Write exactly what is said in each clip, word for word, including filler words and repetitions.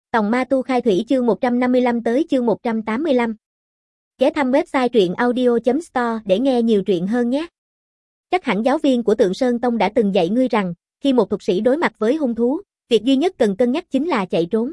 Tòng Ma Tu Khai Thủy chương một trăm năm mươi lăm tới chương một trăm tám mươi lăm. Ghé thăm website truyện audio chấm store để nghe nhiều truyện hơn nhé. Chắc hẳn giáo viên của Tượng Sơn Tông đã từng dạy ngươi rằng, khi một thuật sĩ đối mặt với hung thú, việc duy nhất cần cân nhắc chính là chạy trốn.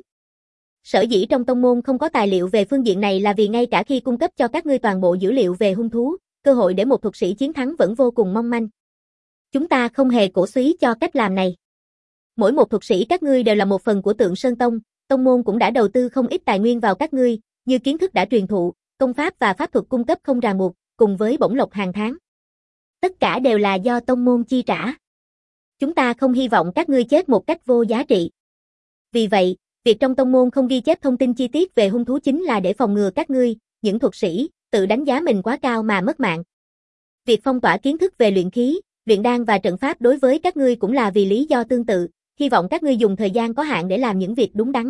Sở dĩ trong tông môn không có tài liệu về phương diện này là vì ngay cả khi cung cấp cho các ngươi toàn bộ dữ liệu về hung thú, cơ hội để một thuật sĩ chiến thắng vẫn vô cùng mong manh. Chúng ta không hề cổ súy cho cách làm này. Mỗi một thuật sĩ các ngươi đều là một phần của Tượng Sơn Tông. Tông môn cũng đã đầu tư không ít tài nguyên vào các ngươi, như kiến thức đã truyền thụ, công pháp và pháp thuật cung cấp không ràng buộc, cùng với bổng lộc hàng tháng. Tất cả đều là do tông môn chi trả. Chúng ta không hy vọng các ngươi chết một cách vô giá trị. Vì vậy, việc trong tông môn không ghi chép thông tin chi tiết về hung thú chính là để phòng ngừa các ngươi, những thuật sĩ, tự đánh giá mình quá cao mà mất mạng. Việc phong tỏa kiến thức về luyện khí, luyện đan và trận pháp đối với các ngươi cũng là vì lý do tương tự. Hy vọng các ngươi dùng thời gian có hạn để làm những việc đúng đắn.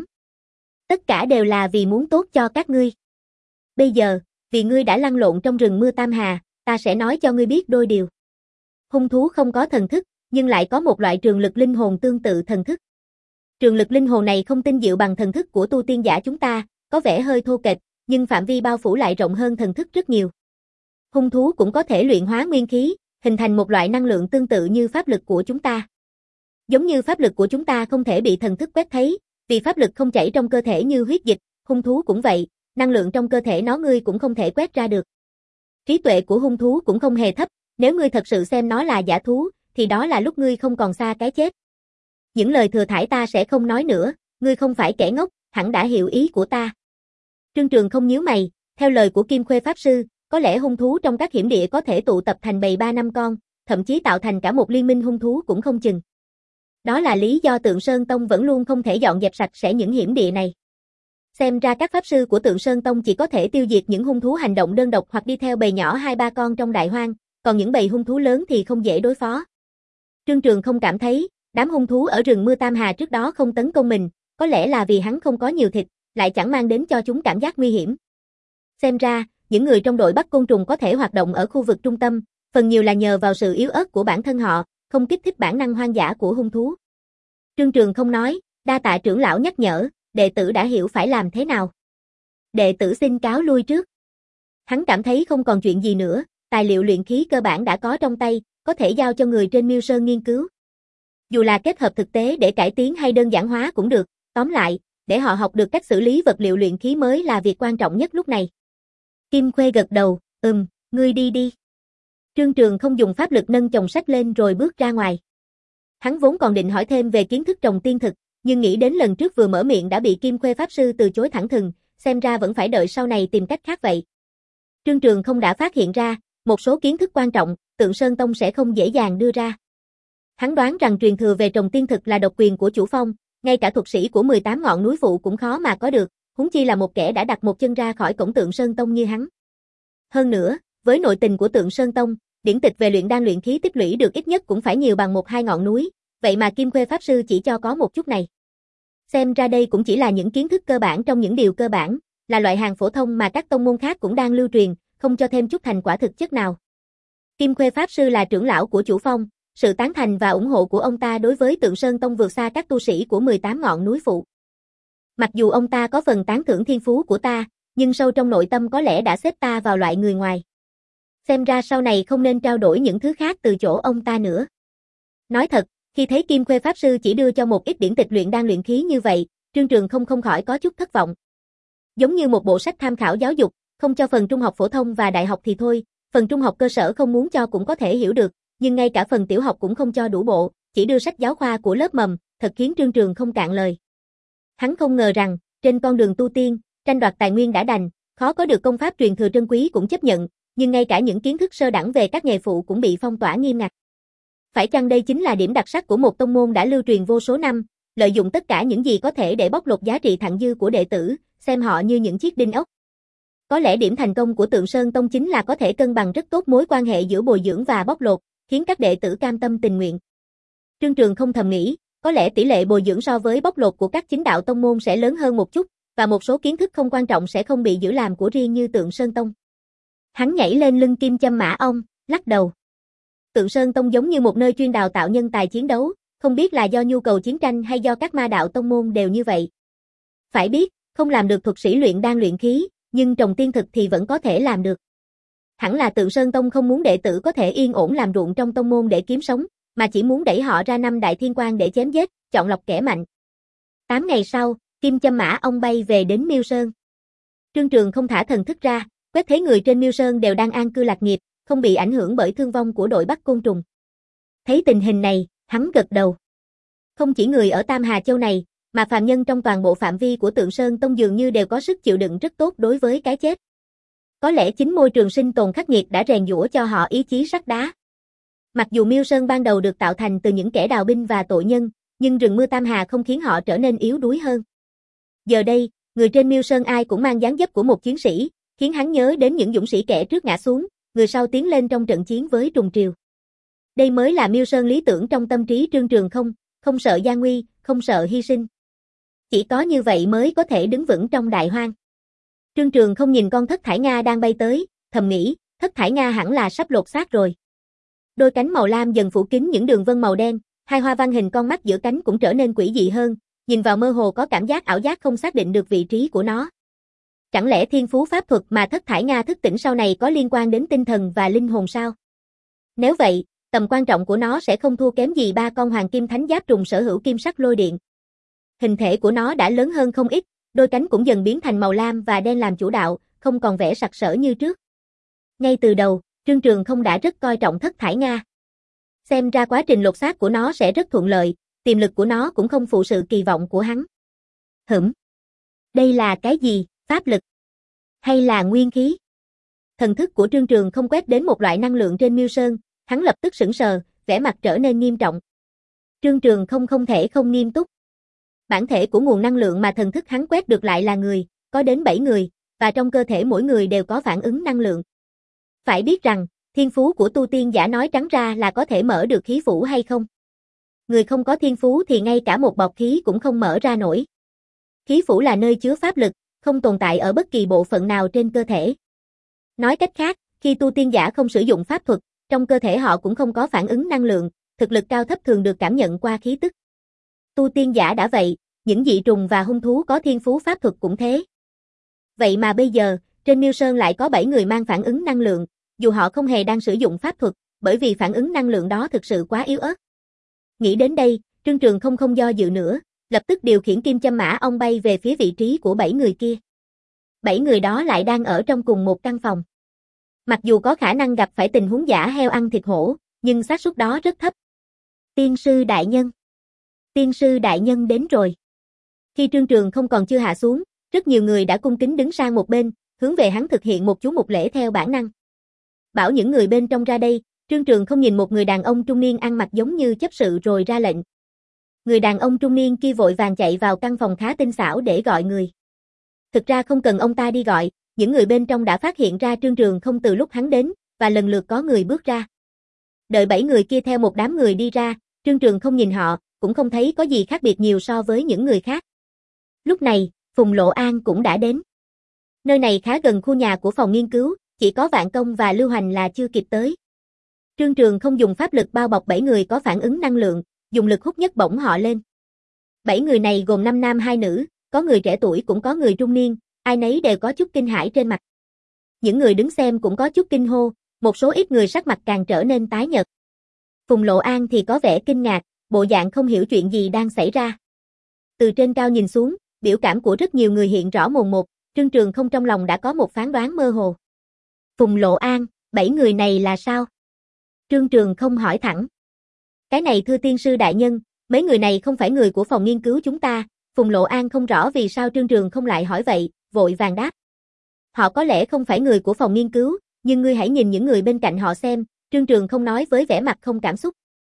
Tất cả đều là vì muốn tốt cho các ngươi. Bây giờ, vì ngươi đã lăn lộn trong rừng mưa Tam Hà, ta sẽ nói cho ngươi biết đôi điều. Hung thú không có thần thức, nhưng lại có một loại trường lực linh hồn tương tự thần thức. Trường lực linh hồn này không tinh diệu bằng thần thức của tu tiên giả chúng ta, có vẻ hơi thô kệch, nhưng phạm vi bao phủ lại rộng hơn thần thức rất nhiều. Hung thú cũng có thể luyện hóa nguyên khí, hình thành một loại năng lượng tương tự như pháp lực của chúng ta. Giống như pháp lực của chúng ta không thể bị thần thức quét thấy, vì pháp lực không chảy trong cơ thể như huyết dịch, hung thú cũng vậy, năng lượng trong cơ thể nó ngươi cũng không thể quét ra được. Trí tuệ của hung thú cũng không hề thấp, nếu ngươi thật sự xem nó là giả thú, thì đó là lúc ngươi không còn xa cái chết. Những lời thừa thãi ta sẽ không nói nữa, ngươi không phải kẻ ngốc, hẳn đã hiểu ý của ta. Trương Trường không nhíu mày, theo lời của Kim Khuê Pháp Sư, có lẽ hung thú trong các hiểm địa có thể tụ tập thành bầy ba năm con, thậm chí tạo thành cả một liên minh hung thú cũng không chừng. Đó là lý do Tượng Sơn Tông vẫn luôn không thể dọn dẹp sạch sẽ những hiểm địa này. Xem ra các pháp sư của Tượng Sơn Tông chỉ có thể tiêu diệt những hung thú hành động đơn độc hoặc đi theo bầy nhỏ hai ba con trong đại hoang, còn những bầy hung thú lớn thì không dễ đối phó. Trương Trường không cảm thấy, đám hung thú ở rừng mưa Tam Hà trước đó không tấn công mình, có lẽ là vì hắn không có nhiều thịt, lại chẳng mang đến cho chúng cảm giác nguy hiểm. Xem ra, những người trong đội bắt côn trùng có thể hoạt động ở khu vực trung tâm, phần nhiều là nhờ vào sự yếu ớt của bản thân họ, không kích thích bản năng hoang dã của hung thú. Trương Trường không nói, đa tạ trưởng lão nhắc nhở, đệ tử đã hiểu phải làm thế nào. Đệ tử xin cáo lui trước. Hắn cảm thấy không còn chuyện gì nữa, tài liệu luyện khí cơ bản đã có trong tay, có thể giao cho người trên Miêu Sơn nghiên cứu. Dù là kết hợp thực tế để cải tiến hay đơn giản hóa cũng được, tóm lại, để họ học được cách xử lý vật liệu luyện khí mới là việc quan trọng nhất lúc này. Kim Khuê gật đầu, ừm, ngươi đi đi. Trương Trường không dùng pháp lực nâng chồng sách lên rồi bước ra ngoài. Hắn vốn còn định hỏi thêm về kiến thức trồng tiên thực, nhưng nghĩ đến lần trước vừa mở miệng đã bị Kim Khuê Pháp Sư từ chối thẳng thừng, xem ra vẫn phải đợi sau này tìm cách khác vậy. Trương Trường không đã phát hiện ra, một số kiến thức quan trọng, Tượng Sơn Tông sẽ không dễ dàng đưa ra. Hắn đoán rằng truyền thừa về trồng tiên thực là độc quyền của chủ phong, ngay cả thuật sĩ của mười tám ngọn núi phụ cũng khó mà có được, huống chi là một kẻ đã đặt một chân ra khỏi cổng Tượng Sơn Tông như hắn. Hơn nữa, với nội tình của Tượng Sơn Tông, điển tịch về luyện đan luyện khí tích lũy được ít nhất cũng phải nhiều bằng một hai ngọn núi, vậy mà Kim Khuê Pháp Sư chỉ cho có một chút này. Xem ra đây cũng chỉ là những kiến thức cơ bản trong những điều cơ bản, là loại hàng phổ thông mà các tông môn khác cũng đang lưu truyền, không cho thêm chút thành quả thực chất nào. Kim Khuê Pháp Sư là trưởng lão của chủ phong, sự tán thành và ủng hộ của ông ta đối với Tượng Sơn Tông vượt xa các tu sĩ của mười tám ngọn núi phụ. Mặc dù ông ta có phần tán thưởng thiên phú của ta, nhưng sâu trong nội tâm có lẽ đã xếp ta vào loại người ngoài. Xem ra sau này không nên trao đổi những thứ khác từ chỗ ông ta nữa. Nói thật, khi thấy Kim Khuê Pháp Sư chỉ đưa cho một ít điển tịch luyện đan luyện khí như vậy, Trương Trường không không khỏi có chút thất vọng. Giống như một bộ sách tham khảo giáo dục, không cho phần trung học phổ thông và đại học thì thôi, phần trung học cơ sở không muốn cho cũng có thể hiểu được, nhưng ngay cả phần tiểu học cũng không cho đủ bộ, chỉ đưa sách giáo khoa của lớp mầm, thật khiến Trương Trường không cạn lời. Hắn không ngờ rằng, trên con đường tu tiên, tranh đoạt tài nguyên đã đành, khó có được công pháp truyền thừa trân quý cũng chấp nhận, nhưng ngay cả những kiến thức sơ đẳng về các nghề phụ cũng bị phong tỏa nghiêm ngặt. Phải chăng đây chính là điểm đặc sắc của một tông môn đã lưu truyền vô số năm, lợi dụng tất cả những gì có thể để bóc lột giá trị thặng dư của đệ tử, xem họ như những chiếc đinh ốc. Có lẽ điểm thành công của Tượng Sơn Tông chính là có thể cân bằng rất tốt mối quan hệ giữa bồi dưỡng và bóc lột, khiến các đệ tử cam tâm tình nguyện. Trương Trường không thầm nghĩ, có lẽ tỷ lệ bồi dưỡng so với bóc lột của các chính đạo tông môn sẽ lớn hơn một chút, và một số kiến thức không quan trọng sẽ không bị giữ làm của riêng như Tượng Sơn Tông. Hắn nhảy lên lưng Kim Châm Mã Ông, lắc đầu. Tượng Sơn Tông giống như một nơi chuyên đào tạo nhân tài chiến đấu, không biết là do nhu cầu chiến tranh hay do các ma đạo tông môn đều như vậy. Phải biết, không làm được thuật sĩ luyện đan luyện khí, nhưng trồng tiên thực thì vẫn có thể làm được. Hẳn là Tượng Sơn Tông không muốn đệ tử có thể yên ổn làm ruộng trong tông môn để kiếm sống, mà chỉ muốn đẩy họ ra năm đại thiên quan để chém giết, chọn lọc kẻ mạnh. Tám ngày sau, Kim Châm Mã Ông bay về đến Miêu Sơn. Trương Trường không thả thần thức ra, quét thấy người trên Miêu Sơn đều đang an cư lạc nghiệp, không bị ảnh hưởng bởi thương vong của đội bắt côn trùng. Thấy tình hình này, hắn gật đầu. Không chỉ người ở Tam Hà Châu này, mà phàm nhân trong toàn bộ phạm vi của Tượng Sơn Tông dường như đều có sức chịu đựng rất tốt đối với cái chết. Có lẽ chính môi trường sinh tồn khắc nghiệt đã rèn giũa cho họ ý chí sắt đá. Mặc dù Miêu Sơn ban đầu được tạo thành từ những kẻ đào binh và tội nhân, nhưng rừng mưa Tam Hà không khiến họ trở nên yếu đuối hơn. Giờ đây, người trên Miêu Sơn ai cũng mang dáng dấp của một chiến sĩ, khiến hắn nhớ đến những dũng sĩ kẻ trước ngã xuống, người sau tiến lên trong trận chiến với trùng triều. Đây mới là Miêu Sơn lý tưởng trong tâm trí Trương Trường không, không sợ gian nguy, không sợ hy sinh. Chỉ có như vậy mới có thể đứng vững trong đại hoang. Trương Trường không nhìn con thất thải Nga đang bay tới, thầm nghĩ, thất thải Nga hẳn là sắp lột xác rồi. Đôi cánh màu lam dần phủ kín những đường vân màu đen, hai hoa văn hình con mắt giữa cánh cũng trở nên quỷ dị hơn, nhìn vào mơ hồ có cảm giác ảo giác không xác định được vị trí của nó. Chẳng lẽ thiên phú pháp thuật mà thất thải Nga thức tỉnh sau này có liên quan đến tinh thần và linh hồn sao? Nếu vậy, tầm quan trọng của nó sẽ không thua kém gì ba con hoàng kim thánh giáp trùng sở hữu kim sắc lôi điện. Hình thể của nó đã lớn hơn không ít, đôi cánh cũng dần biến thành màu lam và đen làm chủ đạo, không còn vẻ sặc sỡ như trước. Ngay từ đầu, Trương Trường không đã rất coi trọng thất thải Nga. Xem ra quá trình lột xác của nó sẽ rất thuận lợi, tiềm lực của nó cũng không phụ sự kỳ vọng của hắn. Hửm? Đây là cái gì, pháp lực? Hay là nguyên khí? Thần thức của Trương Trường không quét đến một loại năng lượng trên Miêu Sơn, hắn lập tức sững sờ, vẻ mặt trở nên nghiêm trọng. Trương Trường không không thể không nghiêm túc. Bản thể của nguồn năng lượng mà thần thức hắn quét được lại là người, có đến bảy người, và trong cơ thể mỗi người đều có phản ứng năng lượng. Phải biết rằng, thiên phú của tu tiên giả nói trắng ra là có thể mở được khí phủ hay không. Người không có thiên phú thì ngay cả một bọt khí cũng không mở ra nổi. Khí phủ là nơi chứa pháp lực, không tồn tại ở bất kỳ bộ phận nào trên cơ thể. Nói cách khác, khi tu tiên giả không sử dụng pháp thuật, trong cơ thể họ cũng không có phản ứng năng lượng, thực lực cao thấp thường được cảm nhận qua khí tức. Tu tiên giả đã vậy, những dị trùng và hung thú có thiên phú pháp thuật cũng thế. Vậy mà bây giờ, trên Miêu Sơn lại có bảy người mang phản ứng năng lượng, dù họ không hề đang sử dụng pháp thuật, bởi vì phản ứng năng lượng đó thực sự quá yếu ớt. Nghĩ đến đây, Trương Trường không không do dự nữa, lập tức điều khiển Kim Châm Mã Ông bay về phía vị trí của bảy người kia. Bảy người đó lại đang ở trong cùng một căn phòng. Mặc dù có khả năng gặp phải tình huống giả heo ăn thịt hổ, nhưng xác suất đó rất thấp. Tiên sư đại nhân. Tiên sư đại nhân đến rồi. Khi Trương Trường không còn chưa hạ xuống, rất nhiều người đã cung kính đứng sang một bên, hướng về hắn thực hiện một chú mục lễ theo bản năng. Bảo những người bên trong ra đây, Trương Trường không nhìn một người đàn ông trung niên ăn mặc giống như chấp sự rồi ra lệnh. Người đàn ông trung niên kia vội vàng chạy vào căn phòng khá tinh xảo để gọi người. Thực ra không cần ông ta đi gọi, những người bên trong đã phát hiện ra Trương Trường không từ lúc hắn đến, và lần lượt có người bước ra. Đợi bảy người kia theo một đám người đi ra, Trương Trường không nhìn họ, cũng không thấy có gì khác biệt nhiều so với những người khác. Lúc này, Phùng Lộ An cũng đã đến. Nơi này khá gần khu nhà của phòng nghiên cứu, chỉ có Vạn Công và Lưu Hành là chưa kịp tới. Trương Trường không dùng pháp lực bao bọc bảy người có phản ứng năng lượng, dùng lực hút nhấc bổng họ lên. Bảy người này gồm năm nam hai nữ, có người trẻ tuổi cũng có người trung niên, ai nấy đều có chút kinh hãi trên mặt. Những người đứng xem cũng có chút kinh hô, một số ít người sắc mặt càng trở nên tái nhợt. Phùng Lộ An thì có vẻ kinh ngạc, bộ dạng không hiểu chuyện gì đang xảy ra. Từ trên cao nhìn xuống, biểu cảm của rất nhiều người hiện rõ mồn một, Trương Trường không trong lòng đã có một phán đoán mơ hồ. Phùng Lộ An, bảy người này là sao? Trương Trường không hỏi thẳng. Cái này thưa tiên sư đại nhân, mấy người này không phải người của phòng nghiên cứu chúng ta. Phùng Lộ An không rõ vì sao Trương Trường không lại hỏi vậy, vội vàng đáp. Họ có lẽ không phải người của phòng nghiên cứu, nhưng ngươi hãy nhìn những người bên cạnh họ xem, Trương Trường không nói với vẻ mặt không cảm xúc.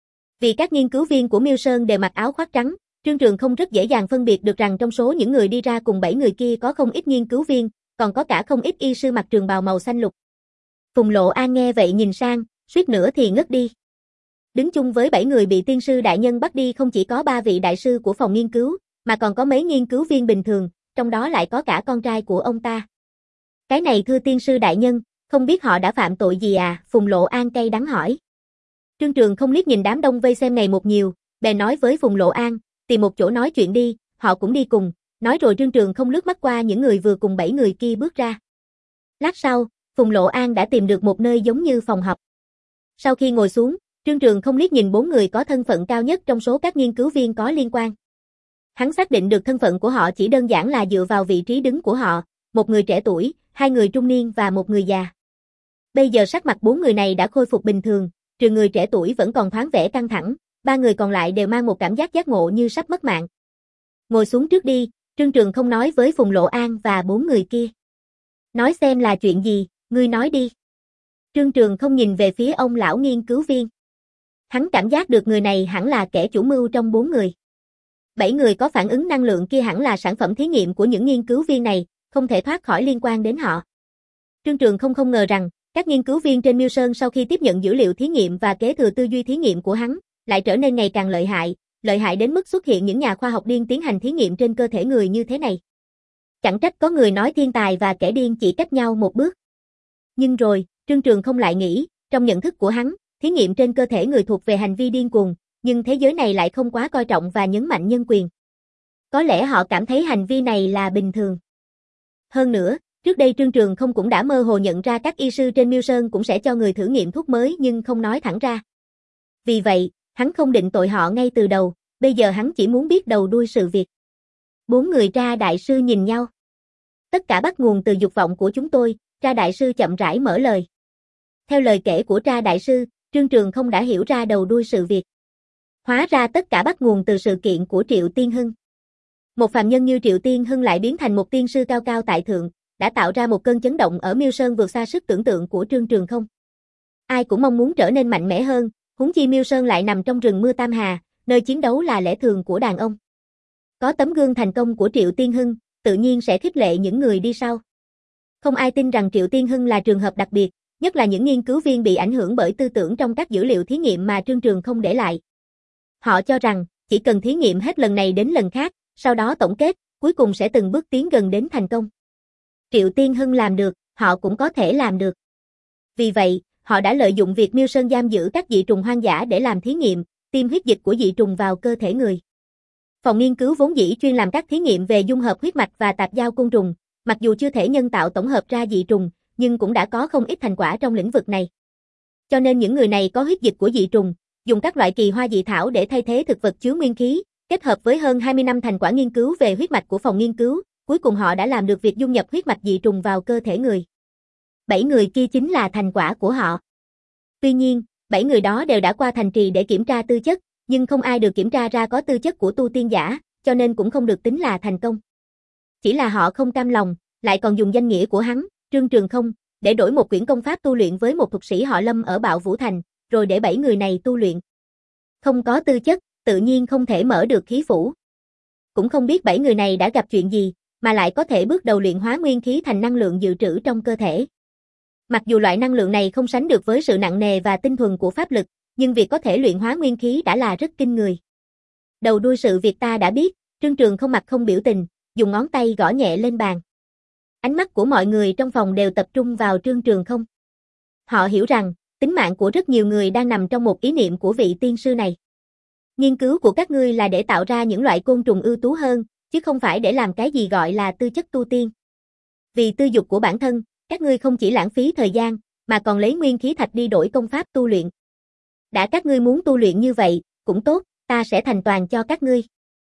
Vì các nghiên cứu viên của Miêu Sơn đều mặc áo khoác trắng, Trương Trường không rất dễ dàng phân biệt được rằng trong số những người đi ra cùng bảy người kia có không ít nghiên cứu viên, còn có cả không ít y sư mặc trường bào màu xanh lục. Phùng Lộ An nghe vậy nhìn sang, suýt nữa thì ngất đi. Đứng chung với bảy người bị tiên sư đại nhân bắt đi không chỉ có ba vị đại sư của phòng nghiên cứu, mà còn có mấy nghiên cứu viên bình thường, trong đó lại có cả con trai của ông ta. Cái này thưa tiên sư đại nhân, không biết họ đã phạm tội gì à? Phùng Lộ An cay đắng hỏi. Trương Trường không liếc nhìn đám đông vây xem ngày một nhiều, bèn nói với Phùng Lộ An, tìm một chỗ nói chuyện đi, họ cũng đi cùng, Nói rồi Trương Trường không lướt mắt qua những người vừa cùng bảy người kia bước ra. Lát sau, Phùng Lộ An đã tìm được một nơi giống như phòng họp. Sau khi ngồi xuống, Trương Trường không liếc nhìn bốn người có thân phận cao nhất trong số các nghiên cứu viên có liên quan. Hắn xác định được thân phận của họ chỉ đơn giản là dựa vào vị trí đứng của họ, một người trẻ tuổi, hai người trung niên và một người già. Bây giờ sắc mặt bốn người này đã khôi phục bình thường, trừ người trẻ tuổi vẫn còn thoáng vẻ căng thẳng, ba người còn lại đều mang một cảm giác giác ngộ như sắp mất mạng. Ngồi xuống trước đi, Trương Trường không nói với Phùng Lộ An và bốn người kia. Nói xem là chuyện gì, ngươi nói đi. Trương Trường không nhìn về phía ông lão nghiên cứu viên. Hắn cảm giác được người này hẳn là kẻ chủ mưu trong bốn người. Bảy người có phản ứng năng lượng kia hẳn là sản phẩm thí nghiệm của những nghiên cứu viên này, không thể thoát khỏi liên quan đến họ. Trương Trường không không ngờ rằng, các nghiên cứu viên trên Miêu Sơn sau khi tiếp nhận dữ liệu thí nghiệm và kế thừa tư duy thí nghiệm của hắn, lại trở nên ngày càng lợi hại, lợi hại đến mức xuất hiện những nhà khoa học điên tiến hành thí nghiệm trên cơ thể người như thế này. Chẳng trách có người nói thiên tài và kẻ điên chỉ cách nhau một bước. Nhưng rồi, Trương Trường không lại nghĩ, trong nhận thức của hắn, thí nghiệm trên cơ thể người thuộc về hành vi điên cuồng, nhưng thế giới này lại không quá coi trọng và nhấn mạnh nhân quyền. Có lẽ họ cảm thấy hành vi này là bình thường. Hơn nữa, trước đây Trương Trường không cũng đã mơ hồ nhận ra các y sư trên Miêu Sơn cũng sẽ cho người thử nghiệm thuốc mới nhưng không nói thẳng ra. Vì vậy, hắn không định tội họ ngay từ đầu, bây giờ hắn chỉ muốn biết đầu đuôi sự việc. Bốn người Tra đại sư nhìn nhau. Tất cả bắt nguồn từ dục vọng của chúng tôi, Tra đại sư chậm rãi mở lời. Theo lời kể của Tra đại sư, Trương Trường không đã hiểu ra đầu đuôi sự việc. Hóa ra tất cả bắt nguồn từ sự kiện của Triệu Tiên Hưng. Một phàm nhân như Triệu Tiên Hưng lại biến thành một tiên sư cao cao tại thượng, đã tạo ra một cơn chấn động ở Miêu Sơn vượt xa sức tưởng tượng của Trương Trường không. Ai cũng mong muốn trở nên mạnh mẽ hơn, huống chi Miêu Sơn lại nằm trong rừng mưa Tam Hà, nơi chiến đấu là lẽ thường của đàn ông. Có tấm gương thành công của Triệu Tiên Hưng, tự nhiên sẽ khích lệ những người đi sau. Không ai tin rằng Triệu Tiên Hưng là trường hợp đặc biệt, nhất là những nghiên cứu viên bị ảnh hưởng bởi tư tưởng trong các dữ liệu thí nghiệm mà Trương Trường không để lại. Họ cho rằng, chỉ cần thí nghiệm hết lần này đến lần khác, sau đó tổng kết, cuối cùng sẽ từng bước tiến gần đến thành công. Triệu Tiên Hưng làm được, họ cũng có thể làm được. Vì vậy, họ đã lợi dụng việc Miêu Sơn giam giữ các dị trùng hoang dã để làm thí nghiệm, tiêm huyết dịch của dị trùng vào cơ thể người. Phòng nghiên cứu vốn dĩ chuyên làm các thí nghiệm về dung hợp huyết mạch và tạp giao côn trùng, mặc dù chưa thể nhân tạo tổng hợp ra dị trùng, nhưng cũng đã có không ít thành quả trong lĩnh vực này. Cho nên những người này có huyết dịch của dị trùng, dùng các loại kỳ hoa dị thảo để thay thế thực vật chứa nguyên khí, kết hợp với hơn hai mươi năm thành quả nghiên cứu về huyết mạch của phòng nghiên cứu, cuối cùng họ đã làm được việc dung nhập huyết mạch dị trùng vào cơ thể người. Bảy người kia chính là thành quả của họ. Tuy nhiên, bảy người đó đều đã qua thành trì để kiểm tra tư chất, nhưng không ai được kiểm tra ra có tư chất của tu tiên giả, cho nên cũng không được tính là thành công. Chỉ là họ không cam lòng, lại còn dùng danh nghĩa của hắn, Trương Trường không, để đổi một quyển công pháp tu luyện với một thuật sĩ họ Lâm ở Bạo Vũ Thành, rồi để bảy người này tu luyện. Không có tư chất, tự nhiên không thể mở được khí phủ. Cũng không biết bảy người này đã gặp chuyện gì, mà lại có thể bước đầu luyện hóa nguyên khí thành năng lượng dự trữ trong cơ thể. Mặc dù loại năng lượng này không sánh được với sự nặng nề và tinh thuần của pháp lực, nhưng việc có thể luyện hóa nguyên khí đã là rất kinh người. Đầu đuôi sự việc ta đã biết, Trương Trường không mặt không biểu tình, dùng ngón tay gõ nhẹ lên bàn. Ánh mắt của mọi người trong phòng đều tập trung vào Trương Trường không. Họ hiểu rằng, tính mạng của rất nhiều người đang nằm trong một ý niệm của vị tiên sư này. Nghiên cứu của các ngươi là để tạo ra những loại côn trùng ưu tú hơn, chứ không phải để làm cái gì gọi là tư chất tu tiên. Vì tư dục của bản thân, các ngươi không chỉ lãng phí thời gian, mà còn lấy nguyên khí thạch đi đổi công pháp tu luyện. Đã các ngươi muốn tu luyện như vậy, cũng tốt, ta sẽ thành toàn cho các ngươi.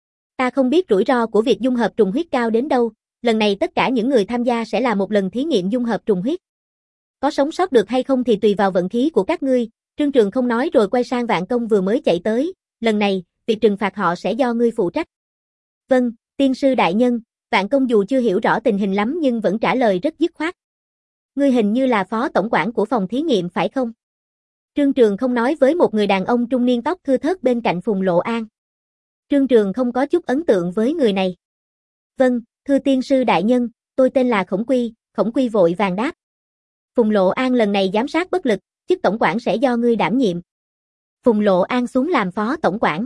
Ta không biết rủi ro của việc dung hợp trùng huyết cao đến đâu, lần này tất cả những người tham gia sẽ là một lần thí nghiệm dung hợp trùng huyết. Có sống sót được hay không thì tùy vào vận khí của các ngươi, Trương Trường không nói rồi quay sang Vạn Công vừa mới chạy tới, lần này, việc trừng phạt họ sẽ do ngươi phụ trách. Vâng, tiên sư đại nhân, Vạn Công dù chưa hiểu rõ tình hình lắm nhưng vẫn trả lời rất dứt khoát. Ngươi hình như là phó tổng quản của phòng thí nghiệm phải không? Trương Trường không nói với một người đàn ông trung niên tóc thưa thớt bên cạnh Phùng Lộ An. Trương Trường không có chút ấn tượng với người này. Vâng, thưa tiên sư đại nhân, tôi tên là Khổng Quy, Khổng Quy vội vàng đáp. Phùng Lộ An lần này giám sát bất lực, chức tổng quản sẽ do ngươi đảm nhiệm. Phùng Lộ An xuống làm phó tổng quản.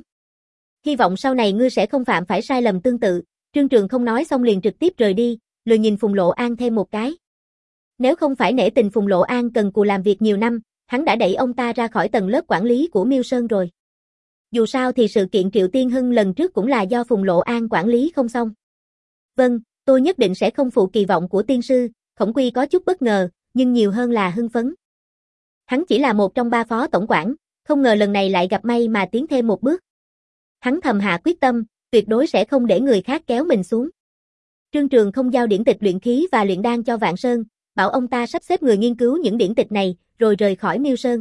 Hy vọng sau này ngươi sẽ không phạm phải sai lầm tương tự, Trương Trường không nói xong liền trực tiếp rời đi, lười nhìn Phùng Lộ An thêm một cái. Nếu không phải nể tình Phùng Lộ An cần cù làm việc nhiều năm, hắn đã đẩy ông ta ra khỏi tầng lớp quản lý của Miêu Sơn rồi. Dù sao thì sự kiện Triệu Tiên Hưng lần trước cũng là do Phùng Lộ An quản lý không xong. Vâng, tôi nhất định sẽ không phụ kỳ vọng của tiên sư. Khổng Quy có chút bất ngờ, nhưng nhiều hơn là hưng phấn. Hắn chỉ là một trong ba phó tổng quản, không ngờ lần này lại gặp may mà tiến thêm một bước. Hắn thầm hạ quyết tâm, tuyệt đối sẽ không để người khác kéo mình xuống. Trương Trường không giao điển tịch luyện khí và luyện đan cho Vạn Sơn, bảo ông ta sắp xếp người nghiên cứu những điển tịch này, rồi rời khỏi Miêu Sơn.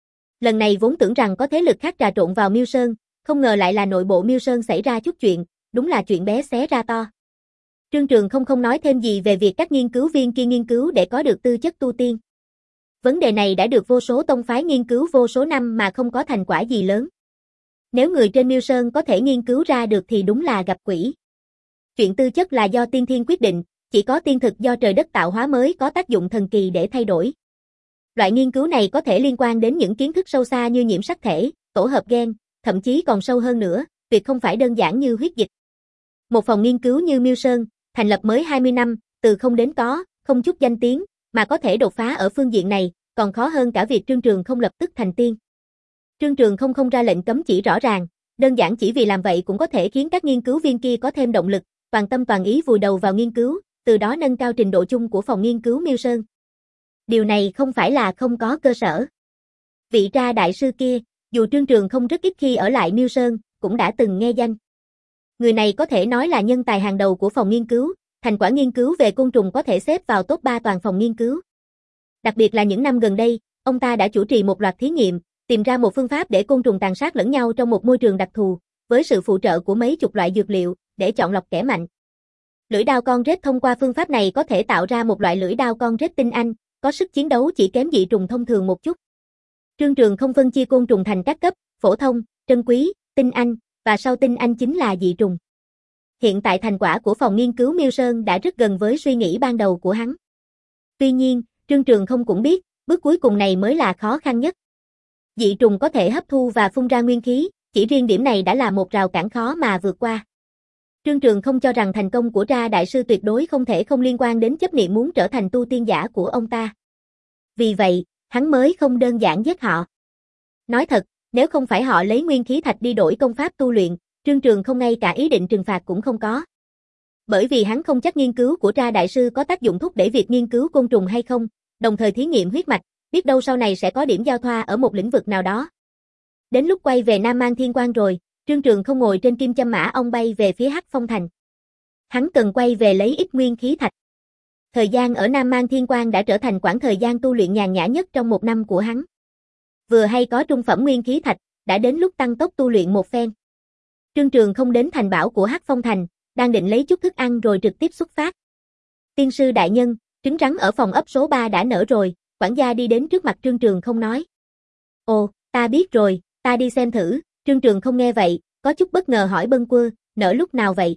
Lần này vốn tưởng rằng có thế lực khác trà trộn vào Miêu Sơn, không ngờ lại là nội bộ Miêu Sơn xảy ra chút chuyện, đúng là chuyện bé xé ra to. Trương Trường không không nói thêm gì về việc các nghiên cứu viên kia nghiên cứu để có được tư chất tu tiên. Vấn đề này đã được vô số tông phái nghiên cứu vô số năm mà không có thành quả gì lớn. Nếu người trên Miêu Sơn có thể nghiên cứu ra được thì đúng là gặp quỷ. Chuyện tư chất là do tiên thiên quyết định, chỉ có tiên thực do trời đất tạo hóa mới có tác dụng thần kỳ để thay đổi. Loại nghiên cứu này có thể liên quan đến những kiến thức sâu xa như nhiễm sắc thể, tổ hợp gen, thậm chí còn sâu hơn nữa, tuyệt không phải đơn giản như huyết dịch. Một phòng nghiên cứu như Miêu Sơn, thành lập mới hai mươi năm, từ không đến có, không chút danh tiếng, mà có thể đột phá ở phương diện này, còn khó hơn cả việc Trương Trường không lập tức thành tiên. Trương Trường không không ra lệnh cấm chỉ rõ ràng, đơn giản chỉ vì làm vậy cũng có thể khiến các nghiên cứu viên kia có thêm động lực, toàn tâm toàn ý vùi đầu vào nghiên cứu, từ đó nâng cao trình độ chung của phòng nghiên cứu Miêu Sơn. Điều này không phải là không có cơ sở. Vị Tra đại sư kia, dù Trương Trường không rất ít khi ở lại Miêu Sơn, cũng đã từng nghe danh. Người này có thể nói là nhân tài hàng đầu của phòng nghiên cứu, thành quả nghiên cứu về côn trùng có thể xếp vào top ba toàn phòng nghiên cứu. Đặc biệt là những năm gần đây, ông ta đã chủ trì một loạt thí nghiệm, tìm ra một phương pháp để côn trùng tàn sát lẫn nhau trong một môi trường đặc thù, với sự phụ trợ của mấy chục loại dược liệu, để chọn lọc kẻ mạnh. Lưỡi đao con rết thông qua phương pháp này có thể tạo ra một loại lưỡi đao con rết tinh anh, có sức chiến đấu chỉ kém dị trùng thông thường một chút. Trương Trường không phân chia côn trùng thành các cấp, phổ thông, trân quý, tinh anh, và sau tinh anh chính là dị trùng. Hiện tại thành quả của phòng nghiên cứu Miêu Sơn đã rất gần với suy nghĩ ban đầu của hắn. Tuy nhiên, Trương Trường không cũng biết, bước cuối cùng này mới là khó khăn nhất. Dị trùng có thể hấp thu và phun ra nguyên khí, chỉ riêng điểm này đã là một rào cản khó mà vượt qua. Trương Trường không cho rằng thành công của Tra đại sư tuyệt đối không thể không liên quan đến chấp niệm muốn trở thành tu tiên giả của ông ta. Vì vậy, hắn mới không đơn giản giết họ. Nói thật, nếu không phải họ lấy nguyên khí thạch đi đổi công pháp tu luyện, Trương Trường không ngay cả ý định trừng phạt cũng không có. Bởi vì hắn không chắc nghiên cứu của Tra đại sư có tác dụng thúc đẩy việc nghiên cứu côn trùng hay không, đồng thời thí nghiệm huyết mạch, biết đâu sau này sẽ có điểm giao thoa ở một lĩnh vực nào đó. Đến lúc quay về Nam Mang Thiên Quan rồi, Trương Trường không ngồi trên kim châm mã ong bay về phía Hắc Phong Thành. Hắn cần quay về lấy ít nguyên khí thạch. Thời gian ở Nam Mang Thiên Quan đã trở thành quãng thời gian tu luyện nhàn nhã nhất trong một năm của hắn. Vừa hay có trung phẩm nguyên khí thạch, đã đến lúc tăng tốc tu luyện một phen. Trương Trường không đến thành bảo của Hắc Phong Thành, đang định lấy chút thức ăn rồi trực tiếp xuất phát. Tiên sư đại nhân, trứng rắn ở phòng ấp số ba đã nở rồi, quản gia đi đến trước mặt Trương Trường không nói. Ồ, ta biết rồi, ta đi xem thử. Trương Trường không nghe vậy, có chút bất ngờ hỏi Bân Quơ, nở lúc nào vậy?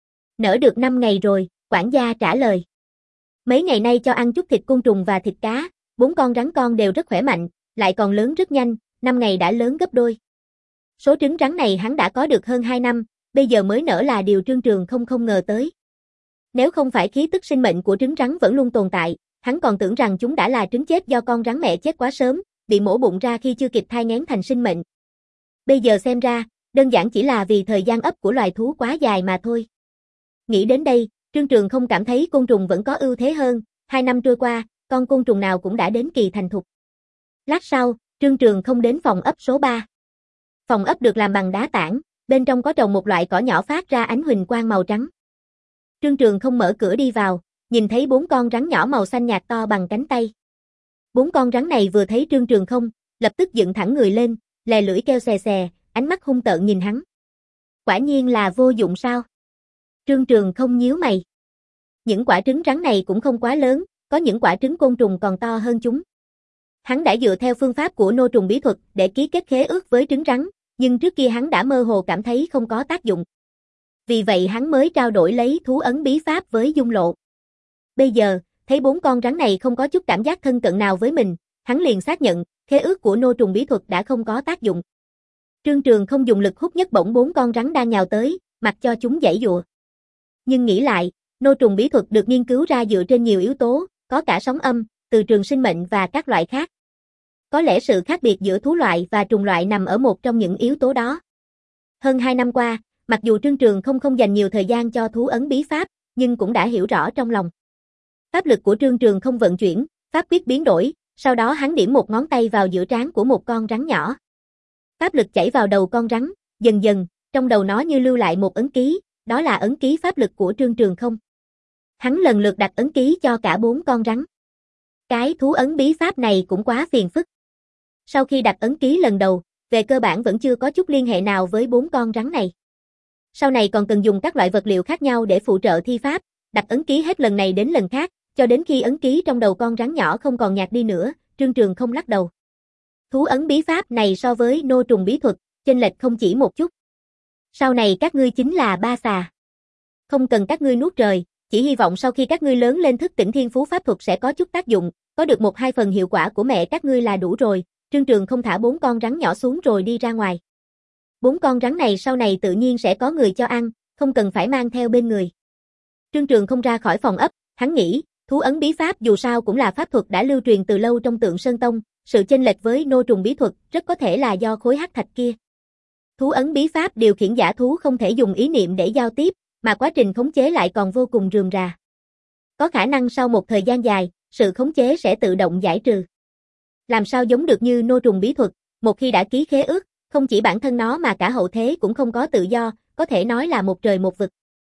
Nở được năm ngày rồi, quản gia trả lời. Mấy ngày nay cho ăn chút thịt côn trùng và thịt cá, bốn con rắn con đều rất khỏe mạnh, lại còn lớn rất nhanh, năm ngày đã lớn gấp đôi. Số trứng rắn này hắn đã có được hơn hai năm, bây giờ mới nở là điều Trương Trường không không ngờ tới. Nếu không phải khí tức sinh mệnh của trứng rắn vẫn luôn tồn tại, hắn còn tưởng rằng chúng đã là trứng chết do con rắn mẹ chết quá sớm, bị mổ bụng ra khi chưa kịp thai nghén thành sinh mệnh. Bây giờ xem ra, đơn giản chỉ là vì thời gian ấp của loài thú quá dài mà thôi. Nghĩ đến đây, Trương Trường không cảm thấy côn trùng vẫn có ưu thế hơn, hai năm trôi qua, con côn trùng nào cũng đã đến kỳ thành thục. Lát sau, Trương Trường không đến phòng ấp số ba. Phòng ấp được làm bằng đá tảng, bên trong có trồng một loại cỏ nhỏ phát ra ánh huỳnh quang màu trắng. Trương Trường không mở cửa đi vào, nhìn thấy bốn con rắn nhỏ màu xanh nhạt to bằng cánh tay. Bốn con rắn này vừa thấy Trương Trường không, lập tức dựng thẳng người lên, lè lưỡi kêu xè xè, ánh mắt hung tợn nhìn hắn. Quả nhiên là vô dụng sao? Trương Trường không nhíu mày. Những quả trứng rắn này cũng không quá lớn, có những quả trứng côn trùng còn to hơn chúng. Hắn đã dựa theo phương pháp của nô trùng bí thuật để ký kết khế ước với trứng rắn, nhưng trước kia hắn đã mơ hồ cảm thấy không có tác dụng. Vì vậy hắn mới trao đổi lấy thú ấn bí pháp với Dung Lộ. Bây giờ, thấy bốn con rắn này không có chút cảm giác thân cận nào với mình, hắn liền xác nhận, khế ước của nô trùng bí thuật đã không có tác dụng. Trương Trường không dùng lực hút nhấc bổng bốn con rắn đang nhào tới, mặc cho chúng giãy giụa. Nhưng nghĩ lại, nô trùng bí thuật được nghiên cứu ra dựa trên nhiều yếu tố, có cả sóng âm, từ trường sinh mệnh và các loại khác. Có lẽ sự khác biệt giữa thú loại và trùng loại nằm ở một trong những yếu tố đó. Hơn hai năm qua, mặc dù Trương Trường không không dành nhiều thời gian cho thú ấn bí pháp, nhưng cũng đã hiểu rõ trong lòng. Pháp lực của Trương Trường không vận chuyển, pháp quyết biến đổi, sau đó hắn điểm một ngón tay vào giữa trán của một con rắn nhỏ. Pháp lực chảy vào đầu con rắn, dần dần, trong đầu nó như lưu lại một ấn ký, đó là ấn ký pháp lực của Trương Trường không. Hắn lần lượt đặt ấn ký cho cả bốn con rắn. Cái thú ấn bí pháp này cũng quá phiền phức. Sau khi đặt ấn ký lần đầu, về cơ bản vẫn chưa có chút liên hệ nào với bốn con rắn này. Sau này còn cần dùng các loại vật liệu khác nhau để phụ trợ thi pháp, đặt ấn ký hết lần này đến lần khác, cho đến khi ấn ký trong đầu con rắn nhỏ không còn nhạt đi nữa, Trương Trường không lắc đầu. Thú ấn bí pháp này so với nô trùng bí thuật, chênh lệch không chỉ một chút. Sau này các ngươi chính là ba xà. Không cần các ngươi nuốt trời, chỉ hy vọng sau khi các ngươi lớn lên thức tỉnh thiên phú pháp thuật sẽ có chút tác dụng, có được một hai phần hiệu quả của mẹ các ngươi là đủ rồi. Trương Trường không thả bốn con rắn nhỏ xuống rồi đi ra ngoài. Bốn con rắn này sau này tự nhiên sẽ có người cho ăn, không cần phải mang theo bên người. Trương Trường không ra khỏi phòng ấp, hắn nghĩ, thú ấn bí pháp dù sao cũng là pháp thuật đã lưu truyền từ lâu trong Tượng Sơn Tông, sự chênh lệch với nô trùng bí thuật rất có thể là do khối hắc thạch kia. Thú ấn bí pháp điều khiển giả thú không thể dùng ý niệm để giao tiếp, mà quá trình khống chế lại còn vô cùng rườm rà. Có khả năng sau một thời gian dài, sự khống chế sẽ tự động giải trừ. Làm sao giống được như nô trùng bí thuật, một khi đã ký khế ước, không chỉ bản thân nó mà cả hậu thế cũng không có tự do, có thể nói là một trời một vực.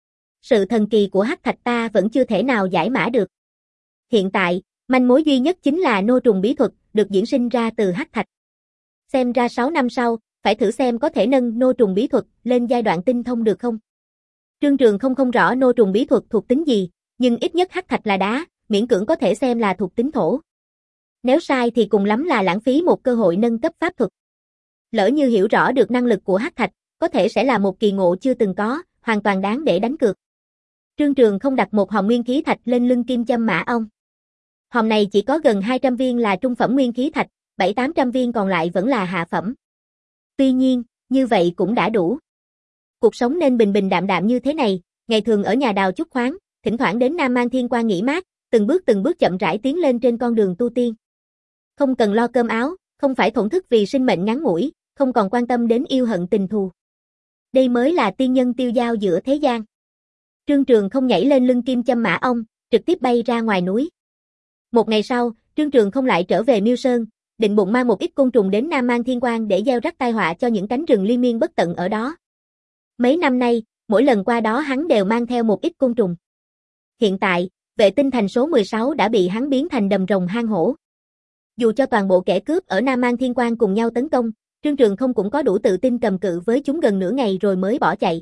Sự thần kỳ của hắc thạch ta vẫn chưa thể nào giải mã được. Hiện tại, manh mối duy nhất chính là nô trùng bí thuật, được diễn sinh ra từ hắc thạch. Xem ra sáu năm sau, phải thử xem có thể nâng nô trùng bí thuật lên giai đoạn tinh thông được không. Trương Trường không không rõ nô trùng bí thuật thuộc tính gì, nhưng ít nhất hắc thạch là đá, miễn cưỡng có thể xem là thuộc tính thổ. Nếu sai thì cùng lắm là lãng phí một cơ hội nâng cấp pháp thuật. Lỡ như hiểu rõ được năng lực của hắc thạch, có thể sẽ là một kỳ ngộ chưa từng có, hoàn toàn đáng để đánh cược. Trương Trường không đặt một hòm nguyên khí thạch lên lưng kim châm mã ong. Hòm này chỉ có gần hai trăm viên là trung phẩm nguyên khí thạch, bảy tám trăm viên còn lại vẫn là hạ phẩm. Tuy nhiên, như vậy cũng đã đủ. Cuộc sống nên bình bình đạm đạm như thế này, ngày thường ở nhà đào chút khoáng, thỉnh thoảng đến Nam Mang Thiên Quan nghỉ mát, từng bước từng bước chậm rãi tiến lên trên con đường tu tiên. Không cần lo cơm áo, không phải thổn thức vì sinh mệnh ngắn ngủi, không còn quan tâm đến yêu hận tình thù. Đây mới là tiên nhân tiêu dao giữa thế gian. Trương Trường không nhảy lên lưng kim châm mã ong, trực tiếp bay ra ngoài núi. Một ngày sau, Trương Trường không lại trở về Miêu Sơn, định bụng mang một ít côn trùng đến Nam Mang Thiên Quan để gieo rắc tai họa cho những cánh rừng liên miên bất tận ở đó. Mấy năm nay, mỗi lần qua đó hắn đều mang theo một ít côn trùng. Hiện tại, vệ tinh thành số mười sáu đã bị hắn biến thành đầm rồng hang hổ. Dù cho toàn bộ kẻ cướp ở Nam Mang Thiên Quan cùng nhau tấn công, Trương Trường không cũng có đủ tự tin cầm cự với chúng gần nửa ngày rồi mới bỏ chạy.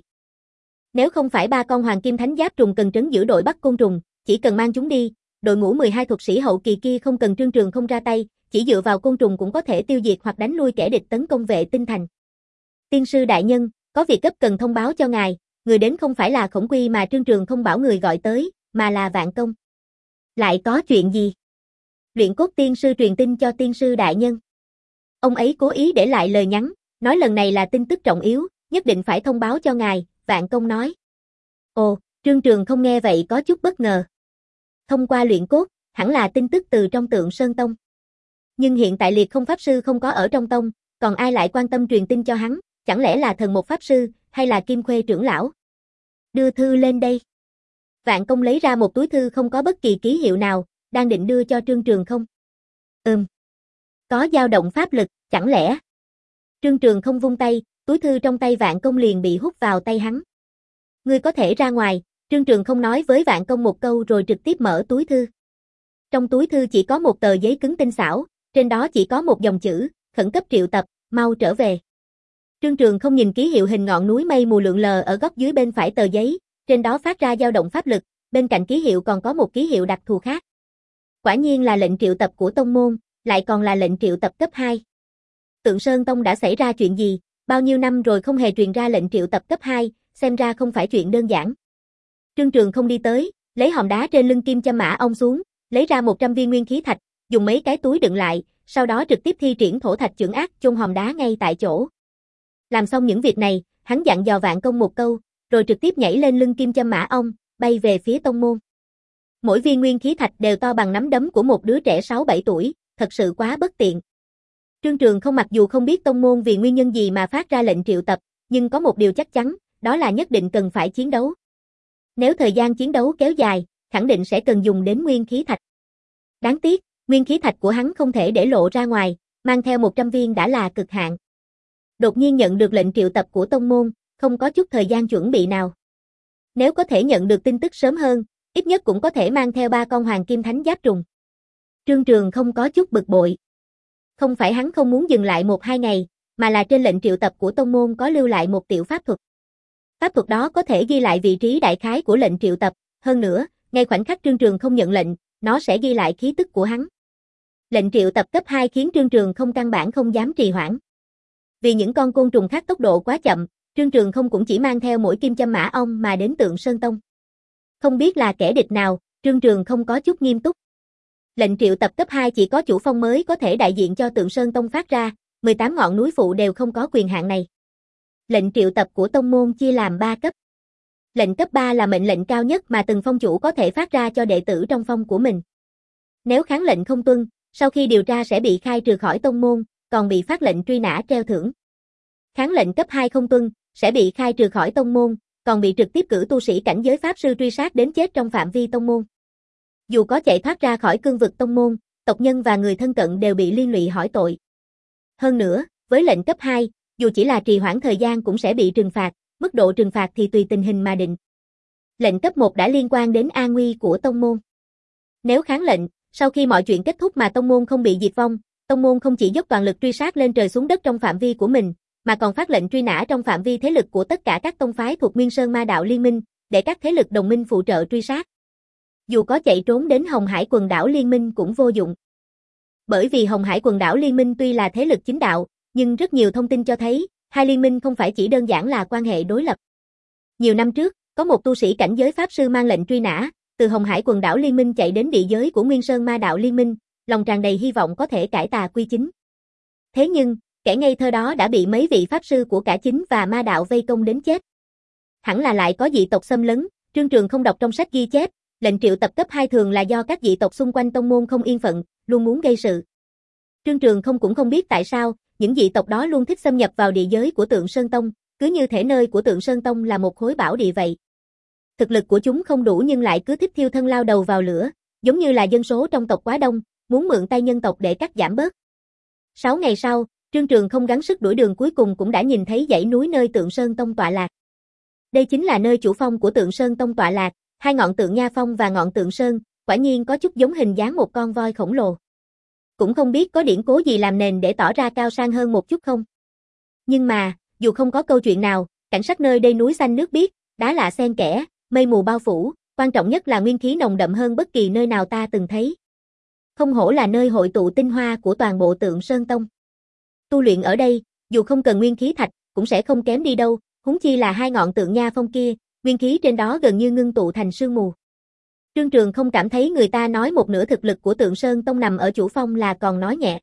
Nếu không phải ba con hoàng kim thánh giáp trùng cần trấn giữ đội bắt côn trùng, chỉ cần mang chúng đi, đội ngũ mười hai thuật sĩ hậu kỳ kia không cần Trương Trường không ra tay, chỉ dựa vào côn trùng cũng có thể tiêu diệt hoặc đánh lui kẻ địch tấn công vệ tinh thành. Tiên sư đại nhân, có việc cấp cần thông báo cho ngài, người đến không phải là Khổng Quy mà Trương Trường không bảo người gọi tới, mà là Vạn Công. Lại có chuyện gì? Luyện cốt tiên sư truyền tin cho tiên sư đại nhân. Ông ấy cố ý để lại lời nhắn, nói lần này là tin tức trọng yếu, nhất định phải thông báo cho ngài, Vạn Công nói. Ồ, Trương Trường không nghe vậy có chút bất ngờ. Thông qua luyện cốt, hẳn là tin tức từ trong Tượng Sơn Tông. Nhưng hiện tại Liệt Không Pháp Sư không có ở trong tông, còn ai lại quan tâm truyền tin cho hắn, chẳng lẽ là Thần Một Pháp Sư, hay là Kim Khuê trưởng lão? Đưa thư lên đây. Vạn Công lấy ra một túi thư không có bất kỳ ký hiệu nào, đang định đưa cho Trương Trường không. Ừm. Có dao động pháp lực, chẳng lẽ? Trương Trường không vung tay, túi thư trong tay Vạn Công liền bị hút vào tay hắn. Ngươi có thể ra ngoài, Trương Trường không nói với Vạn Công một câu rồi trực tiếp mở túi thư. Trong túi thư chỉ có một tờ giấy cứng tinh xảo, trên đó chỉ có một dòng chữ, khẩn cấp triệu tập, mau trở về. Trương Trường không nhìn ký hiệu hình ngọn núi mây mù lượn lờ ở góc dưới bên phải tờ giấy, trên đó phát ra dao động pháp lực, bên cạnh ký hiệu còn có một ký hiệu đặc thù khác. Quả nhiên là lệnh triệu tập của tông môn, lại còn là lệnh triệu tập cấp hai. Tượng Sơn Tông đã xảy ra chuyện gì, bao nhiêu năm rồi không hề truyền ra lệnh triệu tập cấp hai, xem ra không phải chuyện đơn giản. Trương Trường không đi tới, lấy hòn đá trên lưng kim châm mã ong xuống, lấy ra một trăm viên nguyên khí thạch, dùng mấy cái túi đựng lại, sau đó trực tiếp thi triển thổ thạch chưởng ác chôn hòn đá ngay tại chỗ. Làm xong những việc này, hắn dặn dò Vạn Công một câu, rồi trực tiếp nhảy lên lưng kim châm mã ong, bay về phía tông môn. Mỗi viên nguyên khí thạch đều to bằng nắm đấm của một đứa trẻ sáu bảy tuổi, thật sự quá bất tiện. Trương Trường không mặc dù không biết tông môn vì nguyên nhân gì mà phát ra lệnh triệu tập, nhưng có một điều chắc chắn, đó là nhất định cần phải chiến đấu. Nếu thời gian chiến đấu kéo dài, khẳng định sẽ cần dùng đến nguyên khí thạch. Đáng tiếc, nguyên khí thạch của hắn không thể để lộ ra ngoài, mang theo một trăm viên đã là cực hạn. Đột nhiên nhận được lệnh triệu tập của tông môn, không có chút thời gian chuẩn bị nào. Nếu có thể nhận được tin tức sớm hơn, ít nhất cũng có thể mang theo ba con hoàng kim thánh giáp trùng. Trương Trường không có chút bực bội. Không phải hắn không muốn dừng lại một hai ngày, mà là trên lệnh triệu tập của tông môn có lưu lại một tiểu pháp thuật. Pháp thuật đó có thể ghi lại vị trí đại khái của lệnh triệu tập, hơn nữa, ngay khoảnh khắc Trương Trường không nhận lệnh, nó sẽ ghi lại khí tức của hắn. Lệnh triệu tập cấp hai khiến Trương Trường không căn bản không dám trì hoãn. Vì những con côn trùng khác tốc độ quá chậm, Trương Trường không cũng chỉ mang theo mỗi kim châm mã ong mà đến Tượng Sơn Tông. Không biết là kẻ địch nào, Trương Trường không có chút nghiêm túc. Lệnh triệu tập cấp hai chỉ có chủ phong mới có thể đại diện cho Tượng Sơn Tông phát ra, mười tám ngọn núi phụ đều không có quyền hạn này. Lệnh triệu tập của tông môn chia làm ba cấp. Lệnh cấp ba là mệnh lệnh cao nhất mà từng phong chủ có thể phát ra cho đệ tử trong phong của mình. Nếu kháng lệnh không tuân, sau khi điều tra sẽ bị khai trừ khỏi tông môn, còn bị phát lệnh truy nã treo thưởng. Kháng lệnh cấp hai không tuân, sẽ bị khai trừ khỏi tông môn, còn bị trực tiếp cử tu sĩ cảnh giới pháp sư truy sát đến chết trong phạm vi tông môn. Dù có chạy thoát ra khỏi cương vực tông môn, tộc nhân và người thân cận đều bị liên lụy hỏi tội. Hơn nữa, với lệnh cấp hai, dù chỉ là trì hoãn thời gian cũng sẽ bị trừng phạt, mức độ trừng phạt thì tùy tình hình mà định. Lệnh cấp một đã liên quan đến an nguy của tông môn. Nếu kháng lệnh, sau khi mọi chuyện kết thúc mà tông môn không bị diệt vong, tông môn không chỉ dốc toàn lực truy sát lên trời xuống đất trong phạm vi của mình, mà còn phát lệnh truy nã trong phạm vi thế lực của tất cả các tông phái thuộc Nguyên Sơn Ma Đạo Liên Minh, để các thế lực đồng minh phụ trợ truy sát. Dù có chạy trốn đến Hồng Hải Quần Đảo Liên Minh cũng vô dụng. Bởi vì Hồng Hải Quần Đảo Liên Minh tuy là thế lực chính đạo, nhưng rất nhiều thông tin cho thấy, hai liên minh không phải chỉ đơn giản là quan hệ đối lập. Nhiều năm trước, có một tu sĩ cảnh giới pháp sư mang lệnh truy nã, từ Hồng Hải Quần Đảo Liên Minh chạy đến địa giới của Nguyên Sơn Ma Đạo Liên Minh, lòng tràn đầy hy vọng có thể cải tà quy chính. Thế nhưng, kẻ ngây thơ đó đã bị mấy vị pháp sư của cả chính và ma đạo vây công đến chết. Hẳn là lại có dị tộc xâm lấn, Trương Trường không đọc trong sách ghi chép, lệnh triệu tập cấp hai thường là do các dị tộc xung quanh tông môn không yên phận, luôn muốn gây sự. Trương Trường không cũng không biết tại sao, những dị tộc đó luôn thích xâm nhập vào địa giới của Tượng Sơn Tông, cứ như thể nơi của Tượng Sơn Tông là một khối bảo địa vậy. Thực lực của chúng không đủ nhưng lại cứ thích thiêu thân lao đầu vào lửa, giống như là dân số trong tộc quá đông, muốn mượn tay nhân tộc để cắt giảm bớt. Sáu ngày sau, Trương Trường không gắng sức đuổi đường cuối cùng cũng đã nhìn thấy dãy núi nơi Tượng Sơn Tông tọa lạc. Đây chính là nơi chủ phong của Tượng Sơn Tông tọa lạc, hai ngọn Tượng Nha Phong và ngọn Tượng Sơn, quả nhiên có chút giống hình dáng một con voi khổng lồ. Cũng không biết có điển cố gì làm nền để tỏ ra cao sang hơn một chút không. Nhưng mà, dù không có câu chuyện nào, cảnh sắc nơi đây núi xanh nước biếc, đá lạ xen kẽ, mây mù bao phủ, quan trọng nhất là nguyên khí nồng đậm hơn bất kỳ nơi nào ta từng thấy. Không hổ là nơi hội tụ tinh hoa của toàn bộ Tượng Sơn Tông. Tu luyện ở đây, dù không cần nguyên khí thạch, cũng sẽ không kém đi đâu, huống chi là hai ngọn Tượng Nha Phong kia, nguyên khí trên đó gần như ngưng tụ thành sương mù. Trương Trường không cảm thấy người ta nói một nửa thực lực của Tượng Sơn Tông nằm ở chủ phong là còn nói nhẹ.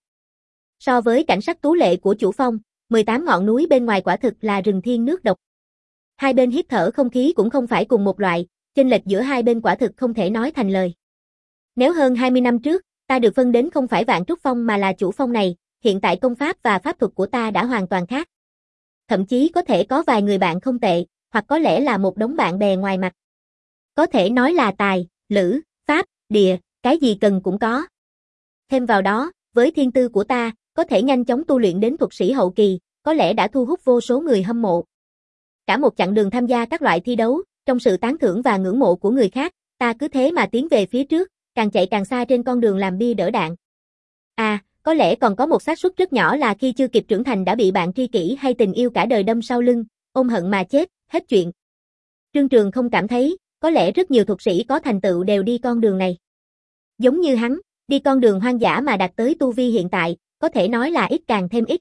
So với cảnh sắc tú lệ của chủ phong, mười tám ngọn núi bên ngoài quả thực là rừng thiên nước độc. Hai bên hít thở không khí cũng không phải cùng một loại, chênh lệch giữa hai bên quả thực không thể nói thành lời. Nếu hơn hai mươi năm trước, ta được phân đến không phải Vạn Trúc Phong mà là chủ phong này, hiện tại công pháp và pháp thuật của ta đã hoàn toàn khác. Thậm chí có thể có vài người bạn không tệ, hoặc có lẽ là một đống bạn bè ngoài mặt. Có thể nói là tài, lữ, pháp, địa, cái gì cần cũng có. Thêm vào đó, với thiên tư của ta, có thể nhanh chóng tu luyện đến thuật sĩ hậu kỳ, có lẽ đã thu hút vô số người hâm mộ. Cả một chặng đường tham gia các loại thi đấu, trong sự tán thưởng và ngưỡng mộ của người khác, ta cứ thế mà tiến về phía trước, càng chạy càng xa trên con đường làm bia đỡ đạn. À, có lẽ còn có một xác suất rất nhỏ là khi chưa kịp trưởng thành đã bị bạn tri kỷ hay tình yêu cả đời đâm sau lưng, ôm hận mà chết, hết chuyện. Trương Trường không cảm thấy, có lẽ rất nhiều thuật sĩ có thành tựu đều đi con đường này. Giống như hắn, đi con đường hoang dã mà đạt tới tu vi hiện tại, có thể nói là ít càng thêm ít.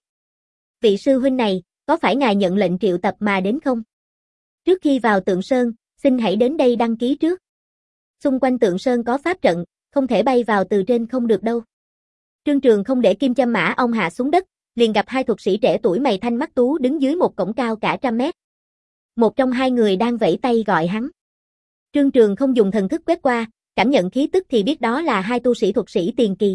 Vị sư huynh này, có phải ngài nhận lệnh triệu tập mà đến không? Trước khi vào Tượng Sơn, xin hãy đến đây đăng ký trước. Xung quanh Tượng Sơn có pháp trận, không thể bay vào từ trên không được đâu. Trương Trường không để kim châm mã ông hạ xuống đất, liền gặp hai thuật sĩ trẻ tuổi mày thanh mắt tú đứng dưới một cổng cao cả trăm mét. Một trong hai người đang vẫy tay gọi hắn. Trương Trường không dùng thần thức quét qua, cảm nhận khí tức thì biết đó là hai tu sĩ thuật sĩ tiền kỳ.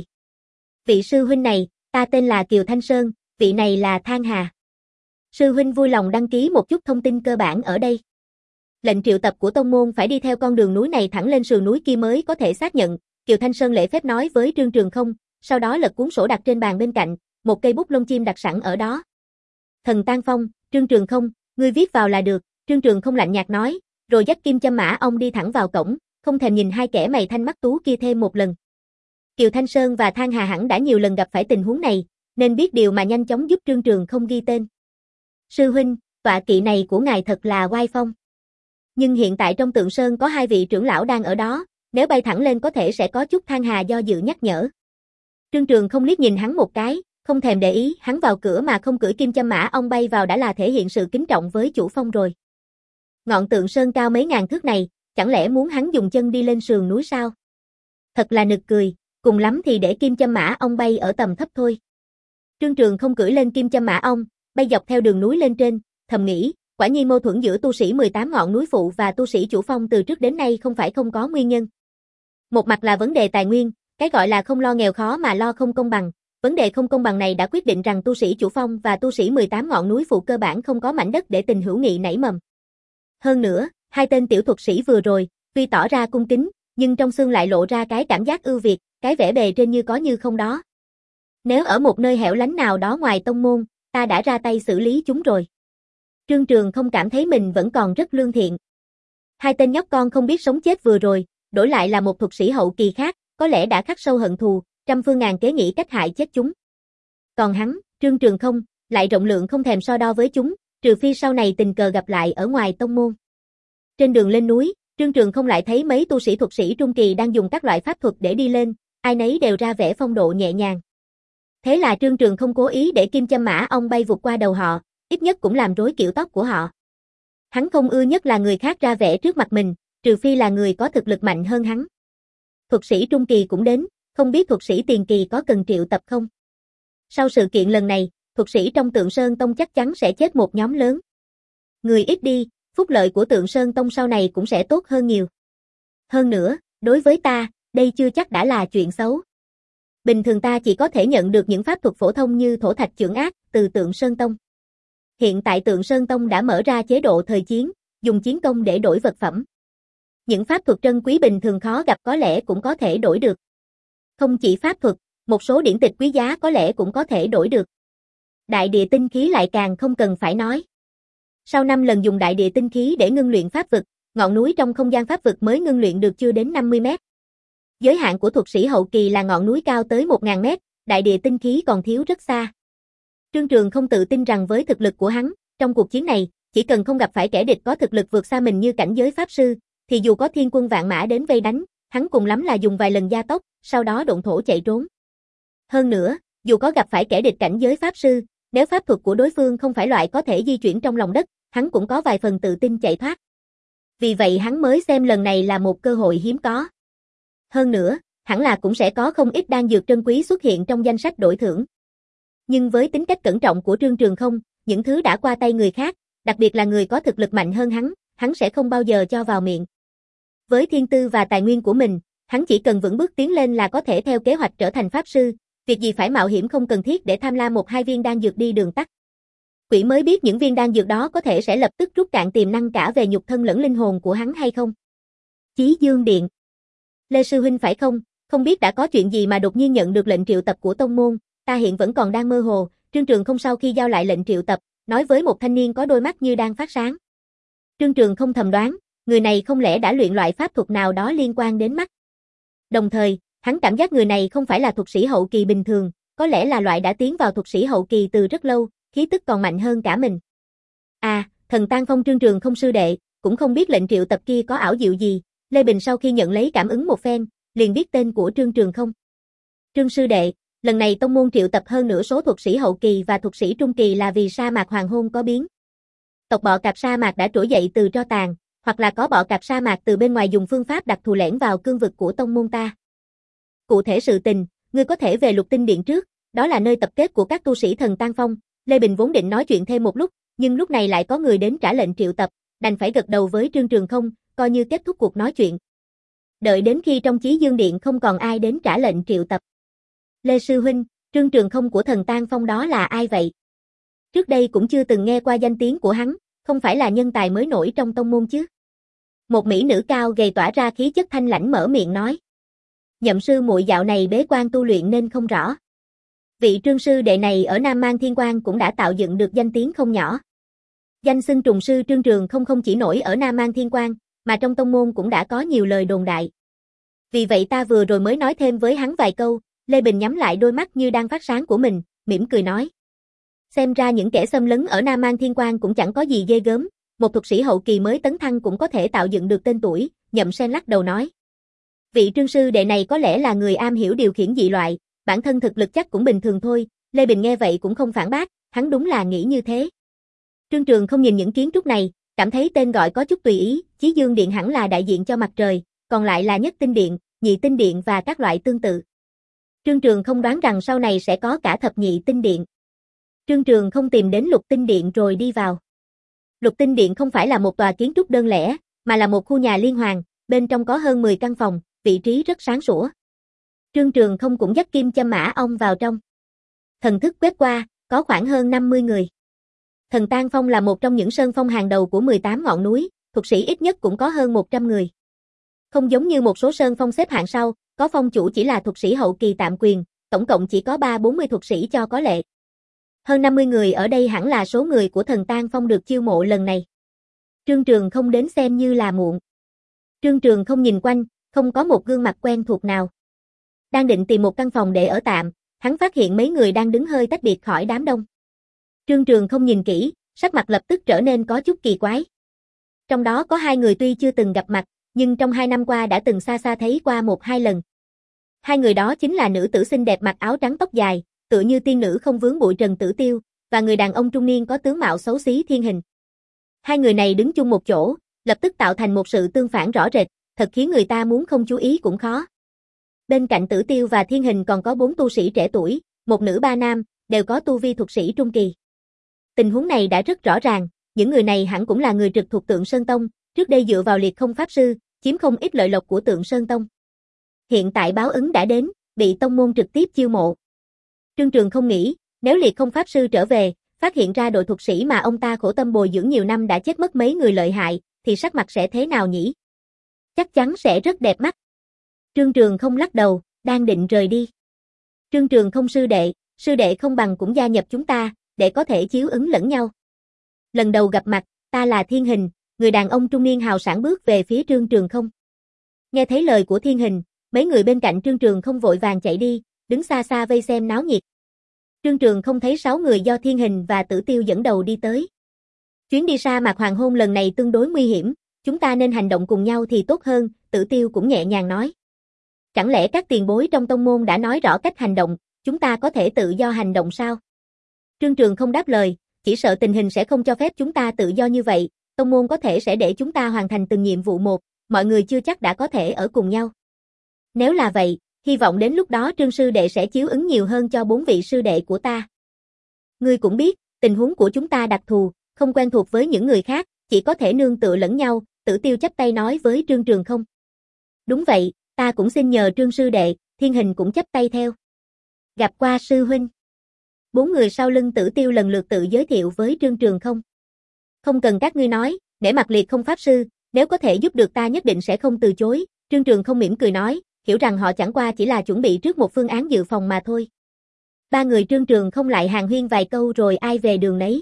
Vị sư huynh này, ta tên là Kiều Thanh Sơn, vị này là Thang Hà. Sư huynh vui lòng đăng ký một chút thông tin cơ bản ở đây. Lệnh triệu tập của tông môn phải đi theo con đường núi này thẳng lên sườn núi kia mới có thể xác nhận, Kiều Thanh Sơn lễ phép nói với Trương Trường Không, sau đó lật cuốn sổ đặt trên bàn bên cạnh, một cây bút lông chim đặt sẵn ở đó. Thần Tan Phong, Trương Trường Không, ngươi viết vào là được, Trương Trường Không lạnh nhạt nói, rồi dắt Kim Châm Mã ông đi thẳng vào cổng, không thèm nhìn hai kẻ mày thanh mắt tú kia thêm một lần. Kiều Thanh Sơn và Thang Hà hẳn đã nhiều lần gặp phải tình huống này, nên biết điều mà nhanh chóng giúp Trương Trường Không ghi tên. Sư huynh, tọa kỵ này của ngài thật là oai phong. Nhưng hiện tại trong Tượng Sơn có hai vị trưởng lão đang ở đó, nếu bay thẳng lên có thể sẽ có chút. Thang Hà do dự nhắc nhở. Trương Trường Không liếc nhìn hắn một cái, không thèm để ý, hắn vào cửa mà không cưỡi Kim Châm Mã ông bay vào đã là thể hiện sự kính trọng với chủ phong rồi. Ngọn Tượng Sơn cao mấy ngàn thước này, chẳng lẽ muốn hắn dùng chân đi lên sườn núi sao? Thật là nực cười, cùng lắm thì để Kim Châm Mã ông bay ở tầm thấp thôi. Trương Trường Không cưỡi lên Kim Châm Mã ông, bay dọc theo đường núi lên trên, thầm nghĩ, quả nhiên mâu thuẫn giữa tu sĩ mười tám ngọn núi phụ và tu sĩ chủ phong từ trước đến nay không phải không có nguyên nhân. Một mặt là vấn đề tài nguyên, cái gọi là không lo nghèo khó mà lo không công bằng, vấn đề không công bằng này đã quyết định rằng tu sĩ chủ phong và tu sĩ mười tám ngọn núi phụ cơ bản không có mảnh đất để tình hữu nghị nảy mầm. Hơn nữa, hai tên tiểu thuật sĩ vừa rồi, tuy tỏ ra cung kính, nhưng trong xương lại lộ ra cái cảm giác ưu việt, cái vẻ bề trên như có như không đó. Nếu ở một nơi hẻo lánh nào đó ngoài tông môn, ta đã ra tay xử lý chúng rồi. Trương Trường Không cảm thấy mình vẫn còn rất lương thiện. Hai tên nhóc con không biết sống chết vừa rồi, đổi lại là một thuật sĩ hậu kỳ khác, có lẽ đã khắc sâu hận thù, trăm phương ngàn kế nghĩ cách hại chết chúng. Còn hắn, Trương Trường Không, lại rộng lượng không thèm so đo với chúng, trừ phi sau này tình cờ gặp lại ở ngoài tông môn. Trên đường lên núi, Trương Trường Không lại thấy mấy tu sĩ thuật sĩ trung kỳ đang dùng các loại pháp thuật để đi lên, ai nấy đều ra vẻ phong độ nhẹ nhàng. Thế là Trương Trường Không cố ý để Kim Châm Mã ông bay vụt qua đầu họ, ít nhất cũng làm rối kiểu tóc của họ. Hắn không ưa nhất là người khác ra vẻ trước mặt mình, trừ phi là người có thực lực mạnh hơn hắn. Thuật sĩ trung kỳ cũng đến, không biết thuật sĩ tiền kỳ có cần triệu tập không? Sau sự kiện lần này, thuật sĩ trong Tượng Sơn Tông chắc chắn sẽ chết một nhóm lớn. Người ít đi, phúc lợi của Tượng Sơn Tông sau này cũng sẽ tốt hơn nhiều. Hơn nữa, đối với ta, đây chưa chắc đã là chuyện xấu. Bình thường ta chỉ có thể nhận được những pháp thuật phổ thông như thổ thạch chưởng ác từ Tượng Sơn Tông. Hiện tại Tượng Sơn Tông đã mở ra chế độ thời chiến, dùng chiến công để đổi vật phẩm. Những pháp thuật trân quý bình thường khó gặp có lẽ cũng có thể đổi được. Không chỉ pháp thuật, một số điển tịch quý giá có lẽ cũng có thể đổi được. Đại địa tinh khí lại càng không cần phải nói. Sau năm lần dùng đại địa tinh khí để ngưng luyện pháp vực, ngọn núi trong không gian pháp vực mới ngưng luyện được chưa đến năm mươi mét. Giới hạn của thuật sĩ hậu kỳ là ngọn núi cao tới một nghìn mét, đại địa tinh khí còn thiếu rất xa. Trương Trường Không tự tin rằng với thực lực của hắn, trong cuộc chiến này, chỉ cần không gặp phải kẻ địch có thực lực vượt xa mình như cảnh giới pháp sư, thì dù có thiên quân vạn mã đến vây đánh, hắn cùng lắm là dùng vài lần gia tốc, sau đó độn thổ chạy trốn. Hơn nữa, dù có gặp phải kẻ địch cảnh giới pháp sư, nếu pháp thuật của đối phương không phải loại có thể di chuyển trong lòng đất, hắn cũng có vài phần tự tin chạy thoát. Vì vậy hắn mới xem lần này là một cơ hội hiếm có. Hơn nữa, hẳn là cũng sẽ có không ít đan dược trân quý xuất hiện trong danh sách đổi thưởng. Nhưng với tính cách cẩn trọng của Trương Trường Không, những thứ đã qua tay người khác, đặc biệt là người có thực lực mạnh hơn hắn, hắn sẽ không bao giờ cho vào miệng. Với thiên tư và tài nguyên của mình, hắn chỉ cần vững bước tiến lên là có thể theo kế hoạch trở thành pháp sư, việc gì phải mạo hiểm không cần thiết để tham lam một hai viên đan dược đi đường tắt. Quỷ mới biết những viên đan dược đó có thể sẽ lập tức rút cạn tiềm năng cả về nhục thân lẫn linh hồn của hắn hay không. Chí Dương Điện. Lê Sư Huynh phải không, không biết đã có chuyện gì mà đột nhiên nhận được lệnh triệu tập của tông môn, ta hiện vẫn còn đang mơ hồ. Trương Trường Không sau khi giao lại lệnh triệu tập, nói với một thanh niên có đôi mắt như đang phát sáng. Trương Trường Không thầm đoán, người này không lẽ đã luyện loại pháp thuật nào đó liên quan đến mắt. Đồng thời, hắn cảm giác người này không phải là thuật sĩ hậu kỳ bình thường, có lẽ là loại đã tiến vào thuật sĩ hậu kỳ từ rất lâu, khí tức còn mạnh hơn cả mình. À, Thần Tan Phong Trương Trường Không sư đệ, cũng không biết lệnh triệu tập kia có ảo diệu gì. Lê Bình sau khi nhận lấy cảm ứng một phen, liền biết tên của Trương Trường Không. Trương sư đệ, lần này tông môn triệu tập hơn nửa số thuật sĩ hậu kỳ và thuật sĩ trung kỳ là vì sa mạc hoàng hôn có biến. Tộc bọ cạp sa mạc đã trỗi dậy từ tro tàn, hoặc là có bọ cạp sa mạc từ bên ngoài dùng phương pháp đặc thù lẻn vào cương vực của tông môn ta. Cụ thể sự tình, ngươi có thể về Lục Tinh Điện trước, đó là nơi tập kết của các tu sĩ Thần Tan Phong. Lê Bình vốn định nói chuyện thêm một lúc, nhưng lúc này lại có người đến trả lệnh triệu tập, đành phải gật đầu với Trương Trường Không, coi như kết thúc cuộc nói chuyện. Đợi đến khi trong Chí Dương Điện không còn ai đến trả lệnh triệu tập. Lê Sư Huynh, Trương Trường Không của Thần Tan Phong đó là ai vậy? Trước đây cũng chưa từng nghe qua danh tiếng của hắn, không phải là nhân tài mới nổi trong tông môn chứ? Một mỹ nữ cao gầy tỏa ra khí chất thanh lãnh mở miệng nói. Nhậm sư muội dạo này bế quan tu luyện nên không rõ. Vị Trương sư đệ này ở Nam Mang Thiên Quan cũng đã tạo dựng được danh tiếng không nhỏ. Danh xưng trùng sư Trương Trường không không chỉ nổi ở Nam Mang Thiên Quan, mà trong tông môn cũng đã có nhiều lời đồn đại. Vì vậy ta vừa rồi mới nói thêm với hắn vài câu. Lê Bình nhắm lại đôi mắt như đang phát sáng của mình, mỉm cười nói. Xem ra những kẻ xâm lấn ở Nam Mang Thiên Quan cũng chẳng có gì ghê gớm, một thuật sĩ hậu kỳ mới tấn thăng cũng có thể tạo dựng được tên tuổi, Nhậm Sen lắc đầu nói. Vị Trương sư đệ này có lẽ là người am hiểu điều khiển dị loại, bản thân thực lực chắc cũng bình thường thôi, Lê Bình nghe vậy cũng không phản bác, hắn đúng là nghĩ như thế. Trương Trường không nhìn những kiến trúc này, cảm thấy tên gọi có chút tùy ý, Chí Dương Điện hẳn là đại diện cho mặt trời, còn lại là Nhất Tinh Điện, Nhị Tinh Điện và các loại tương tự. Trương Trường không đoán rằng sau này sẽ có cả thập nhị tinh điện. Trương Trường không tìm đến Lục Tinh Điện rồi đi vào. Lục Tinh Điện không phải là một tòa kiến trúc đơn lẻ, mà là một khu nhà liên hoàn, bên trong có hơn mười căn phòng, vị trí rất sáng sủa. Trương Trường không cũng dắt Kim Châm Mã Ong vào trong. Thần thức quét qua, có khoảng hơn năm mươi người. Thần Tang Phong là một trong những sơn phong hàng đầu của mười tám ngọn núi, thuật sĩ ít nhất cũng có hơn một trăm người. Không giống như một số sơn phong xếp hạng sau, có phong chủ chỉ là thuật sĩ hậu kỳ tạm quyền, tổng cộng chỉ có ba bốn mươi thuật sĩ cho có lệ. Hơn năm mươi người ở đây hẳn là số người của Thần Tang Phong được chiêu mộ lần này. Trương Trường không đến xem như là muộn. Trương Trường không nhìn quanh, không có một gương mặt quen thuộc nào. Đang định tìm một căn phòng để ở tạm, hắn phát hiện mấy người đang đứng hơi tách biệt khỏi đám đông. Trương Trường không nhìn kỹ, sắc mặt lập tức trở nên có chút kỳ quái. Trong đó có hai người tuy chưa từng gặp mặt, nhưng trong hai năm qua đã từng xa xa thấy qua một hai lần. Hai người đó chính là nữ tử xinh đẹp mặc áo trắng tóc dài, tựa như tiên nữ không vướng bụi Trần Tử Tiêu, và người đàn ông trung niên có tướng mạo xấu xí Thiên Hình. Hai người này đứng chung một chỗ, lập tức tạo thành một sự tương phản rõ rệt, thật khiến người ta muốn không chú ý cũng khó. Bên cạnh Tử Tiêu và Thiên Hình còn có bốn tu sĩ trẻ tuổi, một nữ ba nam, đều có tu vi thuật sĩ trung kỳ. Tình huống này đã rất rõ ràng, những người này hẳn cũng là người trực thuộc Tượng Sơn Tông, trước đây dựa vào Liệt Không Pháp Sư, chiếm không ít lợi lộc của Tượng Sơn Tông. Hiện tại báo ứng đã đến, bị tông môn trực tiếp chiêu mộ. Trương Trường không nghĩ, nếu Liệt Không Pháp Sư trở về, phát hiện ra đội thuật sĩ mà ông ta khổ tâm bồi dưỡng nhiều năm đã chết mất mấy người lợi hại, thì sắc mặt sẽ thế nào nhỉ? Chắc chắn sẽ rất đẹp mắt. Trương Trường không lắc đầu, đang định rời đi. Trương Trường không sư đệ, sư đệ không bằng cũng gia nhập chúng ta, để có thể chiếu ứng lẫn nhau. Lần đầu gặp mặt, ta là Thiên Hình, người đàn ông trung niên hào sảng bước về phía Trương Trường không. Nghe thấy lời của Thiên Hình, mấy người bên cạnh Trương Trường không vội vàng chạy đi, đứng xa xa vây xem náo nhiệt. Trương Trường không thấy sáu người do Thiên Hình và Tử Tiêu dẫn đầu đi tới. Chuyến đi sa mạc hoàng hôn lần này tương đối nguy hiểm, chúng ta nên hành động cùng nhau thì tốt hơn, Tử Tiêu cũng nhẹ nhàng nói. Chẳng lẽ các tiền bối trong tông môn đã nói rõ cách hành động, chúng ta có thể tự do hành động sao? Trương Trường không đáp lời, chỉ sợ tình hình sẽ không cho phép chúng ta tự do như vậy, tông môn có thể sẽ để chúng ta hoàn thành từng nhiệm vụ một, mọi người chưa chắc đã có thể ở cùng nhau. Nếu là vậy, hy vọng đến lúc đó Trương sư đệ sẽ chiếu ứng nhiều hơn cho bốn vị sư đệ của ta. Ngươi cũng biết, tình huống của chúng ta đặc thù, không quen thuộc với những người khác, chỉ có thể nương tựa lẫn nhau, Tử Tiêu chắp tay nói với Trương Trường không. Đúng vậy, ta cũng xin nhờ Trương sư đệ, Thiên Hình cũng chắp tay theo. Gặp qua sư huynh. Bốn người sau lưng Tử Tiêu lần lượt tự giới thiệu với Trương Trường không. Không cần các ngươi nói, để mặc Liệt Không Pháp Sư, nếu có thể giúp được ta nhất định sẽ không từ chối, Trương Trường không mỉm cười nói, hiểu rằng họ chẳng qua chỉ là chuẩn bị trước một phương án dự phòng mà thôi. Ba người Trương Trường không lại hàn huyên vài câu rồi ai về đường nấy.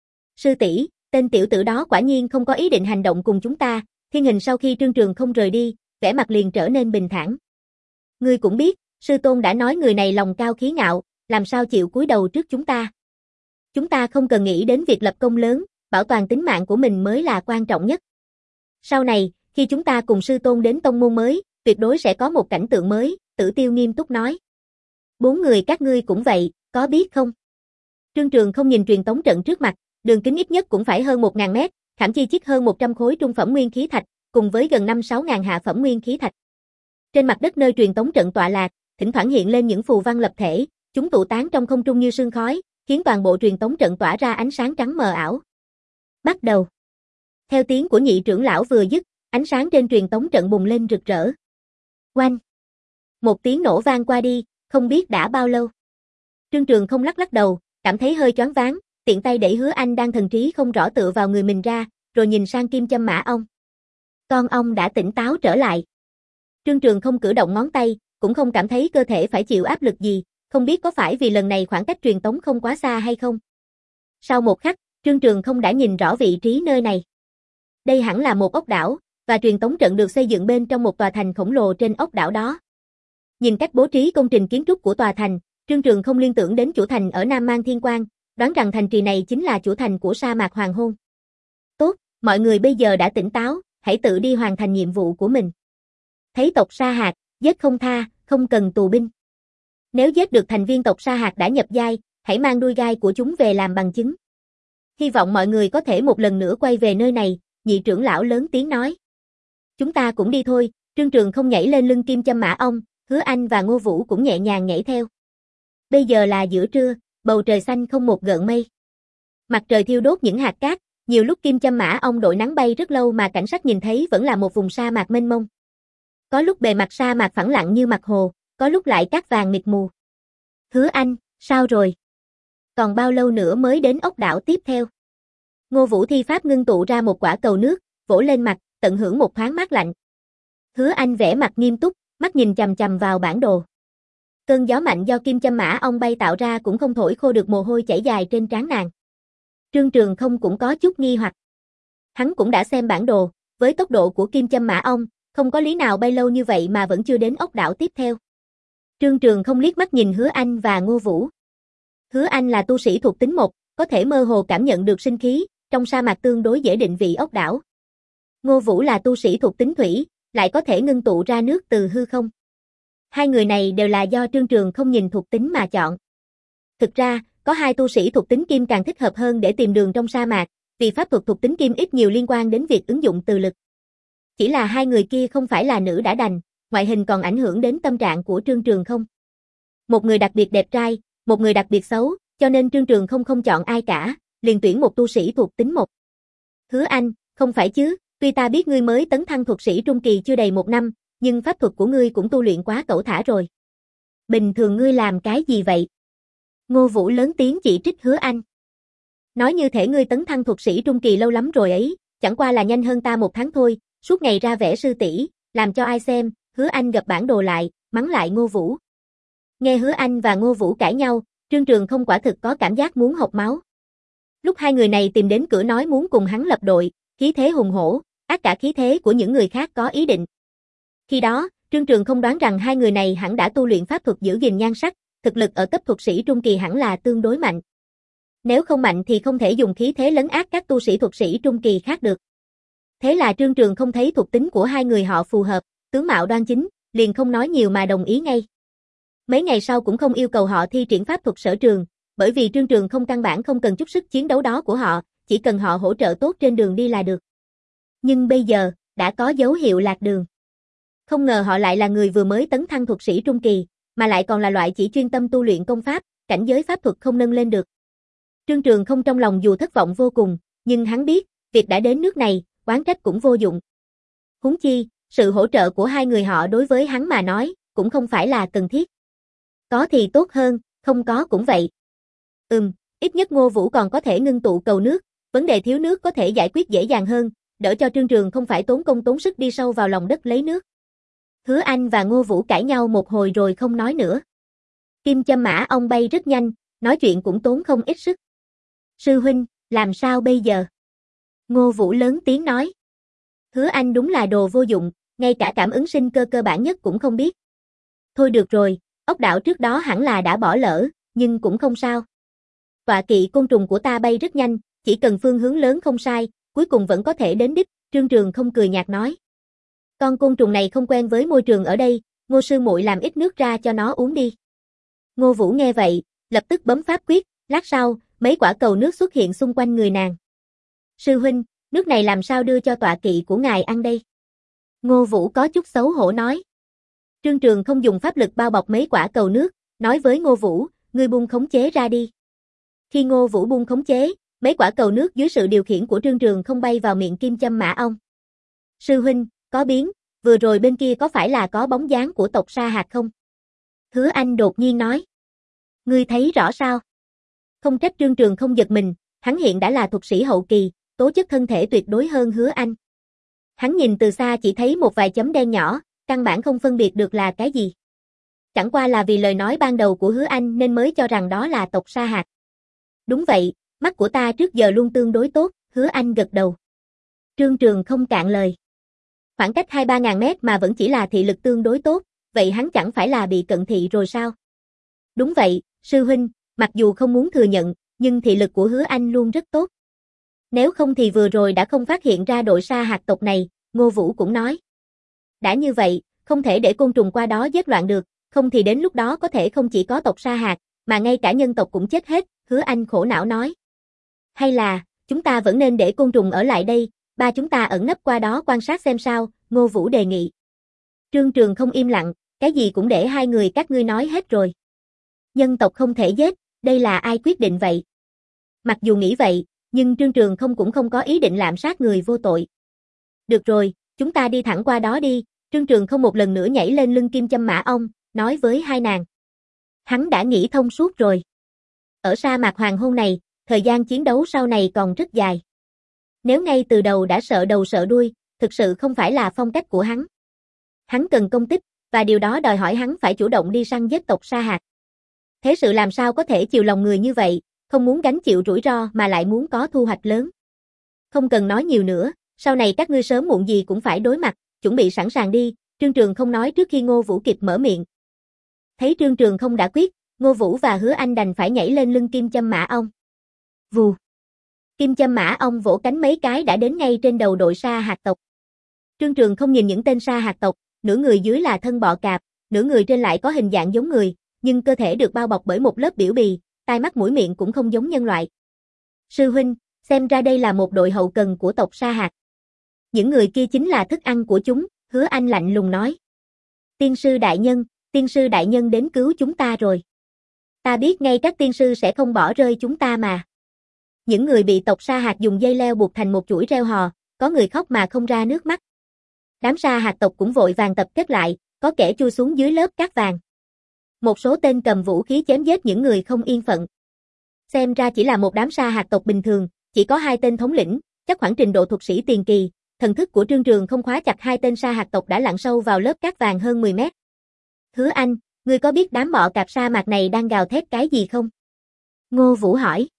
Sư tỷ, tên tiểu tử đó quả nhiên không có ý định hành động cùng chúng ta, Thiên Hình sau khi Trương Trường không rời đi, vẻ mặt liền trở nên bình thản. Ngươi cũng biết, sư tôn đã nói người này lòng cao khí ngạo, làm sao chịu cúi đầu trước chúng ta. Chúng ta không cần nghĩ đến việc lập công lớn, bảo toàn tính mạng của mình mới là quan trọng nhất. Sau này, khi chúng ta cùng sư tôn đến tông môn mới, tuyệt đối sẽ có một cảnh tượng mới, Tử Tiêu nghiêm túc nói. Bốn người các ngươi cũng vậy, có biết không? Trương Trường không nhìn truyền tống trận trước mặt, đường kính ít nhất cũng phải hơn một nghìn mét, khảm chi chít hơn một trăm khối trung phẩm nguyên khí thạch, cùng với gần năm sáu ngàn hạ phẩm nguyên khí thạch. Trên mặt đất nơi truyền tống trận tọa lạc, thỉnh thoảng hiện lên những phù văn lập thể, chúng tụ tán trong không trung như sương khói, khiến toàn bộ truyền tống trận tỏa ra ánh sáng trắng mờ ảo. Bắt đầu. Theo tiếng của nhị trưởng lão vừa dứt, ánh sáng trên truyền tống trận bùng lên rực rỡ. Oanh! Một tiếng nổ vang qua đi, không biết đã bao lâu. Trương Trường không lắc lắc đầu, cảm thấy hơi choáng váng, tiện tay đẩy Hứa Anh đang thần trí không rõ tựa vào người mình ra, rồi nhìn sang Kim Châm Mã Ong. Con ong đã tỉnh táo trở lại. Trương Trường không cử động ngón tay, cũng không cảm thấy cơ thể phải chịu áp lực gì, không biết có phải vì lần này khoảng cách truyền tống không quá xa hay không. Sau một khắc, Trương Trường không đã nhìn rõ vị trí nơi này. Đây hẳn là một ốc đảo, và truyền tống trận được xây dựng bên trong một tòa thành khổng lồ trên ốc đảo đó. Nhìn cách bố trí công trình kiến trúc của tòa thành, Trương Trường không liên tưởng đến chủ thành ở Nam Mang Thiên Quang, đoán rằng thành trì này chính là chủ thành của sa mạc hoàng hôn. Tốt, mọi người bây giờ đã tỉnh táo, hãy tự đi hoàn thành nhiệm vụ của mình. Thấy tộc Sa Hạt, giết không tha, không cần tù binh. Nếu giết được thành viên tộc Sa Hạt đã nhập giai, hãy mang đuôi gai của chúng về làm bằng chứng. Hy vọng mọi người có thể một lần nữa quay về nơi này, nhị trưởng lão lớn tiếng nói. Chúng ta cũng đi thôi, Trương Trường không nhảy lên lưng Kim Châm Mã Ong, Hứa Anh và Ngô Vũ cũng nhẹ nhàng nhảy theo. Bây giờ là giữa trưa, bầu trời xanh không một gợn mây. Mặt trời thiêu đốt những hạt cát, nhiều lúc Kim Châm Mã Ong đội nắng bay rất lâu mà cảnh sắc nhìn thấy vẫn là một vùng sa mạc mênh mông. Có lúc bề mặt sa mạc phẳng lặng như mặt hồ, có lúc lại cát vàng mịt mù. Hứa Anh, sao rồi? Còn bao lâu nữa mới đến ốc đảo tiếp theo? Ngô Vũ thi pháp ngưng tụ ra một quả cầu nước, vỗ lên mặt, tận hưởng một thoáng mát lạnh. Hứa Anh vẻ mặt nghiêm túc, mắt nhìn chằm chằm vào bản đồ. Cơn gió mạnh do Kim Châm Mã Ong bay tạo ra cũng không thổi khô được mồ hôi chảy dài trên trán nàng. Trương Trường không cũng có chút nghi hoặc. Hắn cũng đã xem bản đồ, với tốc độ của Kim Châm Mã Ong, không có lý nào bay lâu như vậy mà vẫn chưa đến ốc đảo tiếp theo. Trương Trường không liếc mắt nhìn Hứa Anh và Ngô Vũ. Hứa Anh là tu sĩ thuộc tính một, có thể mơ hồ cảm nhận được sinh khí, trong sa mạc tương đối dễ định vị ốc đảo. Ngô Vũ là tu sĩ thuộc tính thủy, lại có thể ngưng tụ ra nước từ hư không. Hai người này đều là do Trương Trường không nhìn thuộc tính mà chọn. Thực ra, có hai tu sĩ thuộc tính kim càng thích hợp hơn để tìm đường trong sa mạc, vì pháp thuật thuộc tính kim ít nhiều liên quan đến việc ứng dụng từ lực. Chỉ là hai người kia không phải là nữ đã đành, ngoại hình còn ảnh hưởng đến tâm trạng của Trương Trường không. Một người đặc biệt đẹp trai, một người đặc biệt xấu, cho nên Trương Trường không không chọn ai cả, liền tuyển một tu sĩ thuộc tính một. Hứa Anh, không phải chứ, tuy ta biết ngươi mới tấn thăng thuật sĩ trung kỳ chưa đầy một năm, nhưng pháp thuật của ngươi cũng tu luyện quá cẩu thả rồi. Bình thường ngươi làm cái gì vậy? Ngô Vũ lớn tiếng chỉ trích Hứa Anh. Nói như thể ngươi tấn thăng thuật sĩ trung kỳ lâu lắm rồi ấy, chẳng qua là nhanh hơn ta một tháng thôi, suốt ngày ra vẻ sư tỷ, làm cho ai xem. Hứa Anh gập bản đồ lại, mắng lại Ngô Vũ. Nghe Hứa Anh và Ngô Vũ cãi nhau, Trương Trường không quả thực có cảm giác muốn hộc máu. Lúc hai người này tìm đến cửa nói muốn cùng hắn lập đội, khí thế hùng hổ, ác cả khí thế của những người khác có ý định. Khi đó, Trương Trường không đoán rằng hai người này hẳn đã tu luyện pháp thuật giữ gìn nhan sắc, thực lực ở cấp thuật sĩ trung kỳ hẳn là tương đối mạnh. Nếu không mạnh thì không thể dùng khí thế lấn át các tu sĩ thuật sĩ trung kỳ khác được. Thế là Trương Trường không thấy thuộc tính của hai người họ phù hợp, tướng mạo đoan chính, liền không nói nhiều mà đồng ý ngay. Mấy ngày sau cũng không yêu cầu họ thi triển pháp thuật sở trường, bởi vì Trương Trường không căn bản không cần chút sức chiến đấu đó của họ, chỉ cần họ hỗ trợ tốt trên đường đi là được. Nhưng bây giờ, đã có dấu hiệu lạc đường. Không ngờ họ lại là người vừa mới tấn thăng thuật sĩ trung kỳ, mà lại còn là loại chỉ chuyên tâm tu luyện công pháp, cảnh giới pháp thuật không nâng lên được. Trương Trường không trong lòng dù thất vọng vô cùng, nhưng hắn biết, việc đã đến nước này, oán trách cũng vô dụng. Huống chi, sự hỗ trợ của hai người họ đối với hắn mà nói, cũng không phải là cần thiết. Có thì tốt hơn, không có cũng vậy. Ừm, ít nhất Ngô Vũ còn có thể ngưng tụ cầu nước, vấn đề thiếu nước có thể giải quyết dễ dàng hơn, đỡ cho Trương Trường không phải tốn công tốn sức đi sâu vào lòng đất lấy nước. Hứa Anh và Ngô Vũ cãi nhau một hồi rồi không nói nữa. Kim Châm Mã Ong bay rất nhanh, nói chuyện cũng tốn không ít sức. Sư huynh, làm sao bây giờ? Ngô Vũ lớn tiếng nói. Hứa Anh đúng là đồ vô dụng, ngay cả cảm ứng sinh cơ cơ bản nhất cũng không biết. Thôi được rồi, ốc đảo trước đó hẳn là đã bỏ lỡ, nhưng cũng không sao. Tọa kỵ côn trùng của ta bay rất nhanh, chỉ cần phương hướng lớn không sai, cuối cùng vẫn có thể đến đích, Trương Trường không cười nhạt nói. Con côn trùng này không quen với môi trường ở đây, Ngô sư muội làm ít nước ra cho nó uống đi. Ngô Vũ nghe vậy, lập tức bấm pháp quyết, lát sau, mấy quả cầu nước xuất hiện xung quanh người nàng. Sư huynh, nước này làm sao đưa cho tọa kỵ của ngài ăn đây? Ngô Vũ có chút xấu hổ nói. Trương Trường không dùng pháp lực bao bọc mấy quả cầu nước, nói với Ngô Vũ, ngươi buông khống chế ra đi. Khi Ngô Vũ buông khống chế, mấy quả cầu nước dưới sự điều khiển của Trương Trường không bay vào miệng Kim Châm Mã Ong. Sư huynh, có biến, vừa rồi bên kia có phải là có bóng dáng của tộc Sa Hạt không? Hứa Anh đột nhiên nói. Ngươi thấy rõ sao? Không trách Trương Trường không giật mình, hắn hiện đã là thuật sĩ hậu kỳ, tố chất thân thể tuyệt đối hơn Hứa Anh. Hắn nhìn từ xa chỉ thấy một vài chấm đen nhỏ, căn bản không phân biệt được là cái gì. Chẳng qua là vì lời nói ban đầu của Hứa Anh nên mới cho rằng đó là tộc Sa Hạt. Đúng vậy, mắt của ta trước giờ luôn tương đối tốt, Hứa Anh gật đầu. Trương Trường không cạn lời. Khoảng cách hai ba ngàn mét mà vẫn chỉ là thị lực tương đối tốt, vậy hắn chẳng phải là bị cận thị rồi sao? Đúng vậy, sư huynh, mặc dù không muốn thừa nhận, nhưng thị lực của Hứa Anh luôn rất tốt. Nếu không thì vừa rồi đã không phát hiện ra đội Sa Hạt tộc này, Ngô Vũ cũng nói. Đã như vậy, không thể để côn trùng qua đó giết loạn được, không thì đến lúc đó có thể không chỉ có tộc Sa Hạt, mà ngay cả nhân tộc cũng chết hết, Hứa Anh khổ não nói. Hay là, chúng ta vẫn nên để côn trùng ở lại đây, ba chúng ta ẩn nấp qua đó quan sát xem sao, Ngô Vũ đề nghị. Trương Trường không im lặng, cái gì cũng để hai người các ngươi nói hết rồi. Nhân tộc không thể giết, đây là ai quyết định vậy? Mặc dù nghĩ vậy, nhưng Trương Trường không cũng không có ý định lạm sát người vô tội. Được rồi, chúng ta đi thẳng qua đó đi, Trương Trường không một lần nữa nhảy lên lưng Kim Châm Mã Ong, nói với hai nàng. Hắn đã nghĩ thông suốt rồi. Ở sa mạc hoàng hôn này, thời gian chiến đấu sau này còn rất dài. Nếu ngay từ đầu đã sợ đầu sợ đuôi, thực sự không phải là phong cách của hắn. Hắn cần công tích, và điều đó đòi hỏi hắn phải chủ động đi săn giết tộc Sa Hạt. Thế sự làm sao có thể chiều lòng người như vậy, không muốn gánh chịu rủi ro mà lại muốn có thu hoạch lớn. Không cần nói nhiều nữa, sau này các ngươi sớm muộn gì cũng phải đối mặt, chuẩn bị sẵn sàng đi, Trương Trường không nói trước khi Ngô Vũ kịp mở miệng. Thấy Trương Trường không đã quyết, Ngô Vũ và Hứa Anh đành phải nhảy lên lưng Kim Châm Mã Ong. Vù. Kim Châm Mã Ong vỗ cánh mấy cái đã đến ngay trên đầu đội Sa Hạt tộc. Trương Trường không nhìn những tên Sa Hạt tộc, nửa người dưới là thân bọ cạp, nửa người trên lại có hình dạng giống người, nhưng cơ thể được bao bọc bởi một lớp biểu bì, tai mắt mũi miệng cũng không giống nhân loại. Sư huynh, xem ra đây là một đội hậu cần của tộc Sa Hạt. Những người kia chính là thức ăn của chúng, Hứa Anh lạnh lùng nói. Tiên sư đại nhân, tiên sư đại nhân đến cứu chúng ta rồi. Ta biết ngay các tiên sư sẽ không bỏ rơi chúng ta mà. Những người bị tộc Sa Hạt dùng dây leo buộc thành một chuỗi reo hò, có người khóc mà không ra nước mắt. Đám Sa Hạt tộc cũng vội vàng tập kết lại, có kẻ chui xuống dưới lớp cát vàng. Một số tên cầm vũ khí chém giết những người không yên phận. Xem ra chỉ là một đám Sa Hạt tộc bình thường, chỉ có hai tên thống lĩnh, chắc khoảng trình độ thuật sĩ tiền kỳ, thần thức của Trương Trường không khóa chặt hai tên Sa Hạt tộc đã lặn sâu vào lớp cát vàng hơn mười mét. Hứa Anh, ngươi có biết đám bọ cạp sa mạc này đang gào thét cái gì không? Ngô Vũ hỏi.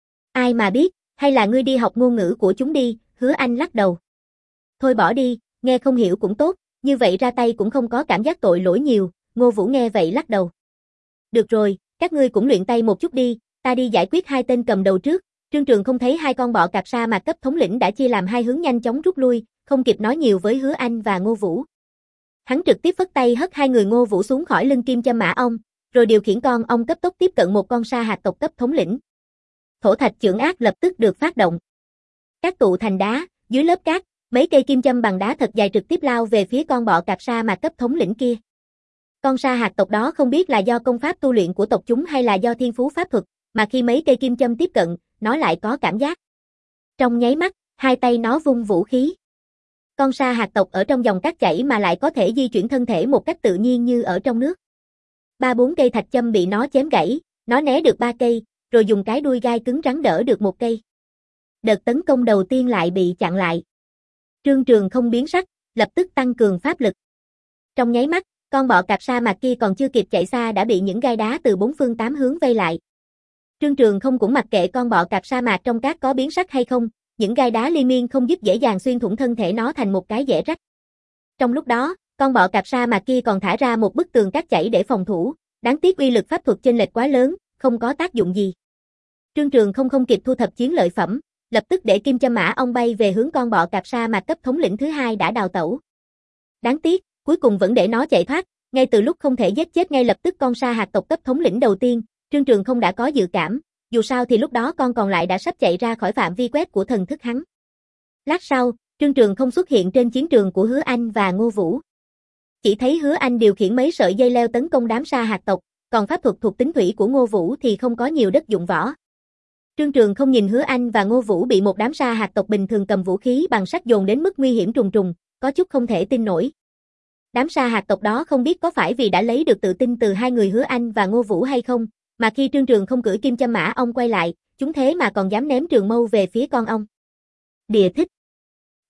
Ai mà biết, hay là ngươi đi học ngôn ngữ của chúng đi, Hứa Anh lắc đầu. Thôi bỏ đi, nghe không hiểu cũng tốt, như vậy ra tay cũng không có cảm giác tội lỗi nhiều, Ngô Vũ nghe vậy lắc đầu. Được rồi, các ngươi cũng luyện tay một chút đi, ta đi giải quyết hai tên cầm đầu trước. Trương Trường không thấy hai con bọ cạp sa mạc cấp thống lĩnh đã chia làm hai hướng nhanh chóng rút lui, không kịp nói nhiều với Hứa Anh và Ngô Vũ. Hắn trực tiếp phất tay hất hai người Ngô Vũ xuống khỏi lưng Kim Châm Mã Ong, rồi điều khiển con ong cấp tốc tiếp cận một con Sa Hạt tộc cấp thống lĩnh. Thổ thạch chưởng ác lập tức được phát động. Các tụ thành đá, dưới lớp cát, mấy cây kim châm bằng đá thật dài trực tiếp lao về phía con bọ cạp sa mạc cấp thống lĩnh kia. Con Sa Hạt tộc đó không biết là do công pháp tu luyện của tộc chúng hay là do thiên phú pháp thuật, mà khi mấy cây kim châm tiếp cận, nó lại có cảm giác. Trong nháy mắt, hai tay nó vung vũ khí. Con Sa Hạt tộc ở trong dòng cát chảy mà lại có thể di chuyển thân thể một cách tự nhiên như ở trong nước. Ba bốn cây thạch châm bị nó chém gãy, nó né được ba cây, rồi dùng cái đuôi gai cứng rắn đỡ được một cây. Đợt tấn công đầu tiên lại bị chặn lại. Trương Trường không biến sắc, lập tức tăng cường pháp lực. Trong nháy mắt, con bọ cạp sa mạc kia còn chưa kịp chạy xa đã bị những gai đá từ bốn phương tám hướng vây lại. Trương Trường không cũng mặc kệ con bọ cạp sa mạc trong cát có biến sắc hay không, những gai đá liên miên không dứt dễ dàng xuyên thủng thân thể nó thành một cái dẻ rách. Trong lúc đó, con bọ cạp sa mạc kia còn thả ra một bức tường cát chảy để phòng thủ, đáng tiếc uy lực pháp thuật chênh lệch quá lớn, không có tác dụng gì. Trương Trường không không kịp thu thập chiến lợi phẩm, lập tức để Kim Châm Mã Ong bay về hướng con bọ cạp sa mạc cấp thống lĩnh thứ hai đã đào tẩu. Đáng tiếc, cuối cùng vẫn để nó chạy thoát, ngay từ lúc không thể giết chết ngay lập tức con Sa Hạt tộc cấp thống lĩnh đầu tiên, Trương Trường không đã có dự cảm, dù sao thì lúc đó con còn lại đã sắp chạy ra khỏi phạm vi quét của thần thức hắn. Lát sau, Trương Trường không xuất hiện trên chiến trường của Hứa Anh và Ngô Vũ. Chỉ thấy Hứa Anh điều khiển mấy sợi dây leo tấn công đám Sa Hạt tộc, còn pháp thuật thuộc tính thủy của Ngô Vũ thì không có nhiều đất dụng võ. Trương Trường không nhìn Hứa Anh và Ngô Vũ bị một đám Sa Hạt tộc bình thường cầm vũ khí bằng sắt dồn đến mức nguy hiểm trùng trùng, có chút không thể tin nổi. Đám Sa Hạt tộc đó không biết có phải vì đã lấy được tự tin từ hai người Hứa Anh và Ngô Vũ hay không, mà khi Trương Trường không cưỡi Kim Châm Mã Ong quay lại, chúng thế mà còn dám ném trường mâu về phía con ong. Địa thích.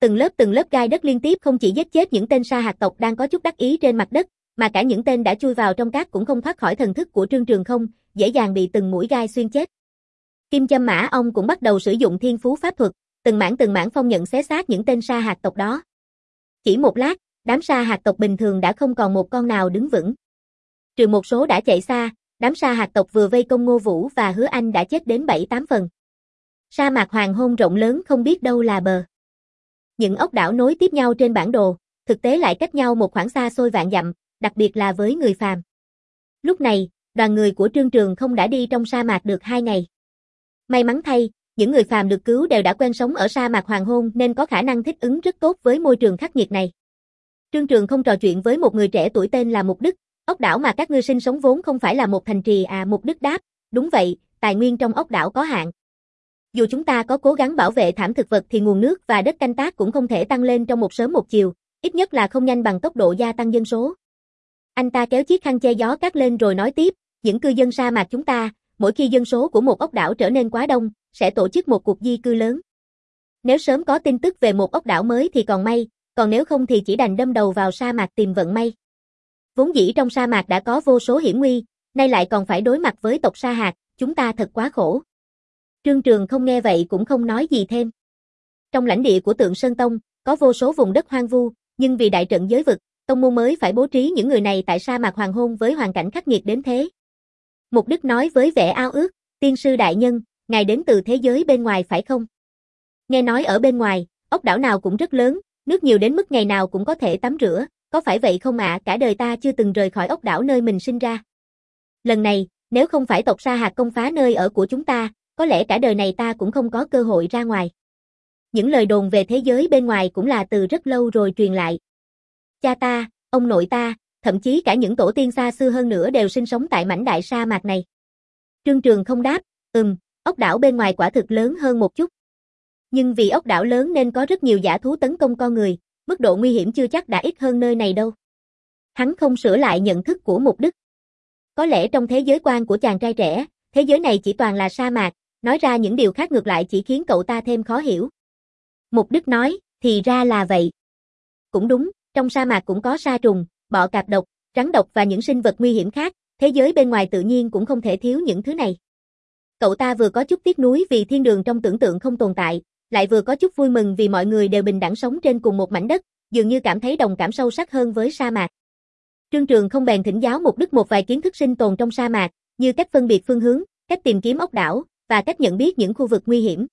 Từng lớp từng lớp gai đất liên tiếp không chỉ giết chết những tên sa hạt tộc đang có chút đắc ý trên mặt đất, mà cả những tên đã chui vào trong cát cũng không thoát khỏi thần thức của Trương Trường Không, dễ dàng bị từng mũi gai xuyên chết. Kim Châm Mã Ong cũng bắt đầu sử dụng thiên phú pháp thuật, từng mảng từng mảng phong nhận xé xác những tên sa hạt tộc đó. Chỉ một lát, đám sa hạt tộc bình thường đã không còn một con nào đứng vững. Trừ một số đã chạy xa, đám sa hạt tộc vừa vây công Ngô Vũ và Hứa Anh đã chết đến bảy tám phần. Sa mạc hoàng hôn rộng lớn không biết đâu là bờ. Những ốc đảo nối tiếp nhau trên bản đồ, thực tế lại cách nhau một khoảng xa xôi vạn dặm, đặc biệt là với người phàm. Lúc này, đoàn người của Trương Trường Không đã đi trong sa mạc được hai ngày. May mắn thay, những người phàm được cứu đều đã quen sống ở sa mạc hoàng hôn nên có khả năng thích ứng rất tốt với môi trường khắc nghiệt này. Trương Trường Không trò chuyện với một người trẻ tuổi tên là Mục Đức, ốc đảo mà các ngươi sinh sống vốn không phải là một thành trì à? Mục Đức đáp, đúng vậy, tài nguyên trong ốc đảo có hạn. Dù chúng ta có cố gắng bảo vệ thảm thực vật thì nguồn nước và đất canh tác cũng không thể tăng lên trong một sớm một chiều, ít nhất là không nhanh bằng tốc độ gia tăng dân số. Anh ta kéo chiếc khăn che gió cát lên rồi nói tiếp, những cư dân sa mạc chúng ta, mỗi khi dân số của một ốc đảo trở nên quá đông, sẽ tổ chức một cuộc di cư lớn. Nếu sớm có tin tức về một ốc đảo mới thì còn may, còn nếu không thì chỉ đành đâm đầu vào sa mạc tìm vận may. Vốn dĩ trong sa mạc đã có vô số hiểm nguy, nay lại còn phải đối mặt với tộc sa hạt, chúng ta thật quá khổ. Trương Trường Không nghe vậy cũng không nói gì thêm. Trong lãnh địa của Tượng Sơn Tông, có vô số vùng đất hoang vu, nhưng vì đại trận giới vực, tông môn mới phải bố trí những người này tại sa mạc hoàng hôn với hoàn cảnh khắc nghiệt đến thế. Mục Đức nói với vẻ ao ước, tiên sư đại nhân, ngài đến từ thế giới bên ngoài phải không? Nghe nói ở bên ngoài, ốc đảo nào cũng rất lớn, nước nhiều đến mức ngày nào cũng có thể tắm rửa, có phải vậy không ạ? Cả đời ta chưa từng rời khỏi ốc đảo nơi mình sinh ra. Lần này, nếu không phải tộc sa hạt công phá nơi ở của chúng ta, có lẽ cả đời này ta cũng không có cơ hội ra ngoài. Những lời đồn về thế giới bên ngoài cũng là từ rất lâu rồi truyền lại. Cha ta, ông nội ta, thậm chí cả những tổ tiên xa xưa hơn nữa đều sinh sống tại mảnh đại sa mạc này. Trương Trường Không đáp, ừm, ốc đảo bên ngoài quả thực lớn hơn một chút. Nhưng vì ốc đảo lớn nên có rất nhiều dã thú tấn công con người, mức độ nguy hiểm chưa chắc đã ít hơn nơi này đâu. Hắn không sửa lại nhận thức của Mục Đức. Có lẽ trong thế giới quan của chàng trai trẻ, thế giới này chỉ toàn là sa mạc, nói ra những điều khác ngược lại chỉ khiến cậu ta thêm khó hiểu. Mục Đức nói, thì ra là vậy. Cũng đúng, trong sa mạc cũng có sa trùng, bọ cạp độc, rắn độc và những sinh vật nguy hiểm khác, thế giới bên ngoài tự nhiên cũng không thể thiếu những thứ này. Cậu ta vừa có chút tiếc nuối vì thiên đường trong tưởng tượng không tồn tại, lại vừa có chút vui mừng vì mọi người đều bình đẳng sống trên cùng một mảnh đất, dường như cảm thấy đồng cảm sâu sắc hơn với sa mạc. Trương Trường Không bèn thỉnh giáo Mục Đức một vài kiến thức sinh tồn trong sa mạc, như cách phân biệt phương hướng, cách tìm kiếm ốc đảo, và cách nhận biết những khu vực nguy hiểm.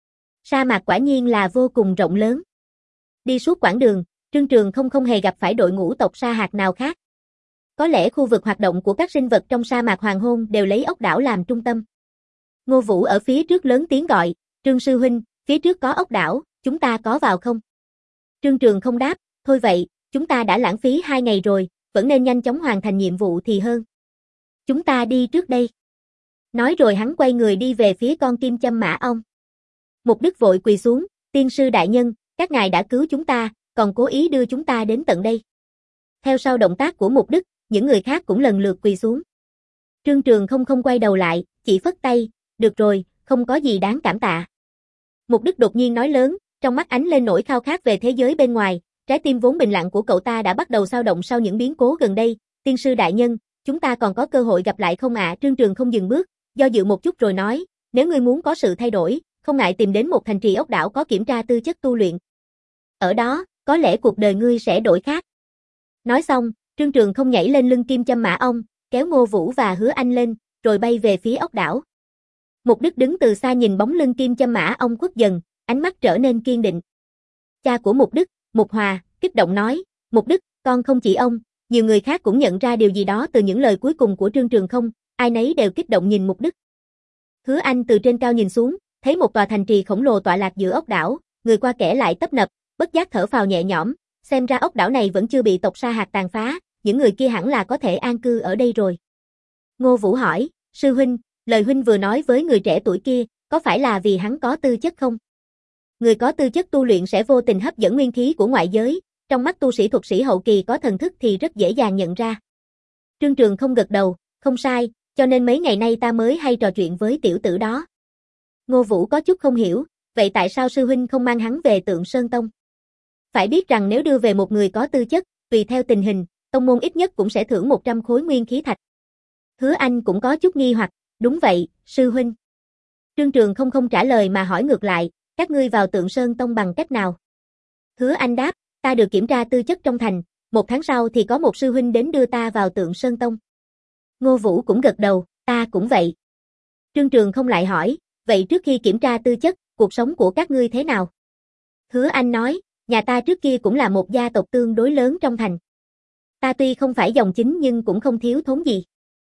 Sa mạc quả nhiên là vô cùng rộng lớn. Đi suốt quãng đường, Trương Trường Không không hề gặp phải đội ngũ tộc sa hạt nào khác. Có lẽ khu vực hoạt động của các sinh vật trong sa mạc hoàng hôn đều lấy ốc đảo làm trung tâm. Ngô Vũ ở phía trước lớn tiếng gọi, Trương sư huynh, phía trước có ốc đảo, chúng ta có vào không? Trương Trường Không đáp, thôi vậy, chúng ta đã lãng phí hai ngày rồi, vẫn nên nhanh chóng hoàn thành nhiệm vụ thì hơn. Chúng ta đi trước đây. Nói rồi hắn quay người đi về phía con Kim Châm Mã Ong. Mục Đức vội quỳ xuống, tiên sư đại nhân, các ngài đã cứu chúng ta, còn cố ý đưa chúng ta đến tận đây. Theo sau động tác của Mục Đức, những người khác cũng lần lượt quỳ xuống. Trương Trường Không không quay đầu lại, chỉ phất tay, được rồi, không có gì đáng cảm tạ. Mục Đức đột nhiên nói lớn, trong mắt ánh lên nỗi khao khát về thế giới bên ngoài, trái tim vốn bình lặng của cậu ta đã bắt đầu xao động sau những biến cố gần đây. Tiên sư đại nhân, chúng ta còn có cơ hội gặp lại không ạ? À? Trương Trường Không dừng bước, do dự một chút rồi nói, nếu ngươi muốn có sự thay đổi, không ngại tìm đến một thành trì ốc đảo có kiểm tra tư chất tu luyện. Ở đó, có lẽ cuộc đời ngươi sẽ đổi khác. Nói xong, Trương Trường Không nhảy lên lưng Kim Châm Mã Ong, kéo Ngô Vũ và Hứa Anh lên, rồi bay về phía ốc đảo. Mục Đức đứng từ xa nhìn bóng lưng Kim Châm Mã Ong khuất dần, ánh mắt trở nên kiên định. Cha của Mục Đức, Mục Hòa, kích động nói, Mục Đức, con không chỉ ông, nhiều người khác cũng nhận ra điều gì đó từ những lời cuối cùng của Trương Trường Không, ai nấy đều kích động nhìn Mục Đức. Hứa Anh từ trên cao nhìn xuống, thấy một tòa thành trì khổng lồ tọa lạc giữa ốc đảo, người qua kẻ lại tấp nập, bất giác thở phào nhẹ nhõm, xem ra ốc đảo này vẫn chưa bị tộc sa hạt tàn phá, những người kia hẳn là có thể an cư ở đây rồi. Ngô Vũ hỏi, sư huynh, lời huynh vừa nói với người trẻ tuổi kia, có phải là vì hắn có tư chất không? Người có tư chất tu luyện sẽ vô tình hấp dẫn nguyên khí của ngoại giới, trong mắt tu sĩ thuật sĩ hậu kỳ có thần thức thì rất dễ dàng nhận ra. Trương Trường Không gật đầu, không sai, cho nên mấy ngày nay ta mới hay trò chuyện với tiểu tử đó. Ngô Vũ có chút không hiểu, vậy tại sao sư huynh không mang hắn về Tượng Sơn Tông? Phải biết rằng nếu đưa về một người có tư chất, tùy theo tình hình, tông môn ít nhất cũng sẽ thưởng một trăm khối nguyên khí thạch. Hứa Anh cũng có chút nghi hoặc, đúng vậy, sư huynh. Trương Trường không không trả lời mà hỏi ngược lại, các ngươi vào Tượng Sơn Tông bằng cách nào? Hứa Anh đáp, ta được kiểm tra tư chất trong thành, một tháng sau thì có một sư huynh đến đưa ta vào Tượng Sơn Tông. Ngô Vũ cũng gật đầu, ta cũng vậy. Trương Trường không lại hỏi, vậy trước khi kiểm tra tư chất, cuộc sống của các ngươi thế nào? Hứa Anh nói, nhà ta trước kia cũng là một gia tộc tương đối lớn trong thành. Ta tuy không phải dòng chính nhưng cũng không thiếu thốn gì.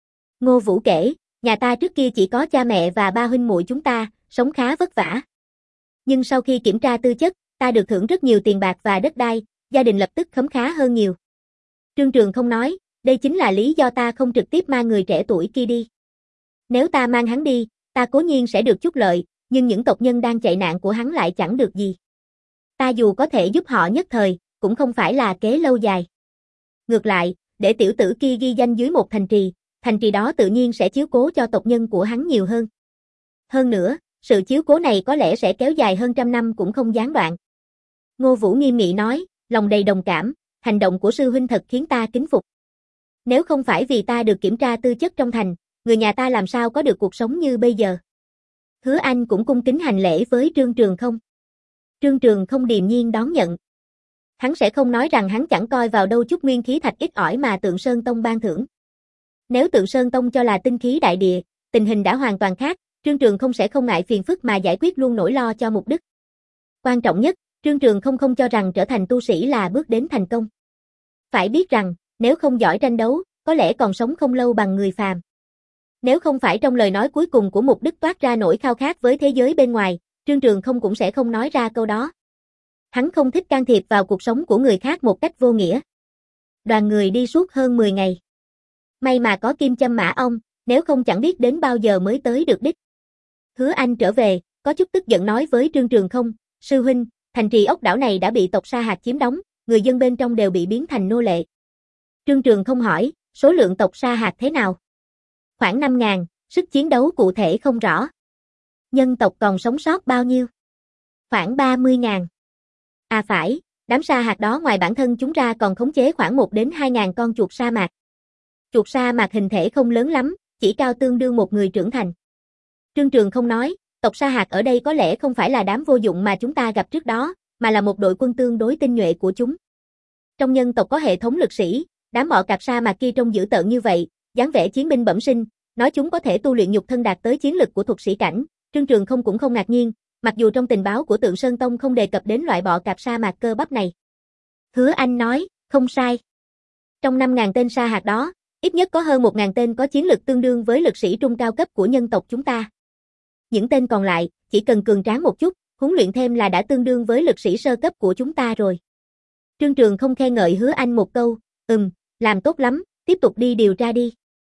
Ngô Vũ kể, nhà ta trước kia chỉ có cha mẹ và ba huynh muội chúng ta, sống khá vất vả. Nhưng sau khi kiểm tra tư chất, ta được thưởng rất nhiều tiền bạc và đất đai, gia đình lập tức khấm khá hơn nhiều. Trương Trường không nói, đây chính là lý do ta không trực tiếp mang người trẻ tuổi kia đi. Nếu ta mang hắn đi, ta cố nhiên sẽ được chút lợi, nhưng những tộc nhân đang chạy nạn của hắn lại chẳng được gì. Ta dù có thể giúp họ nhất thời, cũng không phải là kế lâu dài. Ngược lại, để tiểu tử kia ghi danh dưới một thành trì, thành trì đó tự nhiên sẽ chiếu cố cho tộc nhân của hắn nhiều hơn. Hơn nữa, sự chiếu cố này có lẽ sẽ kéo dài hơn trăm năm cũng không gián đoạn. Ngô Vũ nghiêm nghị nói, lòng đầy đồng cảm, hành động của sư huynh thật khiến ta kính phục. Nếu không phải vì ta được kiểm tra tư chất trong thành, người nhà ta làm sao có được cuộc sống như bây giờ. Hứa Anh cũng cung kính hành lễ với Trương Trường không. Trương Trường không điềm nhiên đón nhận. Hắn sẽ không nói rằng hắn chẳng coi vào đâu chút nguyên khí thạch ít ỏi mà Tượng Sơn Tông ban thưởng. Nếu Tượng Sơn Tông cho là tinh khí đại địa, tình hình đã hoàn toàn khác, Trương Trường không sẽ không ngại phiền phức mà giải quyết luôn nỗi lo cho mục đích. Quan trọng nhất, Trương Trường không không cho rằng trở thành tu sĩ là bước đến thành công. Phải biết rằng, nếu không giỏi tranh đấu, có lẽ còn sống không lâu bằng người phàm. Nếu không phải trong lời nói cuối cùng của Mục Đức toát ra nỗi khao khát với thế giới bên ngoài, Trương Trường không cũng sẽ không nói ra câu đó. Hắn không thích can thiệp vào cuộc sống của người khác một cách vô nghĩa. Đoàn người đi suốt hơn mười ngày. May mà có Kim Châm Mã Ong, nếu không chẳng biết đến bao giờ mới tới được đích. Hứa Anh trở về, có chút tức giận nói với Trương Trường không, sư huynh, thành trì ốc đảo này đã bị tộc Sa Hạc chiếm đóng, người dân bên trong đều bị biến thành nô lệ. Trương Trường không hỏi, số lượng tộc Sa Hạc thế nào? Khoảng năm ngàn, sức chiến đấu cụ thể không rõ. Nhân tộc còn sống sót bao nhiêu? Khoảng ba mươi ngàn. À phải, đám sa hạt đó ngoài bản thân chúng ra còn khống chế khoảng một đến hai ngàn con chuột sa mạc. Chuột sa mạc hình thể không lớn lắm, chỉ cao tương đương một người trưởng thành. Trương Trường không nói, tộc sa hạt ở đây có lẽ không phải là đám vô dụng mà chúng ta gặp trước đó, mà là một đội quân tương đối tinh nhuệ của chúng. Trong nhân tộc có hệ thống lực sĩ, đám bọ cạp sa mạc kia trông dữ tợn như vậy, dáng vẻ chiến binh bẩm sinh, nói chúng có thể tu luyện nhục thân đạt tới chiến lực của thuật sĩ cảnh, Trương Trường không cũng không ngạc nhiên, mặc dù trong tình báo của Tượng Sơn Tông không đề cập đến loại bọ cạp sa mạc cơ bắp này. Hứa Anh nói, không sai. Trong năm ngàn tên sa hạt đó, ít nhất có hơn một ngàn tên có chiến lực tương đương với lực sĩ trung cao cấp của nhân tộc chúng ta. Những tên còn lại, chỉ cần cường tráng một chút, huấn luyện thêm là đã tương đương với lực sĩ sơ cấp của chúng ta rồi. Trương Trường không khen ngợi Hứa Anh một câu, ừm, làm tốt lắm, tiếp tục đi điều tra đi.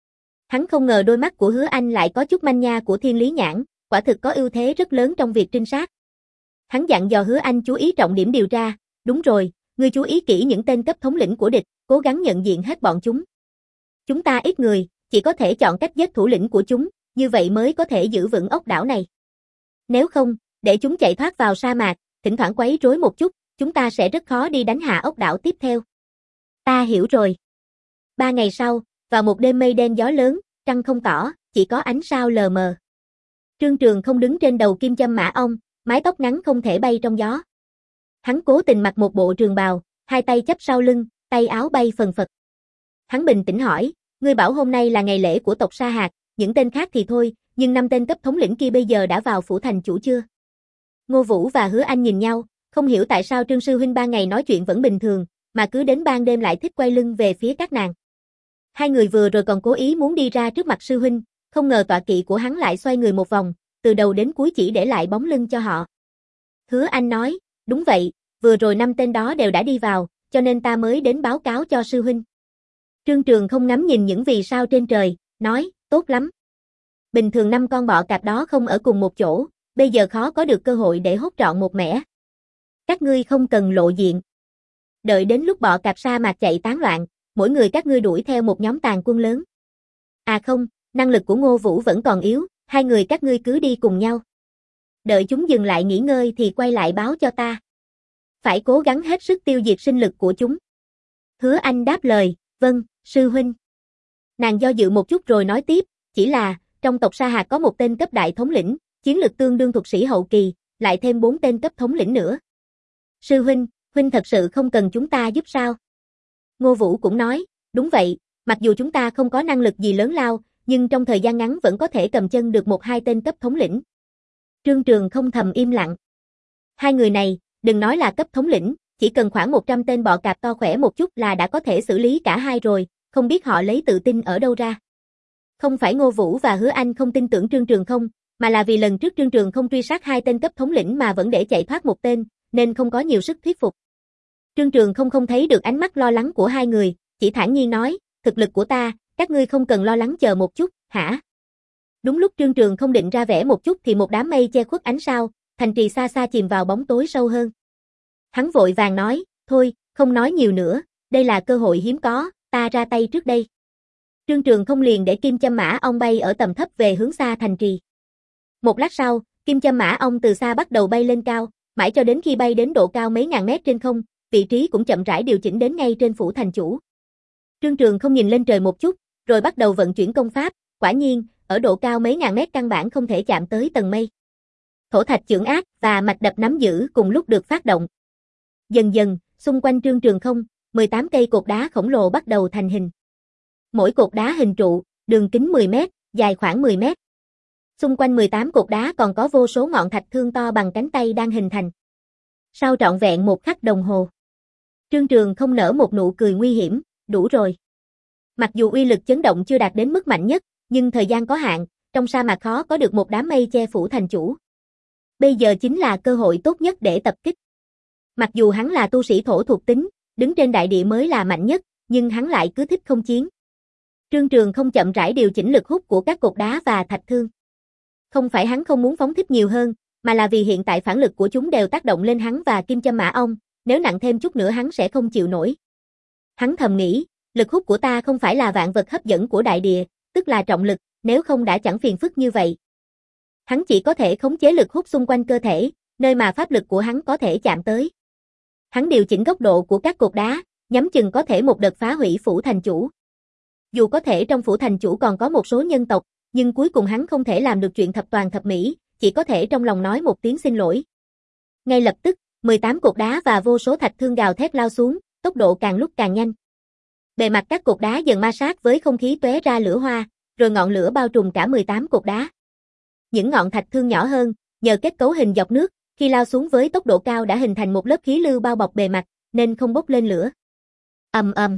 Hắn không ngờ đôi mắt của Hứa Anh lại có chút manh nha của Thiên Lý Nhãn, quả thực có ưu thế rất lớn trong việc trinh sát. Hắn dặn dò Hứa Anh chú ý trọng điểm điều tra, đúng rồi, ngươi chú ý kỹ những tên cấp thống lĩnh của địch, cố gắng nhận diện hết bọn chúng. Chúng ta ít người, chỉ có thể chọn cách giết thủ lĩnh của chúng, như vậy mới có thể giữ vững ốc đảo này. Nếu không, để chúng chạy thoát vào sa mạc, thỉnh thoảng quấy rối một chút, chúng ta sẽ rất khó đi đánh hạ ốc đảo tiếp theo. Ta hiểu rồi. Ba ngày sau, vào một đêm mây đen gió lớn, trăng không tỏ, chỉ có ánh sao lờ mờ. Trương Trường không đứng trên đầu Kim Châm Mã Ong, mái tóc ngắn không thể bay trong gió. Hắn cố tình mặc một bộ trường bào, hai tay chắp sau lưng, tay áo bay phần phật. Hắn bình tĩnh hỏi, ngươi bảo hôm nay là ngày lễ của tộc Sa Hạt, những tên khác thì thôi, nhưng năm tên cấp thống lĩnh kia bây giờ đã vào phủ thành chủ chưa? Ngô Vũ và Hứa Anh nhìn nhau, không hiểu tại sao Trương sư huynh ba ngày nói chuyện vẫn bình thường, mà cứ đến ban đêm lại thích quay lưng về phía các nàng. Hai người vừa rồi còn cố ý muốn đi ra trước mặt sư huynh, không ngờ tọa kỵ của hắn lại xoay người một vòng, từ đầu đến cuối chỉ để lại bóng lưng cho họ. Hứa Anh nói, đúng vậy, vừa rồi năm tên đó đều đã đi vào, cho nên ta mới đến báo cáo cho sư huynh. Trương Trường không ngắm nhìn những vì sao trên trời, nói, tốt lắm. Bình thường năm con bọ cạp đó không ở cùng một chỗ, bây giờ khó có được cơ hội để hốt trọn một mẻ. Các ngươi không cần lộ diện. Đợi đến lúc bọ cạp sa mạc chạy tán loạn, mỗi người các ngươi đuổi theo một nhóm tàn quân lớn. À không, năng lực của Ngô Vũ vẫn còn yếu, hai người các ngươi cứ đi cùng nhau. Đợi chúng dừng lại nghỉ ngơi thì quay lại báo cho ta. phải cố gắng hết sức tiêu diệt sinh lực của chúng. Hứa Anh đáp lời, vâng, sư huynh. Nàng do dự một chút rồi nói tiếp, chỉ là, trong tộc Sa Hạc có một tên cấp đại thống lĩnh, chiến lực tương đương thuật sĩ hậu kỳ, lại thêm bốn tên cấp thống lĩnh nữa. Sư huynh, huynh thật sự không cần chúng ta giúp sao? Ngô Vũ cũng nói, đúng vậy, mặc dù chúng ta không có năng lực gì lớn lao, nhưng trong thời gian ngắn vẫn có thể cầm chân được một hai tên cấp thống lĩnh. Trương Trường không thầm im lặng. Hai người này, đừng nói là cấp thống lĩnh, chỉ cần khoảng một trăm tên bọ cạp to khỏe một chút là đã có thể xử lý cả hai rồi, không biết họ lấy tự tin ở đâu ra. Không phải Ngô Vũ và Hứa Anh không tin tưởng Trương Trường không, mà là vì lần trước Trương Trường không truy sát hai tên cấp thống lĩnh mà vẫn để chạy thoát một tên, nên không có nhiều sức thuyết phục. Trương Trường không không thấy được ánh mắt lo lắng của hai người, chỉ thản nhiên nói, thực lực của ta, các ngươi không cần lo lắng, chờ một chút, hả? Đúng lúc Trương Trường không định ra vẻ một chút thì một đám mây che khuất ánh sao, thành trì xa xa chìm vào bóng tối sâu hơn. Hắn vội vàng nói, thôi, không nói nhiều nữa, đây là cơ hội hiếm có, ta ra tay trước đây. Trương Trường không liền để kim châm mã ong bay ở tầm thấp về hướng xa thành trì. Một lát sau, kim châm mã ong từ xa bắt đầu bay lên cao, mãi cho đến khi bay đến độ cao mấy ngàn mét trên không, vị trí cũng chậm rãi điều chỉnh đến ngay trên phủ thành chủ. Trương Trường không nhìn lên trời một chút, rồi bắt đầu vận chuyển công pháp, quả nhiên, ở độ cao mấy ngàn mét căn bản không thể chạm tới tầng mây. Thổ thạch chưởng ác và mạch đập nắm giữ cùng lúc được phát động. Dần dần, xung quanh Trương Trường không, mười tám cây cột đá khổng lồ bắt đầu thành hình. Mỗi cột đá hình trụ, đường kính mười mét, dài khoảng mười mét. Xung quanh mười tám cột đá còn có vô số ngọn thạch thương to bằng cánh tay đang hình thành. Sau trọn vẹn một khắc đồng hồ, Trương Trường không nở một nụ cười nguy hiểm, đủ rồi. Mặc dù uy lực chấn động chưa đạt đến mức mạnh nhất, nhưng thời gian có hạn, trong sa mạc khó có được một đám mây che phủ thành chủ. Bây giờ chính là cơ hội tốt nhất để tập kích. Mặc dù hắn là tu sĩ thổ thuộc tính, đứng trên đại địa mới là mạnh nhất, nhưng hắn lại cứ thích không chiến. Trương Trường không chậm rãi điều chỉnh lực hút của các cột đá và thạch thương. Không phải hắn không muốn phóng thích nhiều hơn, mà là vì hiện tại phản lực của chúng đều tác động lên hắn và kim châm mã ong, nếu nặng thêm chút nữa hắn sẽ không chịu nổi. Hắn thầm nghĩ, lực hút của ta không phải là vạn vật hấp dẫn của đại địa, tức là trọng lực, nếu không đã chẳng phiền phức như vậy. Hắn chỉ có thể khống chế lực hút xung quanh cơ thể, nơi mà pháp lực của hắn có thể chạm tới. Hắn điều chỉnh góc độ của các cột đá, nhắm chừng có thể một đợt phá hủy phủ thành chủ. Dù có thể trong phủ thành chủ còn có một số nhân tộc, nhưng cuối cùng hắn không thể làm được chuyện thập toàn thập mỹ, chỉ có thể trong lòng nói một tiếng xin lỗi. Ngay lập tức, mười tám cột đá và vô số thạch thương gào thét lao xuống, tốc độ càng lúc càng nhanh. Bề mặt các cột đá dần ma sát với không khí tóe ra lửa hoa, rồi ngọn lửa bao trùm cả mười tám cột đá. Những ngọn thạch thương nhỏ hơn, nhờ kết cấu hình dọc nước, khi lao xuống với tốc độ cao đã hình thành một lớp khí lưu bao bọc bề mặt, nên không bốc lên lửa. Ầm ầm.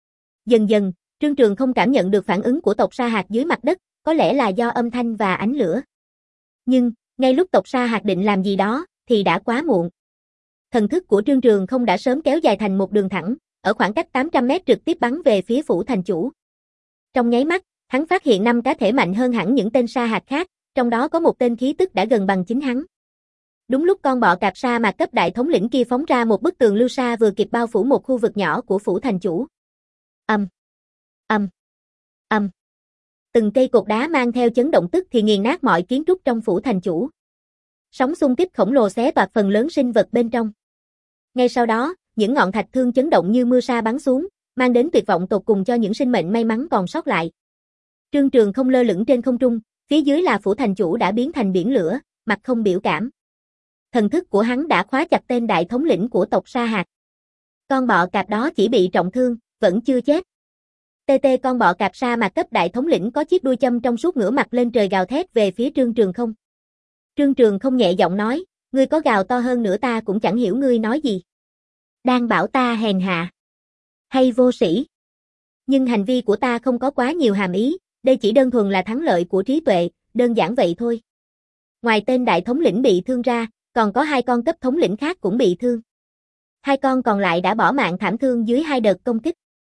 Dần dần, Trương Trường không cảm nhận được phản ứng của tộc Sa Hạc dưới mặt đất, có lẽ là do âm thanh và ánh lửa. Nhưng, ngay lúc tộc Sa Hạc định làm gì đó, thì đã quá muộn. Thần thức của Trương Trường không đã sớm kéo dài thành một đường thẳng, ở khoảng cách tám trăm mét trực tiếp bắn về phía phủ thành chủ. Trong nháy mắt, hắn phát hiện năm cá thể mạnh hơn hẳn những tên Sa Hạc khác, trong đó có một tên khí tức đã gần bằng chính hắn. Đúng lúc con bọ cạp sa mạc cấp đại thống lĩnh kia phóng ra một bức tường lưu sa vừa kịp bao phủ một khu vực nhỏ của phủ thành chủ. Ầm, ầm, ầm. Từng cây cột đá mang theo chấn động tức thì nghiền nát mọi kiến trúc trong phủ thành chủ. Sóng xung kích khổng lồ xé toạc phần lớn sinh vật bên trong. Ngay sau đó, những ngọn thạch thương chấn động như mưa sa bắn xuống, mang đến tuyệt vọng tột cùng cho những sinh mệnh may mắn còn sót lại. Trương Trường không lơ lửng trên không trung, phía dưới là phủ thành chủ đã biến thành biển lửa, mặt không biểu cảm. Thần thức của hắn đã khóa chặt tên đại thống lĩnh của tộc Sa Hạc. Con bọ cạp đó chỉ bị trọng thương, vẫn chưa chết. Tê tê con bọ cạp sa mạc cấp đại thống lĩnh có chiếc đuôi châm trong suốt ngửa mặt lên trời gào thét về phía Trương Trường không. Trương Trường không nhẹ giọng nói, ngươi có gào to hơn nữa ta cũng chẳng hiểu ngươi nói gì. Đang bảo ta hèn hạ hay vô sĩ. Nhưng hành vi của ta không có quá nhiều hàm ý, đây chỉ đơn thuần là thắng lợi của trí tuệ, đơn giản vậy thôi. Ngoài tên đại thống lĩnh bị thương ra, còn có hai con cấp thống lĩnh khác cũng bị thương. Hai con còn lại đã bỏ mạng thảm thương dưới hai đợt công kích.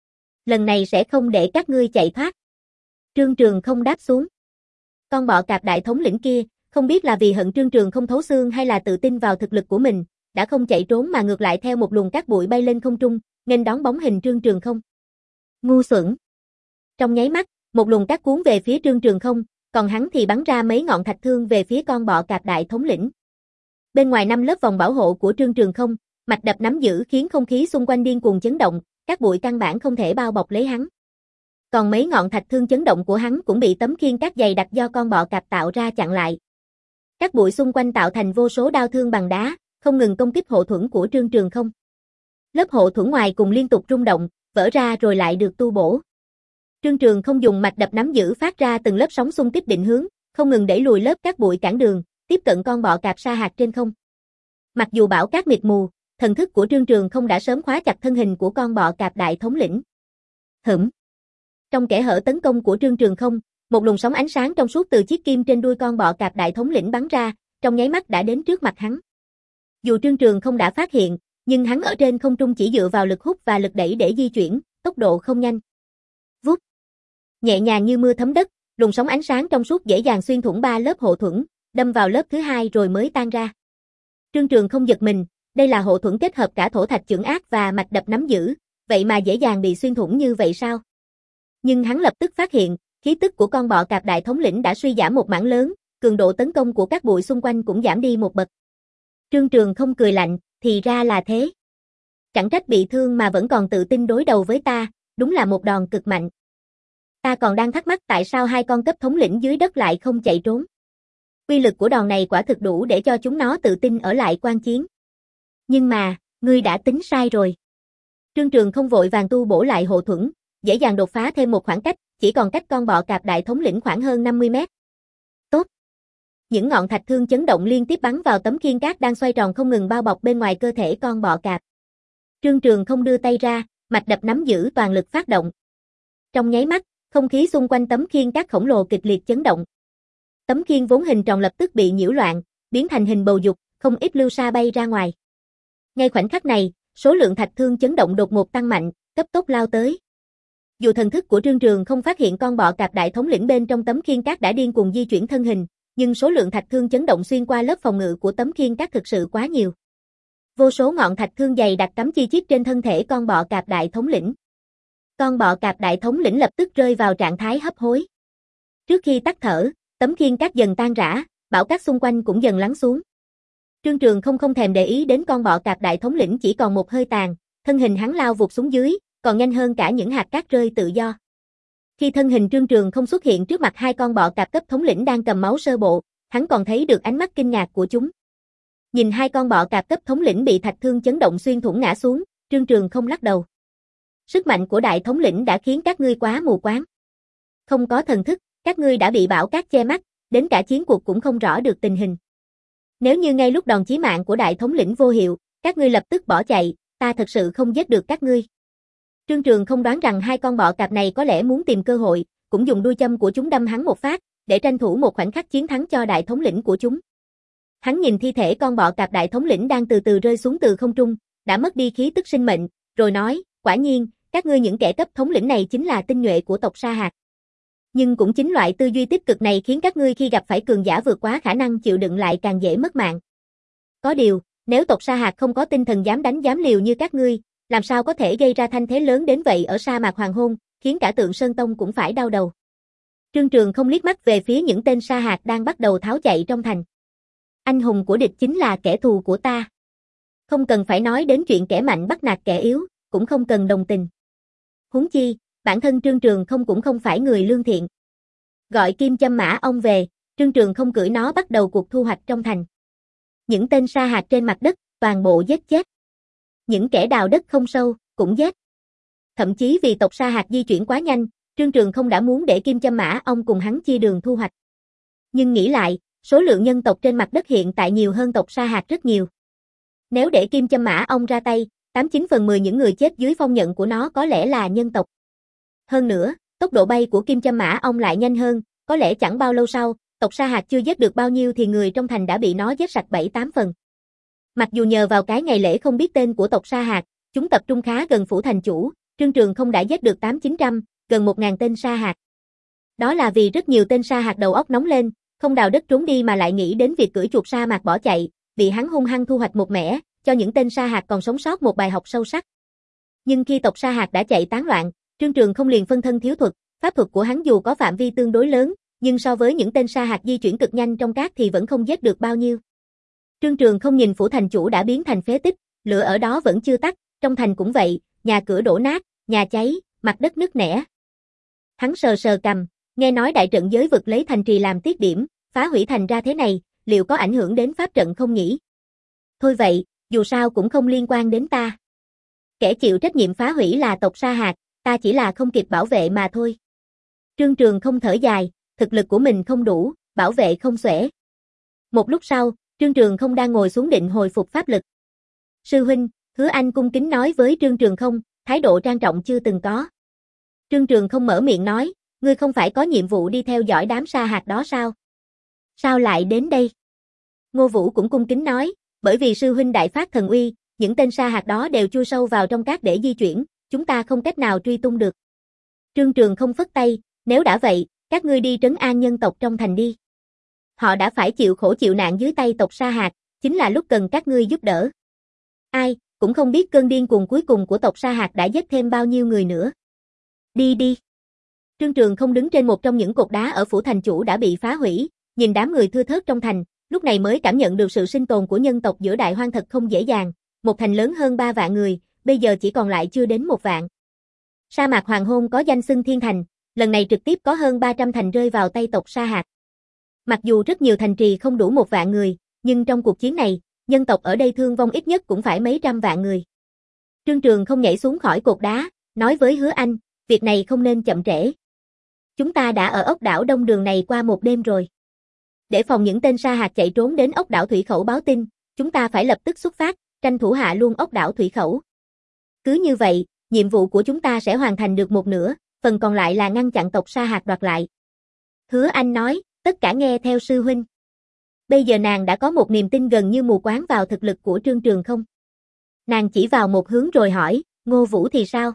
Lần này sẽ không để các ngươi chạy thoát. Trương Trường không đáp xuống. Con bọ cạp đại thống lĩnh kia, không biết là vì hận Trương Trường không thấu xương hay là tự tin vào thực lực của mình, đã không chạy trốn mà ngược lại theo một luồng cát bụi bay lên không trung, nghênh đón bóng hình Trương Trường không. Ngu xuẩn. Trong nháy mắt, một luồng cát cuốn về phía Trương Trường không, còn hắn thì bắn ra mấy ngọn thạch thương về phía con bọ cạp đại thống lĩnh. Bên ngoài năm lớp vòng bảo hộ của Trương Trường không, Mạch đập nắm giữ khiến không khí xung quanh điên cuồng chấn động, các bụi căn bản không thể bao bọc lấy hắn. Còn mấy ngọn thạch thương chấn động của hắn cũng bị tấm khiên cát dày đặc do con bọ cạp tạo ra chặn lại. Các bụi xung quanh tạo thành vô số đao thương bằng đá, không ngừng công kích hộ thuẫn của Trương Trường Không. Lớp hộ thuẫn ngoài cùng liên tục rung động, vỡ ra rồi lại được tu bổ. Trương Trường Không dùng mạch đập nắm giữ phát ra từng lớp sóng xung kích định hướng, không ngừng đẩy lùi lớp các bụi cản đường, tiếp cận con bọ cạp sa hạt trên không. Mặc dù bão cát mịt mù, thần thức của Trương Trường Không đã sớm khóa chặt thân hình của con bọ cạp đại thống lĩnh. Hửm. Trong kẽ hở tấn công của Trương Trường Không, một luồng sóng ánh sáng trong suốt từ chiếc kim trên đuôi con bọ cạp đại thống lĩnh bắn ra, trong nháy mắt đã đến trước mặt hắn. Dù Trương Trường Không đã phát hiện, nhưng hắn ở trên không trung chỉ dựa vào lực hút và lực đẩy để di chuyển, tốc độ không nhanh. Vút. Nhẹ nhàng như mưa thấm đất, luồng sóng ánh sáng trong suốt dễ dàng xuyên thủng ba lớp hộ thuẫn, đâm vào lớp thứ hai rồi mới tan ra. Trương Trường Không giật mình, đây là hộ thuẫn kết hợp cả thổ thạch chưởng ác và mạch đập nắm giữ, vậy mà dễ dàng bị xuyên thủng như vậy sao? Nhưng hắn lập tức phát hiện, khí tức của con bọ cạp đại thống lĩnh đã suy giảm một mảng lớn, cường độ tấn công của các bụi xung quanh cũng giảm đi một bậc. Trương Trường Không cười lạnh, thì ra là thế. Chẳng trách bị thương mà vẫn còn tự tin đối đầu với ta, đúng là một đòn cực mạnh. Ta còn đang thắc mắc tại sao hai con cấp thống lĩnh dưới đất lại không chạy trốn. Uy lực của đòn này quả thực đủ để cho chúng nó tự tin ở lại quan chiến. Nhưng mà, ngươi đã tính sai rồi. Trương Trường Không vội vàng tu bổ lại hộ thuẫn, dễ dàng đột phá thêm một khoảng cách, chỉ còn cách con bọ cạp đại thống lĩnh khoảng hơn năm mươi mét. Tốt. Những ngọn thạch thương chấn động liên tiếp bắn vào tấm khiên cát đang xoay tròn không ngừng bao bọc bên ngoài cơ thể con bọ cạp. Trương Trường Không đưa tay ra, mạch đập nắm giữ toàn lực phát động. Trong nháy mắt, không khí xung quanh tấm khiên cát khổng lồ kịch liệt chấn động. Tấm khiên vốn hình tròn lập tức bị nhiễu loạn, biến thành hình bầu dục, không ít lưu sa bay ra ngoài. Ngay khoảnh khắc này, số lượng thạch thương chấn động đột ngột tăng mạnh, cấp tốc lao tới. Dù thần thức của Trương Trường Không phát hiện con bọ cạp đại thống lĩnh bên trong tấm khiên cát đã điên cuồng di chuyển thân hình, nhưng số lượng thạch thương chấn động xuyên qua lớp phòng ngự của tấm khiên cát thực sự quá nhiều. Vô số ngọn thạch thương dày đặc cắm chi chít trên thân thể con bọ cạp đại thống lĩnh. Con bọ cạp đại thống lĩnh lập tức rơi vào trạng thái hấp hối. Trước khi tắt thở, tấm khiên cát dần tan rã, bão cát xung quanh cũng dần lắng xuống. Trương Trường Không không thèm để ý đến con bọ cạp đại thống lĩnh chỉ còn một hơi tàn, thân hình hắn lao vụt xuống dưới, còn nhanh hơn cả những hạt cát rơi tự do. Khi thân hình Trương Trường Không xuất hiện trước mặt hai con bọ cạp cấp thống lĩnh đang cầm máu sơ bộ, hắn còn thấy được ánh mắt kinh ngạc của chúng. Nhìn hai con bọ cạp cấp thống lĩnh bị thạch thương chấn động xuyên thủng ngã xuống, Trương Trường Không lắc đầu. Sức mạnh của đại thống lĩnh đã khiến các ngươi quá mù quáng. Không có thần thức, các ngươi đã bị bão cát che mắt, đến cả chiến cuộc cũng không rõ được tình hình. Nếu như ngay lúc đòn chí mạng của đại thống lĩnh vô hiệu, các ngươi lập tức bỏ chạy, ta thật sự không giết được các ngươi. Trương Trường Không đoán rằng hai con bọ cạp này có lẽ muốn tìm cơ hội, cũng dùng đuôi châm của chúng đâm hắn một phát, để tranh thủ một khoảnh khắc chiến thắng cho đại thống lĩnh của chúng. Hắn nhìn thi thể con bọ cạp đại thống lĩnh đang từ từ rơi xuống từ không trung, đã mất đi khí tức sinh mệnh, rồi nói, quả nhiên, các ngươi những kẻ cấp thống lĩnh này chính là tinh nhuệ của tộc Sa Hạt. Nhưng cũng chính loại tư duy tích cực này khiến các ngươi khi gặp phải cường giả vượt quá khả năng chịu đựng lại càng dễ mất mạng. Có điều, nếu tộc Sa Hạt không có tinh thần dám đánh dám liều như các ngươi, làm sao có thể gây ra thanh thế lớn đến vậy ở sa mạc Hoàng Hôn, khiến cả Tượng Sơn Tông cũng phải đau đầu. Trương Trường Không liếc mắt về phía những tên Sa Hạt đang bắt đầu tháo chạy trong thành. Anh hùng của địch chính là kẻ thù của ta. Không cần phải nói đến chuyện kẻ mạnh bắt nạt kẻ yếu, cũng không cần đồng tình. Huống chi, bản thân Trương Trường Không cũng không phải người lương thiện. Gọi Kim Châm Mã Ong về, Trương Trường Không cưỡi nó bắt đầu cuộc thu hoạch trong thành. Những tên Sa Hạt trên mặt đất, toàn bộ giết chết. Những kẻ đào đất không sâu, cũng giết. Thậm chí vì tộc Sa Hạt di chuyển quá nhanh, Trương Trường Không đã muốn để Kim Châm Mã Ong cùng hắn chia đường thu hoạch. Nhưng nghĩ lại, số lượng nhân tộc trên mặt đất hiện tại nhiều hơn tộc Sa Hạt rất nhiều. Nếu để Kim Châm Mã Ong ra tay, tám chín phần mười những người chết dưới phong nhận của nó có lẽ là nhân tộc. Hơn nữa, tốc độ bay của Kim Châm Mã Ong lại nhanh hơn, có lẽ chẳng bao lâu sau, tộc Sa Hạt chưa giết được bao nhiêu thì người trong thành đã bị nó giết sạch bảy tám phần. Mặc dù nhờ vào cái ngày lễ không biết tên của tộc Sa Hạt, chúng tập trung khá gần phủ thành chủ, Trương Trường Không đã giết được tám chín trăm, gần một nghìn tên Sa Hạt. Đó là vì rất nhiều tên Sa Hạt đầu óc nóng lên, không đào đất trốn đi mà lại nghĩ đến việc cưỡi chuột sa mạc bỏ chạy, bị hắn hung hăng thu hoạch một mẻ, cho những tên Sa Hạt còn sống sót một bài học sâu sắc. Nhưng khi tộc Sa Hạt đã chạy tán loạn, Trương Trường Không liền phân thân thiếu thuật, pháp thuật của hắn dù có phạm vi tương đối lớn, nhưng so với những tên Sa Hạt di chuyển cực nhanh trong cát thì vẫn không giết được bao nhiêu. Trương Trường Không nhìn phủ thành chủ đã biến thành phế tích, lửa ở đó vẫn chưa tắt, trong thành cũng vậy, nhà cửa đổ nát, nhà cháy, mặt đất nứt nẻ. Hắn sờ sờ cằm, nghe nói đại trận giới vực lấy thành trì làm tiết điểm, phá hủy thành ra thế này, liệu có ảnh hưởng đến pháp trận không nhỉ? Thôi vậy, dù sao cũng không liên quan đến ta. Kẻ chịu trách nhiệm phá hủy là tộc Sa Hạt, ta chỉ là không kịp bảo vệ mà thôi. Trương Trường không thở dài, thực lực của mình không đủ, bảo vệ không xuể. Một lúc sau, Trương Trường không đang ngồi xuống định hồi phục pháp lực. Sư huynh, Hứa Anh cung kính nói với Trương Trường không, thái độ trang trọng chưa từng có. Trương Trường không mở miệng nói, ngươi không phải có nhiệm vụ đi theo dõi đám Sa Hạt đó sao? Sao lại đến đây? Ngô Vũ cũng cung kính nói, bởi vì sư huynh đại phát thần uy, những tên Sa Hạt đó đều chui sâu vào trong cát để di chuyển, chúng ta không cách nào truy tung được. Trương Trường không phất tay, nếu đã vậy, các ngươi đi trấn an nhân tộc trong thành đi. Họ đã phải chịu khổ chịu nạn dưới tay tộc Sa Hạt, chính là lúc cần các ngươi giúp đỡ. Ai, cũng không biết cơn điên cuồng cuối cùng của tộc Sa Hạt đã giết thêm bao nhiêu người nữa. Đi đi. Trương Trường không đứng trên một trong những cột đá ở phủ thành chủ đã bị phá hủy, nhìn đám người thưa thớt trong thành, lúc này mới cảm nhận được sự sinh tồn của nhân tộc giữa đại hoang thật không dễ dàng, một thành lớn hơn ba vạn người, bây giờ chỉ còn lại chưa đến một vạn. Sa mạc Hoàng Hôn có danh xưng thiên thành, lần này trực tiếp có hơn ba trăm thành rơi vào tay tộc Sa Hạt. Mặc dù rất nhiều thành trì không đủ một vạn người, nhưng trong cuộc chiến này, nhân tộc ở đây thương vong ít nhất cũng phải mấy trăm vạn người. Trương Trường không nhảy xuống khỏi cột đá, nói với Hứa Anh, việc này không nên chậm trễ. Chúng ta đã ở ốc đảo Đông Đường này qua một đêm rồi. Để phòng những tên Sa Hạt chạy trốn đến ốc đảo Thủy Khẩu báo tin, chúng ta phải lập tức xuất phát, tranh thủ hạ luôn ốc đảo Thủy Khẩu. Cứ như vậy, nhiệm vụ của chúng ta sẽ hoàn thành được một nửa, phần còn lại là ngăn chặn tộc Sa Hạt đoạt lại. Hứa Anh nói, tất cả nghe theo sư huynh. Bây giờ nàng đã có một niềm tin gần như mù quáng vào thực lực của Trương Trường không. Nàng chỉ vào một hướng rồi hỏi, Ngô Vũ thì sao?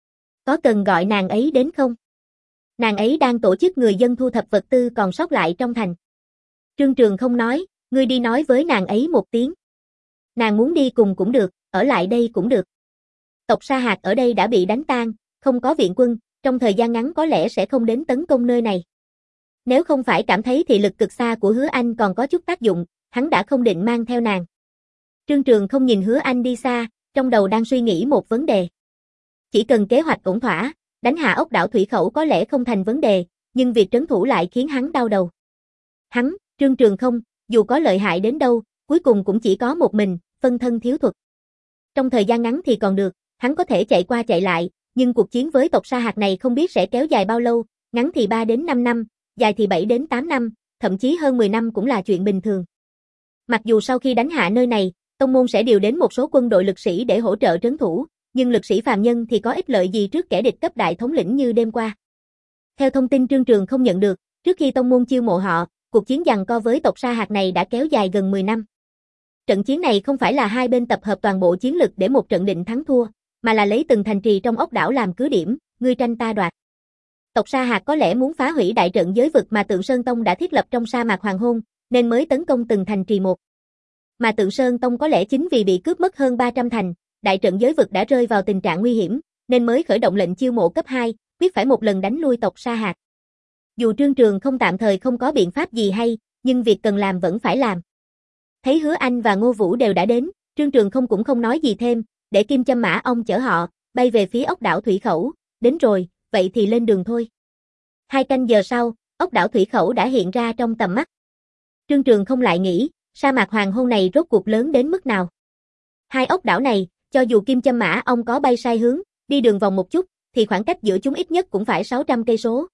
Có cần gọi nàng ấy đến không? Nàng ấy đang tổ chức người dân thu thập vật tư còn sót lại trong thành. Trương Trường không nói, ngươi đi nói với nàng ấy một tiếng. Nàng muốn đi cùng cũng được, ở lại đây cũng được. Tộc Sa Hạt ở đây đã bị đánh tan, không có viện quân, trong thời gian ngắn có lẽ sẽ không đến tấn công nơi này. Nếu không phải cảm thấy thị lực cực xa của Hứa Anh còn có chút tác dụng, hắn đã không định mang theo nàng. Trương Trường không nhìn Hứa Anh đi xa, trong đầu đang suy nghĩ một vấn đề. Chỉ cần kế hoạch ổn thỏa, đánh hạ ốc đảo Thủy Khẩu có lẽ không thành vấn đề, nhưng việc trấn thủ lại khiến hắn đau đầu. Hắn, Trương Trường không, dù có lợi hại đến đâu, cuối cùng cũng chỉ có một mình, phân thân thiếu thuật. Trong thời gian ngắn thì còn được, hắn có thể chạy qua chạy lại, nhưng cuộc chiến với tộc Sa Hạt này không biết sẽ kéo dài bao lâu, ngắn thì ba đến năm năm, dài thì bảy đến tám năm, thậm chí hơn mười năm cũng là chuyện bình thường. Mặc dù sau khi đánh hạ nơi này, tông môn sẽ điều đến một số quân đội lực sĩ để hỗ trợ trấn thủ, nhưng lực sĩ phàm nhân thì có ích lợi gì trước kẻ địch cấp đại thống lĩnh như đêm qua. Theo thông tin Trương Trường không nhận được, trước khi tông môn chiêu mộ họ, cuộc chiến giằng co với tộc Sa Hạt này đã kéo dài gần mười năm. Trận chiến này không phải là hai bên tập hợp toàn bộ chiến lực để một trận định thắng thua, mà là lấy từng thành trì trong ốc đảo làm cứ điểm, ngươi tranh ta đoạt. Tộc Sa Hạt có lẽ muốn phá hủy đại trận giới vực mà Tượng Sơn Tông đã thiết lập trong sa mạc Hoàng Hôn, nên mới tấn công từng thành trì một. Mà Tượng Sơn Tông có lẽ chính vì bị cướp mất hơn ba trăm thành, đại trận giới vực đã rơi vào tình trạng nguy hiểm, nên mới khởi động lệnh chiêu mộ cấp hai, quyết phải một lần đánh lui tộc Sa Hạt. Dù Trương Trường không tạm thời không có biện pháp gì hay, nhưng việc cần làm vẫn phải làm. Thấy Hứa Anh và Ngô Vũ đều đã đến, Trương Trường không cũng không nói gì thêm, để Kim Châm Mã Ông chở họ, bay về phía ốc đảo Thủy Khẩu, đến rồi, vậy thì lên đường thôi. Hai canh giờ sau, ốc đảo Thủy Khẩu đã hiện ra trong tầm mắt. Trương Trường không lại nghĩ, sa mạc Hoàng Hôn này rốt cuộc lớn đến mức nào. Hai ốc đảo này, cho dù Kim Châm Mã Ông có bay sai hướng, đi đường vòng một chút, thì khoảng cách giữa chúng ít nhất cũng phải sáu trăm cây số.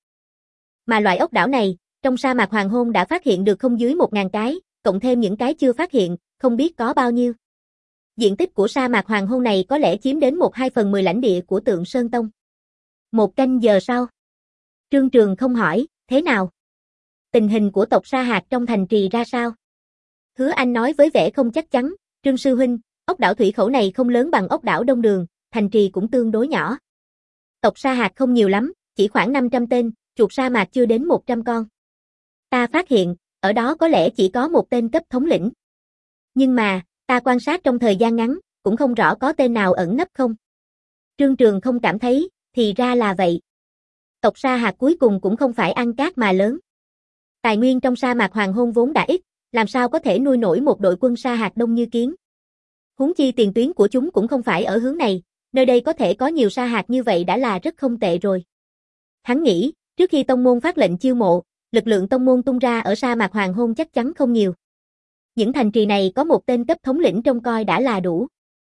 Mà loại ốc đảo này, trong sa mạc Hoàng Hôn đã phát hiện được không dưới một nghìn cái, cộng thêm những cái chưa phát hiện, không biết có bao nhiêu. Diện tích của sa mạc Hoàng Hôn này có lẽ chiếm đến một hai phần mười lãnh địa của Tượng Sơn Tông. Một canh giờ sau, Trương Trường không hỏi, thế nào? Tình hình của tộc Sa Hạt trong thành trì ra sao? Hứa Anh nói với vẻ không chắc chắn, Trương Sư Huynh, ốc đảo Thủy Khẩu này không lớn bằng ốc đảo Đông Đường, thành trì cũng tương đối nhỏ. Tộc Sa Hạt không nhiều lắm, chỉ khoảng năm trăm tên, chuột sa mạc chưa đến một trăm con. Ta phát hiện, ở đó có lẽ chỉ có một tên cấp thống lĩnh. Nhưng mà, ta quan sát trong thời gian ngắn, cũng không rõ có tên nào ẩn nấp không. Trương Trường không cảm thấy, thì ra là vậy. Tộc Sa Hạt cuối cùng cũng không phải ăn cát mà lớn. Tài nguyên trong sa mạc Hoàng Hôn vốn đã ít, làm sao có thể nuôi nổi một đội quân Sa Hạt đông như kiến. Huống chi tiền tuyến của chúng cũng không phải ở hướng này, nơi đây có thể có nhiều sa hạt như vậy đã là rất không tệ rồi. Hắn nghĩ, trước khi tông môn phát lệnh chiêu mộ, lực lượng tông môn tung ra ở sa mạc Hoàng Hôn chắc chắn không nhiều. Những thành trì này có một tên cấp thống lĩnh trông coi đã là đủ.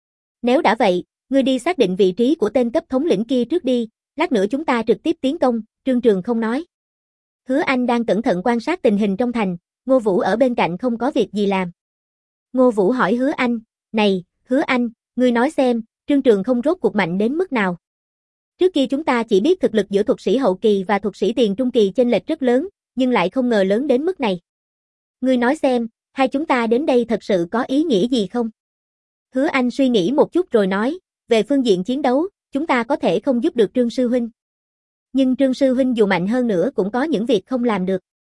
Nếu đã vậy, ngươi đi xác định vị trí của tên cấp thống lĩnh kia trước đi, lát nữa chúng ta trực tiếp tiến công, Trương Trường không nói. Hứa Anh đang cẩn thận quan sát tình hình trong thành, Ngô Vũ ở bên cạnh không có việc gì làm. Ngô Vũ hỏi Hứa Anh, này, Hứa Anh, ngươi nói xem, Trương Trường không rốt cuộc mạnh đến mức nào. Trước kia chúng ta chỉ biết thực lực giữa thuật sĩ hậu kỳ và thuật sĩ tiền trung kỳ chênh lệch rất lớn, nhưng lại không ngờ lớn đến mức này. Ngươi nói xem, hai chúng ta đến đây thật sự có ý nghĩa gì không? Hứa Anh suy nghĩ một chút rồi nói, về phương diện chiến đấu, chúng ta có thể không giúp được Trương Sư Huynh. Nhưng Trương Sư Huynh dù mạnh hơn nữa cũng có những việc không làm được.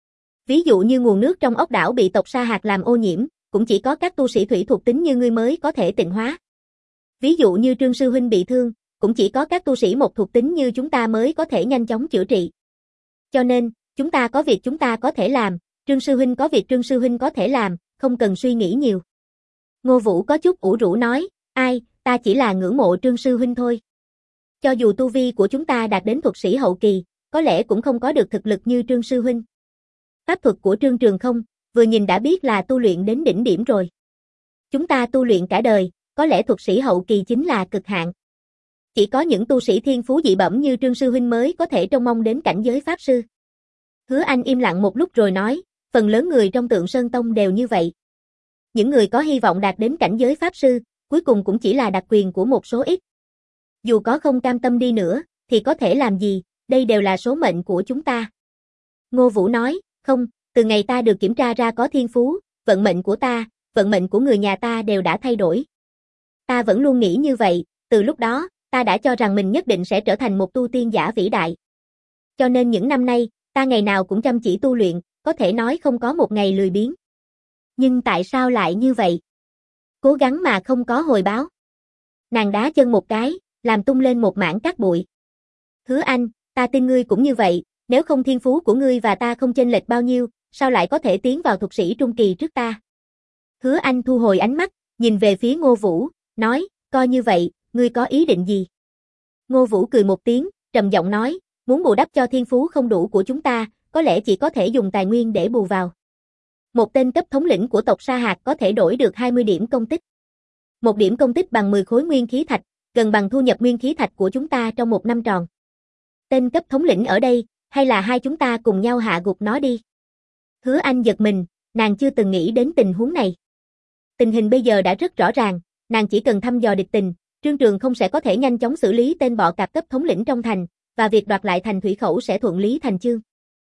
Ví dụ như nguồn nước trong ốc đảo bị tộc sa hạt làm ô nhiễm, cũng chỉ có các tu sĩ thủy thuộc tính như ngươi mới có thể tịnh hóa. Ví dụ như Trương Sư Huynh bị thương, cũng chỉ có các tu sĩ một thuộc tính như chúng ta mới có thể nhanh chóng chữa trị. Cho nên, chúng ta có việc chúng ta có thể làm, Trương Sư Huynh có việc Trương Sư Huynh có thể làm, không cần suy nghĩ nhiều. Ngô Vũ có chút ủ rũ nói, ai, ta chỉ là ngưỡng mộ Trương Sư Huynh thôi. Cho dù tu vi của chúng ta đạt đến thuật sĩ hậu kỳ, có lẽ cũng không có được thực lực như Trương Sư Huynh. Pháp thuật của Trương Trường không, vừa nhìn đã biết là tu luyện đến đỉnh điểm rồi. Chúng ta tu luyện cả đời, có lẽ thuật sĩ hậu kỳ chính là cực hạn. Chỉ có những tu sĩ thiên phú dị bẩm như Trương Sư Huynh mới có thể trông mong đến cảnh giới Pháp Sư. Hứa Anh im lặng một lúc rồi nói, phần lớn người trong Tượng Sơn Tông đều như vậy. Những người có hy vọng đạt đến cảnh giới Pháp Sư, cuối cùng cũng chỉ là đặc quyền của một số ít. Dù có không cam tâm đi nữa, thì có thể làm gì, đây đều là số mệnh của chúng ta. Ngô Vũ nói, không, từ ngày ta được kiểm tra ra có thiên phú, vận mệnh của ta, vận mệnh của người nhà ta đều đã thay đổi. Ta vẫn luôn nghĩ như vậy, từ lúc đó, ta đã cho rằng mình nhất định sẽ trở thành một tu tiên giả vĩ đại. Cho nên những năm nay, ta ngày nào cũng chăm chỉ tu luyện, có thể nói không có một ngày lười biếng. Nhưng tại sao lại như vậy? Cố gắng mà không có hồi báo. Nàng đá chân một cái, làm tung lên một mảng cát bụi. Hứa Anh, ta tin ngươi cũng như vậy, nếu không thiên phú của ngươi và ta không chênh lệch bao nhiêu, sao lại có thể tiến vào thuật sĩ trung kỳ trước ta? Hứa Anh thu hồi ánh mắt, nhìn về phía Ngô Vũ, nói, coi như vậy, ngươi có ý định gì? Ngô Vũ cười một tiếng, trầm giọng nói, muốn bù đắp cho thiên phú không đủ của chúng ta, có lẽ chỉ có thể dùng tài nguyên để bù vào. Một tên cấp thống lĩnh của tộc Sa Hạt có thể đổi được hai mươi điểm công tích. Một điểm công tích bằng mười khối nguyên khí thạch, gần bằng thu nhập nguyên khí thạch của chúng ta trong một năm tròn. Tên cấp thống lĩnh ở đây, hay là hai chúng ta cùng nhau hạ gục nó đi? Hứa Anh giật mình, nàng chưa từng nghĩ đến tình huống này. Tình hình bây giờ đã rất rõ ràng, nàng chỉ cần thăm dò địch tình, Trương Trường không sẽ có thể nhanh chóng xử lý tên bọ cạp cấp thống lĩnh trong thành, và việc đoạt lại thành thủy khẩu sẽ thuận lý thành chương.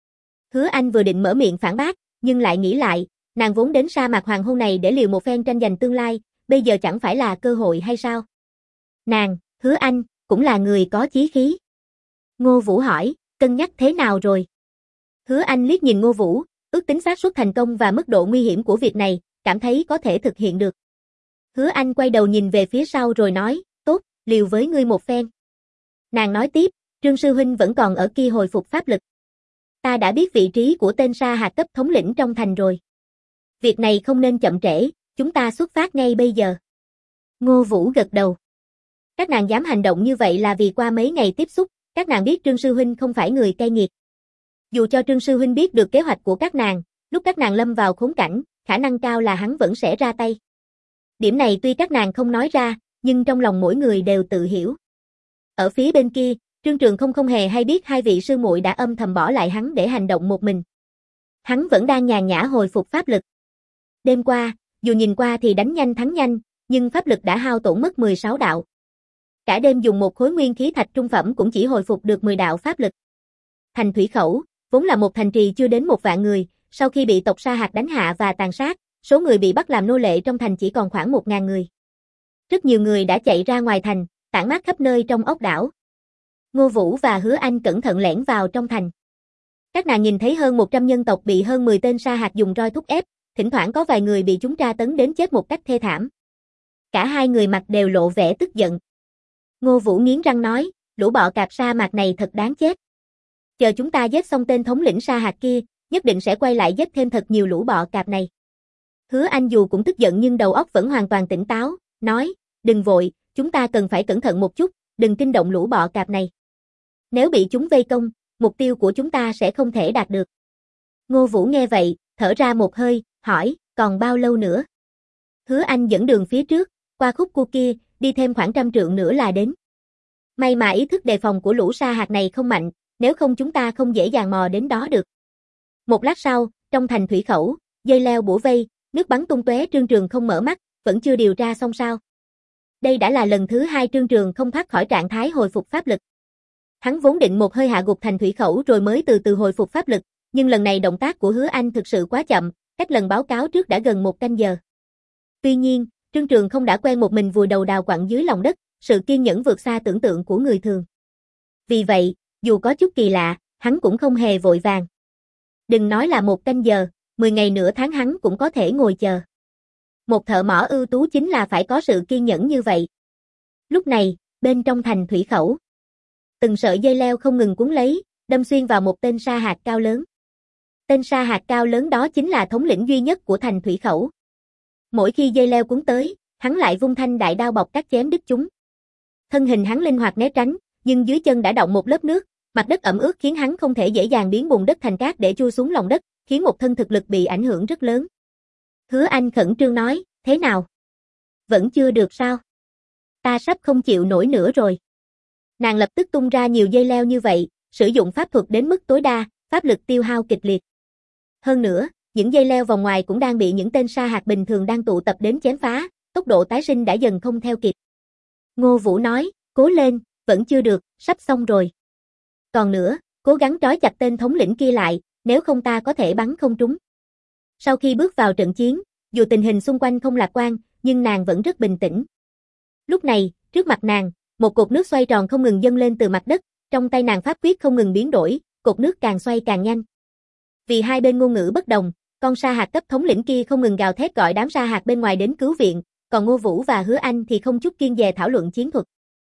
Hứa Anh vừa định mở miệng phản bác, nhưng lại nghĩ lại, nàng vốn đến sa mạc Hoàng Hôn này để liều một phen tranh giành tương lai, bây giờ chẳng phải là cơ hội hay sao? Nàng, Hứa Anh, cũng là người có chí khí. Ngô Vũ hỏi, cân nhắc thế nào rồi? Hứa Anh liếc nhìn Ngô Vũ, ước tính xác suất thành công và mức độ nguy hiểm của việc này, cảm thấy có thể thực hiện được. Hứa Anh quay đầu nhìn về phía sau rồi nói, tốt, liều với ngươi một phen. Nàng nói tiếp, Trương Sư Huynh vẫn còn ở kia hồi phục pháp lực. Ta đã biết vị trí của tên sa hạt cấp thống lĩnh trong thành rồi. Việc này không nên chậm trễ, chúng ta xuất phát ngay bây giờ. Ngô Vũ gật đầu. Các nàng dám hành động như vậy là vì qua mấy ngày tiếp xúc, các nàng biết Trương Sư Huynh không phải người cay nghiệt. Dù cho Trương Sư Huynh biết được kế hoạch của các nàng, lúc các nàng lâm vào khốn cảnh, khả năng cao là hắn vẫn sẽ ra tay. Điểm này tuy các nàng không nói ra, nhưng trong lòng mỗi người đều tự hiểu. Ở phía bên kia, Trương Trường không không hề hay biết hai vị sư muội đã âm thầm bỏ lại hắn để hành động một mình. Hắn vẫn đang nhàn nhã hồi phục pháp lực. Đêm qua, dù nhìn qua thì đánh nhanh thắng nhanh, nhưng pháp lực đã hao tổn mất mười sáu đạo. Cả đêm dùng một khối nguyên khí thạch trung phẩm cũng chỉ hồi phục được mười đạo pháp lực. Thành Thủy Khẩu, vốn là một thành trì chưa đến một vạn người, sau khi bị tộc Sa Hạt đánh hạ và tàn sát, số người bị bắt làm nô lệ trong thành chỉ còn khoảng một ngàn người. Rất nhiều người đã chạy ra ngoài thành, tản mát khắp nơi trong ốc đảo. Ngô Vũ và Hứa Anh cẩn thận lẻn vào trong thành. Các nàng nhìn thấy hơn một trăm nhân tộc bị hơn mười tên Sa Hạt dùng roi thúc ép, thỉnh thoảng có vài người bị chúng tra tấn đến chết một cách thê thảm. Cả hai người mặt đều lộ vẻ tức giận. Ngô Vũ nghiến răng nói, lũ bọ cạp sa mạc này thật đáng chết. Chờ chúng ta giết xong tên thống lĩnh Sa Hạt kia, nhất định sẽ quay lại giết thêm thật nhiều lũ bọ cạp này. Hứa Anh dù cũng tức giận nhưng đầu óc vẫn hoàn toàn tỉnh táo, nói, đừng vội, chúng ta cần phải cẩn thận một chút, đừng kinh động lũ bọ cạp này. Nếu bị chúng vây công, mục tiêu của chúng ta sẽ không thể đạt được. Ngô Vũ nghe vậy, thở ra một hơi, hỏi, còn bao lâu nữa? Hứa Anh dẫn đường phía trước, qua khúc cua kia, đi thêm khoảng trăm trượng nữa là đến. May mà ý thức đề phòng của lũ sa hạt này không mạnh, nếu không chúng ta không dễ dàng mò đến đó được. Một lát sau, trong thành thủy khẩu, dây leo bủa vây, nước bắn tung tóe. Trương Trường không mở mắt, vẫn chưa điều tra xong sao. Đây đã là lần thứ hai Trương Trường không thoát khỏi trạng thái hồi phục pháp lực. Hắn vốn định một hơi hạ gục thành thủy khẩu rồi mới từ từ hồi phục pháp lực, nhưng lần này động tác của Hứa Anh thực sự quá chậm, cách lần báo cáo trước đã gần một canh giờ. Tuy nhiên, Trương Trường không đã quen một mình vùi đầu đào quặng dưới lòng đất, sự kiên nhẫn vượt xa tưởng tượng của người thường. Vì vậy, dù có chút kỳ lạ, hắn cũng không hề vội vàng. Đừng nói là một canh giờ, mười ngày nửa tháng hắn cũng có thể ngồi chờ. Một thợ mỏ ưu tú chính là phải có sự kiên nhẫn như vậy. Lúc này, bên trong thành thủy khẩu, từng sợi dây leo không ngừng cuốn lấy, đâm xuyên vào một tên sa hạt cao lớn. Tên sa hạt cao lớn đó chính là thống lĩnh duy nhất của thành thủy khẩu. Mỗi khi dây leo cuốn tới, hắn lại vung thanh đại đao bọc cắt chém đứt chúng. Thân hình hắn linh hoạt né tránh, nhưng dưới chân đã đọng một lớp nước, mặt đất ẩm ướt khiến hắn không thể dễ dàng biến bùn đất thành cát để chui xuống lòng đất, khiến một thân thực lực bị ảnh hưởng rất lớn. Hứa Anh khẩn trương nói, thế nào? Vẫn chưa được sao? Ta sắp không chịu nổi nữa rồi. Nàng lập tức tung ra nhiều dây leo như vậy, sử dụng pháp thuật đến mức tối đa, pháp lực tiêu hao kịch liệt. Hơn nữa, những dây leo vòng ngoài cũng đang bị những tên sa hạt bình thường đang tụ tập đến chém phá, tốc độ tái sinh đã dần không theo kịp. Ngô Vũ nói, cố lên, vẫn chưa được, sắp xong rồi. Còn nữa, cố gắng trói chặt tên thống lĩnh kia lại, nếu không ta có thể bắn không trúng. Sau khi bước vào trận chiến, dù tình hình xung quanh không lạc quan, nhưng nàng vẫn rất bình tĩnh. Lúc này, trước mặt nàng, một cột nước xoay tròn không ngừng dâng lên từ mặt đất, trong tay nàng pháp quyết không ngừng biến đổi, cột nước càng xoay càng nhanh. Vì hai bên ngôn ngữ bất đồng, con sa hạt cấp thống lĩnh kia không ngừng gào thét gọi đám sa hạt bên ngoài đến cứu viện, còn Ngô Vũ và Hứa Anh thì không chút kiêng dè thảo luận chiến thuật.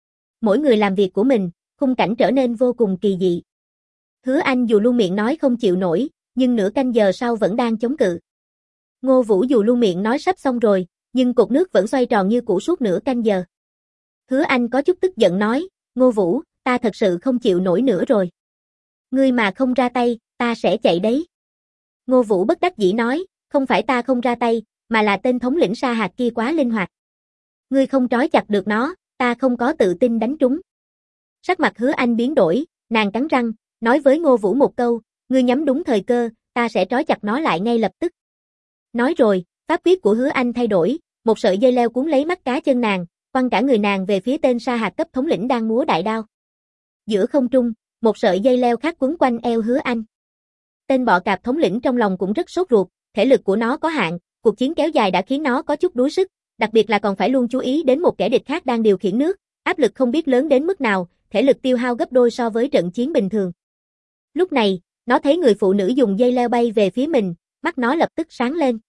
Mỗi người làm việc của mình, khung cảnh trở nên vô cùng kỳ dị. Hứa Anh dù luôn miệng nói không chịu nổi, nhưng nửa canh giờ sau vẫn đang chống cự. Ngô Vũ dù luôn miệng nói sắp xong rồi, nhưng cột nước vẫn xoay tròn như cũ suốt nửa canh giờ. Hứa Anh có chút tức giận nói, Ngô Vũ, ta thật sự không chịu nổi nữa rồi. Ngươi mà không ra tay, ta sẽ chạy đấy. Ngô Vũ bất đắc dĩ nói, không phải ta không ra tay, mà là tên thống lĩnh sa hạt kia quá linh hoạt. Ngươi không trói chặt được nó, ta không có tự tin đánh trúng. Sắc mặt Hứa Anh biến đổi, nàng cắn răng, nói với Ngô Vũ một câu, ngươi nhắm đúng thời cơ, ta sẽ trói chặt nó lại ngay lập tức. Nói rồi, pháp quyết của Hứa Anh thay đổi, một sợi dây leo cuốn lấy mắt cá chân nàng, quăng cả người nàng về phía tên sa hạt cấp thống lĩnh đang múa đại đao. Giữa không trung, một sợi dây leo khác quấn quanh eo Hứa Anh. Tên bọ cạp thống lĩnh trong lòng cũng rất sốt ruột, thể lực của nó có hạn, cuộc chiến kéo dài đã khiến nó có chút đuối sức, đặc biệt là còn phải luôn chú ý đến một kẻ địch khác đang điều khiển nước, áp lực không biết lớn đến mức nào, thể lực tiêu hao gấp đôi so với trận chiến bình thường. Lúc này, nó thấy người phụ nữ dùng dây leo bay về phía mình, mắt nó lập tức sáng lên.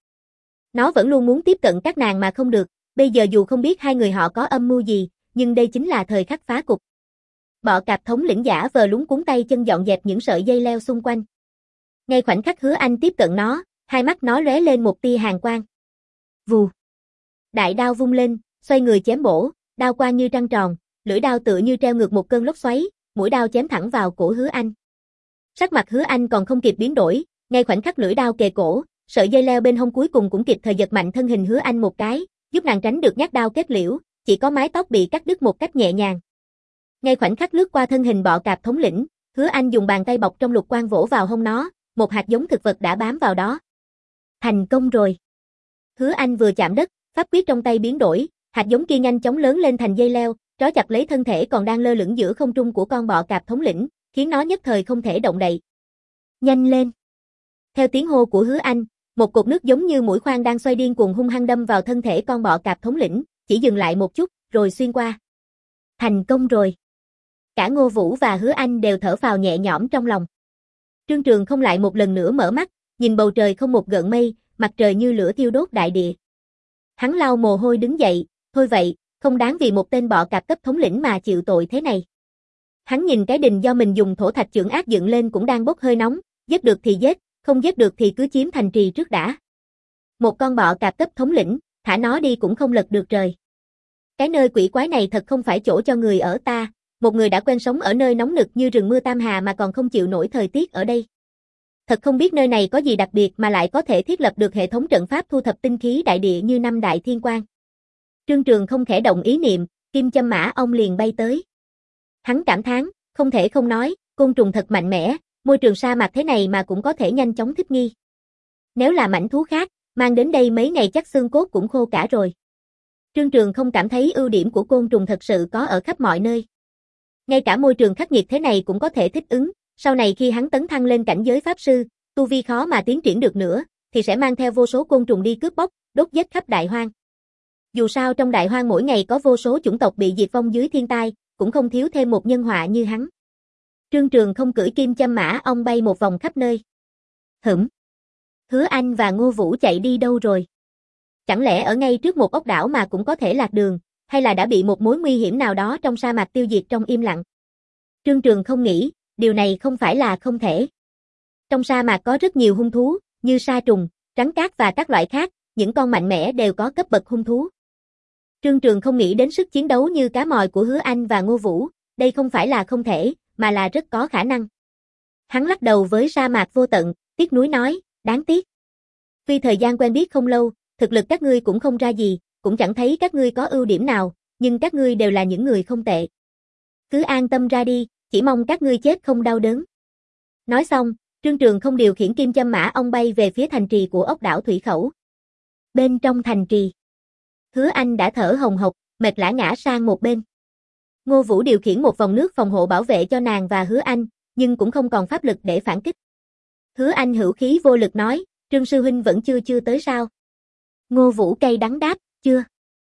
Nó vẫn luôn muốn tiếp cận các nàng mà không được, bây giờ dù không biết hai người họ có âm mưu gì, nhưng đây chính là thời khắc phá cục. Bọ cạp thống lĩnh giả vờ lúng cuống tay chân dọn dẹp những sợi dây leo xung quanh. Ngay khoảnh khắc Hứa Anh tiếp cận nó, hai mắt nó lóe lên một tia hàn quang. Vù. Đại đao vung lên, xoay người chém bổ, đao quang như trăng tròn, lưỡi đao tựa như treo ngược một cơn lốc xoáy, mũi đao chém thẳng vào cổ Hứa Anh. Sắc mặt Hứa Anh còn không kịp biến đổi, ngay khoảnh khắc lưỡi đao kề cổ, sợi dây leo bên hông cuối cùng cũng kịp thời giật mạnh thân hình Hứa Anh một cái, giúp nàng tránh được nhát đao kết liễu, chỉ có mái tóc bị cắt đứt một cách nhẹ nhàng. Ngay khoảnh khắc lướt qua thân hình bọ cạp thống lĩnh, Hứa Anh dùng bàn tay bọc trong lục quang vỗ vào hông nó, một hạt giống thực vật đã bám vào đó. Thành công rồi. Hứa Anh vừa chạm đất, pháp quyết trong tay biến đổi, hạt giống kia nhanh chóng lớn lên thành dây leo, trói chặt lấy thân thể còn đang lơ lửng giữa không trung của con bọ cạp thống lĩnh, khiến nó nhất thời không thể động đậy. Nhanh lên. Theo tiếng hô của Hứa Anh, một cột nước giống như mũi khoan đang xoay điên cuồng hung hăng đâm vào thân thể con bọ cạp thống lĩnh, chỉ dừng lại một chút, rồi xuyên qua. Thành công rồi. Cả Ngô Vũ và Hứa Anh đều thở phào nhẹ nhõm trong lòng. Trương Trường không lại một lần nữa mở mắt, nhìn bầu trời không một gợn mây, mặt trời như lửa thiêu đốt đại địa. Hắn lau mồ hôi đứng dậy, thôi vậy, không đáng vì một tên bọ cạp cấp thống lĩnh mà chịu tội thế này. Hắn nhìn cái đình do mình dùng thổ thạch chưởng ác dựng lên cũng đang bốc hơi nóng, giết được thì giết, không giết được thì cứ chiếm thành trì trước đã. Một con bọ cạp cấp thống lĩnh, thả nó đi cũng không lật được trời. Cái nơi quỷ quái này thật không phải chỗ cho người ở ta, một người đã quen sống ở nơi nóng nực như rừng mưa Tam Hà mà còn không chịu nổi thời tiết ở đây. Thật không biết nơi này có gì đặc biệt mà lại có thể thiết lập được hệ thống trận pháp thu thập tinh khí đại địa như năm đại thiên quan. Trương Trường không khẽ động ý niệm, kim châm mã ong liền bay tới. Hắn cảm thán, không thể không nói, côn trùng thật mạnh mẽ, môi trường sa mạc thế này mà cũng có thể nhanh chóng thích nghi. Nếu là mãnh thú khác, mang đến đây mấy ngày chắc xương cốt cũng khô cả rồi. Trương Trường không cảm thấy ưu điểm của côn trùng thật sự có ở khắp mọi nơi. Ngay cả môi trường khắc nghiệt thế này cũng có thể thích ứng, sau này khi hắn tấn thăng lên cảnh giới pháp sư, tu vi khó mà tiến triển được nữa, thì sẽ mang theo vô số côn trùng đi cướp bóc, đốt giết khắp đại hoang. Dù sao trong đại hoang mỗi ngày có vô số chủng tộc bị diệt vong dưới thiên tai, cũng không thiếu thêm một nhân họa như hắn. Trương Trường không cưỡi kim châm mã ong bay một vòng khắp nơi. Hửm. Hứa Anh và Ngô Vũ chạy đi đâu rồi? Chẳng lẽ ở ngay trước một ốc đảo mà cũng có thể lạc đường, hay là đã bị một mối nguy hiểm nào đó trong sa mạc tiêu diệt trong im lặng? Trương Trường không nghĩ, điều này không phải là không thể. Trong sa mạc có rất nhiều hung thú, như sa trùng, rắn cát và các loại khác, những con mạnh mẽ đều có cấp bậc hung thú. Trương Trường không nghĩ đến sức chiến đấu như cá mòi của Hứa Anh và Ngô Vũ, đây không phải là không thể, mà là rất có khả năng. Hắn lắc đầu với sa mạc vô tận, tiếc nuối nói, đáng tiếc. Vì thời gian quen biết không lâu, thực lực các ngươi cũng không ra gì, cũng chẳng thấy các ngươi có ưu điểm nào, nhưng các ngươi đều là những người không tệ. Cứ an tâm ra đi, chỉ mong các ngươi chết không đau đớn. Nói xong, Trương Trường không điều khiển kim châm mã ong bay về phía thành trì của ốc đảo Thủy Khẩu. Bên trong thành trì, Hứa Anh đã thở hồng hộc, mệt lả ngã sang một bên. Ngô Vũ điều khiển một vòng nước phòng hộ bảo vệ cho nàng và Hứa Anh, nhưng cũng không còn pháp lực để phản kích. Hứa Anh hữu khí vô lực nói, Trương sư huynh vẫn chưa chưa tới sao? Ngô Vũ cay đắng đáp, chưa.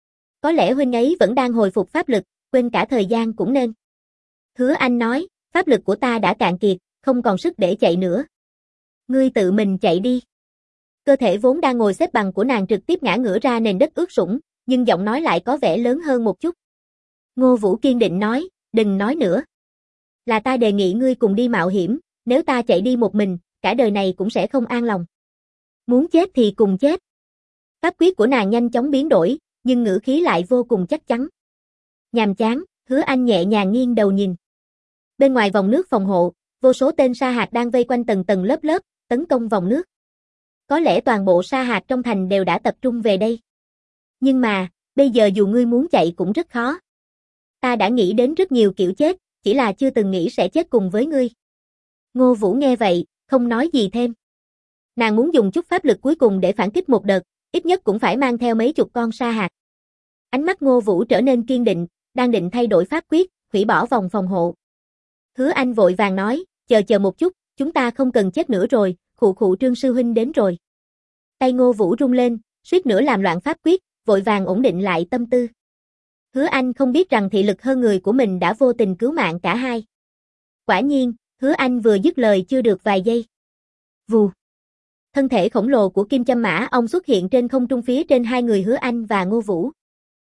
Có lẽ huynh ấy vẫn đang hồi phục pháp lực, quên cả thời gian cũng nên. Hứa Anh nói, pháp lực của ta đã cạn kiệt, không còn sức để chạy nữa. Ngươi tự mình chạy đi. Cơ thể vốn đang ngồi xếp bằng của nàng trực tiếp ngã ngửa ra nền đất ướt sũng, nhưng giọng nói lại có vẻ lớn hơn một chút. Ngô Vũ kiên định nói, đừng nói nữa. Là ta đề nghị ngươi cùng đi mạo hiểm, nếu ta chạy đi một mình, cả đời này cũng sẽ không an lòng. Muốn chết thì cùng chết. Pháp quyết của nàng nhanh chóng biến đổi, nhưng ngữ khí lại vô cùng chắc chắn. Nhàm chán, Hứa Anh nhẹ nhàng nghiêng đầu nhìn. Bên ngoài vòng nước phòng hộ, vô số tên sa hạt đang vây quanh tầng tầng lớp lớp, tấn công vòng nước. Có lẽ toàn bộ sa hạt trong thành đều đã tập trung về đây. Nhưng mà, bây giờ dù ngươi muốn chạy cũng rất khó. Ta đã nghĩ đến rất nhiều kiểu chết, chỉ là chưa từng nghĩ sẽ chết cùng với ngươi. Ngô Vũ nghe vậy, không nói gì thêm. Nàng muốn dùng chút pháp lực cuối cùng để phản kích một đợt, ít nhất cũng phải mang theo mấy chục con sa hạt. Ánh mắt Ngô Vũ trở nên kiên định, đang định thay đổi pháp quyết, hủy bỏ vòng phòng hộ. Hứa Anh vội vàng nói, chờ chờ một chút, chúng ta không cần chết nữa rồi, khụ khụ Trương sư huynh đến rồi. Tay Ngô Vũ rung lên, suýt nữa làm loạn pháp quyết, vội vàng ổn định lại tâm tư. Hứa Anh không biết rằng thị lực hơn người của mình đã vô tình cứu mạng cả hai. Quả nhiên, Hứa Anh vừa dứt lời chưa được vài giây. Vù. Thân thể khổng lồ của kim châm mã ong xuất hiện trên không trung phía trên hai người Hứa Anh và Ngô Vũ.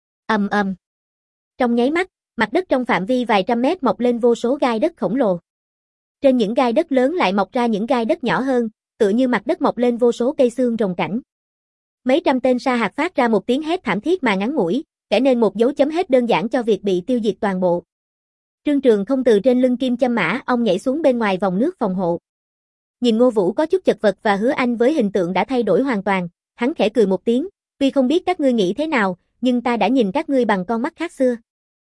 Ầm ầm. Trong nháy mắt, mặt đất trong phạm vi vài trăm mét mọc lên vô số gai đất khổng lồ. Trên những gai đất lớn lại mọc ra những gai đất nhỏ hơn, tựa như mặt đất mọc lên vô số cây xương rồng cảnh. Mấy trăm tên sa hạt phát ra một tiếng hét thảm thiết mà ngắn ngủi, kể nên một dấu chấm hết đơn giản cho việc bị tiêu diệt toàn bộ. Trương Trường không từ trên lưng kim châm mã ong nhảy xuống bên ngoài vòng nước phòng hộ. Nhìn Ngô Vũ có chút chật vật và Hứa Anh với hình tượng đã thay đổi hoàn toàn, hắn khẽ cười một tiếng, tuy không biết các ngươi nghĩ thế nào, nhưng ta đã nhìn các ngươi bằng con mắt khác xưa.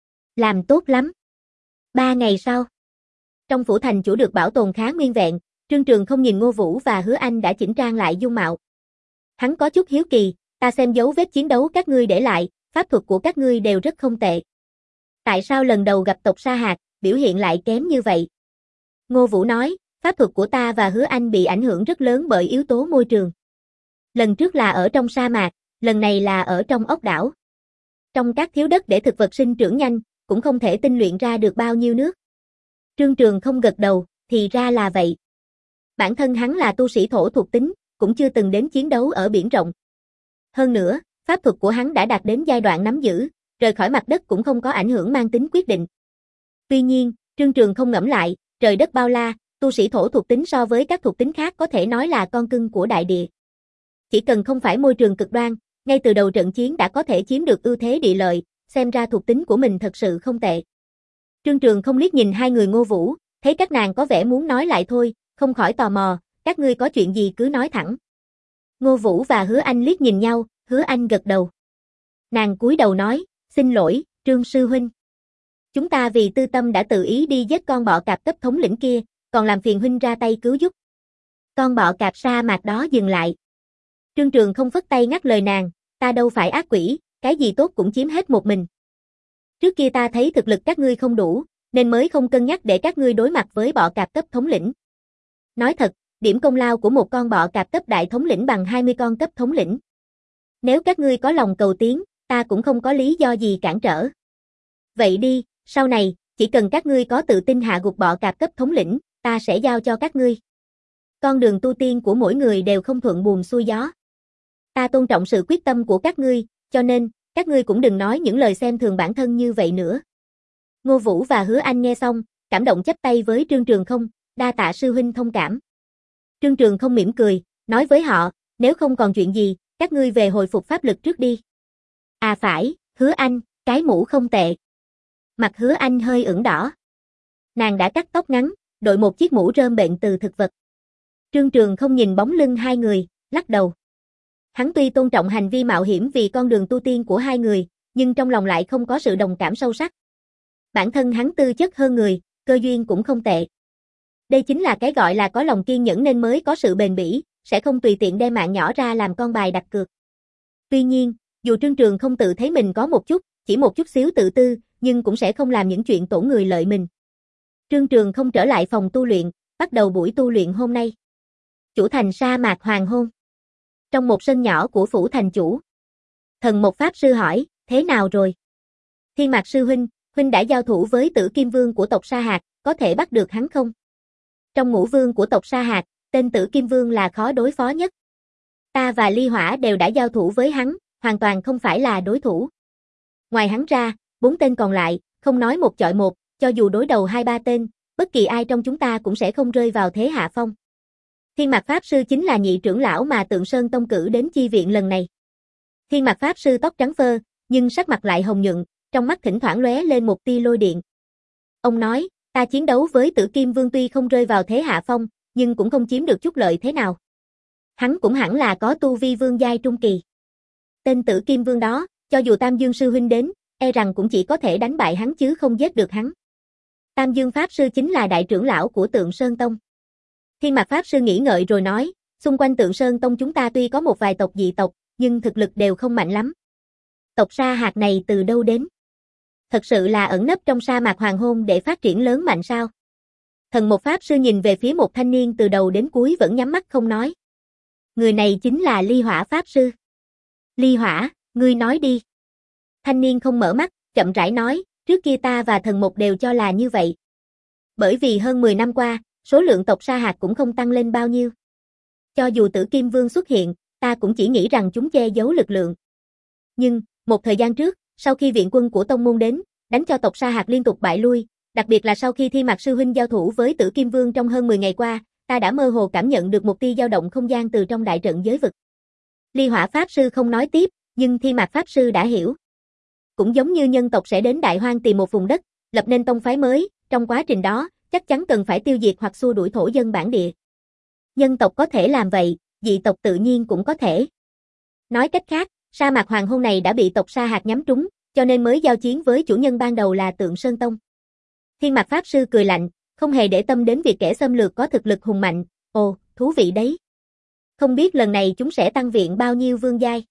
Làm tốt lắm. Ba ngày sau, trong phủ thành chủ được bảo tồn khá nguyên vẹn, Trương Trường không nhìn Ngô Vũ và Hứa Anh đã chỉnh trang lại dung mạo. Hắn có chút hiếu kỳ, ta xem dấu vết chiến đấu các ngươi để lại, pháp thuật của các ngươi đều rất không tệ. Tại sao lần đầu gặp tộc sa hạt, biểu hiện lại kém như vậy? Ngô Vũ nói, pháp thuật của ta và Hứa Anh bị ảnh hưởng rất lớn bởi yếu tố môi trường. Lần trước là ở trong sa mạc, lần này là ở trong ốc đảo. Trong các thiếu đất để thực vật sinh trưởng nhanh, cũng không thể tinh luyện ra được bao nhiêu nước. Trương Trường không gật đầu, thì ra là vậy. Bản thân hắn là tu sĩ thổ thuộc tính, cũng chưa từng đến chiến đấu ở biển rộng. Hơn nữa, pháp thuật của hắn đã đạt đến giai đoạn nắm giữ, rời khỏi mặt đất cũng không có ảnh hưởng mang tính quyết định. Tuy nhiên, Trương Trường không ngẫm lại, trời đất bao la, tu sĩ thổ thuộc tính so với các thuộc tính khác có thể nói là con cưng của đại địa. Chỉ cần không phải môi trường cực đoan, ngay từ đầu trận chiến đã có thể chiếm được ưu thế địa lợi, xem ra thuộc tính của mình thật sự không tệ. Trương Trường không liếc nhìn hai người Ngô Vũ, thấy các nàng có vẻ muốn nói lại thôi, không khỏi tò mò, các ngươi có chuyện gì cứ nói thẳng. Ngô Vũ và Hứa Anh liếc nhìn nhau, Hứa Anh gật đầu. Nàng cúi đầu nói, xin lỗi, Trương sư huynh. Chúng ta vì tư tâm đã tự ý đi giết con bọ cạp cấp thống lĩnh kia, còn làm phiền huynh ra tay cứu giúp. Con bọ cạp sa mạc đó dừng lại. Trương Trường không phất tay ngắt lời nàng, ta đâu phải ác quỷ, cái gì tốt cũng chiếm hết một mình. Trước kia ta thấy thực lực các ngươi không đủ, nên mới không cân nhắc để các ngươi đối mặt với bọ cạp cấp thống lĩnh. Nói thật, điểm công lao của một con bọ cạp cấp đại thống lĩnh bằng hai mươi con cấp thống lĩnh. Nếu các ngươi có lòng cầu tiến, ta cũng không có lý do gì cản trở. Vậy đi, sau này, chỉ cần các ngươi có tự tin hạ gục bọ cạp cấp thống lĩnh, ta sẽ giao cho các ngươi. Con đường tu tiên của mỗi người đều không thuận buồm xuôi gió. Ta tôn trọng sự quyết tâm của các ngươi, cho nên, các ngươi cũng đừng nói những lời xem thường bản thân như vậy nữa. Ngô Vũ và Hứa Anh nghe xong, cảm động chắp tay với Trương Trường không, đa tạ sư huynh thông cảm. Trương Trường không mỉm cười, nói với họ, nếu không còn chuyện gì, các ngươi về hồi phục pháp lực trước đi. À phải, Hứa Anh, cái mũ không tệ. Mặt Hứa Anh hơi ửng đỏ. Nàng đã cắt tóc ngắn, đội một chiếc mũ rơm bệnh từ thực vật. Trương Trường không nhìn bóng lưng hai người, lắc đầu. Hắn tuy tôn trọng hành vi mạo hiểm vì con đường tu tiên của hai người, nhưng trong lòng lại không có sự đồng cảm sâu sắc. Bản thân hắn tư chất hơn người, cơ duyên cũng không tệ. Đây chính là cái gọi là có lòng kiên nhẫn nên mới có sự bền bỉ, sẽ không tùy tiện đem mạng nhỏ ra làm con bài đặt cược. Tuy nhiên, dù Trương Trường không tự thấy mình có một chút, chỉ một chút xíu tự tư, nhưng cũng sẽ không làm những chuyện tổn người lợi mình. Trương Trường không trở lại phòng tu luyện, bắt đầu buổi tu luyện hôm nay. Chủ thành sa mạc hoàng hôn. Trong một sân nhỏ của phủ thành chủ. Thần một pháp sư hỏi, thế nào rồi? Thiên Mạc sư huynh, huynh đã giao thủ với Tử Kim Vương của tộc Sa Hạc, có thể bắt được hắn không? Trong ngũ vương của tộc Sa Hạc, tên Tử Kim Vương là khó đối phó nhất. Ta và Ly Hỏa đều đã giao thủ với hắn, hoàn toàn không phải là đối thủ. Ngoài hắn ra, bốn tên còn lại, không nói một chọi một, cho dù đối đầu hai ba tên, bất kỳ ai trong chúng ta cũng sẽ không rơi vào thế hạ phong. Thiên Mạc Pháp Sư chính là nhị trưởng lão mà Tượng Sơn Tông cử đến chi viện lần này. Thiên Mạc Pháp Sư tóc trắng phơ, nhưng sắc mặt lại hồng nhuận, trong mắt thỉnh thoảng lóe lên một tia lôi điện. Ông nói, ta chiến đấu với Tử Kim Vương tuy không rơi vào thế hạ phong, nhưng cũng không chiếm được chút lợi thế nào. Hắn cũng hẳn là có tu vi vương giai trung kỳ. Tên Tử Kim Vương đó, cho dù Tam Dương sư huynh đến, e rằng cũng chỉ có thể đánh bại hắn chứ không giết được hắn. Tam Dương Pháp Sư chính là đại trưởng lão của Tượng Sơn Tông. Thiên Mạc Pháp Sư nghĩ ngợi rồi nói, xung quanh Tượng Sơn Tông chúng ta tuy có một vài tộc dị tộc, nhưng thực lực đều không mạnh lắm. Tộc Sa Hạc này từ đâu đến? Thật sự là ẩn nấp trong sa mạc hoàng hôn để phát triển lớn mạnh sao? Thần một Pháp Sư nhìn về phía một thanh niên từ đầu đến cuối vẫn nhắm mắt không nói. Người này chính là Ly Hỏa Pháp Sư. Ly Hỏa, ngươi nói đi. Thanh niên không mở mắt, chậm rãi nói, trước kia ta và thần một đều cho là như vậy. Bởi vì hơn mười năm qua, số lượng tộc Sa Hạc cũng không tăng lên bao nhiêu. Cho dù Tử Kim Vương xuất hiện, ta cũng chỉ nghĩ rằng chúng che giấu lực lượng. Nhưng, một thời gian trước, sau khi viện quân của tông môn đến, đánh cho tộc Sa Hạc liên tục bại lui, đặc biệt là sau khi Thiên Mạc sư huynh giao thủ với Tử Kim Vương trong hơn mười ngày qua, ta đã mơ hồ cảm nhận được một tia dao động không gian từ trong đại trận giới vực. Ly Hỏa Pháp Sư không nói tiếp, nhưng Thiên Mạc Pháp Sư đã hiểu. Cũng giống như nhân tộc sẽ đến Đại Hoang tìm một vùng đất, lập nên tông phái mới, trong quá trình đó, chắc chắn cần phải tiêu diệt hoặc xua đuổi thổ dân bản địa. Nhân tộc có thể làm vậy, dị tộc tự nhiên cũng có thể. Nói cách khác, sa mạc hoàng hôn này đã bị tộc Sa Hạc nhắm trúng, cho nên mới giao chiến với chủ nhân ban đầu là Tượng Sơn Tông. Thiên Mạc Pháp Sư cười lạnh, không hề để tâm đến việc kẻ xâm lược có thực lực hùng mạnh, ồ, thú vị đấy. Không biết lần này chúng sẽ tăng viện bao nhiêu vương giai.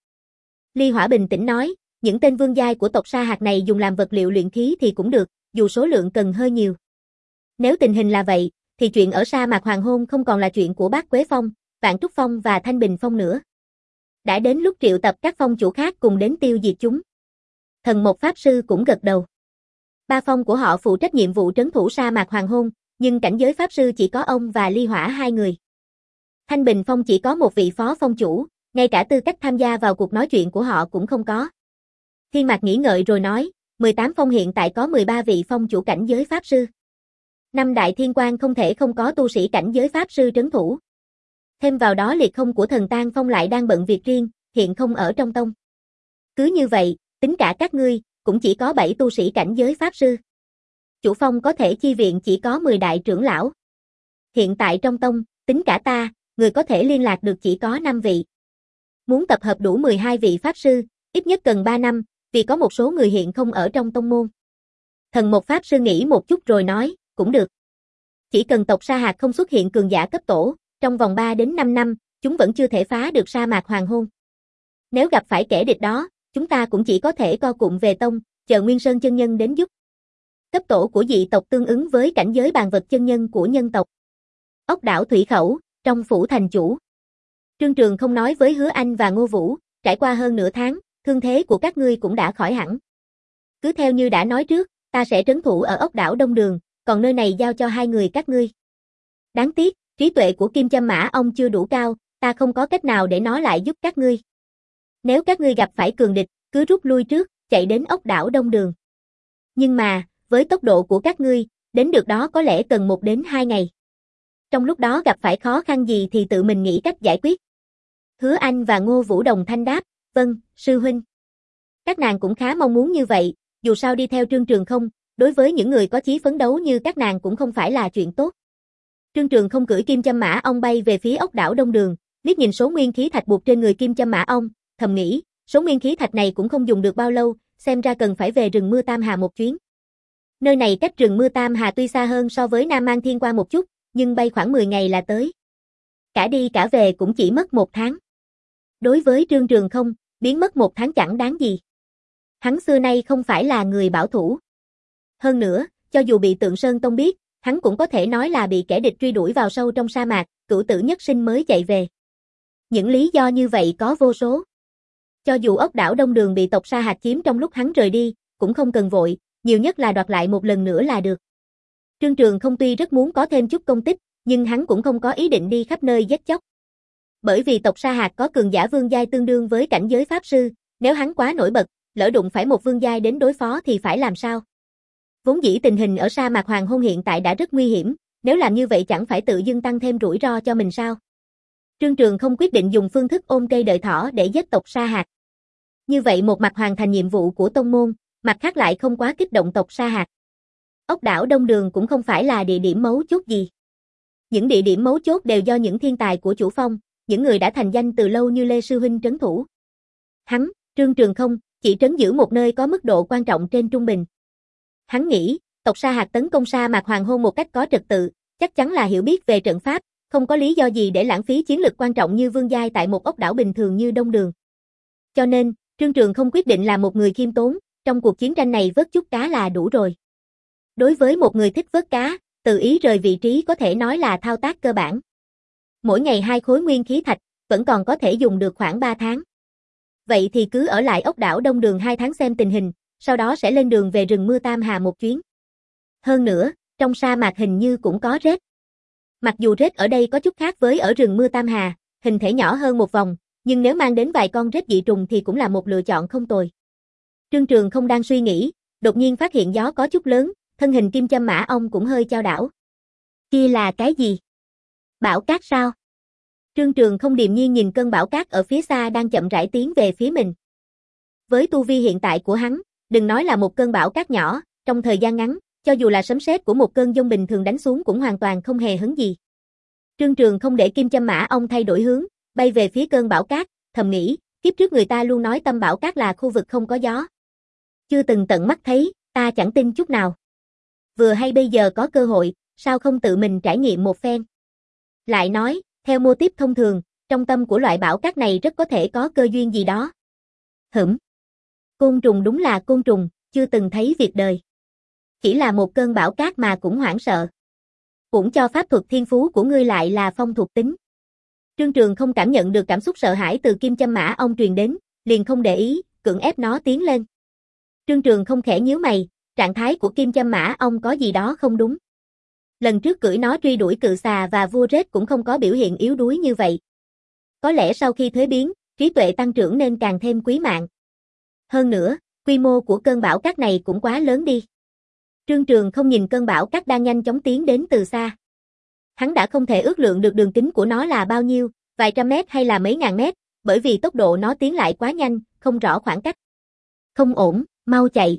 Ly Hỏa bình tĩnh nói, những tên vương giai của tộc Sa Hạc này dùng làm vật liệu luyện khí thì cũng được, dù số lượng cần hơi nhiều. Nếu tình hình là vậy, thì chuyện ở sa mạc hoàng hôn không còn là chuyện của Bát Quế Phong, Vạn Trúc Phong và Thanh Bình Phong nữa. Đã đến lúc triệu tập các phong chủ khác cùng đến tiêu diệt chúng. Thần một Pháp Sư cũng gật đầu. Ba phong của họ phụ trách nhiệm vụ trấn thủ sa mạc hoàng hôn, nhưng cảnh giới Pháp Sư chỉ có ông và Ly Hỏa hai người. Thanh Bình Phong chỉ có một vị phó phong chủ, ngay cả tư cách tham gia vào cuộc nói chuyện của họ cũng không có. Thiên Mạc nghĩ ngợi rồi nói, mười tám phong hiện tại có mười ba vị phong chủ cảnh giới Pháp Sư. Năm đại thiên quan không thể không có tu sĩ cảnh giới Pháp Sư trấn thủ. Thêm vào đó liệt không của thần Tang Phong lại đang bận việc riêng, hiện không ở trong tông. Cứ như vậy, tính cả các ngươi, cũng chỉ có bảy tu sĩ cảnh giới pháp sư. Chủ phong có thể chi viện chỉ có mười đại trưởng lão. Hiện tại trong tông, tính cả ta, người có thể liên lạc được chỉ có năm vị. Muốn tập hợp đủ mười hai vị pháp sư, ít nhất cần ba năm, vì có một số người hiện không ở trong tông môn. Thần một pháp sư nghĩ một chút rồi nói, cũng được. Chỉ cần tộc Sa Hạt không xuất hiện cường giả cấp tổ, trong vòng ba đến năm năm, chúng vẫn chưa thể phá được sa mạc hoàng hôn. Nếu gặp phải kẻ địch đó, chúng ta cũng chỉ có thể co cụm về tông, chờ Nguyên Sơn chân nhân đến giúp. Cấp tổ của dị tộc tương ứng với cảnh giới bàn vật chân nhân của nhân tộc. Ốc đảo Thủy Khẩu, trong phủ thành chủ. Trương Trường không nói với Hứa Anh và Ngô Vũ, trải qua hơn nửa tháng, thương thế của các ngươi cũng đã khỏi hẳn. Cứ theo như đã nói trước, ta sẽ trấn thủ ở ốc đảo Đông Đường, còn nơi này giao cho hai người các ngươi. Đáng tiếc, trí tuệ của Kim Châm Mã ông chưa đủ cao, ta không có cách nào để nó lại giúp các ngươi. Nếu các ngươi gặp phải cường địch, cứ rút lui trước, chạy đến ốc đảo Đông Đường. Nhưng mà, với tốc độ của các ngươi, đến được đó có lẽ cần một đến hai ngày. Trong lúc đó gặp phải khó khăn gì thì tự mình nghĩ cách giải quyết. Hứa Anh và Ngô Vũ đồng thanh đáp, vâng, sư huynh. Các nàng cũng khá mong muốn như vậy, dù sao đi theo Trương Trường không, đối với những người có chí phấn đấu như các nàng cũng không phải là chuyện tốt. Trương Trường không cưỡi Kim Châm Mã ông bay về phía ốc đảo Đông Đường, liếc nhìn số nguyên khí thạch buộc trên người Kim Châm Mã ông, thầm nghĩ, số nguyên khí thạch này cũng không dùng được bao lâu, xem ra cần phải về rừng mưa Tam Hà một chuyến. Nơi này cách rừng mưa Tam Hà tuy xa hơn so với Nam Mang Thiên Quan một chút, nhưng bay khoảng mười ngày là tới. Cả đi cả về cũng chỉ mất một tháng. Đối với Trương Trường không, biến mất một tháng chẳng đáng gì. Hắn xưa nay không phải là người bảo thủ. Hơn nữa, cho dù bị Tượng Sơn Tông biết, hắn cũng có thể nói là bị kẻ địch truy đuổi vào sâu trong sa mạc, cửu tử nhất sinh mới chạy về. Những lý do như vậy có vô số. Cho dù ốc đảo Đông Đường bị tộc Sa Hạt chiếm trong lúc hắn rời đi, cũng không cần vội, nhiều nhất là đoạt lại một lần nữa là được. Trương Trường không tuy rất muốn có thêm chút công tích, nhưng hắn cũng không có ý định đi khắp nơi giết chóc. Bởi vì tộc Sa Hạt có cường giả vương giai tương đương với cảnh giới pháp sư, nếu hắn quá nổi bật, lỡ đụng phải một vương giai đến đối phó thì phải làm sao? Vốn dĩ tình hình ở sa mạc hoàng hôn hiện tại đã rất nguy hiểm, nếu làm như vậy chẳng phải tự dưng tăng thêm rủi ro cho mình sao? Trương Trường không quyết định dùng phương thức ôm cây đợi thỏ để giết tộc Sa Hạt. Như vậy một mặt hoàn thành nhiệm vụ của tông môn, mặt khác lại không quá kích động tộc Sa Hạt. Ốc đảo Đông Đường cũng không phải là địa điểm mấu chốt gì. Những địa điểm mấu chốt đều do những thiên tài của chủ phong, những người đã thành danh từ lâu như Lê Sư Huynh trấn thủ. Hắn, Trương Trường không, chỉ trấn giữ một nơi có mức độ quan trọng trên trung bình. Hắn nghĩ, tộc Sa Hạt tấn công sa mạc hoàng hôn một cách có trật tự, chắc chắn là hiểu biết về trận pháp, không có lý do gì để lãng phí chiến lực quan trọng như vương giai tại một ốc đảo bình thường như Đông Đường. Cho nên, Trương Trường không quyết định là một người khiêm tốn, trong cuộc chiến tranh này vớt chút cá là đủ rồi. Đối với một người thích vớt cá, tự ý rời vị trí có thể nói là thao tác cơ bản. Mỗi ngày hai khối nguyên khí thạch, vẫn còn có thể dùng được khoảng ba tháng. Vậy thì cứ ở lại ốc đảo Đông Đường hai tháng xem tình hình, sau đó sẽ lên đường về rừng mưa Tam Hà một chuyến. Hơn nữa, trong sa mạc hình như cũng có rết. Mặc dù rết ở đây có chút khác với ở rừng mưa Tam Hà, hình thể nhỏ hơn một vòng, nhưng nếu mang đến vài con rết dị trùng thì cũng là một lựa chọn không tồi. Trương Trường không đang suy nghĩ, đột nhiên phát hiện gió có chút lớn, thân hình Kim Châm Mã ông cũng hơi chao đảo. Kia là cái gì? Bão cát sao? Trương Trường không điềm nhiên nhìn cơn bão cát ở phía xa đang chậm rãi tiến về phía mình. Với tu vi hiện tại của hắn, đừng nói là một cơn bão cát nhỏ, trong thời gian ngắn, cho dù là sấm sét của một cơn giông bình thường đánh xuống cũng hoàn toàn không hề hấn gì. Trương Trường không để Kim Châm Mã ông thay đổi hướng, bay về phía cơn bão cát, thầm nghĩ, kiếp trước người ta luôn nói tâm bão cát là khu vực không có gió. Chưa từng tận mắt thấy, ta chẳng tin chút nào. Vừa hay bây giờ có cơ hội, sao không tự mình trải nghiệm một phen. Lại nói, theo mô típ thông thường, trong tâm của loại bão cát này rất có thể có cơ duyên gì đó. Hửm. Côn trùng đúng là côn trùng, chưa từng thấy việc đời. Chỉ là một cơn bão cát mà cũng hoảng sợ. Cũng cho pháp thuật thiên phú của ngươi lại là phong thuộc tính. Trương Trường không cảm nhận được cảm xúc sợ hãi từ Kim Châm Mã ông truyền đến, liền không để ý, cưỡng ép nó tiến lên. Trương Trường không khẽ nhíu mày, trạng thái của Kim Châm Mã ông có gì đó không đúng. Lần trước cưỡi nó truy đuổi cự xà và vua rết cũng không có biểu hiện yếu đuối như vậy. Có lẽ sau khi thuế biến, trí tuệ tăng trưởng nên càng thêm quý mạng. Hơn nữa, quy mô của cơn bão cát này cũng quá lớn đi. Trương Trường không nhìn cơn bão cát đang nhanh chóng tiến đến từ xa. Hắn đã không thể ước lượng được đường kính của nó là bao nhiêu, vài trăm mét hay là mấy ngàn mét, bởi vì tốc độ nó tiến lại quá nhanh, không rõ khoảng cách. Không ổn, Mau chạy.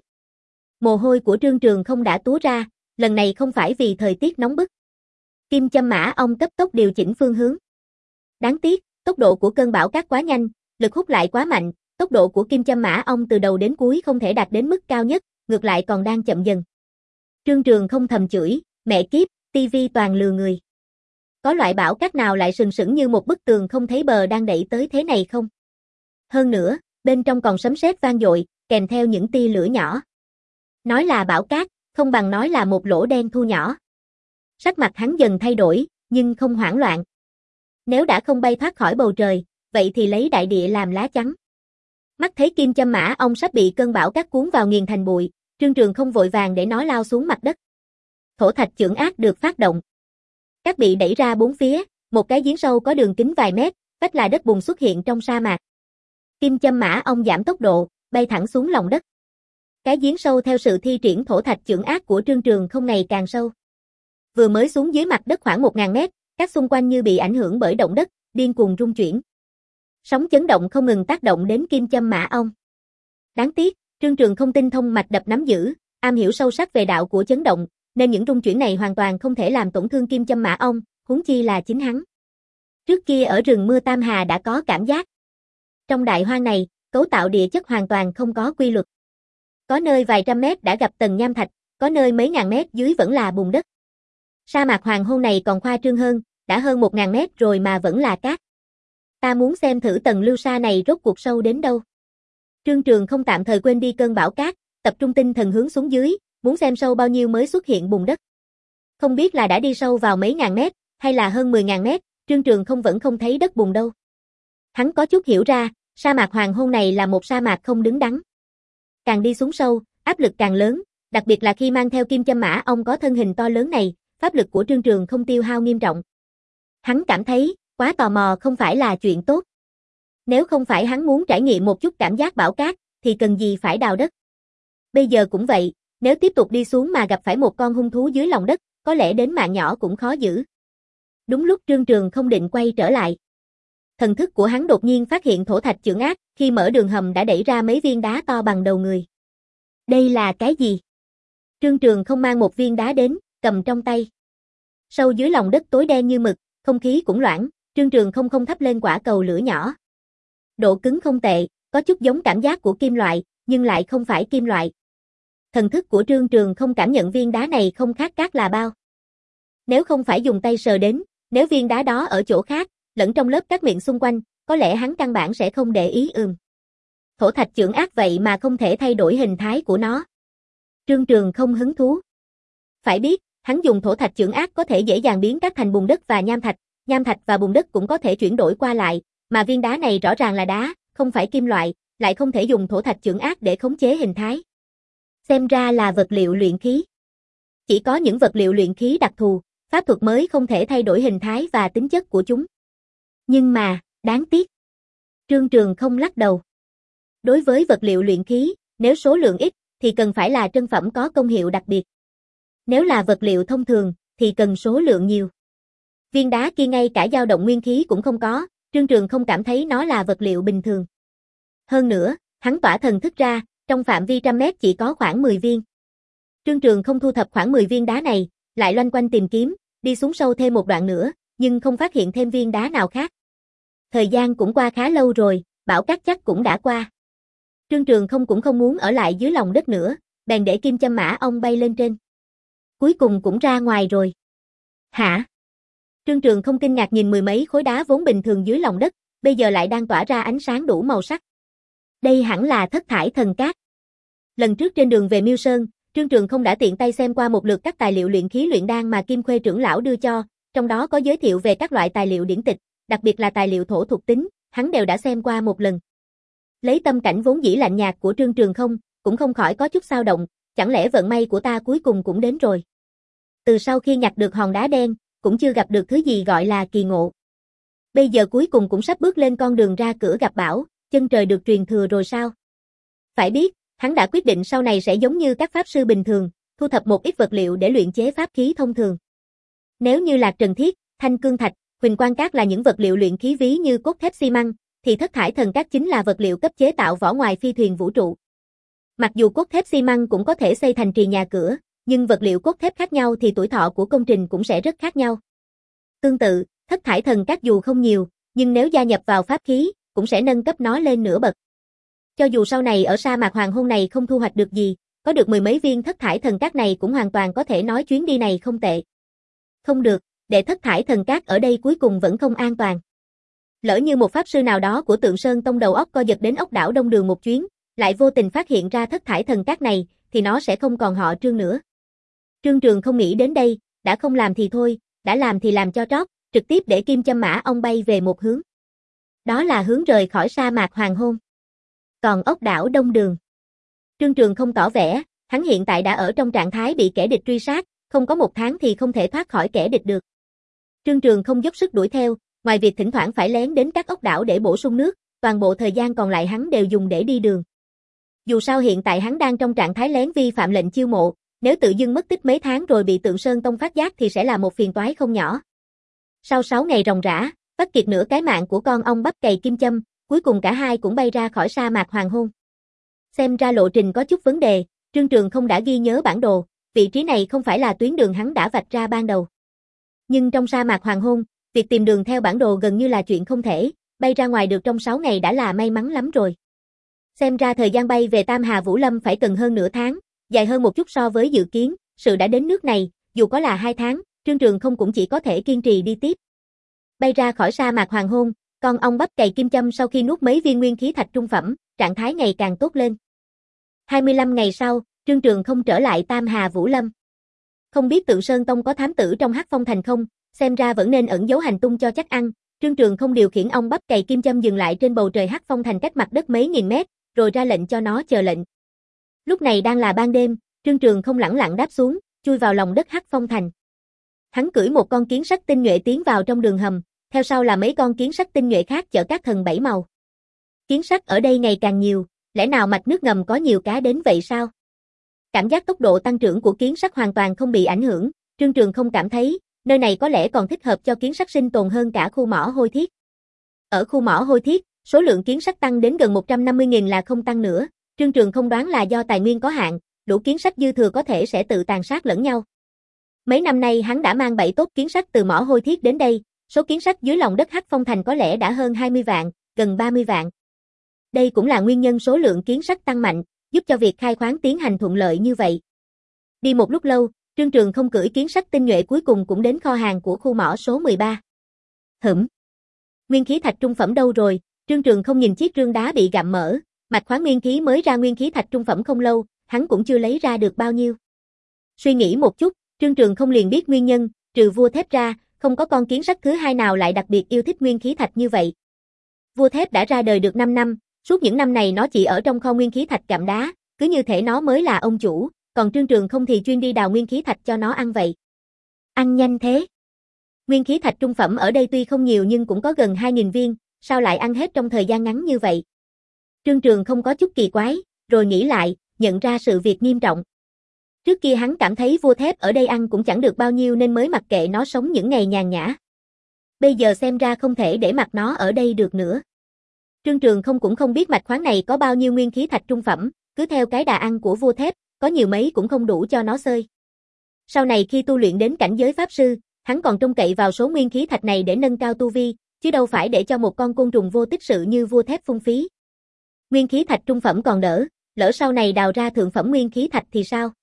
Mồ hôi của Trương Trường không đã túa ra, lần này không phải vì thời tiết nóng bức. Kim châm mã ong cấp tốc điều chỉnh phương hướng. Đáng tiếc, tốc độ của cơn bão cát quá nhanh, lực hút lại quá mạnh, tốc độ của kim châm mã ong từ đầu đến cuối không thể đạt đến mức cao nhất, ngược lại còn đang chậm dần. Trương Trường không thầm chửi, mẹ kiếp, tivi toàn lừa người. Có loại bão cát nào lại sừng sững như một bức tường không thấy bờ đang đẩy tới thế này không? Hơn nữa, bên trong còn sấm sét vang dội, kèm theo những tia lửa nhỏ. Nói là bão cát, không bằng nói là một lỗ đen thu nhỏ. Sắc mặt hắn dần thay đổi, nhưng không hoảng loạn. Nếu đã không bay thoát khỏi bầu trời, vậy thì lấy đại địa làm lá chắn. Mắt thấy kim châm mã ong sắp bị cơn bão cát cuốn vào nghiền thành bụi, Trương Trường không vội vàng để nó lao xuống mặt đất. Thổ thạch chưởng ác được phát động. Cát bị đẩy ra bốn phía, một cái giếng sâu có đường kính vài mét, vách là đất bùn xuất hiện trong sa mạc. Kim châm mã ong giảm tốc độ, bay thẳng xuống lòng đất. Cái giếng sâu theo sự thi triển thổ thạch chưởng ác của Trương Trường không ngày càng sâu. Vừa mới xuống dưới mặt đất khoảng một nghìn mét, các xung quanh như bị ảnh hưởng bởi động đất, điên cuồng rung chuyển. Sóng chấn động không ngừng tác động đến kim châm mã ong. Đáng tiếc, Trương Trường không tinh thông mạch đập nắm giữ, am hiểu sâu sắc về đạo của chấn động, nên những rung chuyển này hoàn toàn không thể làm tổn thương kim châm mã ong, huống chi là chính hắn. Trước kia ở rừng mưa Tam Hà đã có cảm giác. Trong đại hoang này, cấu tạo địa chất hoàn toàn không có quy luật. Có nơi vài trăm mét đã gặp tầng nham thạch, có nơi mấy ngàn mét dưới vẫn là bùn đất. Sa mạc hoàng hôn này còn khoa trương hơn, đã hơn một ngàn mét rồi mà vẫn là cát. Ta muốn xem thử tầng lưu sa này rốt cuộc sâu đến đâu. Trương Trường không tạm thời quên đi cơn bão cát, tập trung tinh thần hướng xuống dưới, muốn xem sâu bao nhiêu mới xuất hiện bùn đất. Không biết là đã đi sâu vào mấy ngàn mét, hay là hơn mười ngàn mét, Trương Trường không vẫn không thấy đất bùn đâu. Hắn có chút hiểu ra, sa mạc hoàng hôn này là một sa mạc không đứng đắn. Càng đi xuống sâu, áp lực càng lớn, đặc biệt là khi mang theo kim châm mã ong có thân hình to lớn này, pháp lực của Trương Trường không tiêu hao nghiêm trọng. Hắn cảm thấy, quá tò mò không phải là chuyện tốt. Nếu không phải hắn muốn trải nghiệm một chút cảm giác bão cát, thì cần gì phải đào đất. Bây giờ cũng vậy, nếu tiếp tục đi xuống mà gặp phải một con hung thú dưới lòng đất, có lẽ đến mạng nhỏ cũng khó giữ. Đúng lúc Trương Trường không định quay trở lại. Thần thức của hắn đột nhiên phát hiện thổ thạch chưởng ác, khi mở đường hầm đã đẩy ra mấy viên đá to bằng đầu người. Đây là cái gì? Trương Trường không mang một viên đá đến, cầm trong tay. Sâu dưới lòng đất tối đen như mực, không khí cũng loãng, Trương Trường không không thắp lên quả cầu lửa nhỏ. Độ cứng không tệ, có chút giống cảm giác của kim loại, nhưng lại không phải kim loại. Thần thức của Trương Trường không cảm nhận viên đá này không khác cát là bao. Nếu không phải dùng tay sờ đến, nếu viên đá đó ở chỗ khác, lẫn trong lớp cát miệng xung quanh, có lẽ hắn căn bản sẽ không để ý ừm. Thổ thạch chưởng ác vậy mà không thể thay đổi hình thái của nó. Trương Trường không hứng thú. Phải biết, hắn dùng thổ thạch chưởng ác có thể dễ dàng biến cát thành bùn đất và nham thạch, nham thạch và bùn đất cũng có thể chuyển đổi qua lại, mà viên đá này rõ ràng là đá, không phải kim loại, lại không thể dùng thổ thạch chưởng ác để khống chế hình thái. Xem ra là vật liệu luyện khí. Chỉ có những vật liệu luyện khí đặc thù, pháp thuật mới không thể thay đổi hình thái và tính chất của chúng. Nhưng mà, đáng tiếc. Trương Trường không lắc đầu. Đối với vật liệu luyện khí, nếu số lượng ít, thì cần phải là trân phẩm có công hiệu đặc biệt. Nếu là vật liệu thông thường, thì cần số lượng nhiều. Viên đá kia ngay cả dao động nguyên khí cũng không có, Trương Trường không cảm thấy nó là vật liệu bình thường. Hơn nữa, hắn tỏa thần thức ra, trong phạm vi trăm mét chỉ có khoảng mười viên. Trương Trường không thu thập khoảng mười viên đá này, lại loanh quanh tìm kiếm, đi xuống sâu thêm một đoạn nữa, nhưng không phát hiện thêm viên đá nào khác. Thời gian cũng qua khá lâu rồi, bão cát chắc cũng đã qua. Trương Trường không cũng không muốn ở lại dưới lòng đất nữa, bèn để kim châm mã ong bay lên trên. Cuối cùng cũng ra ngoài rồi. Hả? Trương Trường không kinh ngạc nhìn mười mấy khối đá vốn bình thường dưới lòng đất, bây giờ lại đang tỏa ra ánh sáng đủ màu sắc. Đây hẳn là thất thải thần cát. Lần trước trên đường về Miêu Sơn, Trương Trường không đã tiện tay xem qua một lượt các tài liệu luyện khí luyện đan mà Kim Khuê trưởng lão đưa cho, trong đó có giới thiệu về các loại tài liệu điển tịch, đặc biệt là tài liệu thổ thuộc tính, hắn đều đã xem qua một lần. Lấy tâm cảnh vốn dĩ lạnh nhạt của Trương Trường không, cũng không khỏi có chút xao động, chẳng lẽ vận may của ta cuối cùng cũng đến rồi. Từ sau khi nhặt được hòn đá đen, cũng chưa gặp được thứ gì gọi là kỳ ngộ. Bây giờ cuối cùng cũng sắp bước lên con đường ra cửa gặp bão, chân trời được truyền thừa rồi sao? Phải biết, hắn đã quyết định sau này sẽ giống như các pháp sư bình thường, thu thập một ít vật liệu để luyện chế pháp khí thông thường. Nếu như Lạc Trần Thiết, Thanh Cương Thạch, Huỳnh Quang Cát là những vật liệu luyện khí ví như cốt thép xi măng, thì thất thải thần cát chính là vật liệu cấp chế tạo vỏ ngoài phi thuyền vũ trụ. Mặc dù cốt thép xi măng cũng có thể xây thành trì nhà cửa, nhưng vật liệu cốt thép khác nhau thì tuổi thọ của công trình cũng sẽ rất khác nhau. Tương tự, thất thải thần cát dù không nhiều, nhưng nếu gia nhập vào pháp khí, cũng sẽ nâng cấp nó lên nửa bậc. Cho dù sau này ở sa mạc hoàng hôn này không thu hoạch được gì, có được mười mấy viên thất thải thần cát này cũng hoàn toàn có thể nói chuyến đi này không tệ. Không được, để thất thải thần cát ở đây cuối cùng vẫn không an toàn. Lỡ như một pháp sư nào đó của Tượng Sơn Tông đầu óc co giật đến ốc đảo Đông Đường một chuyến, lại vô tình phát hiện ra thất thải thần cát này, thì nó sẽ không còn họ Trương nữa. Trương Trường không nghĩ đến đây, đã không làm thì thôi, đã làm thì làm cho trót, trực tiếp để kim châm mã ong bay về một hướng. Đó là hướng rời khỏi sa mạc hoàng hôn. Còn ốc đảo Đông Đường, Trương Trường không tỏ vẻ, hắn hiện tại đã ở trong trạng thái bị kẻ địch truy sát, không có một tháng thì không thể thoát khỏi kẻ địch được. Trương Trường không dốc sức đuổi theo, ngoài việc thỉnh thoảng phải lén đến các ốc đảo để bổ sung nước, toàn bộ thời gian còn lại hắn đều dùng để đi đường. Dù sao hiện tại hắn đang trong trạng thái lén vi phạm lệnh chiêu mộ, nếu tự dưng mất tích mấy tháng rồi bị Tượng Sơn Tông phát giác thì sẽ là một phiền toái không nhỏ. Sau sáu ngày ròng rã, vắt kiệt nửa cái mạng của con ong bắp cày kim châm, cuối cùng cả hai cũng bay ra khỏi sa mạc hoàng hôn. Xem ra lộ trình có chút vấn đề, Trương Trường không đã ghi nhớ bản đồ, vị trí này không phải là tuyến đường hắn đã vạch ra ban đầu. Nhưng trong sa mạc hoàng hôn, việc tìm đường theo bản đồ gần như là chuyện không thể, bay ra ngoài được trong sáu ngày đã là may mắn lắm rồi. Xem ra thời gian bay về Tam Hà Vũ Lâm phải cần hơn nửa tháng, dài hơn một chút so với dự kiến, sự đã đến nước này, dù có là hai tháng, Trương Trường không cũng chỉ có thể kiên trì đi tiếp. Bay ra khỏi sa mạc hoàng hôn, con ong bắp cày kim châm sau khi nuốt mấy viên nguyên khí thạch trung phẩm, trạng thái ngày càng tốt lên. hai mươi lăm ngày sau, Trương Trường không trở lại Tam Hà Vũ Lâm. Không biết Tượng Sơn Tông có thám tử trong Hắc Phong Thành không, xem ra vẫn nên ẩn giấu hành tung cho chắc ăn. Trương Trường không điều khiển ong bắp cày kim châm dừng lại trên bầu trời Hắc Phong Thành cách mặt đất mấy nghìn mét, rồi ra lệnh cho nó chờ lệnh. Lúc này đang là ban đêm, Trương Trường không lẳng lặng đáp xuống, chui vào lòng đất Hắc Phong Thành. Hắn cưỡi một con kiến sắt tinh nhuệ tiến vào trong đường hầm, theo sau là mấy con kiến sắt tinh nhuệ khác chở các thần bảy màu. Kiến sắt ở đây ngày càng nhiều, lẽ nào mạch nước ngầm có nhiều cá đến vậy sao? Cảm giác tốc độ tăng trưởng của kiến sắt hoàn toàn không bị ảnh hưởng, Trương Trường không cảm thấy, nơi này có lẽ còn thích hợp cho kiến sắt sinh tồn hơn cả khu mỏ hôi thiết. Ở khu mỏ hôi thiết, số lượng kiến sắt tăng đến gần một trăm năm mươi nghìn là không tăng nữa, Trương Trường không đoán là do tài nguyên có hạn, đủ kiến sắt dư thừa có thể sẽ tự tàn sát lẫn nhau. Mấy năm nay hắn đã mang bảy tốt kiến sắt từ mỏ hôi thiết đến đây, số kiến sắt dưới lòng đất Hắc Phong Thành có lẽ đã hơn hai mươi vạn, gần ba mươi vạn. Đây cũng là nguyên nhân số lượng kiến sắt tăng mạnh, giúp cho việc khai khoáng tiến hành thuận lợi như vậy. Đi một lúc lâu, Trương Trường không cưỡi kiến sắt tinh nhuệ cuối cùng cũng đến kho hàng của khu mỏ số mười ba. Hửm. Nguyên khí thạch trung phẩm đâu rồi? Trương Trường không nhìn chiếc rương đá bị gặm mở, mạch khoáng nguyên khí mới ra nguyên khí thạch trung phẩm không lâu, hắn cũng chưa lấy ra được bao nhiêu. Suy nghĩ một chút, Trương Trường không liền biết nguyên nhân, trừ vua thép ra, không có con kiến sắt thứ hai nào lại đặc biệt yêu thích nguyên khí thạch như vậy. Vua thép đã ra đời được năm năm, suốt những năm này nó chỉ ở trong kho nguyên khí thạch gặm đá, cứ như thể nó mới là ông chủ, còn Trương Trường không thì chuyên đi đào nguyên khí thạch cho nó ăn vậy. Ăn nhanh thế. Nguyên khí thạch trung phẩm ở đây tuy không nhiều nhưng cũng có gần hai nghìn viên, sao lại ăn hết trong thời gian ngắn như vậy? Trương Trường không có chút kỳ quái, rồi nghĩ lại, nhận ra sự việc nghiêm trọng. Trước kia hắn cảm thấy vua thép ở đây ăn cũng chẳng được bao nhiêu nên mới mặc kệ nó sống những ngày nhàn nhã. Bây giờ xem ra không thể để mặc nó ở đây được nữa. Trương Trường không cũng không biết mạch khoáng này có bao nhiêu nguyên khí thạch trung phẩm, cứ theo cái đà ăn của vua thép, có nhiều mấy cũng không đủ cho nó xơi. Sau này khi tu luyện đến cảnh giới pháp sư, hắn còn trông cậy vào số nguyên khí thạch này để nâng cao tu vi, chứ đâu phải để cho một con côn trùng vô tích sự như vua thép phung phí. Nguyên khí thạch trung phẩm còn đỡ, lỡ sau này đào ra thượng phẩm nguyên khí thạch thì sao?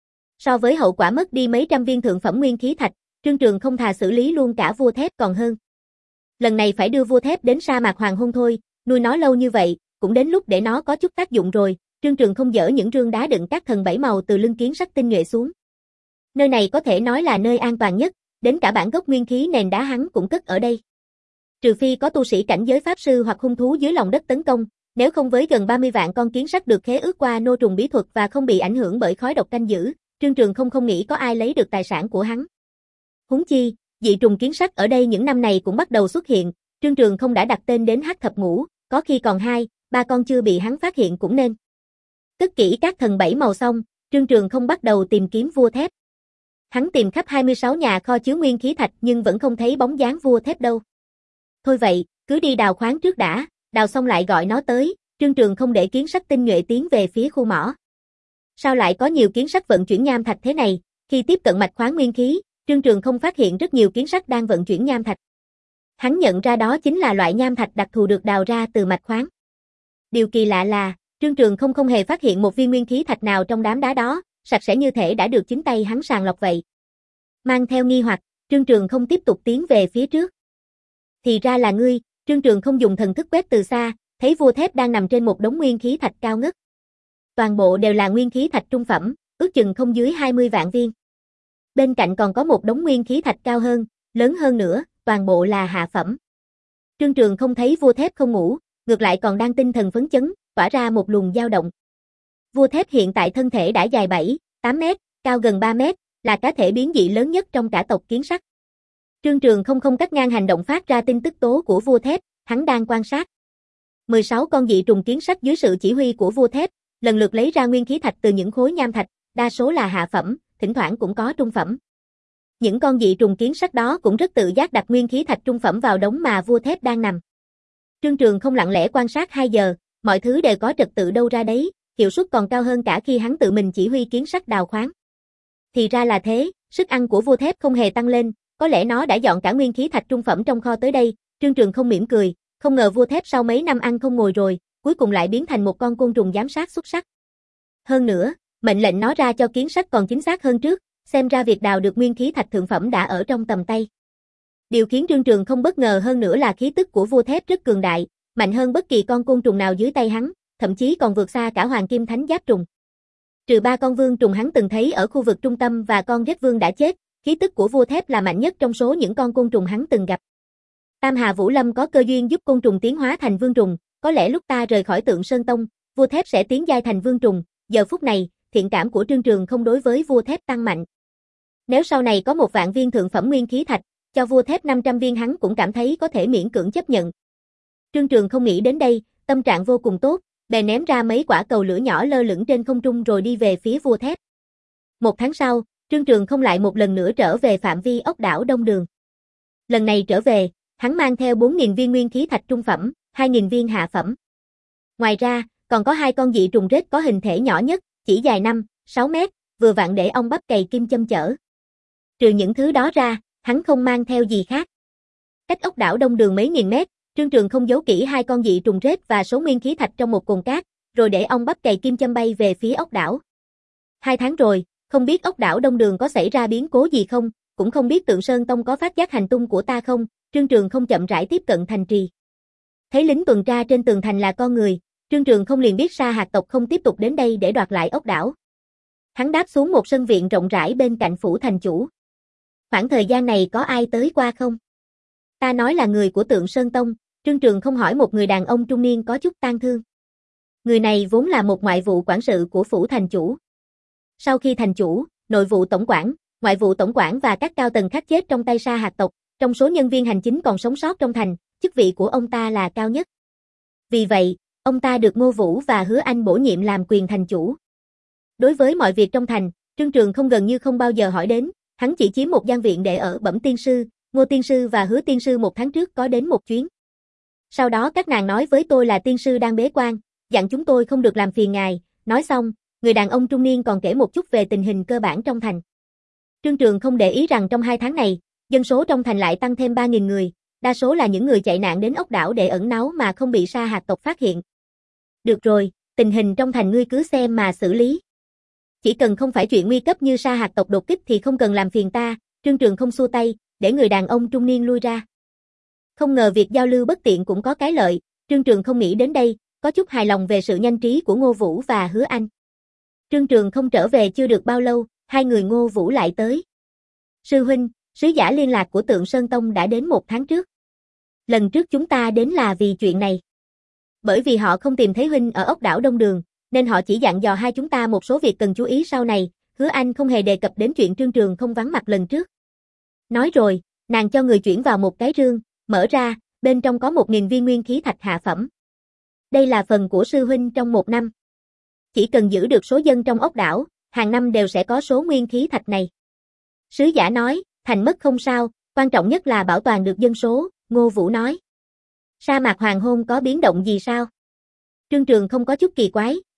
So với hậu quả mất đi mấy trăm viên thượng phẩm nguyên khí thạch, Trương Trường không thà xử lý luôn cả vua thép còn hơn. Lần này phải đưa vua thép đến sa mạc hoàng hôn thôi, nuôi nó lâu như vậy, cũng đến lúc để nó có chút tác dụng rồi. Trương Trường không dỡ những rương đá đựng các thần bảy màu từ lưng kiến sắt tinh nhuệ xuống. Nơi này có thể nói là nơi an toàn nhất, đến cả bản gốc nguyên khí nền đá hắn cũng cất ở đây. Trừ phi có tu sĩ cảnh giới pháp sư hoặc hung thú dưới lòng đất tấn công, nếu không với gần ba mươi vạn con kiến sắt được khế ước qua nô trùng bí thuật và không bị ảnh hưởng bởi khói độc canh giữ, Trương Trường không không nghĩ có ai lấy được tài sản của hắn. Huống chi, dị trùng kiến sắt ở đây những năm này cũng bắt đầu xuất hiện, Trương Trường không đã đặt tên đến Hắc Thập Ngũ, có khi còn hai, ba con chưa bị hắn phát hiện cũng nên. Cất kỹ các thần bảy màu xong, Trương Trường không bắt đầu tìm kiếm vua thép. Hắn tìm khắp hai mươi sáu nhà kho chứa nguyên khí thạch nhưng vẫn không thấy bóng dáng vua thép đâu. Thôi vậy, cứ đi đào khoáng trước đã, đào xong lại gọi nó tới, Trương Trường không để kiến sắt tinh nhuệ tiến về phía khu mỏ. Sao lại có nhiều kiến sắt vận chuyển nham thạch thế này? Khi tiếp cận mạch khoáng nguyên khí, Trương Trường không phát hiện rất nhiều kiến sắt đang vận chuyển nham thạch. Hắn nhận ra đó chính là loại nham thạch đặc thù được đào ra từ mạch khoáng. Điều kỳ lạ là, Trương Trường không không hề phát hiện một viên nguyên khí thạch nào trong đám đá đó, sạch sẽ như thể đã được chính tay hắn sàng lọc vậy. Mang theo nghi hoặc, Trương Trường không tiếp tục tiến về phía trước. Thì ra là ngươi, Trương Trường không dùng thần thức quét từ xa, thấy vua thép đang nằm trên một đống nguyên khí thạch cao ngất. Toàn bộ đều là nguyên khí thạch trung phẩm, ước chừng không dưới hai mươi vạn viên. Bên cạnh còn có một đống nguyên khí thạch cao hơn, lớn hơn nữa, toàn bộ là hạ phẩm. Trương Trường không thấy vua thép không ngủ, ngược lại còn đang tinh thần phấn chấn, tỏa ra một luồng dao động. Vua thép hiện tại thân thể đã dài bảy, tám mét, cao gần ba mét, là cá thể biến dị lớn nhất trong cả tộc kiến sắt. Trương Trường không không cắt ngang hành động phát ra tin tức tố của vua thép, hắn đang quan sát. mười sáu con dị trùng kiến sắt dưới sự chỉ huy của vua thép, lần lượt lấy ra nguyên khí thạch từ những khối nham thạch, đa số là hạ phẩm, thỉnh thoảng cũng có trung phẩm. Những con dị trùng kiến sắt đó cũng rất tự giác đặt nguyên khí thạch trung phẩm vào đống mà vua thép đang nằm. Trương Trường không lặng lẽ quan sát hai giờ, mọi thứ đều có trật tự đâu ra đấy, hiệu suất còn cao hơn cả khi hắn tự mình chỉ huy kiến sắt đào khoáng. Thì ra là thế, sức ăn của vua thép không hề tăng lên, có lẽ nó đã dọn cả nguyên khí thạch trung phẩm trong kho tới đây. Trương Trường không mỉm cười, không ngờ vua thép sau mấy năm ăn không ngồi rồi, cuối cùng lại biến thành một con côn trùng giám sát xuất sắc. Hơn nữa, mệnh lệnh nó ra cho kiến sắt còn chính xác hơn trước, xem ra việc đào được nguyên khí thạch thượng phẩm đã ở trong tầm tay. Điều khiến Trương Trường không bất ngờ hơn nữa là khí tức của vua thép rất cường đại, mạnh hơn bất kỳ con côn trùng nào dưới tay hắn, thậm chí còn vượt xa cả hoàng kim thánh giáp trùng. Trừ ba con vương trùng hắn từng thấy ở khu vực trung tâm và con rết vương đã chết, khí tức của vua thép là mạnh nhất trong số những con côn trùng hắn từng gặp. Tam Hà Vũ Lâm có cơ duyên giúp côn trùng tiến hóa thành vương trùng, có lẽ lúc ta rời khỏi Tượng Sơn Tông, vua thép sẽ tiến giai thành vương trùng. Giờ phút này, thiện cảm của Trương Trường không đối với vua thép tăng mạnh. Nếu sau này có một vạn viên thượng phẩm nguyên khí thạch, cho vua thép năm trăm viên hắn cũng cảm thấy có thể miễn cưỡng chấp nhận. Trương Trường không nghĩ đến đây, tâm trạng vô cùng tốt, bèn ném ra mấy quả cầu lửa nhỏ lơ lửng trên không trung rồi đi về phía vua thép. Một tháng sau, Trương Trường không lại một lần nữa trở về phạm vi ốc đảo Đông Đường. Lần này trở về, hắn mang theo bốn nghìn viên nguyên khí thạch trung phẩm, hai nghìn viên hạ phẩm. Ngoài ra, còn có hai con dị trùng rết có hình thể nhỏ nhất, chỉ dài năm, sáu mét, vừa vặn để ong bắp cày kim châm chở. Trừ những thứ đó ra, hắn không mang theo gì khác. Cách ốc đảo Đông Đường mấy nghìn mét, Trương Trường không giấu kỹ hai con dị trùng rết và số nguyên khí thạch trong một cồn cát, rồi để ong bắp cày kim châm bay về phía ốc đảo. Hai tháng rồi, không biết ốc đảo Đông Đường có xảy ra biến cố gì không, cũng không biết Tượng Sơn Tông có phát giác hành tung của ta không. Trương Trường không chậm rãi tiếp cận thành trì. Thấy lính tuần tra trên tường thành là con người, Trương Trường không liền biết Sa Hạt tộc không tiếp tục đến đây để đoạt lại ốc đảo. Hắn đáp xuống một sân viện rộng rãi bên cạnh phủ thành chủ. Khoảng thời gian này có ai tới qua không? Ta nói là người của Tượng Sơn Tông. Trương Trường không hỏi một người đàn ông trung niên có chút tang thương. Người này vốn là một ngoại vụ quản sự của phủ thành chủ. Sau khi thành chủ, nội vụ tổng quản, ngoại vụ tổng quản và các cao tầng khác chết trong tay Sa Hạt tộc, trong số nhân viên hành chính còn sống sót trong thành, chức vị của ông ta là cao nhất. Vì vậy, ông ta được Ngô Vũ và Hứa Anh bổ nhiệm làm quyền thành chủ. Đối với mọi việc trong thành, Trương Trường không gần như không bao giờ hỏi đến, hắn chỉ chiếm một gian viện để ở. Bẩm tiên sư, Ngô tiên sư và Hứa tiên sư một tháng trước có đến một chuyến. Sau đó các nàng nói với tôi là tiên sư đang bế quan, dặn chúng tôi không được làm phiền ngài. Nói xong, người đàn ông trung niên còn kể một chút về tình hình cơ bản trong thành. Trương Trường không để ý rằng trong hai tháng này, dân số trong thành lại tăng thêm ba nghìn người, đa số là những người chạy nạn đến ốc đảo để ẩn náu mà không bị Sa Hạt tộc phát hiện. Được rồi, tình hình trong thành ngươi cứ xem mà xử lý. Chỉ cần không phải chuyện nguy cấp như Sa Hạt tộc đột kích thì không cần làm phiền ta. Trương Trường không xua tay, để người đàn ông trung niên lui ra. Không ngờ việc giao lưu bất tiện cũng có cái lợi, Trương Trường không nghĩ đến đây, có chút hài lòng về sự nhanh trí của Ngô Vũ và Hứa Anh. Trương Trường không trở về chưa được bao lâu, hai người Ngô Vũ lại tới. Sư huynh, sứ giả liên lạc của Tượng Sơn Tông đã đến một tháng trước. Lần trước chúng ta đến là vì chuyện này. Bởi vì họ không tìm thấy huynh ở ốc đảo Đông Đường, nên họ chỉ dặn dò hai chúng ta một số việc cần chú ý sau này. Hứa Anh không hề đề cập đến chuyện Trương Trường không vắng mặt lần trước. Nói rồi, nàng cho người chuyển vào một cái rương, mở ra, bên trong có một nghìn viên nguyên khí thạch hạ phẩm. Đây là phần của sư huynh trong một năm. Chỉ cần giữ được số dân trong ốc đảo, hàng năm đều sẽ có số nguyên khí thạch này. Sứ giả nói, thành mất không sao, quan trọng nhất là bảo toàn được dân số, Ngô Vũ nói. Sa mạc hoàng hôn có biến động gì sao? Trương Trường không có chút kỳ quái,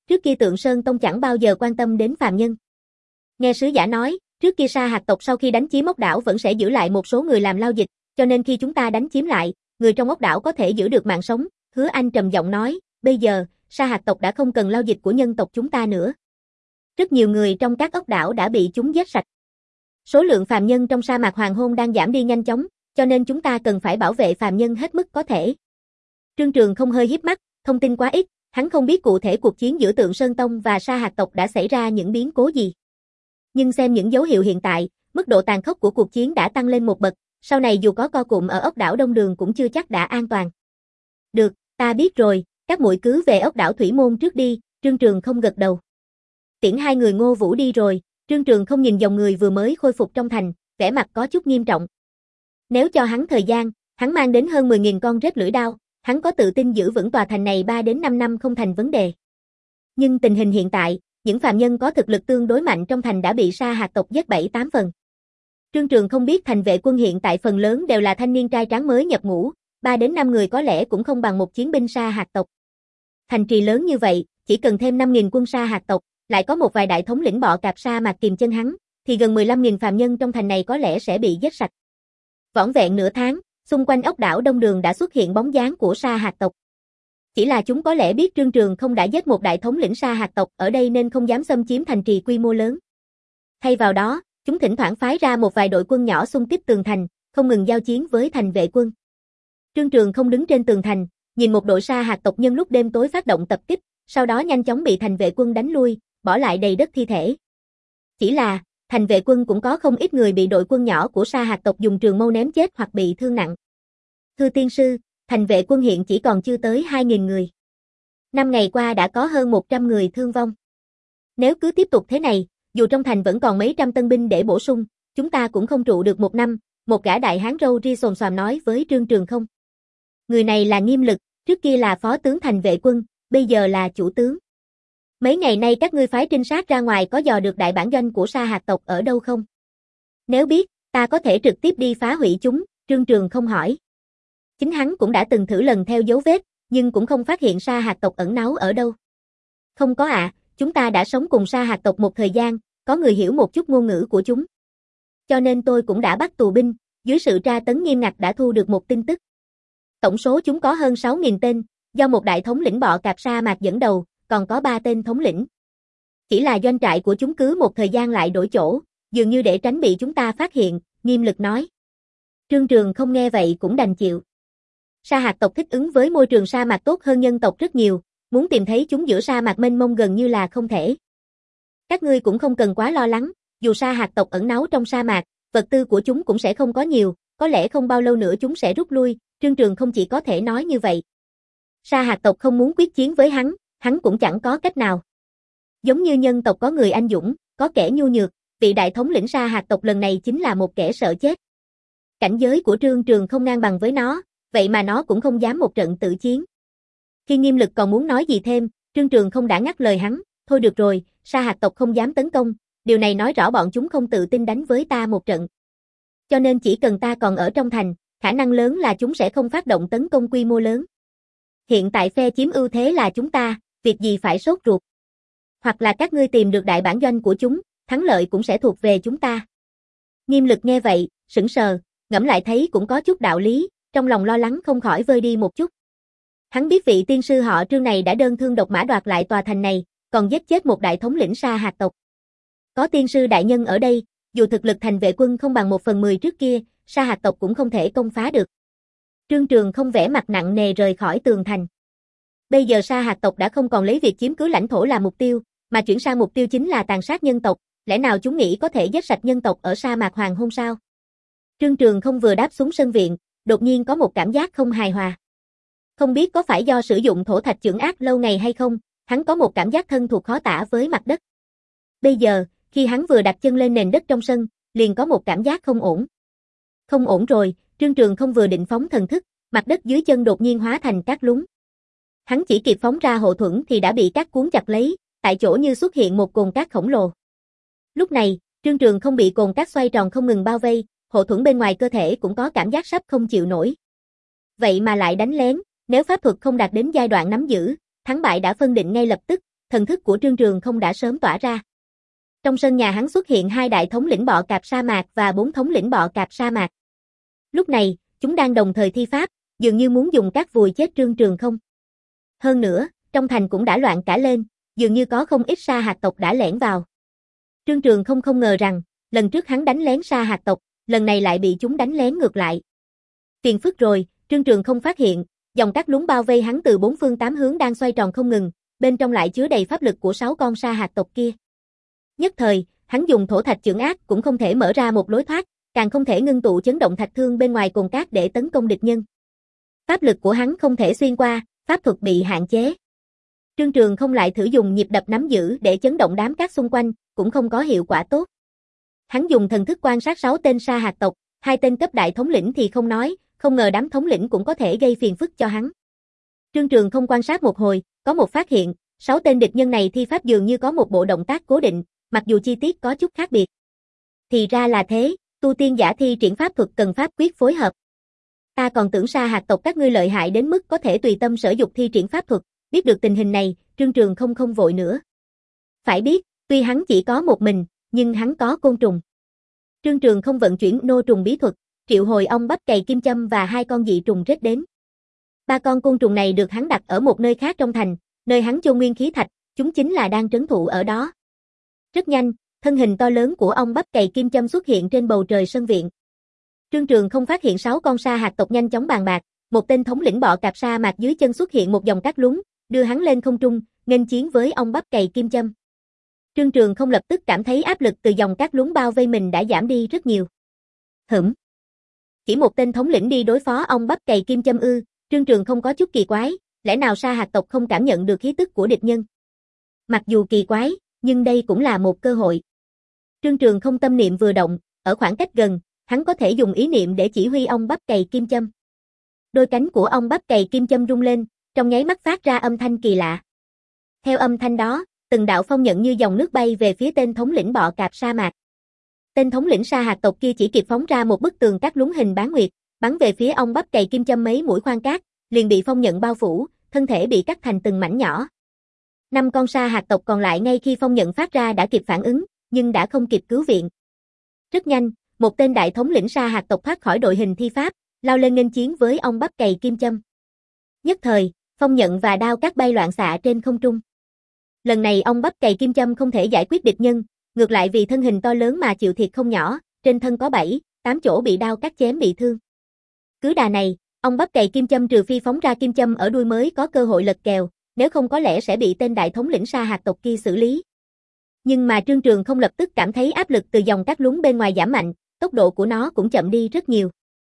trước kia Tượng Sơn Tông chẳng bao giờ quan tâm đến phàm nhân. Nghe sứ giả nói, trước kia Sa Hạt tộc sau khi đánh chiếm ốc đảo vẫn sẽ giữ lại một số người làm lao dịch, cho nên khi chúng ta đánh chiếm lại, người trong ốc đảo có thể giữ được mạng sống. Hứa Anh trầm giọng nói, bây giờ, Sa Hạt tộc đã không cần lao dịch của nhân tộc chúng ta nữa. Rất nhiều người trong các ốc đảo đã bị chúng giết sạch. Số lượng phàm nhân trong sa mạc hoàng hôn đang giảm đi nhanh chóng, cho nên chúng ta cần phải bảo vệ phàm nhân hết mức có thể. Trương Trường không hơi híp mắt, thông tin quá ít, hắn không biết cụ thể cuộc chiến giữa Tượng Sơn Tông và Sa Hạt tộc đã xảy ra những biến cố gì. Nhưng xem những dấu hiệu hiện tại, mức độ tàn khốc của cuộc chiến đã tăng lên một bậc, sau này dù có co cụm ở ốc đảo Đông Đường cũng chưa chắc đã an toàn. Được, ta biết rồi, các muội cứ về ốc đảo Thủy Môn trước đi, Trương Trường không gật đầu. Tiễn hai người Ngô Vũ đi rồi, Trương Trường không nhìn dòng người vừa mới khôi phục trong thành, vẻ mặt có chút nghiêm trọng. Nếu cho hắn thời gian, hắn mang đến hơn mười nghìn con rết lưỡi đao, hắn có tự tin giữ vững tòa thành này ba đến năm năm không thành vấn đề. Nhưng tình hình hiện tại, những phàm nhân có thực lực tương đối mạnh trong thành đã bị Sa Hạt tộc giết bảy tám phần. Trương Trường không biết thành vệ quân hiện tại phần lớn đều là thanh niên trai tráng mới nhập ngũ, ba đến năm người có lẽ cũng không bằng một chiến binh Sa Hạt tộc. Thành trì lớn như vậy, chỉ cần thêm năm nghìn quân Sa Hạt tộc, lại có một vài đại thống lĩnh bọ cạp sa mạc kìm chân hắn, thì gần mười lăm nghìn phàm nhân trong thành này có lẽ sẽ bị giết sạch. Vỏn vẹn nửa tháng, xung quanh ốc đảo Đông Đường đã xuất hiện bóng dáng của Sa Hạt tộc. Chỉ là chúng có lẽ biết Trương Trường không đã giết một đại thống lĩnh Sa Hạt tộc ở đây nên không dám xâm chiếm thành trì quy mô lớn. Thay vào đó, chúng thỉnh thoảng phái ra một vài đội quân nhỏ xung kích tường thành, không ngừng giao chiến với thành vệ quân. Trương Trường không đứng trên tường thành, nhìn một đội Sa Hạt tộc nhân lúc đêm tối phát động tập kích, sau đó nhanh chóng bị thành vệ quân đánh lui, bỏ lại đầy đất thi thể. Chỉ là, thành vệ quân cũng có không ít người bị đội quân nhỏ của Sa Hạt tộc dùng trường mâu ném chết hoặc bị thương nặng. Thưa tiên sư, thành vệ quân hiện chỉ còn chưa tới hai nghìn người. Năm ngày qua đã có hơn một trăm người thương vong. Nếu cứ tiếp tục thế này, dù trong thành vẫn còn mấy trăm tân binh để bổ sung, chúng ta cũng không trụ được một năm, một gã đại hán râu ria xồm xoàm nói với Trương Trường không. Người này là Nghiêm Lực, trước kia là phó tướng thành vệ quân, bây giờ là chủ tướng. Mấy ngày nay các ngươi phái trinh sát ra ngoài có dò được đại bản doanh của Sa Hạt tộc ở đâu không? Nếu biết, ta có thể trực tiếp đi phá hủy chúng, Trương Trường không hỏi. Chính hắn cũng đã từng thử lần theo dấu vết, nhưng cũng không phát hiện Sa Hạt tộc ẩn náu ở đâu. Không có ạ, à, chúng ta đã sống cùng Sa Hạt tộc một thời gian, có người hiểu một chút ngôn ngữ của chúng. Cho nên tôi cũng đã bắt tù binh, dưới sự tra tấn nghiêm ngặt đã thu được một tin tức. Tổng số chúng có hơn sáu nghìn tên, do một đại thống lĩnh bọ cạp sa mạc dẫn đầu, còn có ba tên thống lĩnh. Chỉ là doanh trại của chúng cứ một thời gian lại đổi chỗ, dường như để tránh bị chúng ta phát hiện, Nghiêm Lực nói. Trương Trường không nghe vậy cũng đành chịu. Sa Hạt tộc thích ứng với môi trường sa mạc tốt hơn nhân tộc rất nhiều, muốn tìm thấy chúng giữa sa mạc mênh mông gần như là không thể. Các ngươi cũng không cần quá lo lắng, dù Sa Hạt tộc ẩn náu trong sa mạc, vật tư của chúng cũng sẽ không có nhiều, có lẽ không bao lâu nữa chúng sẽ rút lui, Trương Trường không chỉ có thể nói như vậy. Sa Hạt tộc không muốn quyết chiến với hắn, hắn cũng chẳng có cách nào. Giống như nhân tộc có người anh dũng, có kẻ nhu nhược, vị đại thống lĩnh Sa Hạt tộc lần này chính là một kẻ sợ chết. Cảnh giới của Trương Trường không ngang bằng với nó, vậy mà nó cũng không dám một trận tự chiến. Khi Nghiêm Lực còn muốn nói gì thêm, Trương Trường không đã ngắt lời hắn, thôi được rồi, Sa Hạt tộc không dám tấn công, điều này nói rõ bọn chúng không tự tin đánh với ta một trận. Cho nên chỉ cần ta còn ở trong thành, khả năng lớn là chúng sẽ không phát động tấn công quy mô lớn. Hiện tại phe chiếm ưu thế là chúng ta, việc gì phải sốt ruột. Hoặc là các ngươi tìm được đại bản doanh của chúng, thắng lợi cũng sẽ thuộc về chúng ta. Nghiêm Lực nghe vậy, sững sờ, ngẫm lại thấy cũng có chút đạo lý, trong lòng lo lắng không khỏi vơi đi một chút. Hắn biết vị tiên sư họ Trương này đã đơn thương độc mã đoạt lại tòa thành này, còn giết chết một đại thống lĩnh Sa Hạt tộc. Có tiên sư đại nhân ở đây, dù thực lực thành vệ quân không bằng một phần mười trước kia, Sa Hạt tộc cũng không thể công phá được. Trương Trường không vẻ mặt nặng nề rời khỏi tường thành. Bây giờ Sa Hạt tộc đã không còn lấy việc chiếm cứ lãnh thổ là mục tiêu, mà chuyển sang mục tiêu chính là tàn sát nhân tộc, lẽ nào chúng nghĩ có thể giết sạch nhân tộc ở sa mạc hoàng hôn sao? Trương Trường không vừa đáp xuống sân viện, đột nhiên có một cảm giác không hài hòa. Không biết có phải do sử dụng thổ thạch chưởng ác lâu ngày hay không, hắn có một cảm giác thân thuộc khó tả với mặt đất. Bây giờ, khi hắn vừa đặt chân lên nền đất trong sân, liền có một cảm giác không ổn. Không ổn rồi, Trương Trường không vừa định phóng thần thức, mặt đất dưới chân đột nhiên hóa thành cát lún. Hắn chỉ kịp phóng ra hộ thuẫn thì đã bị cát cuốn chặt lấy, tại chỗ như xuất hiện một cồn cát khổng lồ. Lúc này, Trương Trường không bị cồn cát xoay tròn không ngừng bao vây, hộ thuẫn bên ngoài cơ thể cũng có cảm giác sắp không chịu nổi. Vậy mà lại đánh lén, nếu pháp thuật không đạt đến giai đoạn nắm giữ, thắng bại đã phân định ngay lập tức, thần thức của Trương Trường Không đã sớm tỏa ra. Trong sân nhà hắn xuất hiện hai đại thống lĩnh bọ cạp sa mạc và bốn thống lĩnh bọ cạp sa mạc. Lúc này, chúng đang đồng thời thi pháp, dường như muốn dùng các vùi chết Trương Trường Không. Hơn nữa, trong thành cũng đã loạn cả lên, dường như có không ít sa hạt tộc đã lẻn vào. Trương Trường Không không ngờ rằng, lần trước hắn đánh lén sa hạt tộc, lần này lại bị chúng đánh lén ngược lại. Phiền phức rồi, Trương Trường Không phát hiện, dòng cát lún bao vây hắn từ bốn phương tám hướng đang xoay tròn không ngừng, bên trong lại chứa đầy pháp lực của sáu con sa hạt tộc kia. Nhất thời, hắn dùng thổ thạch chưởng ác cũng không thể mở ra một lối thoát, càng không thể ngưng tụ chấn động thạch thương bên ngoài cồn cát để tấn công địch nhân. Pháp lực của hắn không thể xuyên qua, pháp thuật bị hạn chế. Trương Trường Không lại thử dùng nhịp đập nắm giữ để chấn động đám cát xung quanh, cũng không có hiệu quả tốt. Hắn dùng thần thức quan sát sáu tên sa hạt tộc, hai tên cấp đại thống lĩnh thì không nói, không ngờ đám thống lĩnh cũng có thể gây phiền phức cho hắn. Trương Trường Không quan sát một hồi, có một phát hiện, sáu tên địch nhân này thi pháp dường như có một bộ động tác cố định, mặc dù chi tiết có chút khác biệt. Thì ra là thế, tu tiên giả thi triển pháp thuật cần pháp quyết phối hợp. Ta còn tưởng sa hạt tộc các ngươi lợi hại đến mức có thể tùy tâm sở dục thi triển pháp thuật, biết được tình hình này, Trương Trường Không không vội nữa. Phải biết, tuy hắn chỉ có một mình, nhưng hắn có côn trùng. Trương Trường Không vận chuyển nô trùng bí thuật, triệu hồi ong bắp cày kim châm và hai con dị trùng rết đến. Ba con côn trùng này được hắn đặt ở một nơi khác trong thành, nơi hắn chôn nguyên khí thạch, chúng chính là đang trấn thủ ở đó. Rất nhanh, thân hình to lớn của ong bắp cày kim châm xuất hiện trên bầu trời sân viện. Trương Trường Không phát hiện sáu con sa hạt tộc nhanh chóng bàn bạc, một tên thống lĩnh bọ cạp sa mạc dưới chân xuất hiện một dòng cát lún, đưa hắn lên không trung, nghênh chiến với ong bắp cày kim châm. Trương Trường Không lập tức cảm thấy áp lực từ dòng cát lún bao vây mình đã giảm đi rất nhiều. Hửm. Chỉ một tên thống lĩnh đi đối phó ong bắp cày kim châm ư? Trương Trường Không có chút kỳ quái, lẽ nào sa hạt tộc không cảm nhận được khí tức của địch nhân? Mặc dù kỳ quái, nhưng đây cũng là một cơ hội. Trương Trường Không tâm niệm vừa động, ở khoảng cách gần, hắn có thể dùng ý niệm để chỉ huy ong bắp cày kim châm. Đôi cánh của ong bắp cày kim châm rung lên, trong nháy mắt phát ra âm thanh kỳ lạ. Theo âm thanh đó, từng đạo phong nhận như dòng nước bay về phía tên thống lĩnh bọ cạp sa mạc. Tên thống lĩnh sa hạt tộc kia chỉ kịp phóng ra một bức tường cát lún hình bán nguyệt, bắn về phía ong bắp cày kim châm mấy mũi khoan cát, liền bị phong nhận bao phủ, thân thể bị cắt thành từng mảnh nhỏ. Năm con sa hạt tộc còn lại ngay khi phong nhận phát ra đã kịp phản ứng, nhưng đã không kịp cứu viện. Rất nhanh, một tên đại thống lĩnh sa hạt tộc thoát khỏi đội hình thi pháp, lao lên nghênh chiến với ong bắp cày kim châm. Nhất thời, phong nhận và đao cát bay loạn xạ trên không trung. Lần này ong bắp cày kim châm không thể giải quyết địch nhân, ngược lại vì thân hình to lớn mà chịu thiệt không nhỏ, trên thân có bảy, tám chỗ bị đao cát chém bị thương. Cứ đà này, ong bắp cày kim châm trừ phi phóng ra kim châm ở đuôi mới có cơ hội lật kèo, nếu không có lẽ sẽ bị tên đại thống lĩnh sa hạt tộc kia xử lý. Nhưng mà Trương Trường Không lập tức cảm thấy áp lực từ dòng cát lún bên ngoài giảm mạnh, tốc độ của nó cũng chậm đi rất nhiều.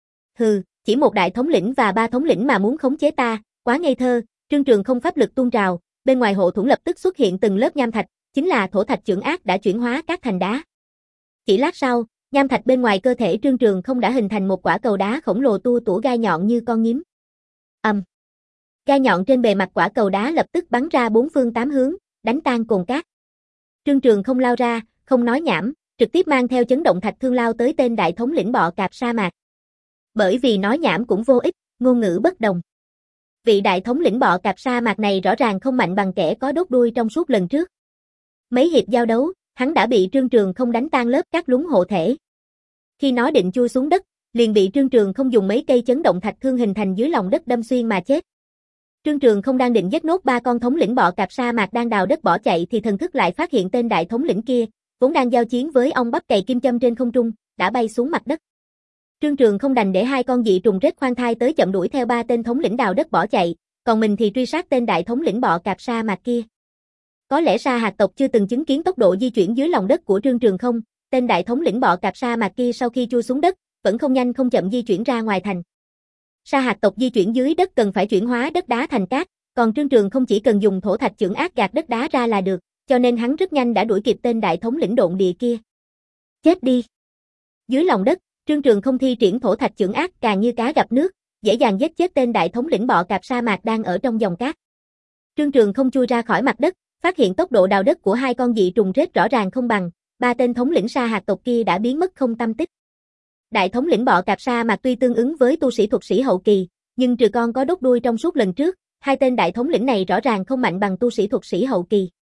Hừ, chỉ một đại thống lĩnh và ba thống lĩnh mà muốn khống chế ta, quá ngây thơ. Trương Trường Không pháp lực tuôn trào, bên ngoài hộ thủng lập tức xuất hiện từng lớp nham thạch, chính là thổ thạch chưởng ác đã chuyển hóa cát thành đá. Chỉ lát sau, nham thạch bên ngoài cơ thể Trương Trường Không đã hình thành một quả cầu đá khổng lồ tua tủa gai nhọn như con nhím. Ầm. Um. Gai nhọn trên bề mặt quả cầu đá lập tức bắn ra bốn phương tám hướng, đánh tan cồn cát. Trương Trường Không lao ra, không nói nhảm, trực tiếp mang theo chấn động thạch thương lao tới tên đại thống lĩnh bọ cạp sa mạc. Bởi vì nói nhảm cũng vô ích, ngôn ngữ bất đồng. Vị đại thống lĩnh bọ cạp sa mạc này rõ ràng không mạnh bằng kẻ có đốt đuôi trong suốt lần trước. Mấy hiệp giao đấu, hắn đã bị Trương Trường Không đánh tan lớp cát lún hộ thể. Khi nó định chui xuống đất, liền bị Trương Trường Không dùng mấy cây chấn động thạch thương hình thành dưới lòng đất đâm xuyên mà chết. Trương Trường Không đang định giết nốt ba con thống lĩnh bọ cạp sa mạc đang đào đất bỏ chạy thì thần thức lại phát hiện tên đại thống lĩnh kia, vốn đang giao chiến với ong bắp cày kim châm trên không trung, đã bay xuống mặt đất. Trương Trường Không đành để hai con dị trùng rết khoan thai tới chậm đuổi theo ba tên thống lĩnh đào đất bỏ chạy, còn mình thì truy sát tên đại thống lĩnh bọ cạp sa mạc kia. Có lẽ sa hạt tộc chưa từng chứng kiến tốc độ di chuyển dưới lòng đất của Trương Trường Không, tên đại thống lĩnh bọ cạp sa mạc kia sau khi chui xuống đất, vẫn không nhanh không chậm di chuyển ra ngoài thành. Sa hạt tộc di chuyển dưới đất cần phải chuyển hóa đất đá thành cát, còn Trương Trường Không chỉ cần dùng thổ thạch chưởng ác gạt đất đá ra là được, cho nên hắn rất nhanh đã đuổi kịp tên đại thống lĩnh độn địa kia. Chết đi! Dưới lòng đất, Trương Trường Không thi triển thổ thạch chưởng ác càng như cá gặp nước, dễ dàng giết chết tên đại thống lĩnh bọ cạp sa mạc đang ở trong dòng cát. Trương Trường Không chui ra khỏi mặt đất, phát hiện tốc độ đào đất của hai con dị trùng rết rõ ràng không bằng, ba tên thống lĩnh sa hạt tộc kia đã biến mất không tăm tích. Đại thống lĩnh bọ cạp sa mạc tuy tương ứng với tu sĩ thuật sĩ hậu kỳ, nhưng trừ con có đốt đuôi trong suốt lần trước, hai tên đại thống lĩnh này rõ ràng không mạnh bằng tu sĩ thuật sĩ hậu kỳ.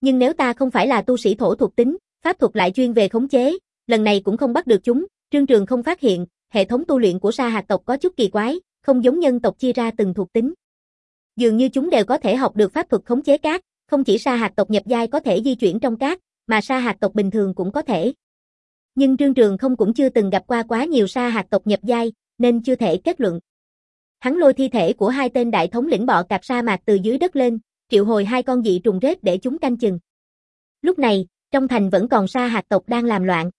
Nhưng nếu ta không phải là tu sĩ thổ thuộc tính, pháp thuật lại chuyên về khống chế, lần này cũng không bắt được chúng. Trương Trường không phát hiện, hệ thống tu luyện của sa hạt tộc có chút kỳ quái, không giống nhân tộc chia ra từng thuộc tính. Dường như chúng đều có thể học được pháp thuật khống chế cát, không chỉ sa hạt tộc nhập giai có thể di chuyển trong cát, mà sa hạt tộc bình thường cũng có thể. Nhưng Trương Trường không cũng chưa từng gặp qua quá nhiều sa hạt tộc nhập giai, nên chưa thể kết luận. Hắn lôi thi thể của hai tên đại thống lĩnh bọ cạp sa mạc từ dưới đất lên, triệu hồi hai con dị trùng rết để chúng canh chừng. Lúc này, trong thành vẫn còn sa hạt tộc đang làm loạn.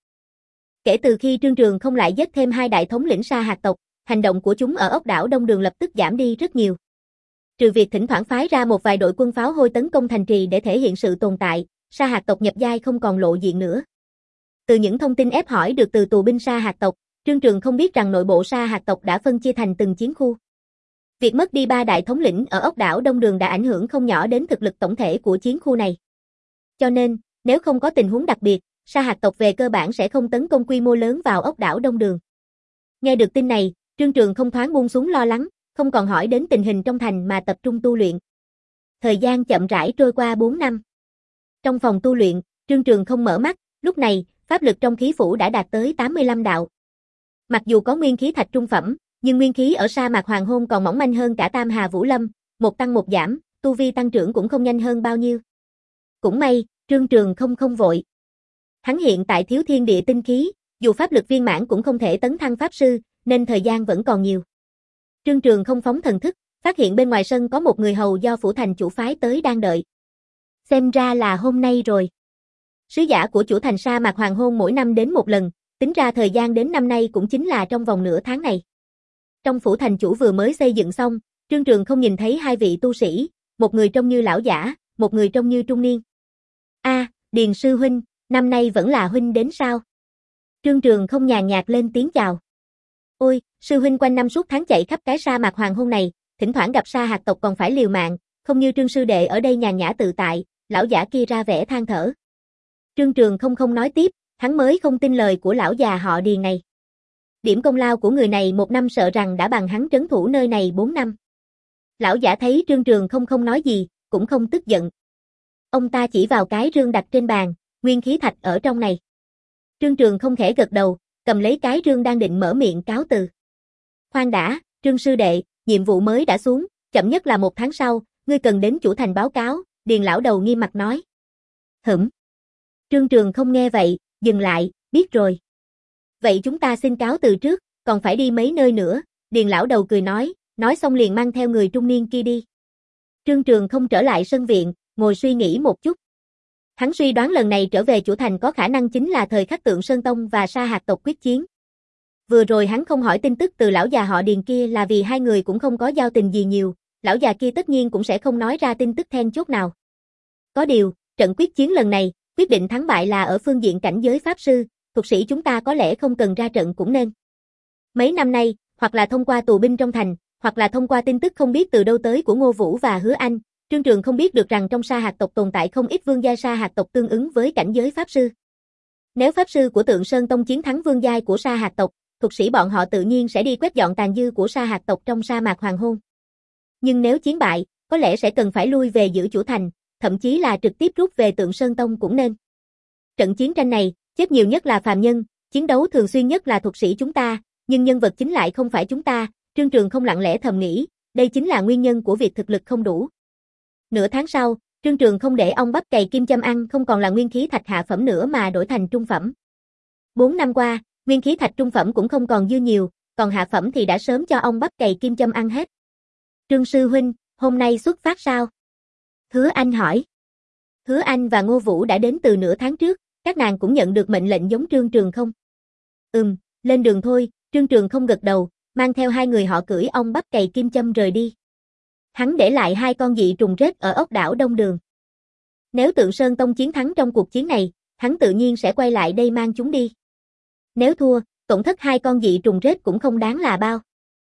Kể từ khi Trương Trường không lại giết thêm hai đại thống lĩnh sa hạt tộc, hành động của chúng ở ốc đảo Đông Đường lập tức giảm đi rất nhiều. Trừ việc thỉnh thoảng phái ra một vài đội quân pháo hôi tấn công thành trì để thể hiện sự tồn tại, sa hạt tộc nhập giai không còn lộ diện nữa. Từ những thông tin ép hỏi được từ tù binh sa hạt tộc, Trương Trường không biết rằng nội bộ sa hạt tộc đã phân chia thành từng chiến khu. Việc mất đi ba đại thống lĩnh ở ốc đảo Đông Đường đã ảnh hưởng không nhỏ đến thực lực tổng thể của chiến khu này. Cho nên, nếu không có tình huống đặc biệt, sa hạt tộc về cơ bản sẽ không tấn công quy mô lớn vào ốc đảo Đông Đường. Nghe được tin này, Trương Trường không thoáng buông xuống lo lắng, không còn hỏi đến tình hình trong thành mà tập trung tu luyện. Thời gian chậm rãi trôi qua bốn năm. Trong phòng tu luyện, Trương Trường không mở mắt, lúc này, pháp lực trong khí phủ đã đạt tới tám mươi lăm đạo. Mặc dù có nguyên khí thạch trung phẩm, nhưng nguyên khí ở sa mạc hoàng hôn còn mỏng manh hơn cả Tam Hà Vũ Lâm, một tăng một giảm, tu vi tăng trưởng cũng không nhanh hơn bao nhiêu. Cũng may, Trương Trường không không vội. Hắn hiện tại thiếu thiên địa tinh khí, dù pháp lực viên mãn cũng không thể tấn thăng pháp sư, nên thời gian vẫn còn nhiều. Trương Trường không phóng thần thức, phát hiện bên ngoài sân có một người hầu do phủ thành chủ phái tới đang đợi. Xem ra là hôm nay rồi. Sứ giả của chủ thành sa mạc hoàng hôn mỗi năm đến một lần, tính ra thời gian đến năm nay cũng chính là trong vòng nửa tháng này. Trong phủ thành chủ vừa mới xây dựng xong, Trương Trường không nhìn thấy hai vị tu sĩ, một người trông như lão giả, một người trông như trung niên. A, à, Điền sư huynh, năm nay vẫn là huynh đến sao? Trương Trường không nhàn nhạt lên tiếng chào. Ôi, sư huynh quanh năm suốt tháng chạy khắp cái sa mạc hoàng hôn này, thỉnh thoảng gặp sa hạt tộc còn phải liều mạng, không như Trương sư đệ ở đây nhàn nhã tự tại, lão giả kia ra vẻ than thở. Trương Trường không không nói tiếp, hắn mới không tin lời của lão già họ Điền này. Điểm công lao của người này một năm sợ rằng đã bằng hắn trấn thủ nơi này bốn năm. Lão giả thấy Trương Trường không không nói gì, cũng không tức giận. Ông ta chỉ vào cái rương đặt trên bàn, nguyên khí thạch ở trong này. Trương Trường không khẽ gật đầu, cầm lấy cái rương đang định mở miệng cáo từ. Khoan đã, Trương sư đệ, nhiệm vụ mới đã xuống, chậm nhất là một tháng sau, ngươi cần đến chủ thành báo cáo, Điền lão đầu nghiêm mặt nói. Hửm. Trương Trường không nghe vậy, dừng lại, biết rồi. Vậy chúng ta xin cáo từ trước, còn phải đi mấy nơi nữa, Điền lão đầu cười nói, nói xong liền mang theo người trung niên kia đi. Trương Trường không trở lại sân viện, ngồi suy nghĩ một chút. Hắn suy đoán lần này trở về chủ thành có khả năng chính là thời khắc Tượng Sơn Tông và sa hạt tộc quyết chiến. Vừa rồi hắn không hỏi tin tức từ lão già họ Điền kia là vì hai người cũng không có giao tình gì nhiều, lão già kia tất nhiên cũng sẽ không nói ra tin tức then chốt nào. Có điều, trận quyết chiến lần này, quyết định thắng bại là ở phương diện cảnh giới pháp sư, thuật sĩ chúng ta có lẽ không cần ra trận cũng nên. Mấy năm nay, hoặc là thông qua tù binh trong thành, hoặc là thông qua tin tức không biết từ đâu tới của Ngô Vũ và Hứa Anh, Trương Trường không biết được rằng trong sa hạt tộc tồn tại không ít vương giai sa hạt tộc tương ứng với cảnh giới pháp sư. Nếu pháp sư của Tượng Sơn Tông chiến thắng vương giai của sa hạt tộc, thuật sĩ bọn họ tự nhiên sẽ đi quét dọn tàn dư của sa hạt tộc trong sa mạc hoàng hôn. Nhưng nếu chiến bại, có lẽ sẽ cần phải lui về giữ chủ thành, thậm chí là trực tiếp rút về Tượng Sơn Tông cũng nên. Trận chiến tranh này, chết nhiều nhất là phàm nhân, chiến đấu thường xuyên nhất là thuật sĩ chúng ta, nhưng nhân vật chính lại không phải chúng ta, Trương Trường không lặng lẽ thầm nghĩ, đây chính là nguyên nhân của việc thực lực không đủ. Nửa tháng sau, Trương Trường không để ong bắp cày kim châm ăn không còn là nguyên khí thạch hạ phẩm nữa mà đổi thành trung phẩm. Bốn năm qua, nguyên khí thạch trung phẩm cũng không còn dư nhiều, còn hạ phẩm thì đã sớm cho ong bắp cày kim châm ăn hết. Trương sư huynh, hôm nay xuất phát sao? Hứa Anh hỏi. Hứa Anh và Ngô Vũ đã đến từ nửa tháng trước, các nàng cũng nhận được mệnh lệnh giống Trương Trường không? Ừm, lên đường thôi, Trương Trường không gật đầu, mang theo hai người họ cưỡi ong bắp cày kim châm rời đi. Hắn để lại hai con dị trùng rết ở ốc đảo Đông Đường. Nếu Tượng Sơn Tông chiến thắng trong cuộc chiến này, hắn tự nhiên sẽ quay lại đây mang chúng đi. Nếu thua, tổn thất hai con dị trùng rết cũng không đáng là bao.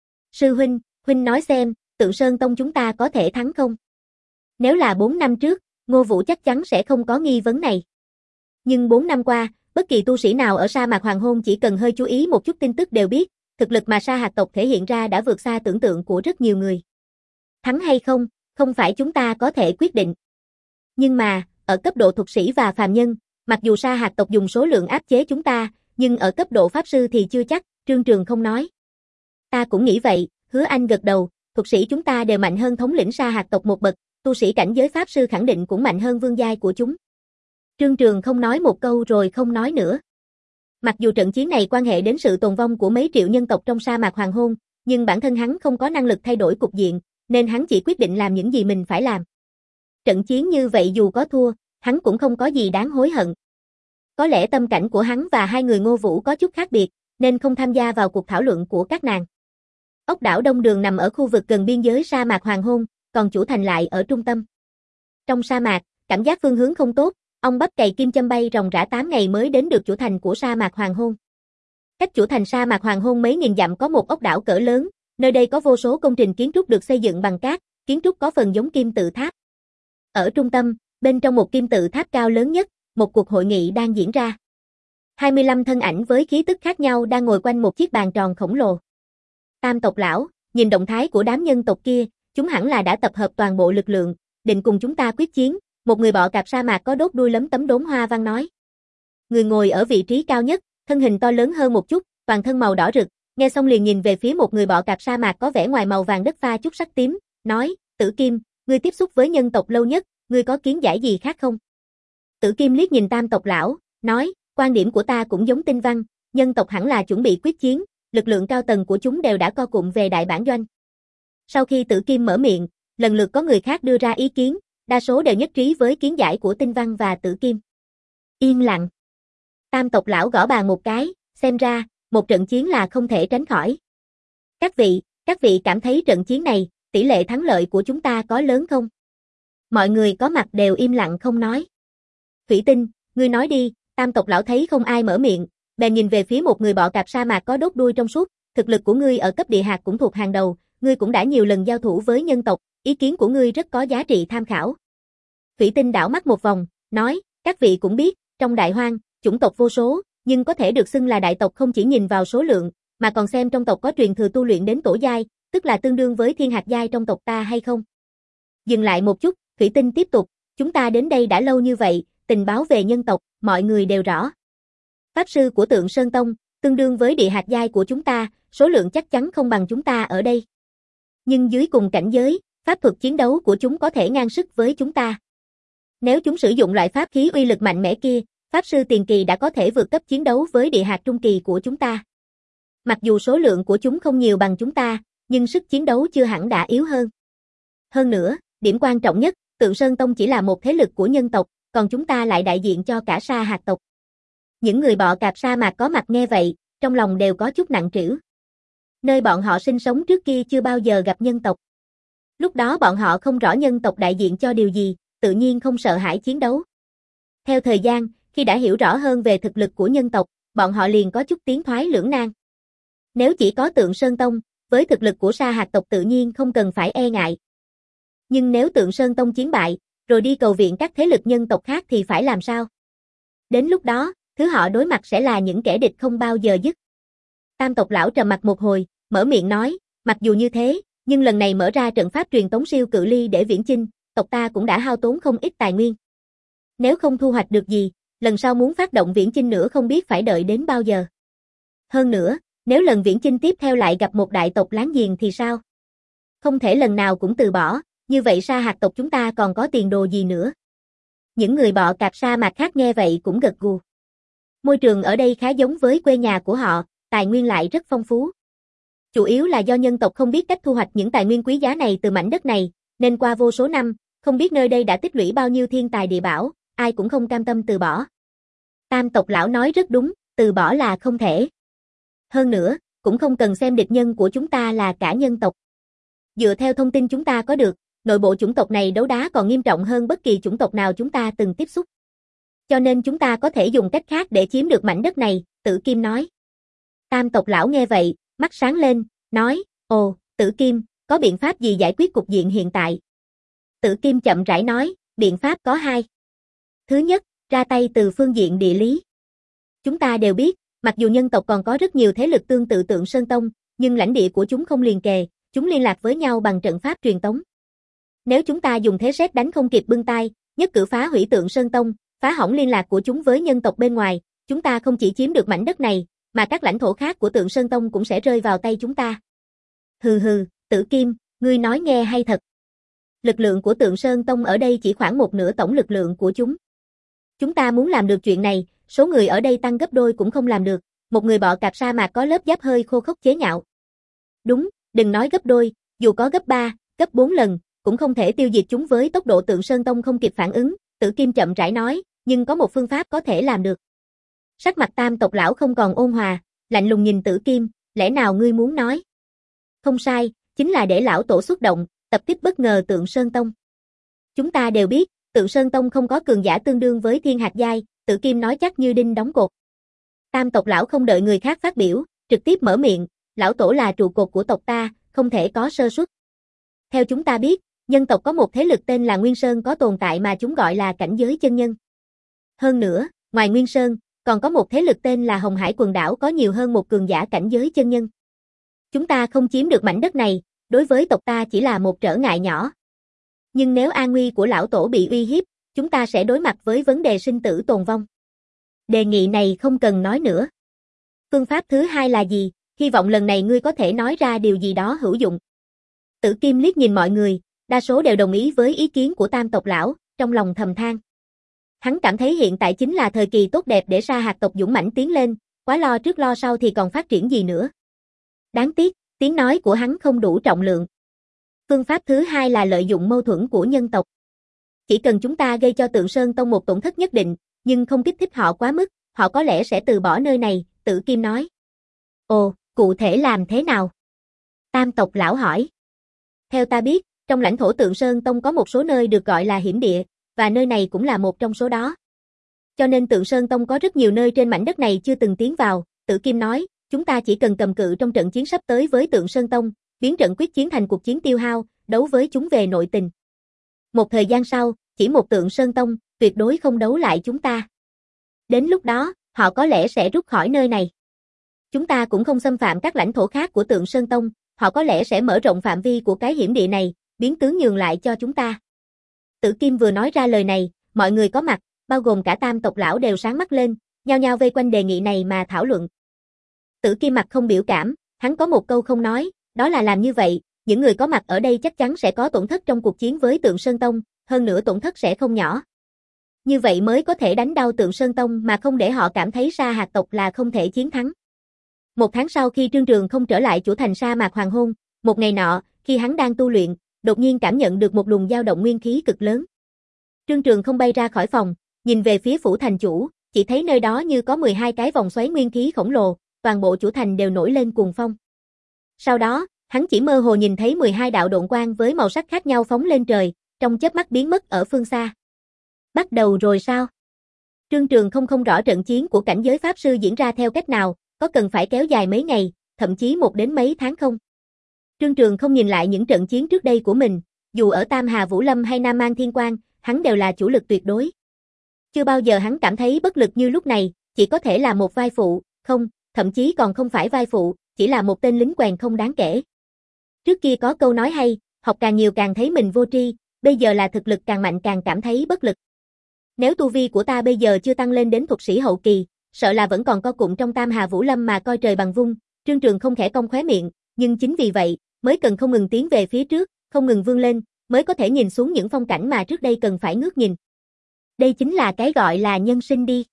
Sư huynh, huynh nói xem, Tượng Sơn Tông chúng ta có thể thắng không? Nếu là bốn năm trước, Ngô Vũ chắc chắn sẽ không có nghi vấn này. Nhưng bốn năm qua, bất kỳ tu sĩ nào ở sa mạc hoàng hôn chỉ cần hơi chú ý một chút tin tức đều biết, thực lực mà sa hạt tộc thể hiện ra đã vượt xa tưởng tượng của rất nhiều người. Thắng hay không, không phải chúng ta có thể quyết định. Nhưng mà, ở cấp độ thuật sĩ và phàm nhân, mặc dù sa hạt tộc dùng số lượng áp chế chúng ta, nhưng ở cấp độ pháp sư thì chưa chắc, Trương Trường không nói. Ta cũng nghĩ vậy, Hứa Anh gật đầu, thuật sĩ chúng ta đều mạnh hơn thống lĩnh sa hạt tộc một bậc, tu sĩ cảnh giới pháp sư khẳng định cũng mạnh hơn vương giai của chúng. Trương Trường không nói một câu rồi không nói nữa. Mặc dù trận chiến này quan hệ đến sự tồn vong của mấy triệu nhân tộc trong sa mạc hoàng hôn, nhưng bản thân hắn không có năng lực thay đổi cục diện, nên hắn chỉ quyết định làm những gì mình phải làm. Trận chiến như vậy dù có thua, hắn cũng không có gì đáng hối hận. Có lẽ tâm cảnh của hắn và hai người Ngô Vũ có chút khác biệt, nên không tham gia vào cuộc thảo luận của các nàng. Ốc đảo Đông Đường nằm ở khu vực gần biên giới sa mạc hoàng hôn, còn chủ thành lại ở trung tâm. Trong sa mạc, cảm giác phương hướng không tốt, ông bắp cày kim châm bay ròng rã tám ngày mới đến được chủ thành của sa mạc hoàng hôn. Cách chủ thành sa mạc hoàng hôn mấy nghìn dặm có một ốc đảo cỡ lớn, nơi đây có vô số công trình kiến trúc được xây dựng bằng cát, kiến trúc có phần giống kim tự tháp. Ở trung tâm, bên trong một kim tự tháp cao lớn nhất, một cuộc hội nghị đang diễn ra. hai mươi lăm thân ảnh với khí tức khác nhau đang ngồi quanh một chiếc bàn tròn khổng lồ. Tam tộc lão, nhìn động thái của đám nhân tộc kia, chúng hẳn là đã tập hợp toàn bộ lực lượng, định cùng chúng ta quyết chiến, một người bọ cạp sa mạc có đốt đuôi lấm tấm đốm hoa văn nói. Người ngồi ở vị trí cao nhất, thân hình to lớn hơn một chút, toàn thân màu đỏ rực, nghe xong liền nhìn về phía một người bọ cạp sa mạc có vẻ ngoài màu vàng đất pha chút sắc tím, nói, Tử Kim, ngươi tiếp xúc với nhân tộc lâu nhất, ngươi có kiến giải gì khác không? Tử Kim liếc nhìn tam tộc lão, nói, quan điểm của ta cũng giống Tinh Văn, nhân tộc hẳn là chuẩn bị quyết chiến, lực lượng cao tầng của chúng đều đã co cụm về đại bản doanh. Sau khi Tử Kim mở miệng, lần lượt có người khác đưa ra ý kiến, đa số đều nhất trí với kiến giải của Tinh Văn và Tử Kim. Yên lặng. Tam tộc lão gõ bàn một cái, xem ra, một trận chiến là không thể tránh khỏi. Các vị, các vị cảm thấy trận chiến này, tỷ lệ thắng lợi của chúng ta có lớn không? Mọi người có mặt đều im lặng không nói. Thủy Tinh, ngươi nói đi, tam tộc lão thấy không ai mở miệng, bèn nhìn về phía một người bọ cạp sa mạc có đốt đuôi trong suốt, thực lực của ngươi ở cấp địa hạt cũng thuộc hàng đầu, ngươi cũng đã nhiều lần giao thủ với nhân tộc, ý kiến của ngươi rất có giá trị tham khảo. Thủy Tinh đảo mắt một vòng, nói, các vị cũng biết, trong đại hoang, chủng tộc vô số, nhưng có thể được xưng là đại tộc không chỉ nhìn vào số lượng, mà còn xem trong tộc có truyền thừa tu luyện đến tổ giai, tức là tương đương với thiên hạt giai trong tộc ta hay không. Dừng lại một chút, Thủy Tinh tiếp tục, chúng ta đến đây đã lâu như vậy, tình báo về nhân tộc, mọi người đều rõ. Pháp sư của Tượng Sơn Tông, tương đương với địa hạt giai của chúng ta, số lượng chắc chắn không bằng chúng ta ở đây. Nhưng dưới cùng cảnh giới, pháp thuật chiến đấu của chúng có thể ngang sức với chúng ta. Nếu chúng sử dụng loại pháp khí uy lực mạnh mẽ kia, pháp sư tiền kỳ đã có thể vượt cấp chiến đấu với địa hạt trung kỳ của chúng ta. Mặc dù số lượng của chúng không nhiều bằng chúng ta, nhưng sức chiến đấu chưa hẳn đã yếu hơn. Hơn nữa, điểm quan trọng nhất, Tượng Sơn Tông chỉ là một thế lực của nhân tộc, còn chúng ta lại đại diện cho cả sa hạt tộc. Những người bọ cạp sa mạc có mặt nghe vậy, trong lòng đều có chút nặng trĩu. Nơi bọn họ sinh sống trước kia chưa bao giờ gặp nhân tộc. Lúc đó bọn họ không rõ nhân tộc đại diện cho điều gì, tự nhiên không sợ hãi chiến đấu. Theo thời gian, khi đã hiểu rõ hơn về thực lực của nhân tộc, bọn họ liền có chút tiến thoái lưỡng nan. Nếu chỉ có Tượng Sơn Tông, với thực lực của sa hạt tộc tự nhiên không cần phải e ngại. Nhưng nếu Tượng Sơn Tông chiến bại, rồi đi cầu viện các thế lực nhân tộc khác thì phải làm sao? Đến lúc đó, thứ họ đối mặt sẽ là những kẻ địch không bao giờ dứt. Tam tộc lão trầm mặt một hồi, mở miệng nói, mặc dù như thế, nhưng lần này mở ra trận pháp truyền tống siêu cự ly để viễn chinh, tộc ta cũng đã hao tốn không ít tài nguyên. Nếu không thu hoạch được gì, lần sau muốn phát động viễn chinh nữa không biết phải đợi đến bao giờ. Hơn nữa, nếu lần viễn chinh tiếp theo lại gặp một đại tộc láng giềng thì sao? Không thể lần nào cũng từ bỏ, như vậy sa hạt tộc chúng ta còn có tiền đồ gì nữa? Những người bọ cạp sa mạc khác nghe vậy cũng gật gù. Môi trường ở đây khá giống với quê nhà của họ, tài nguyên lại rất phong phú. Chủ yếu là do nhân tộc không biết cách thu hoạch những tài nguyên quý giá này từ mảnh đất này, nên qua vô số năm, không biết nơi đây đã tích lũy bao nhiêu thiên tài địa bảo, ai cũng không cam tâm từ bỏ. Tam tộc lão nói rất đúng, từ bỏ là không thể. Hơn nữa, cũng không cần xem địch nhân của chúng ta là cả nhân tộc. Dựa theo thông tin chúng ta có được, nội bộ chủng tộc này đấu đá còn nghiêm trọng hơn bất kỳ chủng tộc nào chúng ta từng tiếp xúc. Cho nên chúng ta có thể dùng cách khác để chiếm được mảnh đất này, Tử Kim nói. Tam tộc lão nghe vậy, mắt sáng lên, nói, ồ, Tử Kim, có biện pháp gì giải quyết cục diện hiện tại? Tử Kim chậm rãi nói, biện pháp có hai. Thứ nhất, ra tay từ phương diện địa lý. Chúng ta đều biết, mặc dù nhân tộc còn có rất nhiều thế lực tương tự Tượng Sơn Tông, nhưng lãnh địa của chúng không liền kề, chúng liên lạc với nhau bằng trận pháp truyền tống. Nếu chúng ta dùng thế sét đánh không kịp bưng tay, nhất nhất cử phá hủy Tượng Sơn Tông, phá hỏng liên lạc của chúng với nhân tộc bên ngoài, chúng ta không chỉ chiếm được mảnh đất này, mà các lãnh thổ khác của Tượng Sơn Tông cũng sẽ rơi vào tay chúng ta. Hừ hừ, Tử Kim, ngươi nói nghe hay thật. Lực lượng của Tượng Sơn Tông ở đây chỉ khoảng một nửa tổng lực lượng của chúng. Chúng ta muốn làm được chuyện này, số người ở đây tăng gấp đôi cũng không làm được, một người bọ cạp sa mạc có lớp giáp hơi khô khốc chế nhạo. Đúng, đừng nói gấp đôi, dù có gấp ba, gấp bốn lần, cũng không thể tiêu diệt chúng với tốc độ Tượng Sơn Tông không kịp phản ứng, Tử Kim chậm rãi nói, nhưng có một phương pháp có thể làm được. Sắc mặt Tam tộc lão không còn ôn hòa, lạnh lùng nhìn Tử Kim, lẽ nào ngươi muốn nói? Không sai, chính là để lão tổ xuất động, tập kích bất ngờ Tượng Sơn Tông. Chúng ta đều biết, Tượng Sơn Tông không có cường giả tương đương với Thiên Hạt giai, Tử Kim nói chắc như đinh đóng cột. Tam tộc lão không đợi người khác phát biểu, trực tiếp mở miệng, lão tổ là trụ cột của tộc ta, không thể có sơ suất. Theo chúng ta biết, nhân tộc có một thế lực tên là Nguyên Sơn có tồn tại mà chúng gọi là cảnh giới chân nhân. Hơn nữa, ngoài Nguyên Sơn, còn có một thế lực tên là Hồng Hải quần đảo có nhiều hơn một cường giả cảnh giới chân nhân. Chúng ta không chiếm được mảnh đất này, đối với tộc ta chỉ là một trở ngại nhỏ. Nhưng nếu an nguy của lão tổ bị uy hiếp, chúng ta sẽ đối mặt với vấn đề sinh tử tồn vong. Đề nghị này không cần nói nữa. Phương pháp thứ hai là gì? Hy vọng lần này ngươi có thể nói ra điều gì đó hữu dụng. Tử Kim liếc nhìn mọi người, đa số đều đồng ý với ý kiến của Tam tộc lão, trong lòng thầm than. Hắn cảm thấy hiện tại chính là thời kỳ tốt đẹp để Sa hạt tộc dũng mãnh tiến lên, quá lo trước lo sau thì còn phát triển gì nữa. Đáng tiếc, tiếng nói của hắn không đủ trọng lượng. Phương pháp thứ hai là lợi dụng mâu thuẫn của nhân tộc. Chỉ cần chúng ta gây cho Tượng Sơn Tông một tổn thất nhất định, nhưng không kích thích họ quá mức, họ có lẽ sẽ từ bỏ nơi này, Tử Kim nói. Ồ, cụ thể làm thế nào? Tam tộc lão hỏi. Theo ta biết, trong lãnh thổ Tượng Sơn Tông có một số nơi được gọi là hiểm địa, và nơi này cũng là một trong số đó. Cho nên Tượng Sơn Tông có rất nhiều nơi trên mảnh đất này chưa từng tiến vào, Tử Kim nói, chúng ta chỉ cần cầm cự trong trận chiến sắp tới với Tượng Sơn Tông, biến trận quyết chiến thành cuộc chiến tiêu hao, đấu với chúng về nội tình. Một thời gian sau, chỉ một Tượng Sơn Tông, tuyệt đối không đấu lại chúng ta. Đến lúc đó, họ có lẽ sẽ rút khỏi nơi này. Chúng ta cũng không xâm phạm các lãnh thổ khác của Tượng Sơn Tông, họ có lẽ sẽ mở rộng phạm vi của cái hiểm địa này, biến tướng nhường lại cho chúng ta. Tử Kim vừa nói ra lời này, mọi người có mặt, bao gồm cả Tam tộc lão đều sáng mắt lên, nhao nhao vây quanh đề nghị này mà thảo luận. Tử Kim mặt không biểu cảm, hắn có một câu không nói, đó là làm như vậy, những người có mặt ở đây chắc chắn sẽ có tổn thất trong cuộc chiến với Tượng Sơn Tông, hơn nữa tổn thất sẽ không nhỏ. Như vậy mới có thể đánh đau Tượng Sơn Tông mà không để họ cảm thấy Sa hạt tộc là không thể chiến thắng. Một tháng sau khi Trương Trường không trở lại chủ thành sa mạc hoàng hôn, một ngày nọ, khi hắn đang tu luyện, đột nhiên cảm nhận được một luồng dao động nguyên khí cực lớn. Trương Trường không bay ra khỏi phòng, nhìn về phía phủ thành chủ, chỉ thấy nơi đó như có mười hai cái vòng xoáy nguyên khí khổng lồ, toàn bộ chủ thành đều nổi lên cuồng phong. Sau đó, hắn chỉ mơ hồ nhìn thấy mười hai đạo độn quang với màu sắc khác nhau phóng lên trời, trong chớp mắt biến mất ở phương xa. Bắt đầu rồi sao? Trương Trường không không rõ trận chiến của cảnh giới pháp sư diễn ra theo cách nào, có cần phải kéo dài mấy ngày, thậm chí một đến mấy tháng không? Trương Trường không nhìn lại những trận chiến trước đây của mình, dù ở Tam Hà Vũ Lâm hay Nam Mang Thiên Quang, hắn đều là chủ lực tuyệt đối. Chưa bao giờ hắn cảm thấy bất lực như lúc này, chỉ có thể là một vai phụ, không, thậm chí còn không phải vai phụ, chỉ là một tên lính quèn không đáng kể. Trước kia có câu nói hay, học càng nhiều càng thấy mình vô tri, bây giờ là thực lực càng mạnh càng cảm thấy bất lực. Nếu tu vi của ta bây giờ chưa tăng lên đến thuật sĩ hậu kỳ, sợ là vẫn còn co cụm trong Tam Hà Vũ Lâm mà coi trời bằng vung, Trương Trường không khẽ cong khóe miệng, nhưng chính vì vậy, mới cần không ngừng tiến về phía trước, không ngừng vươn lên, mới có thể nhìn xuống những phong cảnh mà trước đây cần phải ngước nhìn. Đây chính là cái gọi là nhân sinh đi.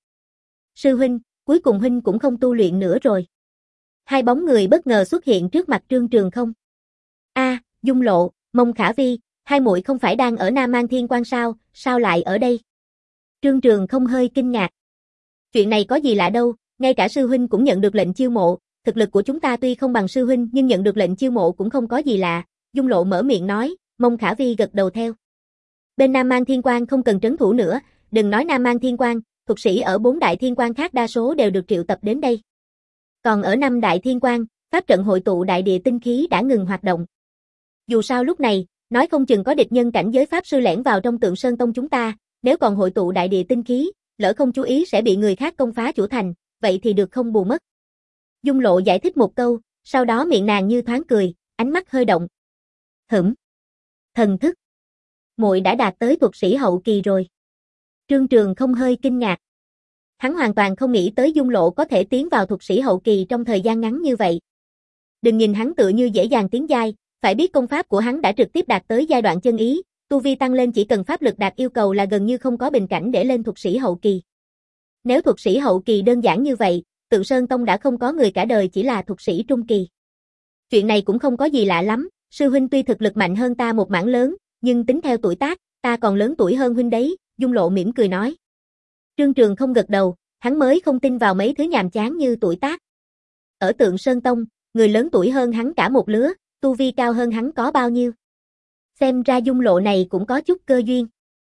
Sư huynh, cuối cùng huynh cũng không tu luyện nữa rồi. Hai bóng người bất ngờ xuất hiện trước mặt Trương Trường không. A, à, Dung Lộ, Mông Khả Vi, hai muội không phải đang ở Nam Mang Thiên Quang sao, sao lại ở đây? Trương Trường không hơi kinh ngạc. Chuyện này có gì lạ đâu, ngay cả sư huynh cũng nhận được lệnh chiêu mộ, thực lực của chúng ta tuy không bằng sư huynh nhưng nhận được lệnh chiêu mộ cũng không có gì lạ, Dung Lộ mở miệng nói, Mông Khả Vi gật đầu theo. Bên Nam Mang Thiên Quang không cần trấn thủ nữa, đừng nói Nam Mang Thiên Quang, thuật sĩ ở bốn đại thiên quang khác đa số đều được triệu tập đến đây. Còn ở năm đại thiên quang, pháp trận hội tụ đại địa tinh khí đã ngừng hoạt động. Dù sao lúc này, nói không chừng có địch nhân cảnh giới pháp sư lẻn vào trong Tượng Sơn Tông chúng ta, nếu còn hội tụ đại địa tinh khí, lỡ không chú ý sẽ bị người khác công phá chủ thành, vậy thì được không bù mất. Dung Lộ giải thích một câu, sau đó miệng nàng như thoáng cười, ánh mắt hơi động. Hửm. Thần thức. Muội đã đạt tới thuật sĩ hậu kỳ rồi. Trương Trường không hơi kinh ngạc. Hắn hoàn toàn không nghĩ tới Dung Lộ có thể tiến vào thuật sĩ hậu kỳ trong thời gian ngắn như vậy. Đừng nhìn hắn tựa như dễ dàng tiến giai, phải biết công pháp của hắn đã trực tiếp đạt tới giai đoạn chân ý, tu vi tăng lên chỉ cần pháp lực đạt yêu cầu là gần như không có bình cảnh để lên thuật sĩ hậu kỳ. Nếu thuật sĩ hậu kỳ đơn giản như vậy, Tượng Sơn Tông đã không có người cả đời chỉ là thuật sĩ trung kỳ. Chuyện này cũng không có gì lạ lắm, sư huynh tuy thực lực mạnh hơn ta một mảng lớn, nhưng tính theo tuổi tác, ta còn lớn tuổi hơn huynh đấy, Dung Lộ mỉm cười nói. Trương Trường không gật đầu, hắn mới không tin vào mấy thứ nhàm chán như tuổi tác. Ở Tượng Sơn Tông, người lớn tuổi hơn hắn cả một lứa, tu vi cao hơn hắn có bao nhiêu. Xem ra Dung Lộ này cũng có chút cơ duyên.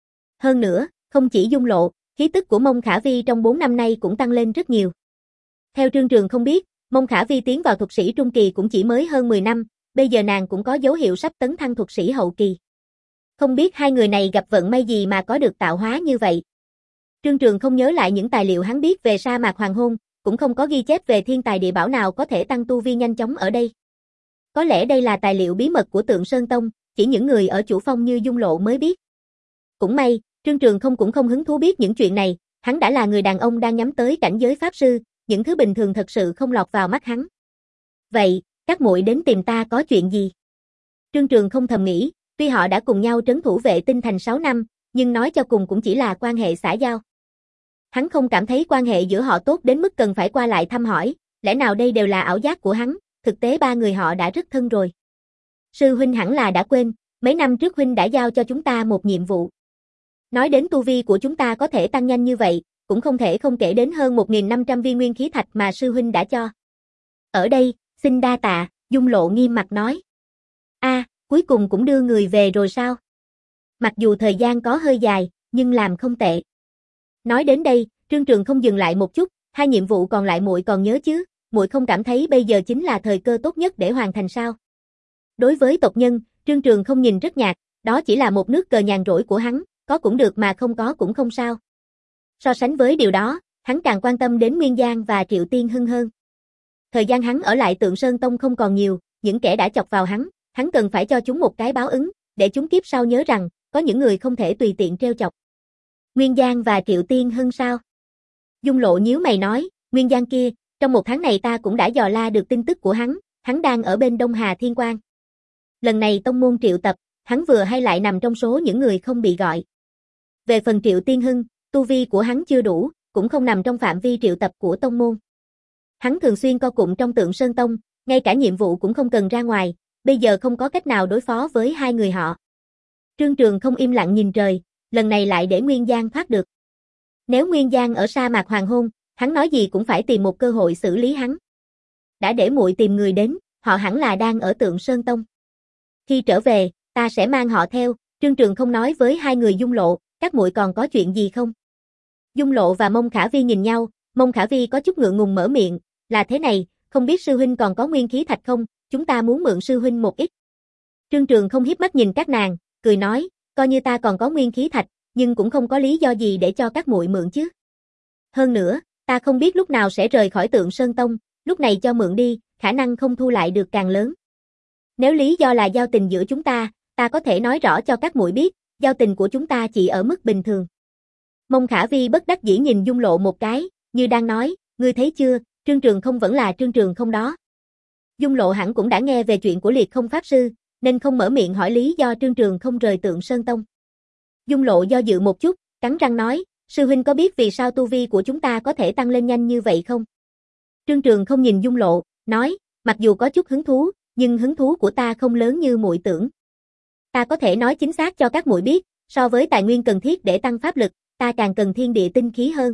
Hơn nữa, không chỉ Dung Lộ, khí tức của Mông Khả Vi trong bốn năm nay cũng tăng lên rất nhiều. Theo Trương Trường không biết, Mông Khả Vi tiến vào thuật sĩ trung kỳ cũng chỉ mới hơn mười năm, bây giờ nàng cũng có dấu hiệu sắp tấn thăng thuật sĩ hậu kỳ. Không biết hai người này gặp vận may gì mà có được tạo hóa như vậy. Trương Trường không nhớ lại những tài liệu hắn biết về sa mạc hoàng hôn, cũng không có ghi chép về thiên tài địa bảo nào có thể tăng tu vi nhanh chóng ở đây. Có lẽ đây là tài liệu bí mật của Tượng Sơn Tông, chỉ những người ở chủ phong như Dung Lộ mới biết. Cũng may, Trương Trường không cũng không hứng thú biết những chuyện này, hắn đã là người đàn ông đang nhắm tới cảnh giới pháp sư, những thứ bình thường thật sự không lọt vào mắt hắn. Vậy, các muội đến tìm ta có chuyện gì? Trương Trường không thầm nghĩ, tuy họ đã cùng nhau trấn thủ Vệ Tinh Thành sáu năm, nhưng nói cho cùng cũng chỉ là quan hệ xã giao. Hắn không cảm thấy quan hệ giữa họ tốt đến mức cần phải qua lại thăm hỏi, lẽ nào đây đều là ảo giác của hắn, thực tế ba người họ đã rất thân rồi. Sư huynh hẳn là đã quên, mấy năm trước huynh đã giao cho chúng ta một nhiệm vụ. Nói đến tu vi của chúng ta có thể tăng nhanh như vậy, cũng không thể không kể đến hơn một nghìn năm trăm viên nguyên khí thạch mà sư huynh đã cho. Ở đây, xin đa tạ, Dung Lộ nghiêm mặt nói. A, à, cuối cùng cũng đưa người về rồi sao? Mặc dù thời gian có hơi dài, nhưng làm không tệ. Nói đến đây, Trương Trường không dừng lại một chút, hai nhiệm vụ còn lại muội còn nhớ chứ, muội không cảm thấy bây giờ chính là thời cơ tốt nhất để hoàn thành sao? Đối với tộc nhân, Trương Trường không nhìn rất nhạt, đó chỉ là một nước cờ nhàn rỗi của hắn, có cũng được mà không có cũng không sao. So sánh với điều đó, hắn càng quan tâm đến Nguyên Giang và Triệu Tiên Hưng hơn. Thời gian hắn ở lại Tượng Sơn Tông không còn nhiều, những kẻ đã chọc vào hắn, hắn cần phải cho chúng một cái báo ứng, để chúng kiếp sau nhớ rằng, có những người không thể tùy tiện trêu chọc. Nguyên Giang và Triệu Tiên Hưng sao? Dung Lộ nhíu mày nói, Nguyên Giang kia, trong một tháng này ta cũng đã dò la được tin tức của hắn, hắn đang ở bên Đông Hà Thiên Quang. Lần này tông môn triệu tập, hắn vừa hay lại nằm trong số những người không bị gọi. Về phần Triệu Tiên Hưng, tu vi của hắn chưa đủ, cũng không nằm trong phạm vi triệu tập của tông môn. Hắn thường xuyên co cụm trong Tượng Sơn Tông, ngay cả nhiệm vụ cũng không cần ra ngoài, bây giờ không có cách nào đối phó với hai người họ. Trương Trường không im lặng nhìn trời, lần này lại để Nguyên Giang thoát được. Nếu Nguyên Giang ở sa mạc hoàng hôn, hắn nói gì cũng phải tìm một cơ hội xử lý hắn. Đã để muội tìm người đến, họ hẳn là đang ở Tượng Sơn Tông. Khi trở về, ta sẽ mang họ theo, Trương Trường không nói với hai người Dung Lộ, các muội còn có chuyện gì không? Dung Lộ và Mông Khả Vi nhìn nhau, Mông Khả Vi có chút ngượng ngùng mở miệng, là thế này, không biết sư huynh còn có nguyên khí thạch không, chúng ta muốn mượn sư huynh một ít. Trương Trường không hiếp mắt nhìn các nàng, cười nói, coi như ta còn có nguyên khí thạch, nhưng cũng không có lý do gì để cho các muội mượn chứ. Hơn nữa, ta không biết lúc nào sẽ rời khỏi Tượng Sơn Tông, lúc này cho mượn đi, khả năng không thu lại được càng lớn. Nếu lý do là giao tình giữa chúng ta, ta có thể nói rõ cho các muội biết, giao tình của chúng ta chỉ ở mức bình thường. Mông Khả Vi bất đắc dĩ nhìn Dung Lộ một cái, như đang nói, ngươi thấy chưa, Trương Trường không vẫn là Trương Trường không đó. Dung Lộ hẳn cũng đã nghe về chuyện của Liệt Không Pháp Sư, nên không mở miệng hỏi lý do Trương Trường không rời Tượng Sơn Tông. Dung Lộ do dự một chút, cắn răng nói, sư huynh có biết vì sao tu vi của chúng ta có thể tăng lên nhanh như vậy không? Trương Trường không nhìn Dung Lộ, nói, mặc dù có chút hứng thú, nhưng hứng thú của ta không lớn như muội tưởng. Ta có thể nói chính xác cho các muội biết, so với tài nguyên cần thiết để tăng pháp lực, ta càng cần thiên địa tinh khí hơn.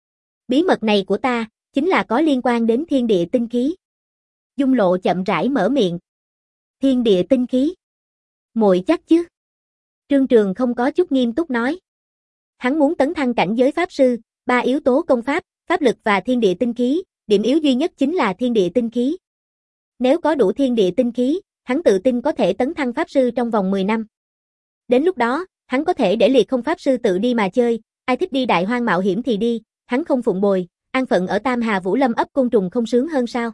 Bí mật này của ta, chính là có liên quan đến thiên địa tinh khí. Dung Lộ chậm rãi mở miệng. Thiên địa tinh khí. Muội chắc chứ? Trương Trường không có chút nghiêm túc nói. Hắn muốn tấn thăng cảnh giới pháp sư, ba yếu tố công pháp, pháp lực và thiên địa tinh khí, điểm yếu duy nhất chính là thiên địa tinh khí. Nếu có đủ thiên địa tinh khí, hắn tự tin có thể tấn thăng pháp sư trong vòng mười năm. Đến lúc đó, hắn có thể để Liệt Không Pháp Sư tự đi mà chơi, ai thích đi đại hoang mạo hiểm thì đi, hắn không phụng bồi, an phận ở Tam Hà Vũ Lâm ấp côn trùng không sướng hơn sao?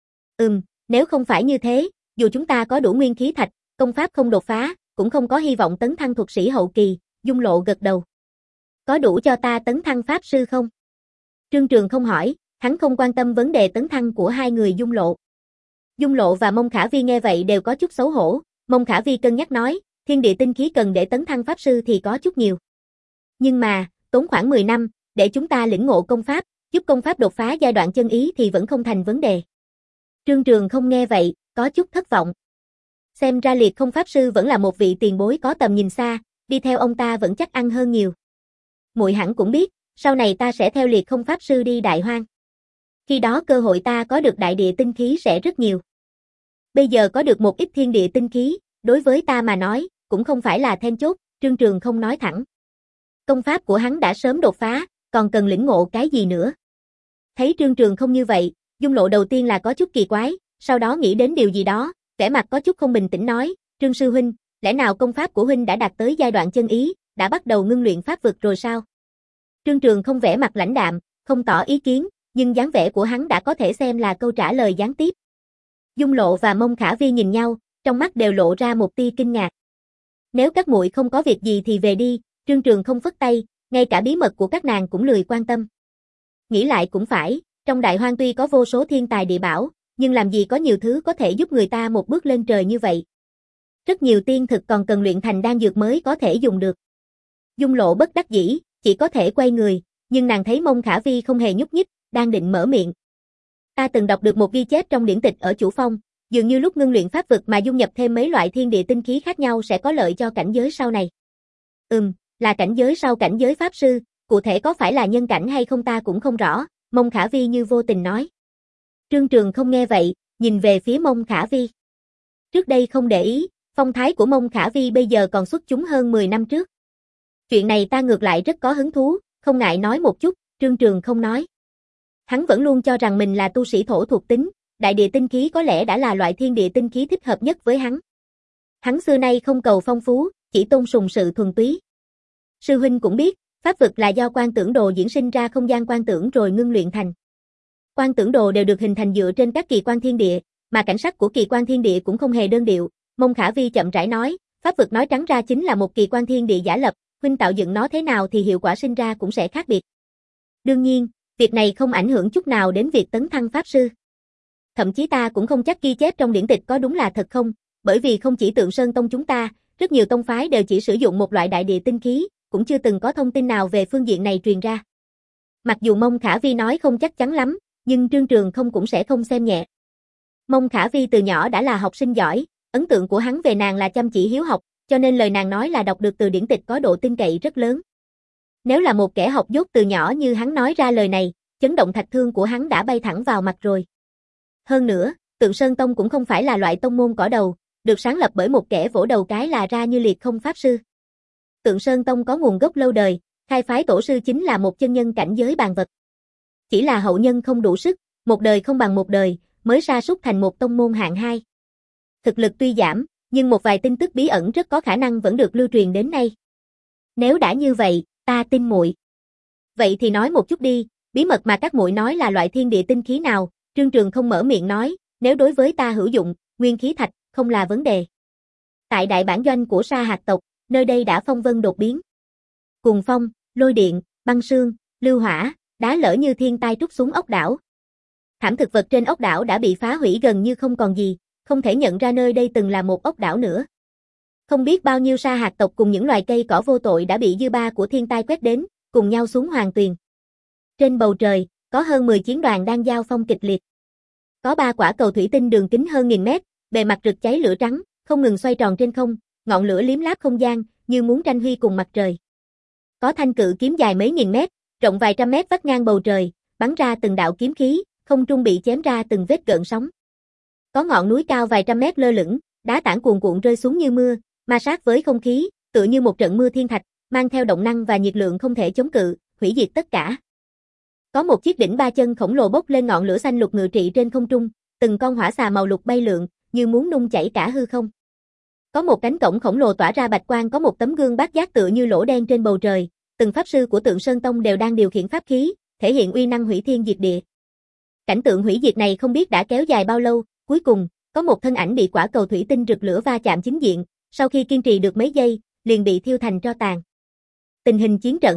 Ừm, nếu không phải như thế, dù chúng ta có đủ nguyên khí thạch, công pháp không đột phá, cũng không có hy vọng tấn thăng thuật sĩ hậu kỳ, Dung Lộ gật đầu. Có đủ cho ta tấn thăng pháp sư không? Trương Trường không hỏi, hắn không quan tâm vấn đề tấn thăng của hai người Dung Lộ. Dung Lộ và Mông Khả Vi nghe vậy đều có chút xấu hổ, Mông Khả Vi cân nhắc nói, thiên địa tinh khí cần để tấn thăng pháp sư thì có chút nhiều. Nhưng mà, tốn khoảng mười năm, để chúng ta lĩnh ngộ công pháp, giúp công pháp đột phá giai đoạn chân ý thì vẫn không thành vấn đề. Trương Trường không nghe vậy, có chút thất vọng. Xem ra Liệt Không pháp sư vẫn là một vị tiền bối có tầm nhìn xa, đi theo ông ta vẫn chắc ăn hơn nhiều. Muội hẳn cũng biết, sau này ta sẽ theo Liệt Không pháp sư đi Đại Hoang. Khi đó cơ hội ta có được đại địa tinh khí sẽ rất nhiều. Bây giờ có được một ít thiên địa tinh khí, đối với ta mà nói, cũng không phải là then chốt, Trương Trường không nói thẳng. Công pháp của hắn đã sớm đột phá, còn cần lĩnh ngộ cái gì nữa? Thấy Trương Trường không như vậy, Dung Lộ đầu tiên là có chút kỳ quái, sau đó nghĩ đến điều gì đó, vẻ mặt có chút không bình tĩnh nói, Trương sư huynh, lẽ nào công pháp của huynh đã đạt tới giai đoạn chân ý, đã bắt đầu ngưng luyện pháp vực rồi sao? Trương Trường không vẻ mặt lãnh đạm, không tỏ ý kiến, nhưng dáng vẻ của hắn đã có thể xem là câu trả lời gián tiếp. Dung Lộ và Mông Khả Vi nhìn nhau, trong mắt đều lộ ra một tia kinh ngạc. Nếu các muội không có việc gì thì về đi, Trương Trường không phất tay, ngay cả bí mật của các nàng cũng lười quan tâm. Nghĩ lại cũng phải, trong Đại Hoang tuy có vô số thiên tài địa bảo, nhưng làm gì có nhiều thứ có thể giúp người ta một bước lên trời như vậy. Rất nhiều tiên thực còn cần luyện thành đan dược mới có thể dùng được. Dung Lộ bất đắc dĩ, chỉ có thể quay người, nhưng nàng thấy Mông Khả Vi không hề nhúc nhích, đang định mở miệng. Ta từng đọc được một ghi chép trong điển tịch ở Chủ Phong, dường như lúc ngưng luyện pháp vực mà dung nhập thêm mấy loại thiên địa tinh khí khác nhau sẽ có lợi cho cảnh giới sau này. Ừm, là cảnh giới sau cảnh giới pháp sư, cụ thể có phải là nhân cảnh hay không ta cũng không rõ, Mông Khả Vi như vô tình nói. Trương Trường không nghe vậy, nhìn về phía Mông Khả Vi. Trước đây không để ý, phong thái của Mông Khả Vi bây giờ còn xuất chúng hơn mười năm trước. Chuyện này ta ngược lại rất có hứng thú, không ngại nói một chút, Trương Trường không nói. Hắn vẫn luôn cho rằng mình là tu sĩ thổ thuộc tính, đại địa tinh khí có lẽ đã là loại thiên địa tinh khí thích hợp nhất với hắn. Hắn xưa nay không cầu phong phú, chỉ tôn sùng sự thuần túy. Sư huynh cũng biết, pháp vực là do quan tưởng đồ diễn sinh ra không gian quan tưởng rồi ngưng luyện thành. Quan tưởng đồ đều được hình thành dựa trên các kỳ quan thiên địa, mà cảnh sắc của kỳ quan thiên địa cũng không hề đơn điệu. Mông Khả Vi chậm rãi nói, pháp vực nói trắng ra chính là một kỳ quan thiên địa giả lập, huynh tạo dựng nó thế nào thì hiệu quả sinh ra cũng sẽ khác biệt. Đương nhiên, việc này không ảnh hưởng chút nào đến việc tấn thăng pháp sư. Thậm chí ta cũng không chắc ghi chép trong điển tịch có đúng là thật không, bởi vì không chỉ Tượng Sơn Tông chúng ta, rất nhiều tông phái đều chỉ sử dụng một loại đại địa tinh khí, cũng chưa từng có thông tin nào về phương diện này truyền ra. Mặc dù Mông Khả Vi nói không chắc chắn lắm, nhưng Trương Trường không cũng sẽ không xem nhẹ. Mông Khả Vi từ nhỏ đã là học sinh giỏi, ấn tượng của hắn về nàng là chăm chỉ hiếu học, cho nên lời nàng nói là đọc được từ điển tịch có độ tin cậy rất lớn. Nếu là một kẻ học dốt từ nhỏ như hắn nói ra lời này, chấn động thạch thương của hắn đã bay thẳng vào mặt rồi. Hơn nữa, Tượng Sơn Tông cũng không phải là loại tông môn cỏ đầu, được sáng lập bởi một kẻ vỗ đầu cái là ra như Liệt Không pháp sư. Tượng Sơn Tông có nguồn gốc lâu đời, khai phái tổ sư chính là một chân nhân cảnh giới bàn vật. Chỉ là hậu nhân không đủ sức, một đời không bằng một đời, mới sa sút thành một tông môn hạng hai. Thực lực tuy giảm, nhưng một vài tin tức bí ẩn rất có khả năng vẫn được lưu truyền đến nay. Nếu đã như vậy, ta tin muội. Vậy thì nói một chút đi, bí mật mà các muội nói là loại thiên địa tinh khí nào? Trương Trường không mở miệng nói, nếu đối với ta hữu dụng, nguyên khí thạch, không là vấn đề. Tại đại bản doanh của Sa hạt tộc, nơi đây đã phong vân đột biến. Cuồng phong, lôi điện, băng sương, lưu hỏa, đá lở như thiên tai trút xuống ốc đảo. Thảm thực vật trên ốc đảo đã bị phá hủy gần như không còn gì, không thể nhận ra nơi đây từng là một ốc đảo nữa. Không biết bao nhiêu sa hạt tộc cùng những loài cây cỏ vô tội đã bị dư ba của thiên tai quét đến, cùng nhau xuống hoàng tuyền. Trên bầu trời, có hơn mười chiến đoàn đang giao phong kịch liệt. Có ba quả cầu thủy tinh đường kính hơn nghìn mét, bề mặt rực cháy lửa trắng, không ngừng xoay tròn trên không, ngọn lửa liếm láp không gian, như muốn tranh huy cùng mặt trời. Có thanh cự kiếm dài mấy nghìn mét, rộng vài trăm mét vắt ngang bầu trời, bắn ra từng đạo kiếm khí, không trung bị chém ra từng vết gợn sóng. Có ngọn núi cao vài trăm mét lơ lửng, đá tảng cuồn cuộn rơi xuống như mưa, ma sát với không khí, tựa như một trận mưa thiên thạch, mang theo động năng và nhiệt lượng không thể chống cự, hủy diệt tất cả. Có một chiếc đỉnh ba chân khổng lồ bốc lên ngọn lửa xanh lục ngự trị trên không trung, từng con hỏa xà màu lục bay lượn, như muốn nung chảy cả hư không. Có một cánh cổng khổng lồ tỏa ra bạch quang, có một tấm gương bát giác tựa như lỗ đen trên bầu trời, từng pháp sư của Tượng Sơn Tông đều đang điều khiển pháp khí, thể hiện uy năng hủy thiên diệt địa. Cảnh tượng hủy diệt này không biết đã kéo dài bao lâu, cuối cùng, có một thân ảnh bị quả cầu thủy tinh rực lửa va chạm chính diện, sau khi kiên trì được mấy giây, liền bị thiêu thành tro tàn. Tình hình chiến trận,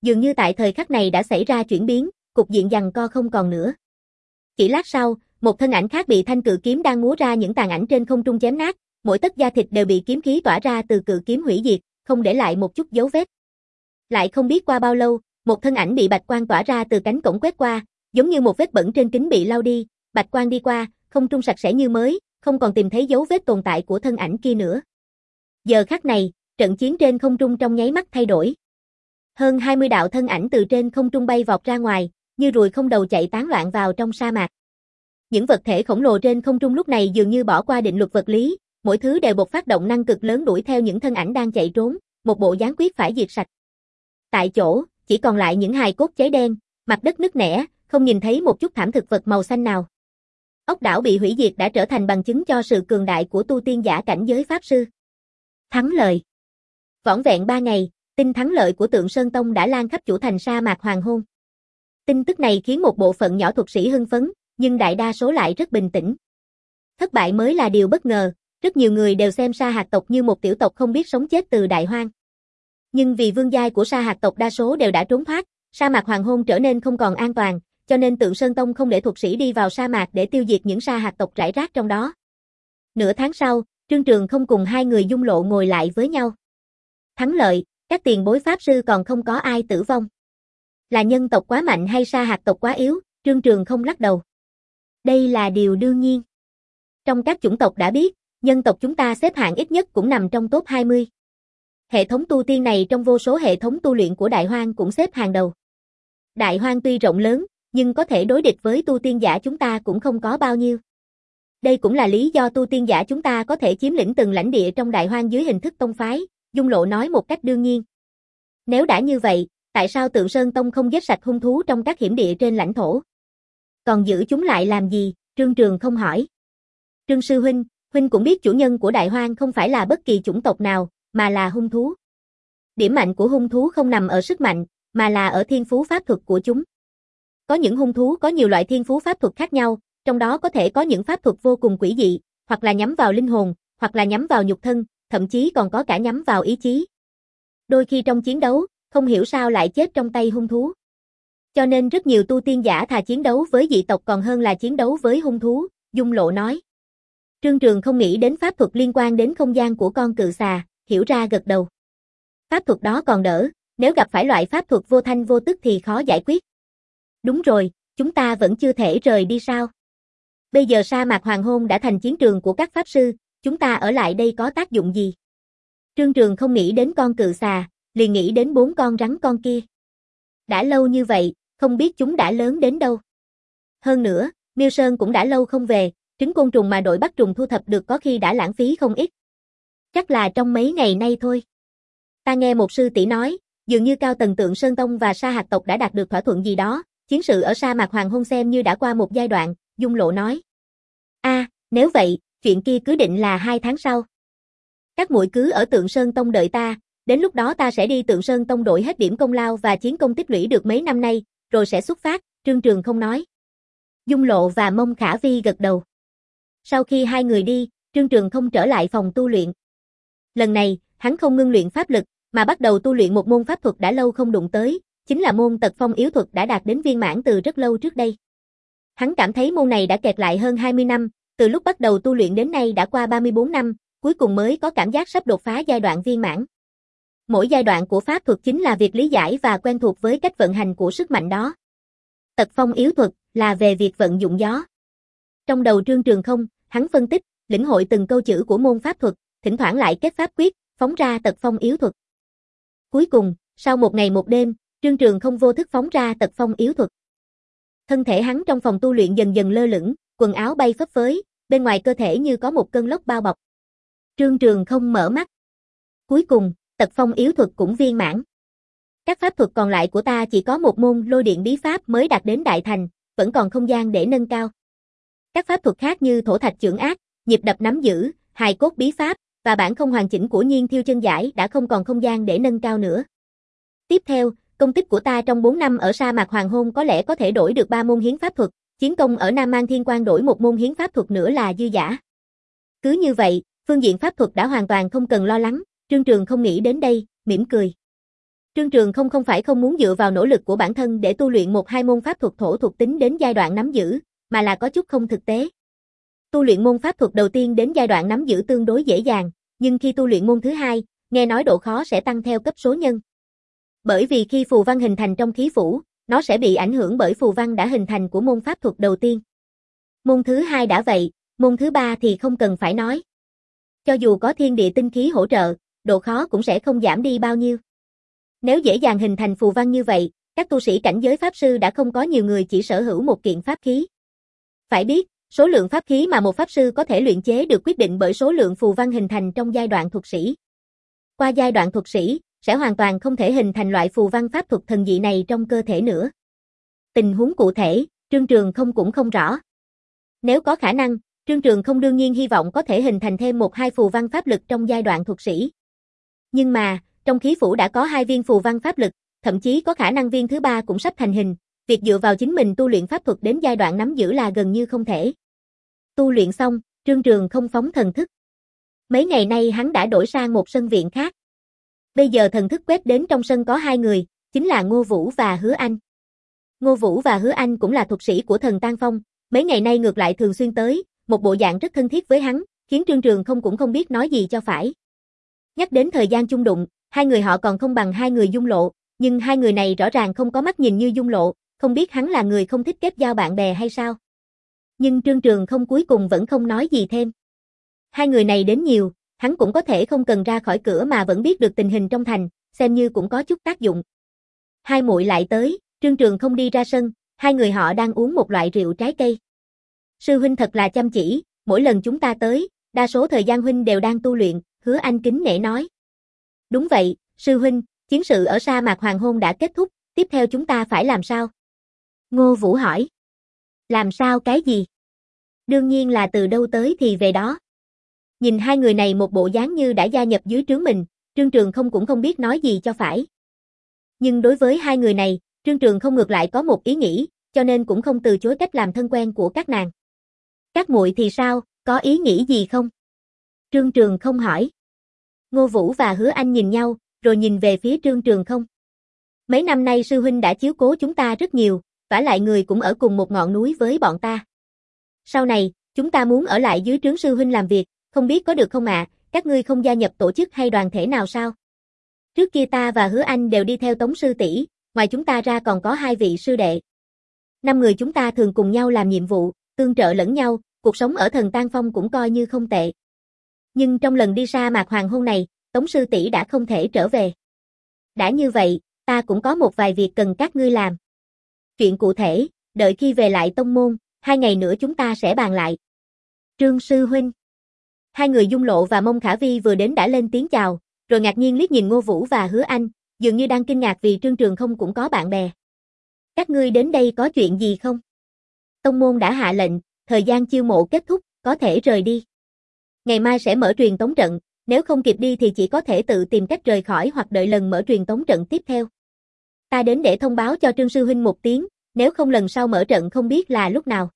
Dường như tại thời khắc này đã xảy ra chuyển biến, cục diện giằng co không còn nữa. Chỉ lát sau, một thân ảnh khác bị thanh cự kiếm đang múa ra những tàn ảnh trên không trung chém nát, mỗi tấc da thịt đều bị kiếm khí tỏa ra từ cự kiếm hủy diệt, không để lại một chút dấu vết. Lại không biết qua bao lâu, một thân ảnh bị bạch quang tỏa ra từ cánh cổng quét qua, giống như một vết bẩn trên kính bị lau đi, bạch quang đi qua, không trung sạch sẽ như mới, không còn tìm thấy dấu vết tồn tại của thân ảnh kia nữa. Giờ khắc này, trận chiến trên không trung trong nháy mắt thay đổi. Hơn hai mươi đạo thân ảnh từ trên không trung bay vọt ra ngoài, như ruồi không đầu chạy tán loạn vào trong sa mạc. Những vật thể khổng lồ trên không trung lúc này dường như bỏ qua định luật vật lý, mỗi thứ đều bộc phát động năng cực lớn đuổi theo những thân ảnh đang chạy trốn, một bộ dáng quyết phải diệt sạch. Tại chỗ, chỉ còn lại những hài cốt cháy đen, mặt đất nứt nẻ, không nhìn thấy một chút thảm thực vật màu xanh nào. Ốc đảo bị hủy diệt đã trở thành bằng chứng cho sự cường đại của tu tiên giả cảnh giới pháp sư. Thắng lợi. Vỏn vẹn ba ngày, tin thắng lợi của Tượng Sơn Tông đã lan khắp chủ thành sa mạc Hoàng Hôn. Tin tức này khiến một bộ phận nhỏ thuật sĩ hưng phấn, nhưng đại đa số lại rất bình tĩnh. Thất bại mới là điều bất ngờ, rất nhiều người đều xem Sa Hạt tộc như một tiểu tộc không biết sống chết từ đại hoang. Nhưng vì vương giai của Sa Hạt tộc đa số đều đã trốn thoát, sa mạc Hoàng Hôn trở nên không còn an toàn, cho nên Tượng Sơn Tông không để thuật sĩ đi vào sa mạc để tiêu diệt những Sa Hạt tộc rải rác trong đó. Nửa tháng sau, Trương Trường không cùng hai người Dung Lộ ngồi lại với nhau. Thắng lợi, các tiền bối pháp sư còn không có ai tử vong. Là nhân tộc quá mạnh hay Sa Hạt tộc quá yếu, Trương Trường không lắc đầu. Đây là điều đương nhiên. Trong các chủng tộc đã biết, nhân tộc chúng ta xếp hạng ít nhất cũng nằm trong top hai mươi. Hệ thống tu tiên này trong vô số hệ thống tu luyện của Đại Hoang cũng xếp hàng đầu. Đại Hoang tuy rộng lớn, nhưng có thể đối địch với tu tiên giả chúng ta cũng không có bao nhiêu. Đây cũng là lý do tu tiên giả chúng ta có thể chiếm lĩnh từng lãnh địa trong Đại Hoang dưới hình thức tông phái, Dung Lộ nói một cách đương nhiên. Nếu đã như vậy, tại sao Tượng Sơn Tông không giết sạch hung thú trong các hiểm địa trên lãnh thổ? Còn giữ chúng lại làm gì? Trương Trường không hỏi. Trương Sư Huynh, Huynh cũng biết chủ nhân của Đại Hoang không phải là bất kỳ chủng tộc nào, mà là hung thú. Điểm mạnh của hung thú không nằm ở sức mạnh, mà là ở thiên phú pháp thuật của chúng. Có những hung thú có nhiều loại thiên phú pháp thuật khác nhau, trong đó có thể có những pháp thuật vô cùng quỷ dị, hoặc là nhắm vào linh hồn, hoặc là nhắm vào nhục thân, thậm chí còn có cả nhắm vào ý chí. Đôi khi trong chiến đấu, không hiểu sao lại chết trong tay hung thú. Cho nên rất nhiều tu tiên giả thà chiến đấu với dị tộc còn hơn là chiến đấu với hung thú, Dung Lộ nói. Trương Trường không nghĩ đến pháp thuật liên quan đến không gian của con cự xà, hiểu ra gật đầu. Pháp thuật đó còn đỡ, nếu gặp phải loại pháp thuật vô thanh vô tức thì khó giải quyết. Đúng rồi, chúng ta vẫn chưa thể rời đi sao? Bây giờ sa mạc Hoàng Hôn đã thành chiến trường của các pháp sư, chúng ta ở lại đây có tác dụng gì? Trương Trường không nghĩ đến con cự xà, liền nghĩ đến bốn con rắn con kia. Đã lâu như vậy, không biết chúng đã lớn đến đâu. Hơn nữa, Miêu Sơn cũng đã lâu không về, trứng côn trùng mà đội bắt trùng thu thập được có khi đã lãng phí không ít. Chắc là trong mấy ngày nay thôi. Ta nghe một sư tỷ nói, dường như cao tầng Tượng Sơn Tông và Sa Hạt tộc đã đạt được thỏa thuận gì đó, chiến sự ở sa mạc Hoàng Hôn xem như đã qua một giai đoạn, Dung Lộ nói. A, à, nếu vậy, chuyện kia cứ định là hai tháng sau. Các muội cứ ở Tượng Sơn Tông đợi ta, đến lúc đó ta sẽ đi Tượng Sơn Tông đổi hết điểm công lao và chiến công tích lũy được mấy năm nay, rồi sẽ xuất phát, Trương Trường không nói. Dung Lộ và Mông Khả Vi gật đầu. Sau khi hai người đi, Trương Trường không trở lại phòng tu luyện. Lần này, hắn không ngưng luyện pháp lực, mà bắt đầu tu luyện một môn pháp thuật đã lâu không đụng tới, chính là môn Tật Phong Yếu Thuật đã đạt đến viên mãn từ rất lâu trước đây. Hắn cảm thấy môn này đã kẹt lại hơn hai mươi năm, từ lúc bắt đầu tu luyện đến nay đã qua ba mươi bốn năm, cuối cùng mới có cảm giác sắp đột phá giai đoạn viên mãn. Mỗi giai đoạn của pháp thuật chính là việc lý giải và quen thuộc với cách vận hành của sức mạnh đó. Tật Phong Yếu Thuật là về việc vận dụng gió. Trong đầu Trương Trường không, hắn phân tích, lĩnh hội từng câu chữ của môn pháp thuật, thỉnh thoảng lại kết pháp quyết, phóng ra Tật Phong Yếu Thuật. Cuối cùng, sau một ngày một đêm, Trương Trường không vô thức phóng ra Tật Phong Yếu Thuật. Thân thể hắn trong phòng tu luyện dần dần lơ lửng, quần áo bay phấp phới, bên ngoài cơ thể như có một cơn lốc bao bọc. Trương Trường không mở mắt. Cuối cùng, Tật Phong Yếu Thuật cũng viên mãn. Các pháp thuật còn lại của ta chỉ có một môn Lôi Điện Bí Pháp mới đạt đến đại thành, vẫn còn không gian để nâng cao. Các pháp thuật khác như Thổ Thạch Chưởng Ác, Nhịp Đập Nắm Giữ, Hài Cốt Bí Pháp và bản không hoàn chỉnh của Nhiên Thiêu Chân Giải đã không còn không gian để nâng cao nữa. Tiếp theo, công tích của ta trong bốn năm ở sa mạc Hoàng Hôn có lẽ có thể đổi được ba môn hiến pháp thuật, chiến công ở Nam Mang Thiên Quan đổi một môn hiến pháp thuật nữa là dư giả. Cứ như vậy, phương diện pháp thuật đã hoàn toàn không cần lo lắng, Trương Trường không nghĩ đến đây, mỉm cười. Trương Trường không không phải không muốn dựa vào nỗ lực của bản thân để tu luyện một hai môn pháp thuật thổ thuộc tính đến giai đoạn nắm giữ, mà là có chút không thực tế. Tu luyện môn pháp thuật đầu tiên đến giai đoạn nắm giữ tương đối dễ dàng, nhưng khi tu luyện môn thứ hai, nghe nói độ khó sẽ tăng theo cấp số nhân. Bởi vì khi phù văn hình thành trong khí phủ, nó sẽ bị ảnh hưởng bởi phù văn đã hình thành của môn pháp thuật đầu tiên. Môn thứ hai đã vậy, môn thứ ba thì không cần phải nói. Cho dù có thiên địa tinh khí hỗ trợ, độ khó cũng sẽ không giảm đi bao nhiêu. Nếu dễ dàng hình thành phù văn như vậy, các tu sĩ cảnh giới pháp sư đã không có nhiều người chỉ sở hữu một kiện pháp khí. Phải biết, số lượng pháp khí mà một pháp sư có thể luyện chế được quyết định bởi số lượng phù văn hình thành trong giai đoạn thuật sĩ. Qua giai đoạn thuật sĩ, sẽ hoàn toàn không thể hình thành loại phù văn pháp thuật thần dị này trong cơ thể nữa. Tình huống cụ thể, Trương Trường không cũng không rõ. Nếu có khả năng, Trương Trường không đương nhiên hy vọng có thể hình thành thêm một hai phù văn pháp lực trong giai đoạn thuật sĩ. Nhưng mà, trong khí phủ đã có hai viên phù văn pháp lực, thậm chí có khả năng viên thứ ba cũng sắp thành hình, việc dựa vào chính mình tu luyện pháp thuật đến giai đoạn nắm giữ là gần như không thể. Tu luyện xong, Trương Trường không phóng thần thức. Mấy ngày nay hắn đã đổi sang một sân viện khác. Bây giờ thần thức quét đến trong sân có hai người, chính là Ngô Vũ và Hứa Anh. Ngô Vũ và Hứa Anh cũng là thuật sĩ của thần Tan Phong, mấy ngày nay ngược lại thường xuyên tới, một bộ dạng rất thân thiết với hắn, khiến Trương Trường không cũng không biết nói gì cho phải. Nhắc đến thời gian chung đụng, hai người họ còn không bằng hai người Dung Lộ, nhưng hai người này rõ ràng không có mắt nhìn như Dung Lộ, không biết hắn là người không thích kết giao bạn bè hay sao. Nhưng Trương Trường không cuối cùng vẫn không nói gì thêm. Hai người này đến nhiều, hắn cũng có thể không cần ra khỏi cửa mà vẫn biết được tình hình trong thành, xem như cũng có chút tác dụng. Hai muội lại tới, Trương Trường không đi ra sân, hai người họ đang uống một loại rượu trái cây. Sư huynh thật là chăm chỉ, mỗi lần chúng ta tới, đa số thời gian huynh đều đang tu luyện, Hứa Anh kính nể nói. Đúng vậy, sư huynh, chiến sự ở sa mạc hoàng hôn đã kết thúc, tiếp theo chúng ta phải làm sao? Ngô Vũ hỏi. Làm sao cái gì? Đương nhiên là từ đâu tới thì về đó. Nhìn hai người này một bộ dáng như đã gia nhập dưới trướng mình, Trương Trường không cũng không biết nói gì cho phải. Nhưng đối với hai người này, Trương Trường không ngược lại có một ý nghĩ, cho nên cũng không từ chối cách làm thân quen của các nàng. Các muội thì sao, có ý nghĩ gì không? Trương Trường không hỏi. Ngô Vũ và Hứa Anh nhìn nhau, rồi nhìn về phía Trương Trường không. Mấy năm nay sư huynh đã chiếu cố chúng ta rất nhiều, vả lại người cũng ở cùng một ngọn núi với bọn ta. Sau này, chúng ta muốn ở lại dưới trướng sư huynh làm việc, không biết có được không ạ, à? Các ngươi không gia nhập tổ chức hay đoàn thể nào sao? Trước kia ta và Hứa Anh đều đi theo Tống sư tỷ, ngoài chúng ta ra còn có hai vị sư đệ. Năm người chúng ta thường cùng nhau làm nhiệm vụ, tương trợ lẫn nhau, cuộc sống ở thần Tan Phong cũng coi như không tệ. Nhưng trong lần đi sa mạc hoàng hôn này, Tống sư tỷ đã không thể trở về. Đã như vậy, ta cũng có một vài việc cần các ngươi làm. Chuyện cụ thể, đợi khi về lại tông môn, hai ngày nữa chúng ta sẽ bàn lại. Trương sư huynh. Hai người Dung Lộ và Mông Khả Vi vừa đến đã lên tiếng chào, rồi ngạc nhiên liếc nhìn Ngô Vũ và Hứa Anh, dường như đang kinh ngạc vì Trương Trường không cũng có bạn bè. Các ngươi đến đây có chuyện gì không? Tông môn đã hạ lệnh, thời gian chiêu mộ kết thúc, có thể rời đi. Ngày mai sẽ mở truyền tống trận, nếu không kịp đi thì chỉ có thể tự tìm cách rời khỏi hoặc đợi lần mở truyền tống trận tiếp theo. Ta đến để thông báo cho Trương sư huynh một tiếng, nếu không lần sau mở trận không biết là lúc nào.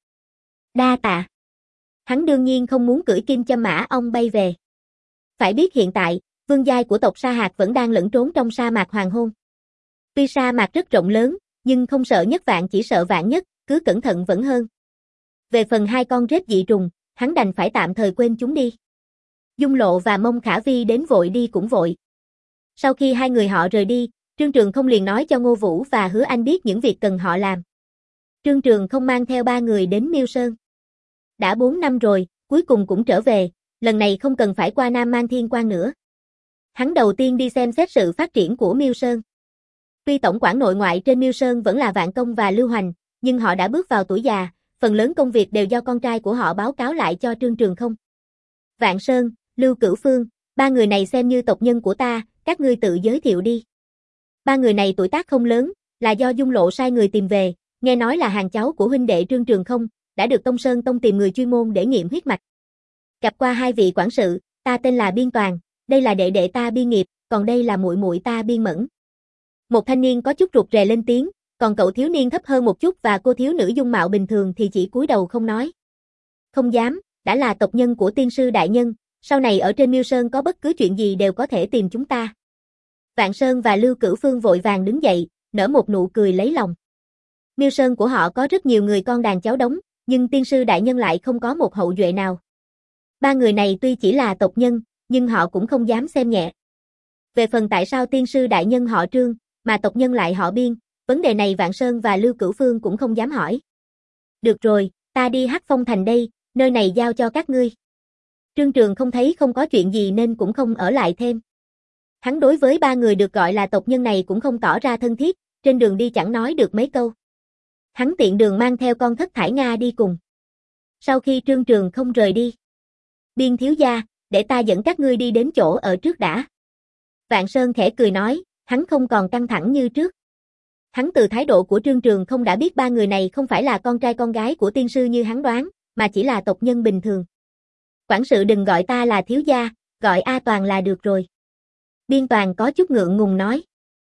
Đa tạ. Hắn đương nhiên không muốn cưỡi kim châm mã ong bay về. Phải biết hiện tại, vương giai của tộc Sa Hạt vẫn đang lẫn trốn trong sa mạc hoàng hôn. Tuy sa mạc rất rộng lớn, nhưng không sợ nhất vạn chỉ sợ vạn nhất, cứ cẩn thận vẫn hơn. Về phần hai con rết dị trùng, hắn đành phải tạm thời quên chúng đi. Dung Lộ và Mông Khả Vi đến vội đi cũng vội. Sau khi hai người họ rời đi, Trương Trường không liền nói cho Ngô Vũ và Hứa Anh biết những việc cần họ làm. Trương Trường không mang theo ba người đến Miêu Sơn. Đã bốn năm rồi, cuối cùng cũng trở về, lần này không cần phải qua Nam Mang Thiên Quan nữa. Hắn đầu tiên đi xem xét sự phát triển của Miêu Sơn. Tuy tổng quản nội ngoại trên Miêu Sơn vẫn là Vạn Công và Lưu Hoành, nhưng họ đã bước vào tuổi già, phần lớn công việc đều do con trai của họ báo cáo lại cho Trương Trường không. Vạn Sơn, Lưu Cửu Phương, ba người này xem như tộc nhân của ta, các ngươi tự giới thiệu đi. Ba người này tuổi tác không lớn, là do Dung Lộ sai người tìm về, nghe nói là hàng cháu của huynh đệ Trương Trường không, đã được Tông Sơn Tông tìm người chuyên môn để nghiệm huyết mạch. Gặp qua hai vị quản sự, ta tên là Biên Toàn, đây là đệ đệ ta Biên Nghiệp, còn đây là muội muội ta Biên Mẫn. Một thanh niên có chút rụt rè lên tiếng, còn cậu thiếu niên thấp hơn một chút và cô thiếu nữ dung mạo bình thường thì chỉ cúi đầu không nói. Không dám, đã là tộc nhân của tiên sư đại nhân, sau này ở trên Miêu Sơn có bất cứ chuyện gì đều có thể tìm chúng ta. Vạn Sơn và Lưu Cửu Phương vội vàng đứng dậy, nở một nụ cười lấy lòng. Miêu Sơn của họ có rất nhiều người con đàn cháu đống, nhưng tiên sư đại nhân lại không có một hậu duệ nào. Ba người này tuy chỉ là tộc nhân, nhưng họ cũng không dám xem nhẹ. Về phần tại sao tiên sư đại nhân họ Trương, mà tộc nhân lại họ Biên, vấn đề này Vạn Sơn và Lưu Cửu Phương cũng không dám hỏi. Được rồi, ta đi Hắc Phong Thành đây, nơi này giao cho các ngươi. Trương Trường không thấy không có chuyện gì nên cũng không ở lại thêm. Hắn đối với ba người được gọi là tộc nhân này cũng không tỏ ra thân thiết, trên đường đi chẳng nói được mấy câu. Hắn tiện đường mang theo con Thất Thải Nga đi cùng. Sau khi Trương Trường không rời đi, Biên thiếu gia, để ta dẫn các ngươi đi đến chỗ ở trước đã. Vạn Sơn khẽ cười nói, hắn không còn căng thẳng như trước. Hắn từ thái độ của Trương Trường không đã biết ba người này không phải là con trai con gái của tiên sư như hắn đoán, mà chỉ là tộc nhân bình thường. Quản sự đừng gọi ta là thiếu gia, gọi A Toàn là được rồi. Biên Toàn có chút ngượng ngùng nói.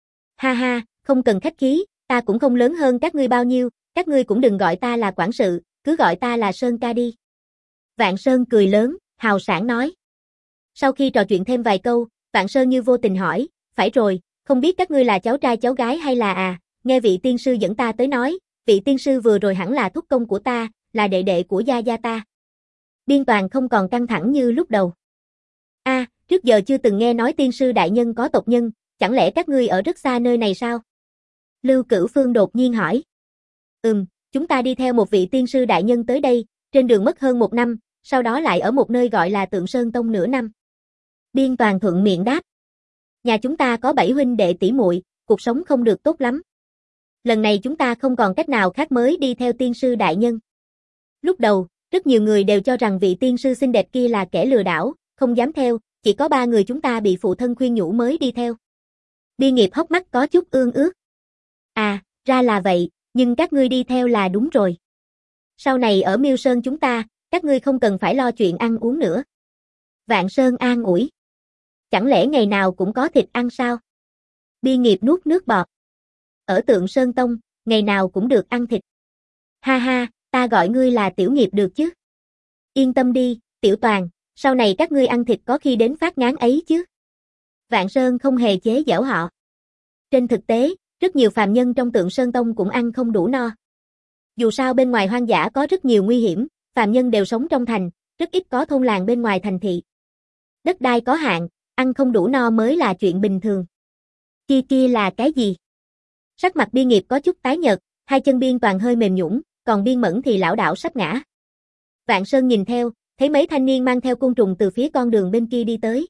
Ha ha, không cần khách khí, ta cũng không lớn hơn các ngươi bao nhiêu, các ngươi cũng đừng gọi ta là quản sự, cứ gọi ta là Sơn ca đi. Vạn Sơn cười lớn, hào sảng nói. Sau khi trò chuyện thêm vài câu, Vạn Sơn như vô tình hỏi, phải rồi, không biết các ngươi là cháu trai cháu gái hay là à, nghe vị tiên sư dẫn ta tới nói, vị tiên sư vừa rồi hẳn là thúc công của ta, là đệ đệ của gia gia ta. Biên Toàn không còn căng thẳng như lúc đầu. A, à, trước giờ chưa từng nghe nói tiên sư đại nhân có tộc nhân, chẳng lẽ các ngươi ở rất xa nơi này sao? Lưu Cửu Phương đột nhiên hỏi. Ừm, chúng ta đi theo một vị tiên sư đại nhân tới đây, trên đường mất hơn một năm, sau đó lại ở một nơi gọi là Tượng Sơn Tông nửa năm. Biên Toàn thuận miệng đáp. Nhà chúng ta có bảy huynh đệ tỷ muội, cuộc sống không được tốt lắm. Lần này chúng ta không còn cách nào khác mới đi theo tiên sư đại nhân. Lúc đầu, rất nhiều người đều cho rằng vị tiên sư xinh đẹp kia là kẻ lừa đảo, không dám theo, chỉ có ba người chúng ta bị phụ thân khuyên nhủ mới đi theo. Biên Nghiệp hốc mắt có chút ương ướt. À, ra là vậy, nhưng các ngươi đi theo là đúng rồi. Sau này ở Miêu Sơn chúng ta, các ngươi không cần phải lo chuyện ăn uống nữa. Vạn Sơn an ủi. Chẳng lẽ ngày nào cũng có thịt ăn sao? Biên Nghiệp nuốt nước bọt. Ở Tượng Sơn Tông, ngày nào cũng được ăn thịt. Ha ha, ta gọi ngươi là Tiểu Nghiệp được chứ? Yên tâm đi, Tiểu Toàn, sau này các ngươi ăn thịt có khi đến phát ngán ấy chứ. Vạn Sơn không hề chế giễu họ. Trên thực tế, rất nhiều phàm nhân trong Tượng Sơn Tông cũng ăn không đủ no. Dù sao bên ngoài hoang dã có rất nhiều nguy hiểm, phàm nhân đều sống trong thành, rất ít có thôn làng bên ngoài thành thị. Đất đai có hạn, ăn không đủ no mới là chuyện bình thường. Kia kia là cái gì? Sắc mặt Biên Nghiệp có chút tái nhợt, hai chân Biên Toàn hơi mềm nhũn, còn Biên Mẫn thì lảo đảo sắp ngã. Vạn Sơn nhìn theo, thấy mấy thanh niên mang theo côn trùng từ phía con đường bên kia đi tới.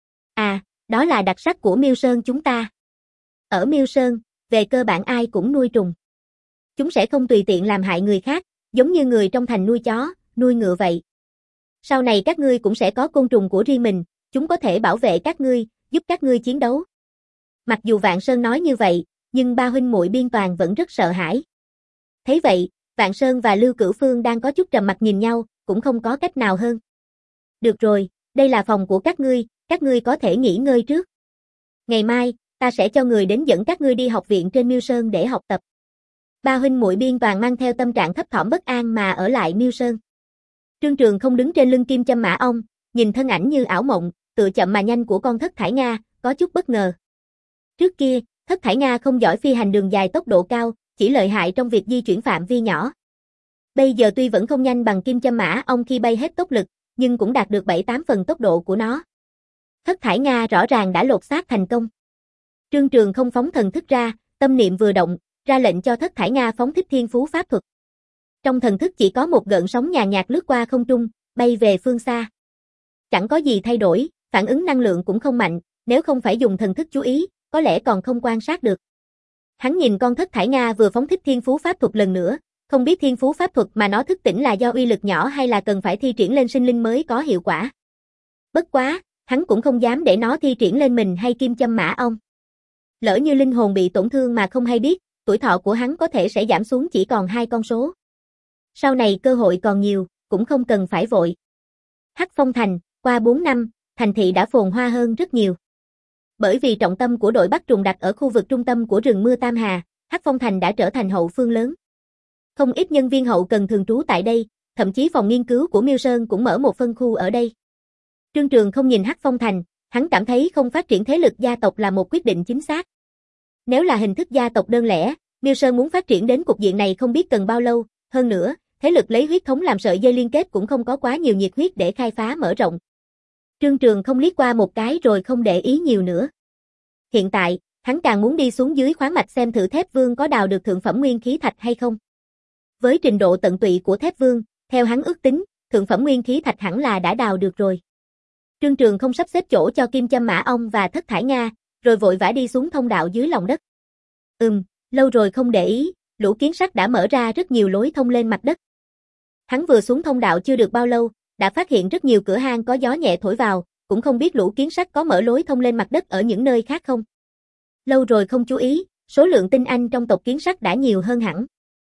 À, đó là đặc sắc của Miêu Sơn chúng ta. Ở Miêu Sơn, về cơ bản ai cũng nuôi trùng. Chúng sẽ không tùy tiện làm hại người khác, giống như người trong thành nuôi chó, nuôi ngựa vậy. Sau này các ngươi cũng sẽ có côn trùng của riêng mình, chúng có thể bảo vệ các ngươi, giúp các ngươi chiến đấu. Mặc dù Vạn Sơn nói như vậy, nhưng ba huynh muội Biên Toàn vẫn rất sợ hãi. Thấy vậy, Vạn Sơn và Lưu Cửu Phương đang có chút trầm mặc nhìn nhau, cũng không có cách nào hơn. Được rồi, đây là phòng của các ngươi, các ngươi có thể nghỉ ngơi trước. Ngày mai, ta sẽ cho người đến dẫn các ngươi đi học viện trên Miêu Sơn để học tập. Ba huynh muội Biên Toàn mang theo tâm trạng thấp thỏm bất an mà ở lại Miêu Sơn. Trương Trường không đứng trên lưng kim châm mã ong, nhìn thân ảnh như ảo mộng, tựa chậm mà nhanh của con Thất Thải Nga, có chút bất ngờ. Trước kia, Thất Thải Nga không giỏi phi hành đường dài tốc độ cao, chỉ lợi hại trong việc di chuyển phạm vi nhỏ. Bây giờ tuy vẫn không nhanh bằng kim châm mã ong khi bay hết tốc lực, nhưng cũng đạt được bảy tám phần tốc độ của nó. Thất Thải Nga rõ ràng đã lột xác thành công. Trương Trường không phóng thần thức ra, tâm niệm vừa động, ra lệnh cho Thất Thải Nga phóng thích thiên phú pháp thuật. Trong thần thức chỉ có một gợn sóng nhàn nhạt lướt qua không trung, bay về phương xa. Chẳng có gì thay đổi, phản ứng năng lượng cũng không mạnh, nếu không phải dùng thần thức chú ý, có lẽ còn không quan sát được. Hắn nhìn con Thất Thải Nga vừa phóng thích thiên phú pháp thuật lần nữa, không biết thiên phú pháp thuật mà nó thức tỉnh là do uy lực nhỏ hay là cần phải thi triển lên sinh linh mới có hiệu quả. Bất quá, hắn cũng không dám để nó thi triển lên mình hay kim châm mã ong. Lỡ như linh hồn bị tổn thương mà không hay biết, tuổi thọ của hắn có thể sẽ giảm xuống chỉ còn hai con số. Sau này cơ hội còn nhiều, cũng không cần phải vội. Hắc Phong Thành, qua bốn năm, thành thị đã phồn hoa hơn rất nhiều. Bởi vì trọng tâm của đội bắt trùng đặt ở khu vực trung tâm của rừng mưa Tam Hà, Hắc Phong Thành đã trở thành hậu phương lớn. Không ít nhân viên hậu cần thường trú tại đây, thậm chí phòng nghiên cứu của Miêu Sơn cũng mở một phân khu ở đây. Trương Trường không nhìn Hắc Phong Thành, Hắn cảm thấy không phát triển thế lực gia tộc là một quyết định chính xác. Nếu là hình thức gia tộc đơn lẻ, Miêu Sơn muốn phát triển đến cục diện này không biết cần bao lâu, hơn nữa, thế lực lấy huyết thống làm sợi dây liên kết cũng không có quá nhiều nhiệt huyết để khai phá mở rộng. Trương Trường không liếc qua một cái rồi không để ý nhiều nữa. Hiện tại, hắn càng muốn đi xuống dưới khoáng mạch xem thử Thép Vương có đào được thượng phẩm nguyên khí thạch hay không. Với trình độ tận tụy của Thép Vương, theo hắn ước tính, thượng phẩm nguyên khí thạch hẳn là đã đào được rồi. Trương Trường không sắp xếp chỗ cho Kim Châm Mã Ong và Thất Thải Nga, rồi vội vã đi xuống thông đạo dưới lòng đất. Ừm, lâu rồi không để ý, lũ kiến sắt đã mở ra rất nhiều lối thông lên mặt đất. Hắn vừa xuống thông đạo chưa được bao lâu, đã phát hiện rất nhiều cửa hang có gió nhẹ thổi vào, cũng không biết lũ kiến sắt có mở lối thông lên mặt đất ở những nơi khác không. Lâu rồi không chú ý, số lượng tinh anh trong tộc kiến sắt đã nhiều hơn hẳn.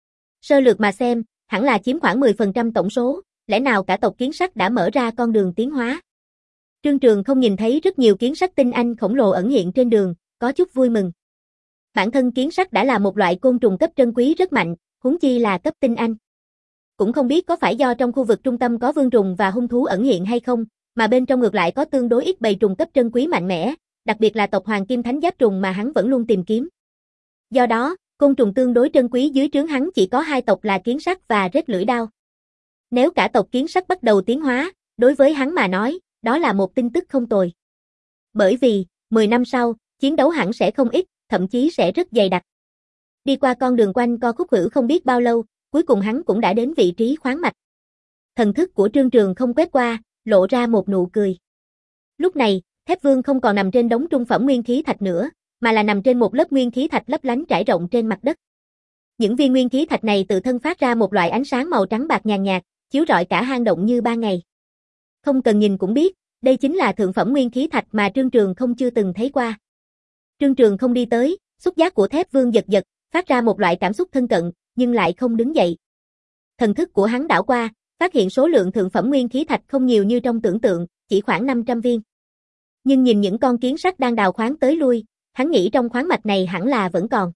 Sơ lược mà xem, hẳn là chiếm khoảng mười phần trăm tổng số, lẽ nào cả tộc kiến sắt đã mở ra con đường tiến hóa. Trương Trường không nhìn thấy rất nhiều kiến sắt tinh anh khổng lồ ẩn hiện trên đường, có chút vui mừng. Bản thân kiến sắt đã là một loại côn trùng cấp trân quý rất mạnh, huống chi là cấp tinh anh. Cũng không biết có phải do trong khu vực trung tâm có vương trùng và hung thú ẩn hiện hay không, mà bên trong ngược lại có tương đối ít bầy trùng cấp trân quý mạnh mẽ, đặc biệt là tộc Hoàng Kim Thánh Giáp trùng mà hắn vẫn luôn tìm kiếm. Do đó, côn trùng tương đối trân quý dưới trướng hắn chỉ có hai tộc là kiến sắt và rết lưỡi đao. Nếu cả tộc kiến sắt bắt đầu tiến hóa, đối với hắn mà nói, đó là một tin tức không tồi. Bởi vì, mười năm sau, chiến đấu hẳn sẽ không ít, thậm chí sẽ rất dày đặc. Đi qua con đường quanh co khúc hữu không biết bao lâu, cuối cùng hắn cũng đã đến vị trí khoáng mạch. Thần thức của Trương Trường không quét qua, lộ ra một nụ cười. Lúc này, Thép Vương không còn nằm trên đống trung phẩm nguyên khí thạch nữa, mà là nằm trên một lớp nguyên khí thạch lấp lánh trải rộng trên mặt đất. Những viên nguyên khí thạch này tự thân phát ra một loại ánh sáng màu trắng bạc nhàn nhạt, chiếu rọi cả hang động như ban ngày. Không cần nhìn cũng biết, đây chính là thượng phẩm nguyên khí thạch mà Trương Trường không chưa từng thấy qua. Trương Trường không đi tới, xúc giác của Thép Vương giật giật, phát ra một loại cảm xúc thân cận, nhưng lại không đứng dậy. Thần thức của hắn đảo qua, phát hiện số lượng thượng phẩm nguyên khí thạch không nhiều như trong tưởng tượng, chỉ khoảng năm trăm viên. Nhưng nhìn những con kiến sắt đang đào khoáng tới lui, hắn nghĩ trong khoáng mạch này hẳn là vẫn còn.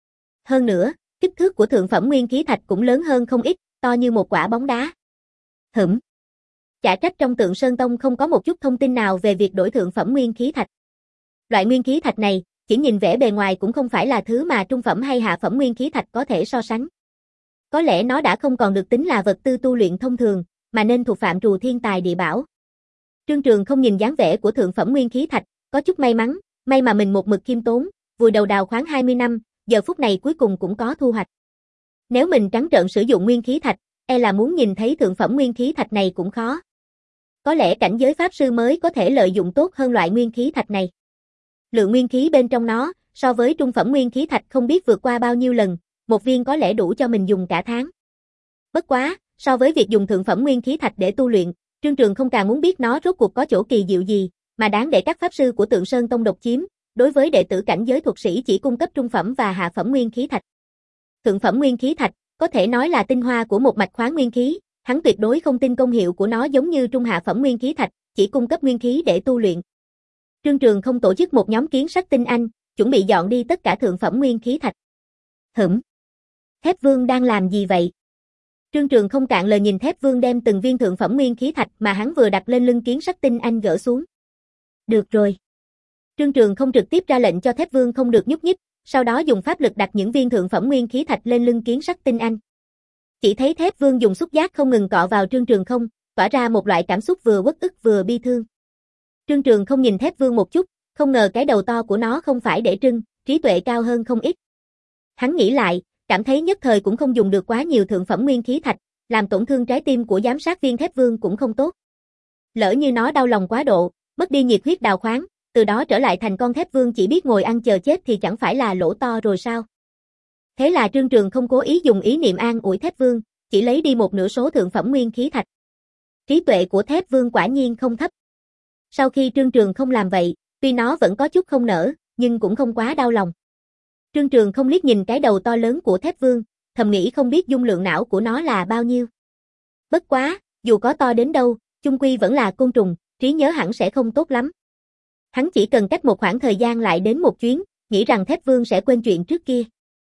Hơn nữa, kích thước của thượng phẩm nguyên khí thạch cũng lớn hơn không ít, to như một quả bóng đá. Hửm. Chả trách trong Tượng Sơn Tông không có một chút thông tin nào về việc đổi thượng phẩm nguyên khí thạch. Loại nguyên khí thạch này, chỉ nhìn vẻ bề ngoài cũng không phải là thứ mà trung phẩm hay hạ phẩm nguyên khí thạch có thể so sánh. Có lẽ nó đã không còn được tính là vật tư tu luyện thông thường, mà nên thuộc phạm trù thiên tài địa bảo. Trương Trường không nhìn dáng vẻ của thượng phẩm nguyên khí thạch, có chút may mắn, may mà mình một mực khiêm tốn, vùi đầu đào khoáng hai mươi năm, giờ phút này cuối cùng cũng có thu hoạch. Nếu mình trắng trợn sử dụng nguyên khí thạch, e là muốn nhìn thấy thượng phẩm nguyên khí thạch này cũng khó. Có lẽ cảnh giới pháp sư mới có thể lợi dụng tốt hơn loại nguyên khí thạch này. Lượng nguyên khí bên trong nó, so với trung phẩm nguyên khí thạch không biết vượt qua bao nhiêu lần, một viên có lẽ đủ cho mình dùng cả tháng. Bất quá, so với việc dùng thượng phẩm nguyên khí thạch để tu luyện, Trương Trường không càng muốn biết nó rốt cuộc có chỗ kỳ diệu gì, mà đáng để các pháp sư của Tượng Sơn Tông độc chiếm, đối với đệ tử cảnh giới thuật sĩ chỉ cung cấp trung phẩm và hạ phẩm nguyên khí thạch. Thượng phẩm nguyên khí thạch, có thể nói là tinh hoa của một mạch khoáng nguyên khí, hắn tuyệt đối không tin công hiệu của nó giống như trung hạ phẩm nguyên khí thạch, chỉ cung cấp nguyên khí để tu luyện. Trương Trường không tổ chức một nhóm kiến sắt tinh anh, chuẩn bị dọn đi tất cả thượng phẩm nguyên khí thạch. Hửm. Thép Vương đang làm gì vậy? Trương Trường không cạn lời nhìn Thép Vương đem từng viên thượng phẩm nguyên khí thạch mà hắn vừa đặt lên lưng kiến sắt tinh anh gỡ xuống. Được rồi. Trương Trường không trực tiếp ra lệnh cho Thép Vương không được nhúc nhích, sau đó dùng pháp lực đặt những viên thượng phẩm nguyên khí thạch lên lưng kiến sắt tinh anh. Chỉ thấy Thép Vương dùng xúc giác không ngừng cọ vào Trương Trường không, tỏa ra một loại cảm xúc vừa uất ức vừa bi thương. Trương Trường không nhìn Thép Vương một chút, không ngờ cái đầu to của nó không phải để trưng, trí tuệ cao hơn không ít. Hắn nghĩ lại, cảm thấy nhất thời cũng không dùng được quá nhiều thượng phẩm nguyên khí thạch, làm tổn thương trái tim của giám sát viên Thép Vương cũng không tốt. Lỡ như nó đau lòng quá độ, mất đi nhiệt huyết đào khoáng, từ đó trở lại thành con Thép Vương chỉ biết ngồi ăn chờ chết thì chẳng phải là lỗ to rồi sao? Thế là Trương Trường không cố ý dùng ý niệm an ủi Thép Vương, chỉ lấy đi một nửa số thượng phẩm nguyên khí thạch. Trí tuệ của Thép Vương quả nhiên không thấp. Sau khi Trương Trường không làm vậy, tuy nó vẫn có chút không nỡ, nhưng cũng không quá đau lòng. Trương Trường không liếc nhìn cái đầu to lớn của Thép Vương, thầm nghĩ không biết dung lượng não của nó là bao nhiêu. Bất quá, dù có to đến đâu, chung quy vẫn là côn trùng, trí nhớ hẳn sẽ không tốt lắm. Hắn chỉ cần cách một khoảng thời gian lại đến một chuyến, nghĩ rằng Thép Vương sẽ quên chuyện trước kia.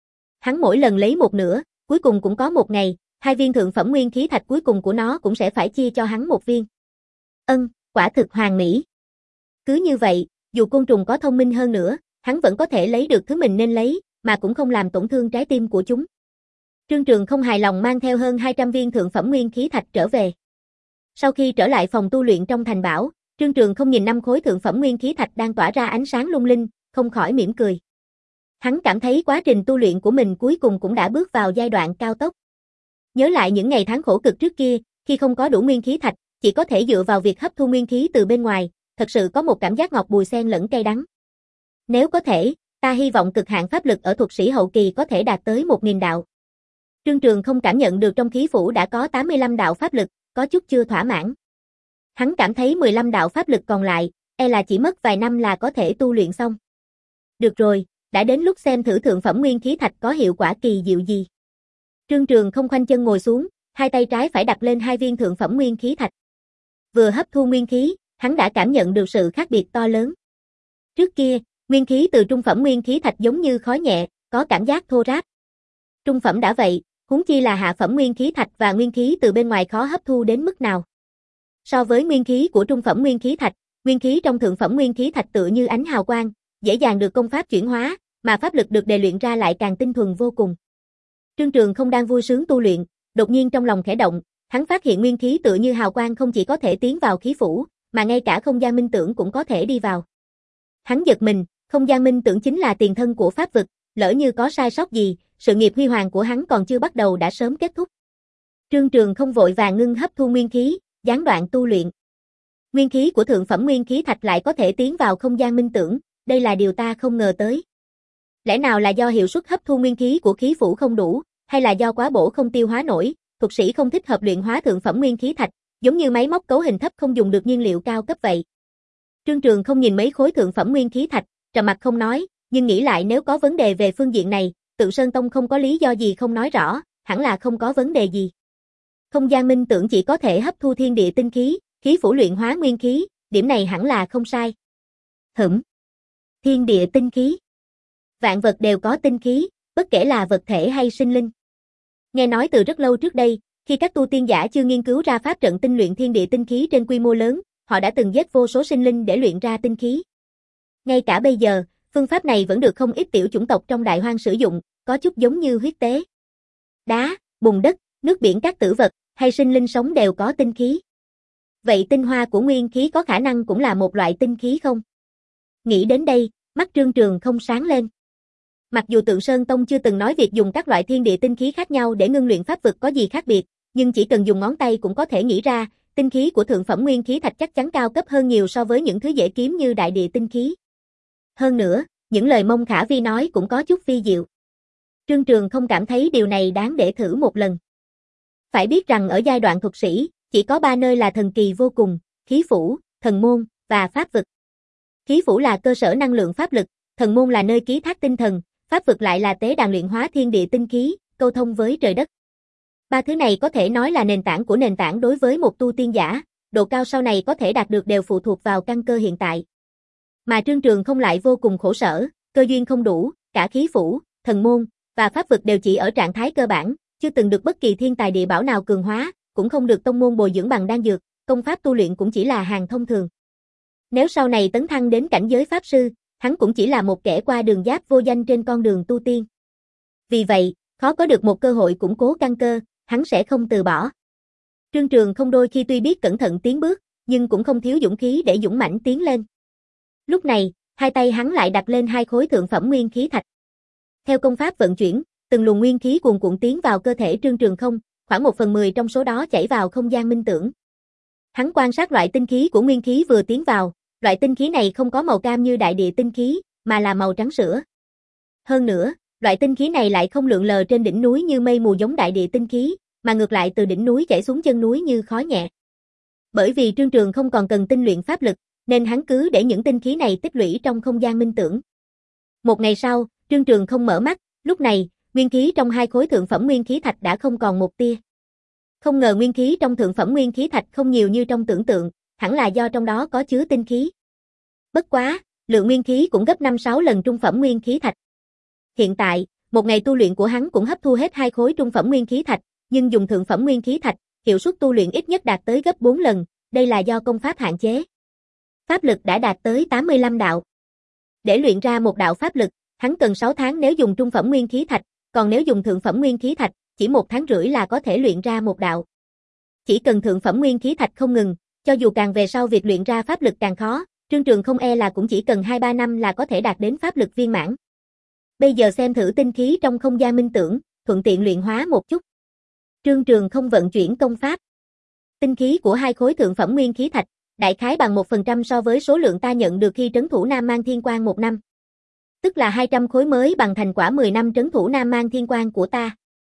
Hắn mỗi lần lấy một nửa, cuối cùng cũng có một ngày, hai viên thượng phẩm nguyên khí thạch cuối cùng của nó cũng sẽ phải chia cho hắn một viên. Ân, quả thực hoàn mỹ. Cứ như vậy, dù côn trùng có thông minh hơn nữa, hắn vẫn có thể lấy được thứ mình nên lấy, mà cũng không làm tổn thương trái tim của chúng. Trương Trường không hài lòng mang theo hơn hai trăm viên thượng phẩm nguyên khí thạch trở về. Sau khi trở lại phòng tu luyện trong thành bảo, Trương Trường không nhìn năm khối thượng phẩm nguyên khí thạch đang tỏa ra ánh sáng lung linh, không khỏi mỉm cười. Hắn cảm thấy quá trình tu luyện của mình cuối cùng cũng đã bước vào giai đoạn cao tốc. Nhớ lại những ngày tháng khổ cực trước kia, khi không có đủ nguyên khí thạch, chỉ có thể dựa vào việc hấp thu nguyên khí từ bên ngoài, thật sự có một cảm giác ngọt bùi xen lẫn cay đắng. Nếu có thể, ta hy vọng cực hạn pháp lực ở thuật sĩ hậu kỳ có thể đạt tới một nghìn đạo. Trương Trường không cảm nhận được trong khí phủ đã có tám mươi lăm đạo pháp lực, có chút chưa thỏa mãn. Hắn cảm thấy mười lăm đạo pháp lực còn lại, e là chỉ mất vài năm là có thể tu luyện xong. Được rồi, đã đến lúc xem thử thượng phẩm nguyên khí thạch có hiệu quả kỳ diệu gì. Trương Trường không khoanh chân ngồi xuống, hai tay trái phải đặt lên hai viên thượng phẩm nguyên khí thạch. Vừa hấp thu nguyên khí, hắn đã cảm nhận được sự khác biệt to lớn. Trước kia, nguyên khí từ trung phẩm nguyên khí thạch giống như khói nhẹ, có cảm giác thô ráp. Trung phẩm đã vậy, huống chi là hạ phẩm nguyên khí thạch và nguyên khí từ bên ngoài khó hấp thu đến mức nào. So với nguyên khí của trung phẩm nguyên khí thạch, nguyên khí trong thượng phẩm nguyên khí thạch tựa như ánh hào quang, dễ dàng được công pháp chuyển hóa, mà pháp lực được đề luyện ra lại càng tinh thuần vô cùng. Trương Trường không đang vui sướng tu luyện, đột nhiên trong lòng khẽ động, hắn phát hiện nguyên khí tựa như hào quang không chỉ có thể tiến vào khí phủ, mà ngay cả không gian minh tưởng cũng có thể đi vào. Hắn giật mình, không gian minh tưởng chính là tiền thân của pháp vực, lỡ như có sai sót gì, sự nghiệp huy hoàng của hắn còn chưa bắt đầu đã sớm kết thúc. Trương Trường không vội vàng ngưng hấp thu nguyên khí, gián đoạn tu luyện. Nguyên khí của thượng phẩm nguyên khí thạch lại có thể tiến vào không gian minh tưởng, đây là điều ta không ngờ tới. Lẽ nào là do hiệu suất hấp thu nguyên khí của khí phủ không đủ, hay là do quá bổ không tiêu hóa nổi, thuật sĩ không thích hợp luyện hóa thượng phẩm nguyên khí thạch, giống như máy móc cấu hình thấp không dùng được nhiên liệu cao cấp vậy. Trương Trường không nhìn mấy khối thượng phẩm nguyên khí thạch, trầm mặc không nói, nhưng nghĩ lại nếu có vấn đề về phương diện này, Tượng Sơn Tông không có lý do gì không nói rõ, hẳn là không có vấn đề gì. Không gian minh tưởng chỉ có thể hấp thu thiên địa tinh khí, khí phủ luyện hóa nguyên khí, điểm này hẳn là không sai. Hửm. Thiên địa tinh khí. Vạn vật đều có tinh khí, bất kể là vật thể hay sinh linh. Nghe nói từ rất lâu trước đây, khi các tu tiên giả chưa nghiên cứu ra pháp trận tinh luyện thiên địa tinh khí trên quy mô lớn, họ đã từng giết vô số sinh linh để luyện ra tinh khí. Ngay cả bây giờ, phương pháp này vẫn được không ít tiểu chủng tộc trong Đại Hoang sử dụng, có chút giống như huyết tế. Đá, bùn đất, nước biển các tử vật, hay sinh linh sống đều có tinh khí. Vậy tinh hoa của nguyên khí có khả năng cũng là một loại tinh khí không? Nghĩ đến đây, mắt Trương Trường không sáng lên. Mặc dù Tượng Sơn Tông chưa từng nói việc dùng các loại thiên địa tinh khí khác nhau để ngưng luyện pháp vực có gì khác biệt, nhưng chỉ cần dùng ngón tay cũng có thể nghĩ ra, tinh khí của thượng phẩm nguyên khí thạch chắc chắn cao cấp hơn nhiều so với những thứ dễ kiếm như đại địa tinh khí. Hơn nữa, những lời Mông Khả Vi nói cũng có chút vi diệu. Trương Trường không cảm thấy điều này đáng để thử một lần. Phải biết rằng ở giai đoạn thuật sĩ, chỉ có ba nơi là thần kỳ vô cùng, khí phủ, thần môn, và pháp vực. Khí phủ là cơ sở năng lượng pháp lực, thần môn là nơi ký thác tinh thần, pháp vực lại là tế đàn luyện hóa thiên địa tinh khí, câu thông với trời đất. Ba thứ này có thể nói là nền tảng của nền tảng đối với một tu tiên giả, độ cao sau này có thể đạt được đều phụ thuộc vào căn cơ hiện tại. Mà Trương Trường không lại vô cùng khổ sở, cơ duyên không đủ, cả khí phủ, thần môn, và pháp vực đều chỉ ở trạng thái cơ bản, chưa từng được bất kỳ thiên tài địa bảo nào cường hóa, cũng không được tông môn bồi dưỡng bằng đan dược, công pháp tu luyện cũng chỉ là hàng thông thường. Nếu sau này tấn thăng đến cảnh giới pháp sư, hắn cũng chỉ là một kẻ qua đường giáp vô danh trên con đường tu tiên. Vì vậy, khó có được một cơ hội củng cố căn cơ, hắn sẽ không từ bỏ. Trương Trường không đôi khi tuy biết cẩn thận tiến bước, nhưng cũng không thiếu dũng khí để dũng mãnh tiến lên. Lúc này, hai tay hắn lại đặt lên hai khối thượng phẩm nguyên khí thạch. Theo công pháp vận chuyển, từng luồng nguyên khí cuồn cuộn tiến vào cơ thể Trương Trường không, khoảng một phần mười trong số đó chảy vào không gian minh tưởng. Hắn quan sát loại tinh khí của nguyên khí vừa tiến vào, loại tinh khí này không có màu cam như đại địa tinh khí, mà là màu trắng sữa. Hơn nữa, loại tinh khí này lại không lượn lờ trên đỉnh núi như mây mù giống đại địa tinh khí, mà ngược lại từ đỉnh núi chảy xuống chân núi như khói nhẹ. Bởi vì Trương Trường không còn cần tinh luyện pháp lực, nên hắn cứ để những tinh khí này tích lũy trong không gian minh tưởng. Một ngày sau, Trương Trường không mở mắt, lúc này, nguyên khí trong hai khối thượng phẩm nguyên khí thạch đã không còn một tia. Không ngờ nguyên khí trong thượng phẩm nguyên khí thạch không nhiều như trong tưởng tượng, hẳn là do trong đó có chứa tinh khí. Bất quá, lượng nguyên khí cũng gấp năm sáu lần trung phẩm nguyên khí thạch. Hiện tại, một ngày tu luyện của hắn cũng hấp thu hết hai khối trung phẩm nguyên khí thạch, nhưng dùng thượng phẩm nguyên khí thạch, hiệu suất tu luyện ít nhất đạt tới gấp bốn lần, đây là do công pháp hạn chế. Pháp lực đã đạt tới tám mươi lăm đạo. Để luyện ra một đạo pháp lực, hắn cần sáu tháng nếu dùng trung phẩm nguyên khí thạch, còn nếu dùng thượng phẩm nguyên khí thạch, chỉ một tháng rưỡi là có thể luyện ra một đạo. Chỉ cần thượng phẩm nguyên khí thạch không ngừng, cho dù càng về sau việc luyện ra pháp lực càng khó, Trương Trường không e là cũng chỉ cần hai ba năm là có thể đạt đến pháp lực viên mãn. Bây giờ xem thử tinh khí trong không gian minh tưởng, thuận tiện luyện hóa một chút. Trương Trường không vận chuyển công pháp. Tinh khí của hai khối thượng phẩm nguyên khí thạch, đại khái bằng một phần trăm so với số lượng ta nhận được khi trấn thủ Nam Mang Thiên Quang một năm. Tức là hai trăm khối mới bằng thành quả mười năm trấn thủ Nam Mang Thiên Quang của ta.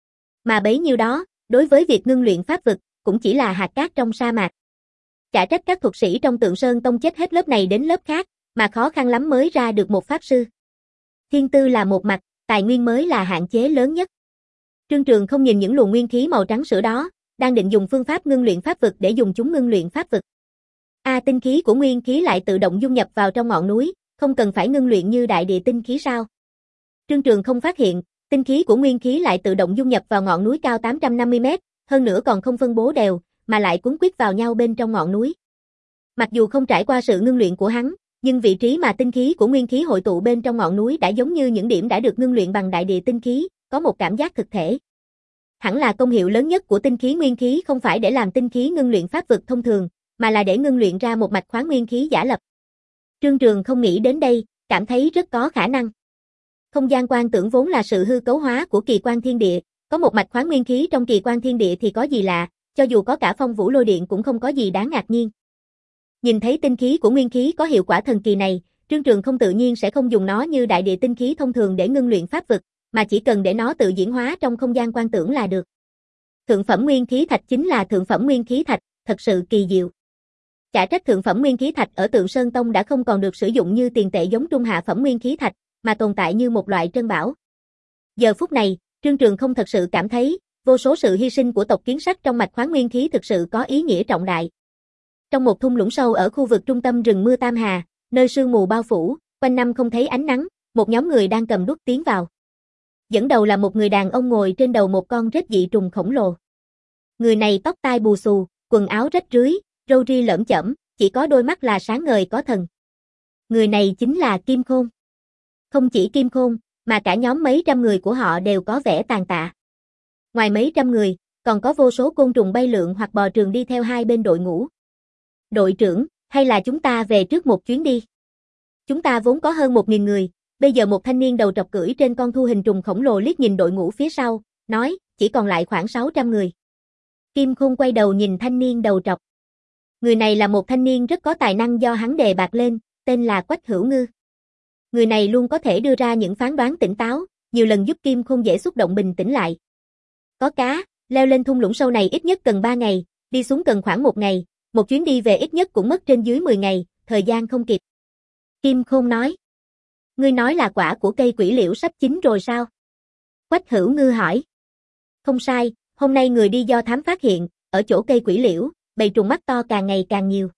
Mà bấy nhiêu đó, đối với việc ngưng luyện pháp vực, cũng chỉ là hạt cát trong sa mạc. Chả trách các thuật sĩ trong Tượng Sơn Tông chết hết lớp này đến lớp khác, mà khó khăn lắm mới ra được một pháp sư. Thiên tư là một mặt, tài nguyên mới là hạn chế lớn nhất. Trương Trường không nhìn những luồng nguyên khí màu trắng sữa đó, đang định dùng phương pháp ngưng luyện pháp vực để dùng chúng ngưng luyện pháp vực. A à, tinh khí của nguyên khí lại tự động dung nhập vào trong ngọn núi, không cần phải ngưng luyện như đại địa tinh khí sao? Trương Trường không phát hiện, tinh khí của nguyên khí lại tự động dung nhập vào ngọn núi cao tám trăm năm mươi mét, hơn nữa còn không phân bố đều, mà lại cuốn quýt vào nhau bên trong ngọn núi. Mặc dù không trải qua sự ngưng luyện của hắn, nhưng vị trí mà tinh khí của nguyên khí hội tụ bên trong ngọn núi đã giống như những điểm đã được ngưng luyện bằng đại địa tinh khí, có một cảm giác thực thể. Hẳn là công hiệu lớn nhất của tinh khí nguyên khí không phải để làm tinh khí ngưng luyện pháp vực thông thường, mà là để ngưng luyện ra một mạch khoáng nguyên khí giả lập. Trương Trường không nghĩ đến đây, cảm thấy rất có khả năng. Không gian quan tưởng vốn là sự hư cấu hóa của kỳ quan thiên địa, có một mạch khoáng nguyên khí trong kỳ quan thiên địa thì có gì lạ, cho dù có cả phong vũ lôi điện cũng không có gì đáng ngạc nhiên. Nhìn thấy tinh khí của nguyên khí có hiệu quả thần kỳ này, Trương Trường không tự nhiên sẽ không dùng nó như đại địa tinh khí thông thường để ngưng luyện pháp vực, mà chỉ cần để nó tự diễn hóa trong không gian quan tưởng là được. Thượng phẩm nguyên khí thạch chính là thượng phẩm nguyên khí thạch, thật sự kỳ diệu. Chả trách thượng phẩm nguyên khí thạch ở Tượng Sơn Tông đã không còn được sử dụng như tiền tệ giống trung hạ phẩm nguyên khí thạch, mà tồn tại như một loại trân bảo. Giờ phút này, Trương Trường không thật sự cảm thấy, vô số sự hy sinh của tộc Kiến Sắt trong mạch khoáng nguyên khí thực sự có ý nghĩa trọng đại. Trong một thung lũng sâu ở khu vực trung tâm rừng mưa Tam Hà, nơi sương mù bao phủ, quanh năm không thấy ánh nắng, một nhóm người đang cầm đuốc tiến vào. Dẫn đầu là một người đàn ông ngồi trên đầu một con rết dị trùng khổng lồ. Người này tóc tai bù xù, quần áo rách rưới, râu ria lởm chởm, chỉ có đôi mắt là sáng ngời có thần. Người này chính là Kim Khôn. Không chỉ Kim Khôn, mà cả nhóm mấy trăm người của họ đều có vẻ tàn tạ. Ngoài mấy trăm người, còn có vô số côn trùng bay lượn hoặc bò trường đi theo hai bên đội ngũ. Đội trưởng, hay là chúng ta về trước một chuyến đi? Chúng ta vốn có hơn một nghìn người, bây giờ một thanh niên đầu trọc cưỡi trên con thu hình trùng khổng lồ liếc nhìn đội ngũ phía sau, nói, chỉ còn lại khoảng sáu trăm người. Kim Khôn quay đầu nhìn thanh niên đầu trọc. Người này là một thanh niên rất có tài năng do hắn đề bạt lên, tên là Quách Hữu Ngư. Người này luôn có thể đưa ra những phán đoán tỉnh táo, nhiều lần giúp Kim Khôn dễ xúc động bình tĩnh lại. Có cá, leo lên thung lũng sâu này ít nhất cần ba ngày, đi xuống cần khoảng một ngày, một chuyến đi về ít nhất cũng mất trên dưới mười ngày, thời gian không kịp. Kim Khôn nói. Ngươi nói là quả của cây quỷ liễu sắp chín rồi sao? Quách Hữu Ngư hỏi. Không sai, hôm nay người đi do thám phát hiện, ở chỗ cây quỷ liễu, bầy trùng mắt to càng ngày càng nhiều.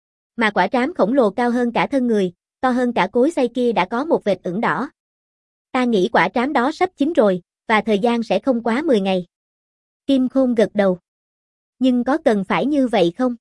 Mà quả trám khổng lồ cao hơn cả thân người, to hơn cả cối xay kia đã có một vệt ửng đỏ. Ta nghĩ quả trám đó sắp chín rồi, và thời gian sẽ không quá mười ngày. Kim Khôn gật đầu. Nhưng có cần phải như vậy không?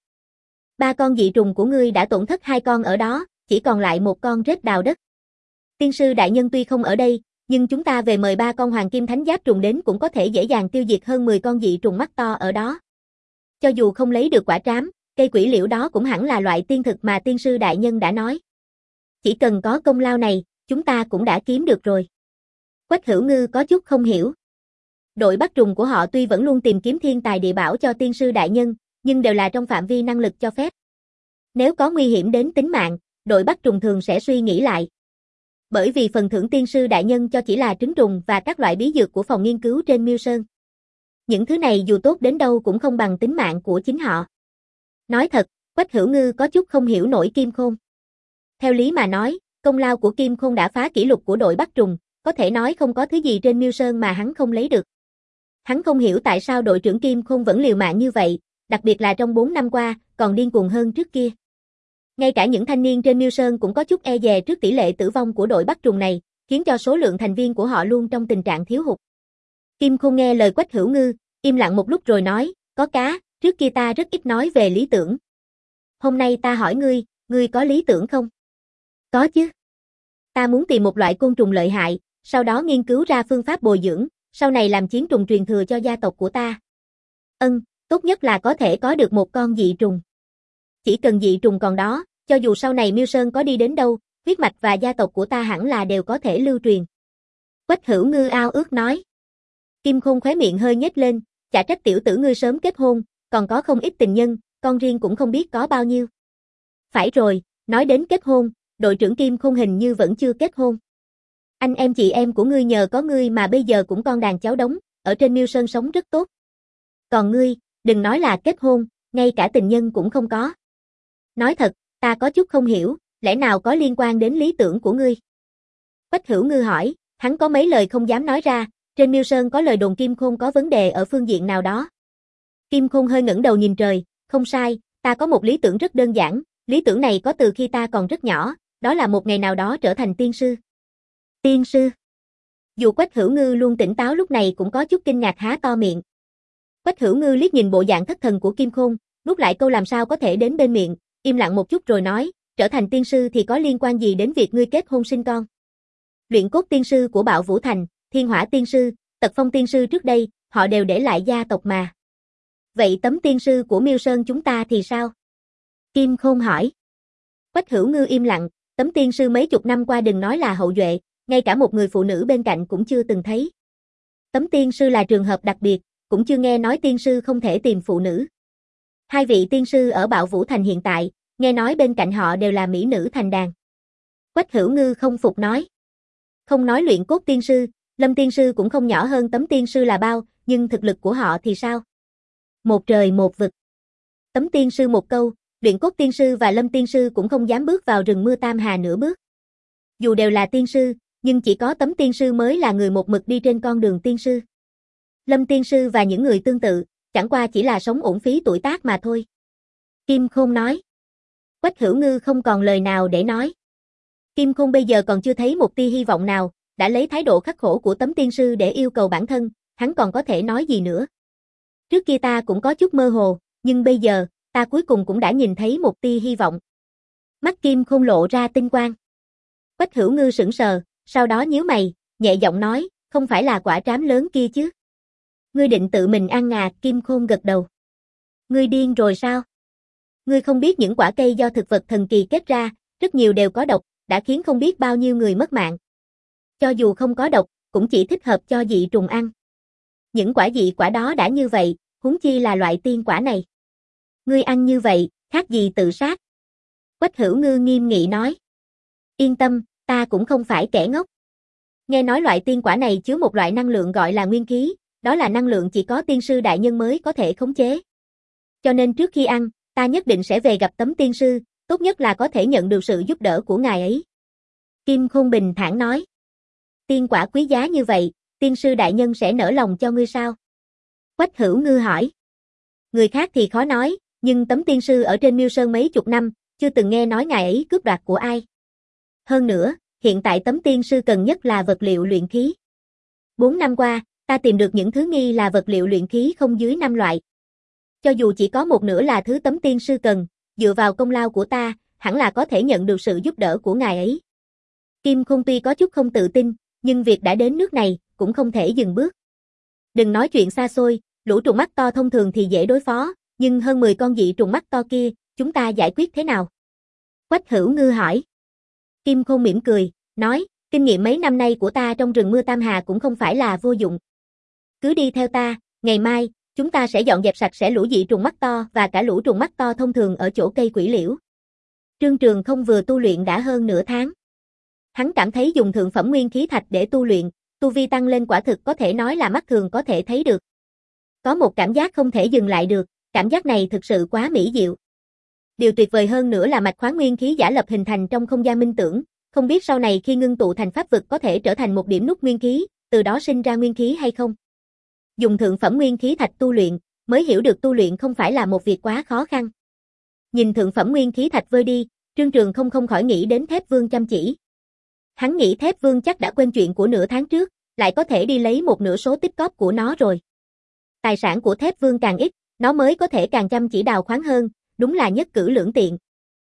Ba con dị trùng của ngươi đã tổn thất hai con ở đó, chỉ còn lại một con rết đào đất. Tiên sư đại nhân tuy không ở đây, nhưng chúng ta về mời ba con hoàng kim thánh giáp trùng đến cũng có thể dễ dàng tiêu diệt hơn mười con dị trùng mắt to ở đó. Cho dù không lấy được quả trám, cây quỷ liễu đó cũng hẳn là loại tiên thực mà tiên sư đại nhân đã nói. Chỉ cần có công lao này, chúng ta cũng đã kiếm được rồi. Quách Hữu Ngư có chút không hiểu. Đội bắt trùng của họ tuy vẫn luôn tìm kiếm thiên tài địa bảo cho tiên sư đại nhân, nhưng đều là trong phạm vi năng lực cho phép. Nếu có nguy hiểm đến tính mạng, đội bắt trùng thường sẽ suy nghĩ lại. Bởi vì phần thưởng tiên sư đại nhân cho chỉ là trứng trùng và các loại bí dược của phòng nghiên cứu trên Miêu Sơn. Những thứ này dù tốt đến đâu cũng không bằng tính mạng của chính họ. Nói thật, Quách Hữu Ngư có chút không hiểu nổi Kim Khôn. Theo lý mà nói, công lao của Kim Khôn đã phá kỷ lục của đội bắt trùng, có thể nói không có thứ gì trên Miêu Sơn mà hắn không lấy được. Hắn không hiểu tại sao đội trưởng Kim Khôn vẫn liều mạng như vậy, đặc biệt là trong bốn năm qua, còn điên cuồng hơn trước kia. Ngay cả những thanh niên trên Miêu Sơn cũng có chút e dè trước tỷ lệ tử vong của đội bắt trùng này, khiến cho số lượng thành viên của họ luôn trong tình trạng thiếu hụt. Kim Khôn nghe lời Quách Hữu Ngư, im lặng một lúc rồi nói, có cá, trước kia ta rất ít nói về lý tưởng. Hôm nay ta hỏi ngươi, ngươi có lý tưởng không? Có chứ. Ta muốn tìm một loại côn trùng lợi hại, sau đó nghiên cứu ra phương pháp bồi dưỡng, sau này làm chiến trùng truyền thừa cho gia tộc của ta. Ân, tốt nhất là có thể có được một con dị trùng. Chỉ cần dị trùng còn đó, cho dù sau này Miêu Sơn có đi đến đâu, huyết mạch và gia tộc của ta hẳn là đều có thể lưu truyền. Quách Hữu Ngư ao ước nói. Kim Khôn khóe miệng hơi nhếch lên, chả trách tiểu tử ngươi sớm kết hôn, còn có không ít tình nhân, con riêng cũng không biết có bao nhiêu. Phải rồi, nói đến kết hôn, đội trưởng Kim Khôn hình như vẫn chưa kết hôn. Anh em chị em của ngươi nhờ có ngươi mà bây giờ cũng con đàn cháu đống, ở trên Miêu Sơn sống rất tốt. Còn ngươi, đừng nói là kết hôn, ngay cả tình nhân cũng không có. Nói thật, ta có chút không hiểu, lẽ nào có liên quan đến lý tưởng của ngươi? Quách Hữu Ngư hỏi, hắn có mấy lời không dám nói ra, trên Miêu Sơn có lời đồn Kim Khôn có vấn đề ở phương diện nào đó. Kim Khôn hơi ngẩng đầu nhìn trời, không sai, ta có một lý tưởng rất đơn giản, lý tưởng này có từ khi ta còn rất nhỏ, đó là một ngày nào đó trở thành tiên sư. Tiên sư? Dù Quách Hữu Ngư luôn tỉnh táo lúc này cũng có chút kinh ngạc há to miệng. Quách Hữu Ngư liếc nhìn bộ dạng thất thần của Kim Khôn, nuốt lại câu làm sao có thể đến bên miệng, im lặng một chút rồi nói, trở thành tiên sư thì có liên quan gì đến việc ngươi kết hôn sinh con? Luyện cốt tiên sư của Bạo Vũ Thành, Thiên Hỏa tiên sư, Tật Phong tiên sư trước đây, họ đều để lại gia tộc mà. Vậy tấm tiên sư của Miêu Sơn chúng ta thì sao? Kim Khôn hỏi. Quách Hữu Ngư im lặng, tấm tiên sư mấy chục năm qua đừng nói là hậu duệ, ngay cả một người phụ nữ bên cạnh cũng chưa từng thấy. Tấm tiên sư là trường hợp đặc biệt, cũng chưa nghe nói tiên sư không thể tìm phụ nữ. Hai vị tiên sư ở Bạo Vũ Thành hiện tại, nghe nói bên cạnh họ đều là mỹ nữ thành đàn. Quách Hữu Ngư không phục nói. Không nói luyện cốt tiên sư, Lâm tiên sư cũng không nhỏ hơn tấm tiên sư là bao, nhưng thực lực của họ thì sao? Một trời một vực. Tấm tiên sư một câu, luyện cốt tiên sư và Lâm tiên sư cũng không dám bước vào rừng mưa Tam Hà nửa bước. Dù đều là tiên sư, nhưng chỉ có tấm tiên sư mới là người một mực đi trên con đường tiên sư. Lâm tiên sư và những người tương tự, chẳng qua chỉ là sống uổng phí tuổi tác mà thôi. Kim Khôn nói. Quách Hữu Ngư không còn lời nào để nói. Kim Khôn bây giờ còn chưa thấy một tia hy vọng nào, đã lấy thái độ khắc khổ của tấm tiên sư để yêu cầu bản thân, hắn còn có thể nói gì nữa. Trước kia ta cũng có chút mơ hồ, nhưng bây giờ, ta cuối cùng cũng đã nhìn thấy một tia hy vọng. Mắt Kim Khôn lộ ra tinh quang. Quách Hữu Ngư sững sờ, sau đó nhíu mày, nhẹ giọng nói, không phải là quả trám lớn kia chứ? Ngươi định tự mình ăn à? Kim Khôn gật đầu. Ngươi điên rồi sao? Ngươi không biết những quả cây do thực vật thần kỳ kết ra, rất nhiều đều có độc, đã khiến không biết bao nhiêu người mất mạng. Cho dù không có độc, cũng chỉ thích hợp cho dị trùng ăn. Những quả dị quả đó đã như vậy, huống chi là loại tiên quả này. Ngươi ăn như vậy, khác gì tự sát? Quách Hữu Ngư nghiêm nghị nói. Yên tâm, ta cũng không phải kẻ ngốc. Nghe nói loại tiên quả này chứa một loại năng lượng gọi là nguyên khí, đó là năng lượng chỉ có tiên sư đại nhân mới có thể khống chế. Cho nên trước khi ăn, ta nhất định sẽ về gặp tấm tiên sư, tốt nhất là có thể nhận được sự giúp đỡ của ngài ấy. Kim Khôn bình thản nói. Tiên quả quý giá như vậy, tiên sư đại nhân sẽ nỡ lòng cho ngươi sao? Quách Hữu Ngư hỏi. Người khác thì khó nói, nhưng tấm tiên sư ở trên Miêu Sơn mấy chục năm, chưa từng nghe nói ngài ấy cướp đoạt của ai. Hơn nữa, hiện tại tấm tiên sư cần nhất là vật liệu luyện khí. Bốn năm qua, ta tìm được những thứ nghi là vật liệu luyện khí không dưới năm loại. Cho dù chỉ có một nửa là thứ tấm tiên sư cần, dựa vào công lao của ta, hẳn là có thể nhận được sự giúp đỡ của ngài ấy. Kim Khôn tuy có chút không tự tin, nhưng việc đã đến nước này, cũng không thể dừng bước. Đừng nói chuyện xa xôi, lũ trùng mắt to thông thường thì dễ đối phó, nhưng hơn mười con dị trùng mắt to kia, chúng ta giải quyết thế nào? Quách Hữu Ngư hỏi. Kim Khôn mỉm cười, nói, kinh nghiệm mấy năm nay của ta trong rừng mưa Tam Hà cũng không phải là vô dụng. Cứ đi theo ta, ngày mai, chúng ta sẽ dọn dẹp sạch sẽ lũ dị trùng mắt to và cả lũ trùng mắt to thông thường ở chỗ cây quỷ liễu. Trương Trường không vừa tu luyện đã hơn nửa tháng. Hắn cảm thấy dùng thượng phẩm nguyên khí thạch để tu luyện, tu vi tăng lên quả thực có thể nói là mắt thường có thể thấy được. Có một cảm giác không thể dừng lại được, cảm giác này thực sự quá mỹ diệu. Điều tuyệt vời hơn nữa là mạch khoáng nguyên khí giả lập hình thành trong không gian minh tưởng, không biết sau này khi ngưng tụ thành pháp vực có thể trở thành một điểm nút nguyên khí, từ đó sinh ra nguyên khí hay không. Dùng thượng phẩm nguyên khí thạch tu luyện, mới hiểu được tu luyện không phải là một việc quá khó khăn. Nhìn thượng phẩm nguyên khí thạch vơi đi, Trương Trường không không khỏi nghĩ đến Thép Vương chăm chỉ. Hắn nghĩ Thép Vương chắc đã quên chuyện của nửa tháng trước, lại có thể đi lấy một nửa số tích cóp của nó rồi. Tài sản của Thép Vương càng ít, nó mới có thể càng chăm chỉ đào khoáng hơn, đúng là nhất cử lưỡng tiện.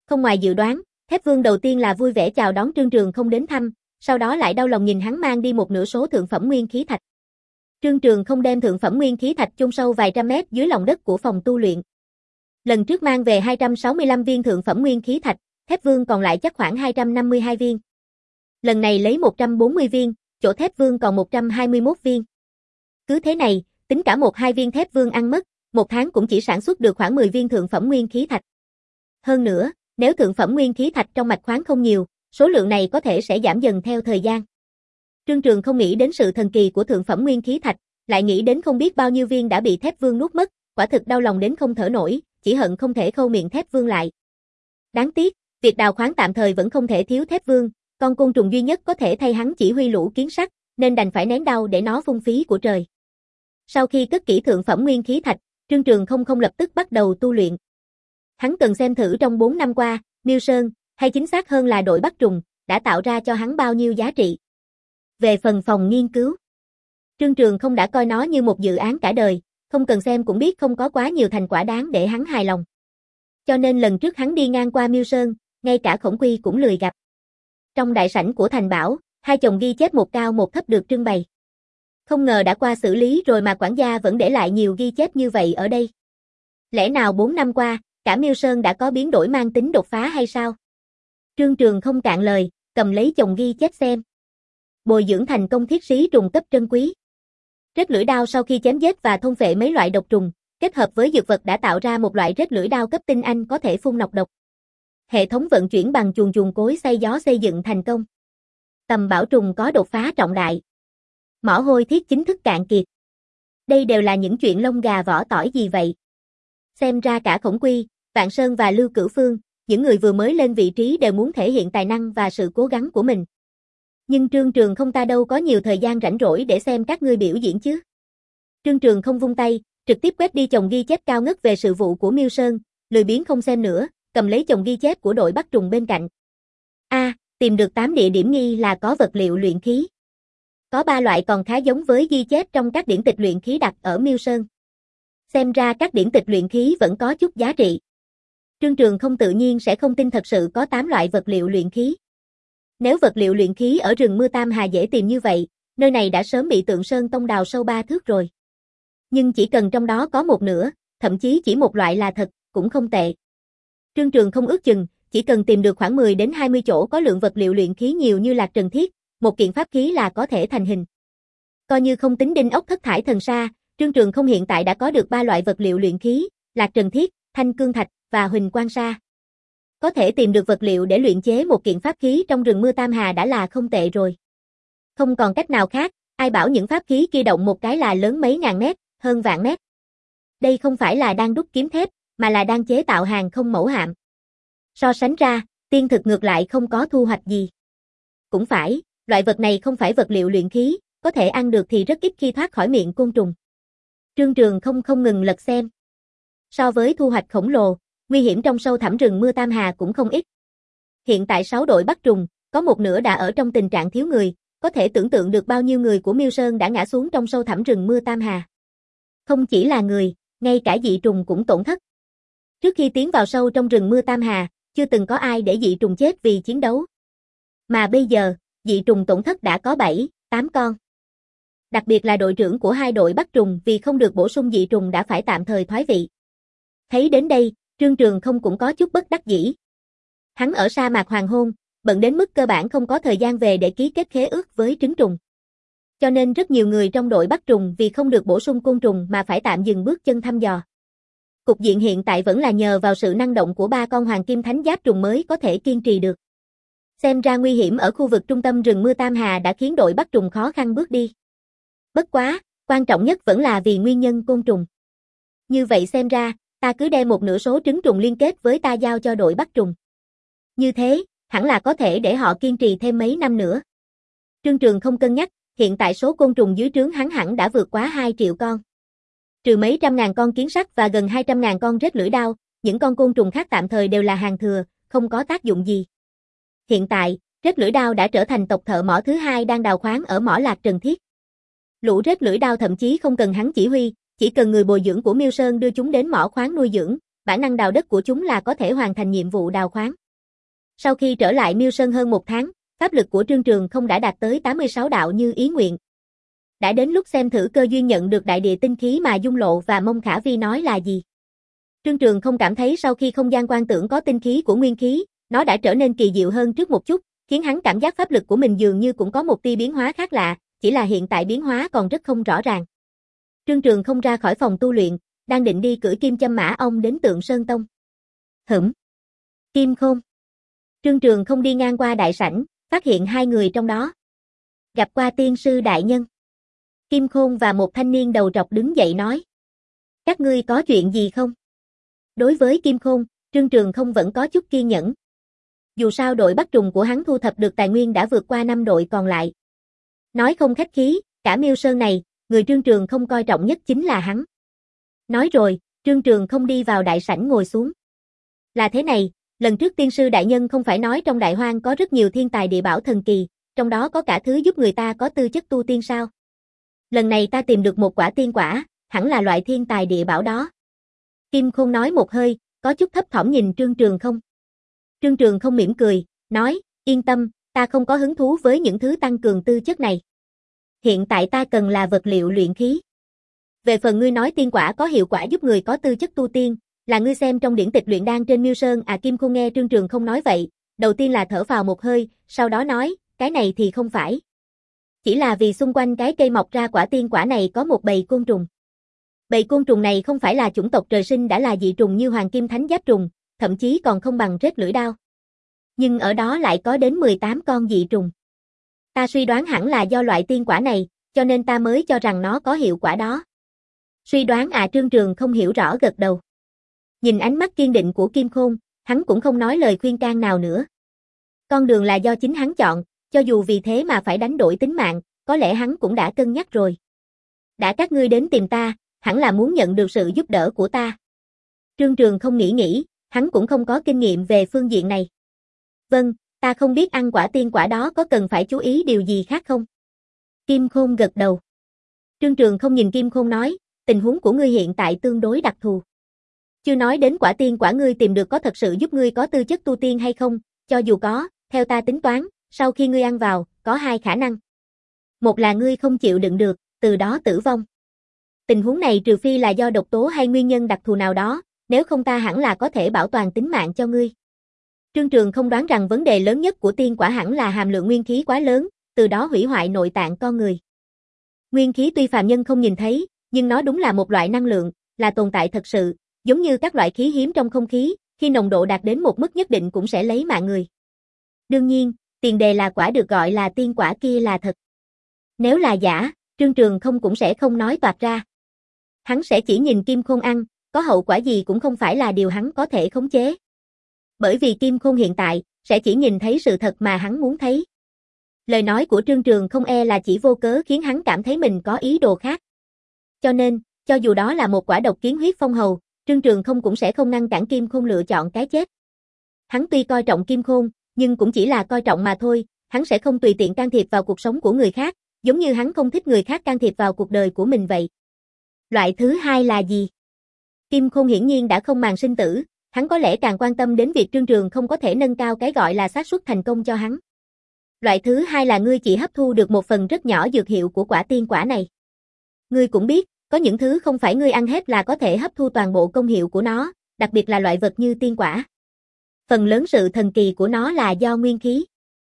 Không ngoài dự đoán, Thép Vương đầu tiên là vui vẻ chào đón Trương Trường Không đến thăm, sau đó lại đau lòng nhìn hắn mang đi một nửa số thượng phẩm nguyên khí thạch. Trương Trường Không đem thượng phẩm nguyên khí thạch chôn sâu vài trăm mét dưới lòng đất của phòng tu luyện. Lần trước mang về hai trăm sáu mươi lăm viên thượng phẩm nguyên khí thạch, Thép Vương còn lại chắc khoảng hai trăm năm mươi hai viên. Lần này lấy một trăm bốn mươi viên, chỗ Thép Vương còn một trăm hai mươi mốt viên. Cứ thế này, tính cả một hai viên Thép Vương ăn mất, một tháng cũng chỉ sản xuất được khoảng mười viên thượng phẩm nguyên khí thạch. Hơn nữa, nếu thượng phẩm nguyên khí thạch trong mạch khoáng không nhiều, số lượng này có thể sẽ giảm dần theo thời gian. Trương Trường không nghĩ đến sự thần kỳ của thượng phẩm nguyên khí thạch, lại nghĩ đến không biết bao nhiêu viên đã bị Thép Vương nuốt mất, quả thực đau lòng đến không thở nổi, chỉ hận không thể khâu miệng Thép Vương lại. Đáng tiếc, việc đào khoáng tạm thời vẫn không thể thiếu Thép Vương, con côn trùng duy nhất có thể thay hắn chỉ huy lũ kiến sắt, nên đành phải nén đau để nó phung phí của trời. Sau khi cất kỹ thượng phẩm nguyên khí thạch, Trương Trường không không lập tức bắt đầu tu luyện. Hắn cần xem thử trong bốn năm qua, Miêu Sơn, hay chính xác hơn là đội bắt trùng, đã tạo ra cho hắn bao nhiêu giá trị. Về phần phòng nghiên cứu, Trương Trường không đã coi nó như một dự án cả đời, không cần xem cũng biết không có quá nhiều thành quả đáng để hắn hài lòng. Cho nên lần trước hắn đi ngang qua Miêu Sơn, ngay cả Khổng Quy cũng lười gặp. Trong đại sảnh của thành bảo, hai chồng ghi chép một cao một thấp được trưng bày. Không ngờ đã qua xử lý rồi mà quản gia vẫn để lại nhiều ghi chép như vậy ở đây. Lẽ nào bốn năm qua, cả Miêu Sơn đã có biến đổi mang tính đột phá hay sao? Trương Trường không cạn lời, cầm lấy chồng ghi chép xem. Bồi dưỡng thành công thiết sĩ trùng cấp trân quý. Rết lưỡi đao sau khi chém giết và thôn phệ mấy loại độc trùng, kết hợp với dược vật đã tạo ra một loại rết lưỡi đao cấp tinh anh có thể phun nọc độc. Hệ thống vận chuyển bằng chuồn chuồn cối xay gió xây dựng thành công. Tầm bảo trùng có đột phá trọng đại. Mỏ hôi thiết chính thức cạn kiệt. Đây đều là những chuyện lông gà vỏ tỏi gì vậy? Xem ra cả Khổng Quy, Vạn Sơn và Lưu Cửu Phương, những người vừa mới lên vị trí đều muốn thể hiện tài năng và sự cố gắng của mình. Nhưng Trương Trường không ta đâu có nhiều thời gian rảnh rỗi để xem các ngươi biểu diễn chứ. Trương Trường không vung tay, trực tiếp quét đi chồng ghi chép cao ngất về sự vụ của Miêu Sơn, lười biếng không xem nữa, cầm lấy chồng ghi chép của đội bắt trùng bên cạnh. A, à, tìm được tám địa điểm nghi là có vật liệu luyện khí. Có ba loại còn khá giống với ghi chép trong các điển tịch luyện khí đặt ở Miêu Sơn. Xem ra các điển tịch luyện khí vẫn có chút giá trị. Trương Trường không tự nhiên sẽ không tin thật sự có tám loại vật liệu luyện khí. Nếu vật liệu luyện khí ở rừng Mưa Tam Hà dễ tìm như vậy, nơi này đã sớm bị Tượng Sơn Tông đào sâu ba thước rồi. Nhưng chỉ cần trong đó có một nửa, thậm chí chỉ một loại là thật, cũng không tệ. Trương Trường không ước chừng, chỉ cần tìm được khoảng mười đến hai mươi chỗ có lượng vật liệu luyện khí nhiều như Lạc Trần Thiết, một kiện pháp khí là có thể thành hình. Coi như không tính đinh ốc thất thải thần sa, Trương Trường không hiện tại đã có được ba loại vật liệu luyện khí, Lạc Trần Thiết, Thanh Cương Thạch và Huỳnh Quang Sa. Có thể tìm được vật liệu để luyện chế một kiện pháp khí trong rừng Mưa Tam Hà đã là không tệ rồi. Không còn cách nào khác, ai bảo những pháp khí kia động một cái là lớn mấy ngàn mét, hơn vạn mét. Đây không phải là đang đúc kiếm thép, mà là đang chế tạo hàng không mẫu hạm. So sánh ra, tiên thực ngược lại không có thu hoạch gì. Cũng phải, loại vật này không phải vật liệu luyện khí, có thể ăn được thì rất ít khi thoát khỏi miệng côn trùng. Trương Trường không không ngừng lật xem. So với thu hoạch khổng lồ, nguy hiểm trong sâu thẳm rừng Mưa Tam Hà cũng không ít. Hiện tại sáu đội bắt trùng, có một nửa đã ở trong tình trạng thiếu người, có thể tưởng tượng được bao nhiêu người của Miêu Sơn đã ngã xuống trong sâu thẳm rừng Mưa Tam Hà. Không chỉ là người, ngay cả dị trùng cũng tổn thất. Trước khi tiến vào sâu trong rừng Mưa Tam Hà, chưa từng có ai để dị trùng chết vì chiến đấu. Mà bây giờ, dị trùng tổn thất đã có bảy, tám con. Đặc biệt là đội trưởng của hai đội bắt trùng vì không được bổ sung dị trùng đã phải tạm thời thoái vị. Thấy đến đây, Trương Trường không cũng có chút bất đắc dĩ. Hắn ở sa mạc hoàng hôn, bận đến mức cơ bản không có thời gian về để ký kết khế ước với trứng trùng. Cho nên rất nhiều người trong đội bắt trùng vì không được bổ sung côn trùng mà phải tạm dừng bước chân thăm dò. Cục diện hiện tại vẫn là nhờ vào sự năng động của ba con hoàng kim thánh giáp trùng mới có thể kiên trì được. Xem ra nguy hiểm ở khu vực trung tâm rừng Mưa Tam Hà đã khiến đội bắt trùng khó khăn bước đi. Bất quá, quan trọng nhất vẫn là vì nguyên nhân côn trùng. Như vậy xem ra, ta cứ đem một nửa số trứng trùng liên kết với ta giao cho đội bắt trùng. Như thế, hẳn là có thể để họ kiên trì thêm mấy năm nữa. Trương Trường không cân nhắc, hiện tại số côn trùng dưới trướng hắn hẳn đã vượt quá hai triệu con. Trừ mấy trăm ngàn con kiến sắt và gần hai trăm ngàn con rết lưỡi đao, những con côn trùng khác tạm thời đều là hàng thừa, không có tác dụng gì. Hiện tại, rết lưỡi đao đã trở thành tộc thợ mỏ thứ hai đang đào khoáng ở mỏ Lạc Trần Thiết. Lũ rết lưỡi đao thậm chí không cần hắn chỉ huy, chỉ cần người bồi dưỡng của Miêu Sơn đưa chúng đến mỏ khoáng nuôi dưỡng, bản năng đào đất của chúng là có thể hoàn thành nhiệm vụ đào khoáng. Sau khi trở lại Miêu Sơn hơn một tháng, pháp lực của Trương Trường không đã đạt tới tám mươi sáu đạo như ý nguyện. Đã đến lúc xem thử cơ duyên nhận được đại địa tinh khí mà Dung Lộ và Mông Khả Vi nói là gì. Trương Trường không cảm thấy sau khi không gian quan tưởng có tinh khí của nguyên khí, nó đã trở nên kỳ diệu hơn trước một chút, khiến hắn cảm giác pháp lực của mình dường như cũng có một tia biến hóa khác lạ, chỉ là hiện tại biến hóa còn rất không rõ ràng. Trương Trường không ra khỏi phòng tu luyện, đang định đi cưỡi kim châm mã ong đến Tượng Sơn Tông. Hửm. Kim Khôn. Trương Trường không đi ngang qua đại sảnh, phát hiện hai người trong đó. Gặp qua tiên sư đại nhân. Kim Khôn và một thanh niên đầu trọc đứng dậy nói. Các ngươi có chuyện gì không? Đối với Kim Khôn, Trương Trường không vẫn có chút kiên nhẫn. Dù sao đội bắt trùng của hắn thu thập được tài nguyên đã vượt qua năm đội còn lại. Nói không khách khí, cả Miêu Sơn này, người Trương Trường không coi trọng nhất chính là hắn. Nói rồi, Trương Trường không đi vào đại sảnh ngồi xuống. Là thế này, lần trước tiên sư đại nhân không phải nói trong đại hoang có rất nhiều thiên tài địa bảo thần kỳ, trong đó có cả thứ giúp người ta có tư chất tu tiên sao? Lần này ta tìm được một quả tiên quả, hẳn là loại thiên tài địa bảo đó. Kim Khôn nói một hơi, có chút thấp thỏm nhìn Trương Trường không. Trương Trường không mỉm cười, nói, yên tâm, ta không có hứng thú với những thứ tăng cường tư chất này. Hiện tại ta cần là vật liệu luyện khí. Về phần ngươi nói tiên quả có hiệu quả giúp người có tư chất tu tiên, là ngươi xem trong điển tịch luyện đan trên Miêu Sơn à? Kim Khôn nghe Trương Trường không nói vậy, đầu tiên là thở phào một hơi, sau đó nói, cái này thì không phải. Chỉ là vì xung quanh cái cây mọc ra quả tiên quả này có một bầy côn trùng. Bầy côn trùng này không phải là chủng tộc trời sinh đã là dị trùng như hoàng kim thánh giáp trùng, thậm chí còn không bằng rết lưỡi đao. Nhưng ở đó lại có đến mười tám con dị trùng. Ta suy đoán hẳn là do loại tiên quả này, cho nên ta mới cho rằng nó có hiệu quả đó. Suy đoán à? Trương Trường không hiểu rõ gật đầu. Nhìn ánh mắt kiên định của Kim Khôn, hắn cũng không nói lời khuyên can nào nữa. Con đường là do chính hắn chọn, cho dù vì thế mà phải đánh đổi tính mạng, có lẽ hắn cũng đã cân nhắc rồi. Đã các ngươi đến tìm ta, hẳn là muốn nhận được sự giúp đỡ của ta. Trương Trường không nghĩ nghĩ, hắn cũng không có kinh nghiệm về phương diện này. Vâng, ta không biết ăn quả tiên quả đó có cần phải chú ý điều gì khác không? Kim Khôn gật đầu. Trương Trường không nhìn Kim Khôn nói, tình huống của ngươi hiện tại tương đối đặc thù. Chưa nói đến quả tiên quả ngươi tìm được có thật sự giúp ngươi có tư chất tu tiên hay không, cho dù có, theo ta tính toán, sau khi ngươi ăn vào, có hai khả năng. Một là ngươi không chịu đựng được, từ đó tử vong. Tình huống này trừ phi là do độc tố hay nguyên nhân đặc thù nào đó, nếu không ta hẳn là có thể bảo toàn tính mạng cho ngươi. Trương Trường không đoán rằng vấn đề lớn nhất của tiên quả hẳn là hàm lượng nguyên khí quá lớn, từ đó hủy hoại nội tạng con người. Nguyên khí tuy phàm nhân không nhìn thấy, nhưng nó đúng là một loại năng lượng, là tồn tại thật sự, giống như các loại khí hiếm trong không khí, khi nồng độ đạt đến một mức nhất định cũng sẽ lấy mạng người. Đương nhiên, tiền đề là quả được gọi là tiên quả kia là thật. Nếu là giả, Trương Trường không cũng sẽ không nói toạc ra. Hắn sẽ chỉ nhìn Kim Khôn ăn, có hậu quả gì cũng không phải là điều hắn có thể khống chế. Bởi vì Kim Khôn hiện tại, sẽ chỉ nhìn thấy sự thật mà hắn muốn thấy. Lời nói của Trương Trường không e là chỉ vô cớ khiến hắn cảm thấy mình có ý đồ khác. Cho nên, cho dù đó là một quả độc kiến huyết phong hầu, Trương Trường không cũng sẽ không ngăn cản Kim Khôn lựa chọn cái chết. Hắn tuy coi trọng Kim Khôn, nhưng cũng chỉ là coi trọng mà thôi, hắn sẽ không tùy tiện can thiệp vào cuộc sống của người khác, giống như hắn không thích người khác can thiệp vào cuộc đời của mình vậy. Loại thứ hai là gì? Kim Khôn hiển nhiên đã không màng sinh tử, hắn có lẽ càng quan tâm đến việc Trương Trường không có thể nâng cao cái gọi là xác suất thành công cho hắn. Loại thứ hai là ngươi chỉ hấp thu được một phần rất nhỏ dược hiệu của quả tiên quả này. Ngươi cũng biết, có những thứ không phải ngươi ăn hết là có thể hấp thu toàn bộ công hiệu của nó, đặc biệt là loại vật như tiên quả. Phần lớn sự thần kỳ của nó là do nguyên khí.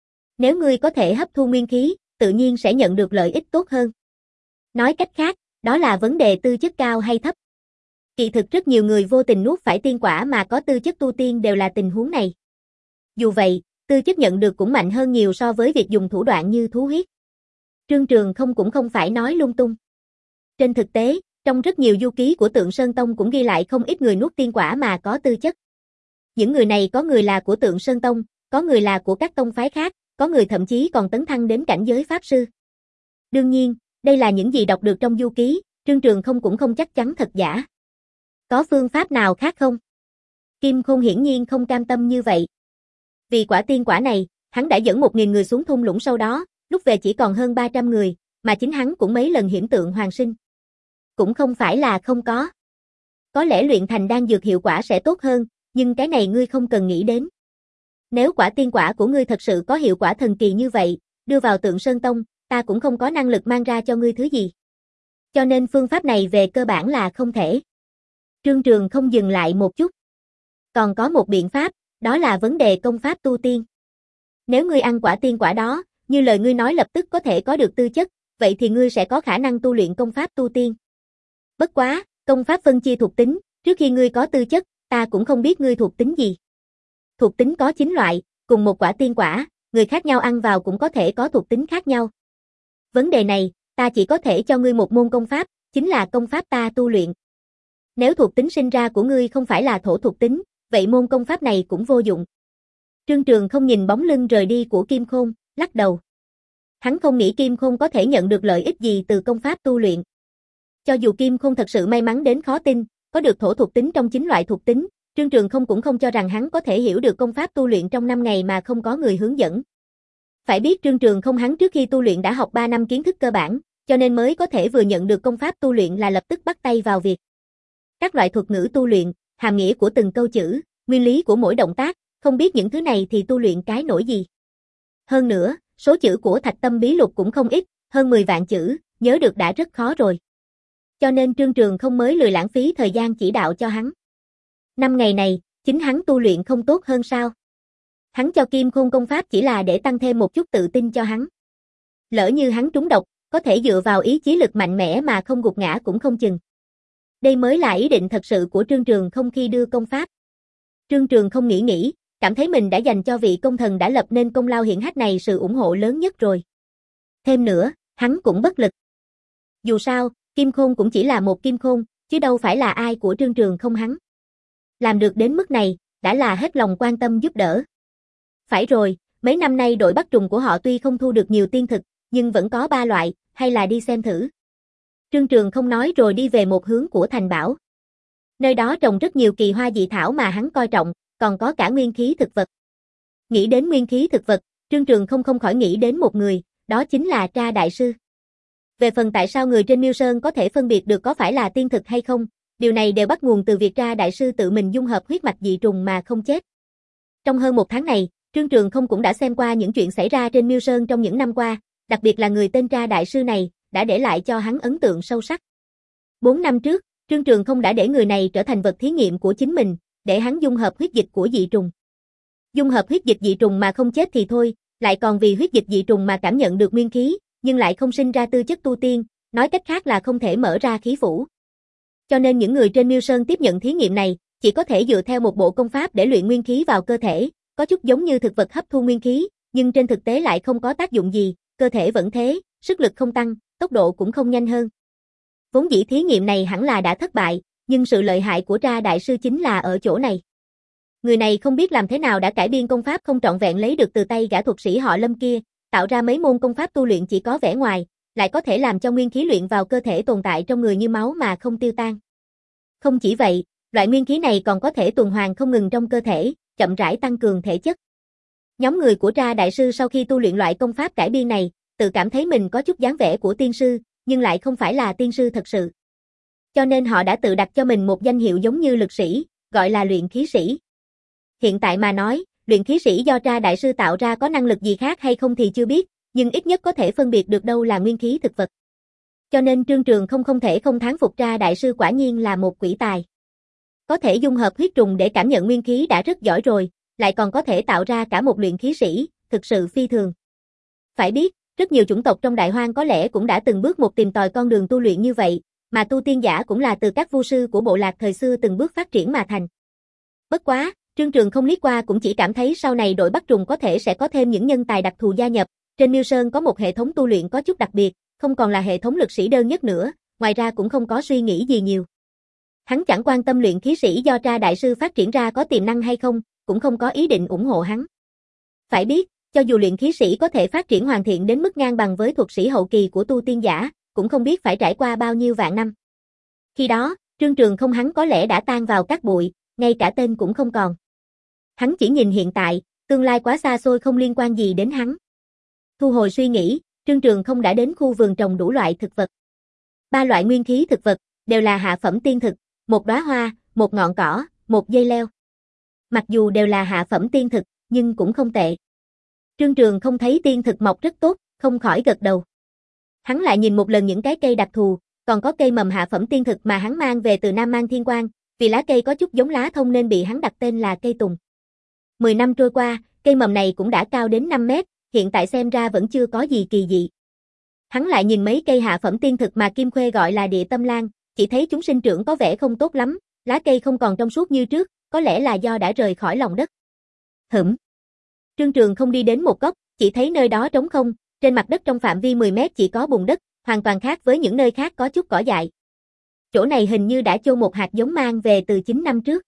Nếu ngươi có thể hấp thu nguyên khí, tự nhiên sẽ nhận được lợi ích tốt hơn. Nói cách khác, đó là vấn đề tư chất cao hay thấp. Kỳ thực rất nhiều người vô tình nuốt phải tiên quả mà có tư chất tu tiên đều là tình huống này. Dù vậy, tư chất nhận được cũng mạnh hơn nhiều so với việc dùng thủ đoạn như thú huyết. Trương Trường không cũng không phải nói lung tung. Trên thực tế, trong rất nhiều du ký của Tượng Sơn Tông cũng ghi lại không ít người nuốt tiên quả mà có tư chất. Những người này có người là của Tượng Sơn Tông, có người là của các tông phái khác, có người thậm chí còn tấn thăng đến cảnh giới pháp sư. Đương nhiên, đây là những gì đọc được trong du ký, Trương Trường không cũng không chắc chắn thật giả. Có phương pháp nào khác không? Kim Khôn hiển nhiên không cam tâm như vậy. Vì quả tiên quả này, hắn đã dẫn một nghìn người xuống thung lũng sâu đó, lúc về chỉ còn hơn ba trăm người, mà chính hắn cũng mấy lần hiểm tượng hoàn sinh. Cũng không phải là không có. Có lẽ luyện thành đan dược hiệu quả sẽ tốt hơn, nhưng cái này ngươi không cần nghĩ đến. Nếu quả tiên quả của ngươi thật sự có hiệu quả thần kỳ như vậy, đưa vào Tượng Sơn Tông, ta cũng không có năng lực mang ra cho ngươi thứ gì. Cho nên phương pháp này về cơ bản là không thể. Trương Trường không dừng lại một chút. Còn có một biện pháp, đó là vấn đề công pháp tu tiên. Nếu ngươi ăn quả tiên quả đó, như lời ngươi nói lập tức có thể có được tư chất, vậy thì ngươi sẽ có khả năng tu luyện công pháp tu tiên. Bất quá, công pháp phân chia thuộc tính, trước khi ngươi có tư chất, ta cũng không biết ngươi thuộc tính gì. Thuộc tính có chín loại, cùng một quả tiên quả, người khác nhau ăn vào cũng có thể có thuộc tính khác nhau. Vấn đề này, ta chỉ có thể cho ngươi một môn công pháp, chính là công pháp ta tu luyện. Nếu thuộc tính sinh ra của ngươi không phải là thổ thuộc tính, vậy môn công pháp này cũng vô dụng. Trương Trường không nhìn bóng lưng rời đi của Kim Khôn, lắc đầu. Hắn không nghĩ Kim Khôn có thể nhận được lợi ích gì từ công pháp tu luyện. Cho dù Kim Khôn thật sự may mắn đến khó tin, có được thổ thuộc tính trong chín loại thuộc tính, Trương Trường không cũng không cho rằng hắn có thể hiểu được công pháp tu luyện trong năm ngày mà không có người hướng dẫn. Phải biết Trương Trường không hắn trước khi tu luyện đã học ba năm kiến thức cơ bản, cho nên mới có thể vừa nhận được công pháp tu luyện là lập tức bắt tay vào việc. Các loại thuật ngữ tu luyện, hàm nghĩa của từng câu chữ, nguyên lý của mỗi động tác, không biết những thứ này thì tu luyện cái nổi gì. Hơn nữa, số chữ của Thạch Tâm Bí Lục cũng không ít, hơn mười vạn chữ, nhớ được đã rất khó rồi. Cho nên Trương Trường không mới lười lãng phí thời gian chỉ đạo cho hắn. Năm ngày này, chính hắn tu luyện không tốt hơn sao? Hắn cho Kim Khôn công pháp chỉ là để tăng thêm một chút tự tin cho hắn. Lỡ như hắn trúng độc, có thể dựa vào ý chí lực mạnh mẽ mà không gục ngã cũng không chừng. Đây mới là ý định thật sự của Trương Trường không khi đưa công pháp. Trương Trường không nghĩ nghĩ, cảm thấy mình đã dành cho vị công thần đã lập nên công lao hiển hách này sự ủng hộ lớn nhất rồi. Thêm nữa, hắn cũng bất lực. Dù sao, Kim Khôn cũng chỉ là một Kim Khôn, chứ đâu phải là ai của Trương Trường không hắn. Làm được đến mức này, đã là hết lòng quan tâm giúp đỡ. Phải rồi, mấy năm nay đội bắt trùng của họ tuy không thu được nhiều tiên thực, nhưng vẫn có ba loại, hay là đi xem thử. Trương Trường không nói rồi đi về một hướng của thành bảo. Nơi đó trồng rất nhiều kỳ hoa dị thảo mà hắn coi trọng, còn có cả nguyên khí thực vật. Nghĩ đến nguyên khí thực vật, Trương Trường không không khỏi nghĩ đến một người, đó chính là Tra Đại Sư. Về phần tại sao người trên Miêu Sơn có thể phân biệt được có phải là tiên thực hay không, điều này đều bắt nguồn từ việc Tra Đại Sư tự mình dung hợp huyết mạch dị trùng mà không chết. Trong hơn một tháng này, Trương Trường không cũng đã xem qua những chuyện xảy ra trên Miêu Sơn trong những năm qua, đặc biệt là người tên Tra Đại Sư này, đã để lại cho hắn ấn tượng sâu sắc. Bốn năm trước, Trương Trường không đã để người này trở thành vật thí nghiệm của chính mình, để hắn dung hợp huyết dịch của dị trùng. Dung hợp huyết dịch dị trùng mà không chết thì thôi, lại còn vì huyết dịch dị trùng mà cảm nhận được nguyên khí, nhưng lại không sinh ra tư chất tu tiên, nói cách khác là không thể mở ra khí phủ. Cho nên những người trên Miêu Sơn tiếp nhận thí nghiệm này, chỉ có thể dựa theo một bộ công pháp để luyện nguyên khí vào cơ thể, có chút giống như thực vật hấp thu nguyên khí, nhưng trên thực tế lại không có tác dụng gì, cơ thể vẫn thế, sức lực không tăng, tốc độ cũng không nhanh hơn. Vốn dĩ thí nghiệm này hẳn là đã thất bại, nhưng sự lợi hại của Tra Đại Sư chính là ở chỗ này. Người này không biết làm thế nào đã cải biên công pháp không trọn vẹn lấy được từ tay gã thuật sĩ họ Lâm kia, tạo ra mấy môn công pháp tu luyện chỉ có vẻ ngoài, lại có thể làm cho nguyên khí luyện vào cơ thể tồn tại trong người như máu mà không tiêu tan. Không chỉ vậy, loại nguyên khí này còn có thể tuần hoàn không ngừng trong cơ thể, chậm rãi tăng cường thể chất. Nhóm người của Tra Đại Sư sau khi tu luyện loại công pháp cải biên này, tự cảm thấy mình có chút dáng vẻ của tiên sư, nhưng lại không phải là tiên sư thật sự. Cho nên họ đã tự đặt cho mình một danh hiệu giống như lực sĩ, gọi là luyện khí sĩ. Hiện tại mà nói, luyện khí sĩ do Tra Đại Sư tạo ra có năng lực gì khác hay không thì chưa biết, nhưng ít nhất có thể phân biệt được đâu là nguyên khí thực vật. Cho nên Trương Trường không không thể không thán phục Tra Đại Sư quả nhiên là một quỷ tài. Có thể dung hợp huyết trùng để cảm nhận nguyên khí đã rất giỏi rồi, lại còn có thể tạo ra cả một luyện khí sĩ, thực sự phi thường. Phải biết, rất nhiều chủng tộc trong Đại Hoang có lẽ cũng đã từng bước một tìm tòi con đường tu luyện như vậy, mà tu tiên giả cũng là từ các vu sư của bộ lạc thời xưa từng bước phát triển mà thành. Bất quá, Trương Trường không liếc qua cũng chỉ cảm thấy sau này đội bắt trùng có thể sẽ có thêm những nhân tài đặc thù gia nhập, trên Miêu Sơn có một hệ thống tu luyện có chút đặc biệt, không còn là hệ thống lực sĩ đơn nhất nữa, ngoài ra cũng không có suy nghĩ gì nhiều. Hắn chẳng quan tâm luyện khí sĩ do Tra Đại Sư phát triển ra có tiềm năng hay không, cũng không có ý định ủng hộ hắn. Phải biết, cho dù luyện khí sĩ có thể phát triển hoàn thiện đến mức ngang bằng với thuật sĩ hậu kỳ của tu tiên giả, cũng không biết phải trải qua bao nhiêu vạn năm. Khi đó, Trương Trường không hắn có lẽ đã tan vào cát bụi, ngay cả tên cũng không còn. Hắn chỉ nhìn hiện tại, tương lai quá xa xôi không liên quan gì đến hắn. Thu hồi suy nghĩ, Trương Trường không đã đến khu vườn trồng đủ loại thực vật. Ba loại nguyên khí thực vật, đều là hạ phẩm tiên thực, một đóa hoa, một ngọn cỏ, một dây leo. Mặc dù đều là hạ phẩm tiên thực, nhưng cũng không tệ. Trương Trường không thấy tiên thực mọc rất tốt, không khỏi gật đầu. Hắn lại nhìn một lần những cái cây đặc thù, còn có cây mầm hạ phẩm tiên thực mà hắn mang về từ Nam Mang Thiên Quang, vì lá cây có chút giống lá thông nên bị hắn đặt tên là cây tùng. Mười năm trôi qua, cây mầm này cũng đã cao đến năm mét, hiện tại xem ra vẫn chưa có gì kỳ dị. Hắn lại nhìn mấy cây hạ phẩm tiên thực mà Kim Khuê gọi là địa tâm lan, chỉ thấy chúng sinh trưởng có vẻ không tốt lắm, lá cây không còn trong suốt như trước, có lẽ là do đã rời khỏi lòng đất. Hửm. Trương Trường không đi đến một góc, chỉ thấy nơi đó trống không, trên mặt đất trong phạm vi mười mét chỉ có bùn đất, hoàn toàn khác với những nơi khác có chút cỏ dại. Chỗ này hình như đã chôn một hạt giống mang về từ chín năm trước.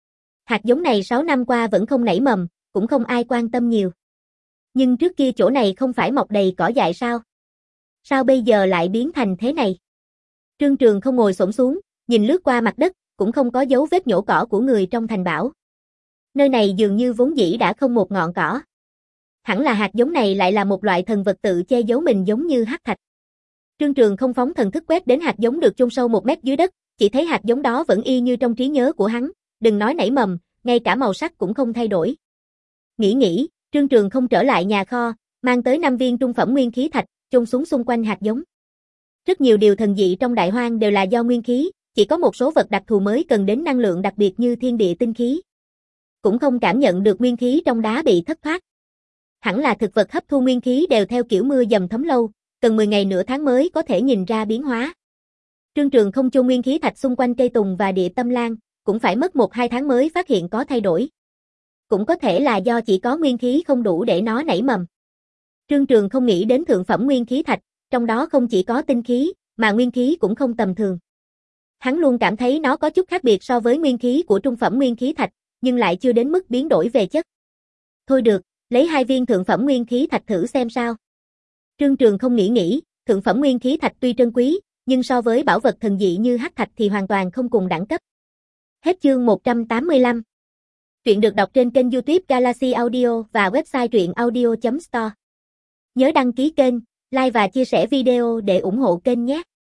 Hạt giống này sáu năm qua vẫn không nảy mầm, cũng không ai quan tâm nhiều. Nhưng trước kia chỗ này không phải mọc đầy cỏ dại sao? Sao bây giờ lại biến thành thế này? Trương Trường không ngồi xổm xuống, nhìn lướt qua mặt đất, cũng không có dấu vết nhổ cỏ của người trong thành bảo. Nơi này dường như vốn dĩ đã không một ngọn cỏ. Hẳn là hạt giống này lại là một loại thần vật tự che giấu mình giống như hắc thạch. Trương Trường không phóng thần thức quét đến hạt giống được chôn sâu một mét dưới đất, chỉ thấy hạt giống đó vẫn y như trong trí nhớ của hắn, đừng nói nảy mầm, ngay cả màu sắc cũng không thay đổi. Nghĩ nghĩ, Trương Trường không trở lại nhà kho, mang tới năm viên trung phẩm nguyên khí thạch, chôn xuống xung quanh hạt giống. Rất nhiều điều thần dị trong đại hoang đều là do nguyên khí, chỉ có một số vật đặc thù mới cần đến năng lượng đặc biệt như thiên địa tinh khí. Cũng không cảm nhận được nguyên khí trong đá bị thất thoát. Hẳn là thực vật hấp thu nguyên khí đều theo kiểu mưa dầm thấm lâu, cần mười ngày nửa tháng mới có thể nhìn ra biến hóa. Trương Trường không chôn nguyên khí thạch xung quanh cây tùng và địa tâm lan, cũng phải mất một hai tháng mới phát hiện có thay đổi. Cũng có thể là do chỉ có nguyên khí không đủ để nó nảy mầm. Trương Trường không nghĩ đến thượng phẩm nguyên khí thạch, trong đó không chỉ có tinh khí, mà nguyên khí cũng không tầm thường. Hắn luôn cảm thấy nó có chút khác biệt so với nguyên khí của trung phẩm nguyên khí thạch, nhưng lại chưa đến mức biến đổi về chất. Thôi được, lấy hai viên thượng phẩm nguyên khí thạch thử xem sao. Trương Trường không nghĩ nghĩ, thượng phẩm nguyên khí thạch tuy trân quý, nhưng so với bảo vật thần dị như hắc thạch thì hoàn toàn không cùng đẳng cấp. Hết chương một trăm tám mươi lăm. Truyện được đọc trên kênh YouTube Galaxy Audio và website truyện audio chấm store. Nhớ đăng ký kênh, like và chia sẻ video để ủng hộ kênh nhé.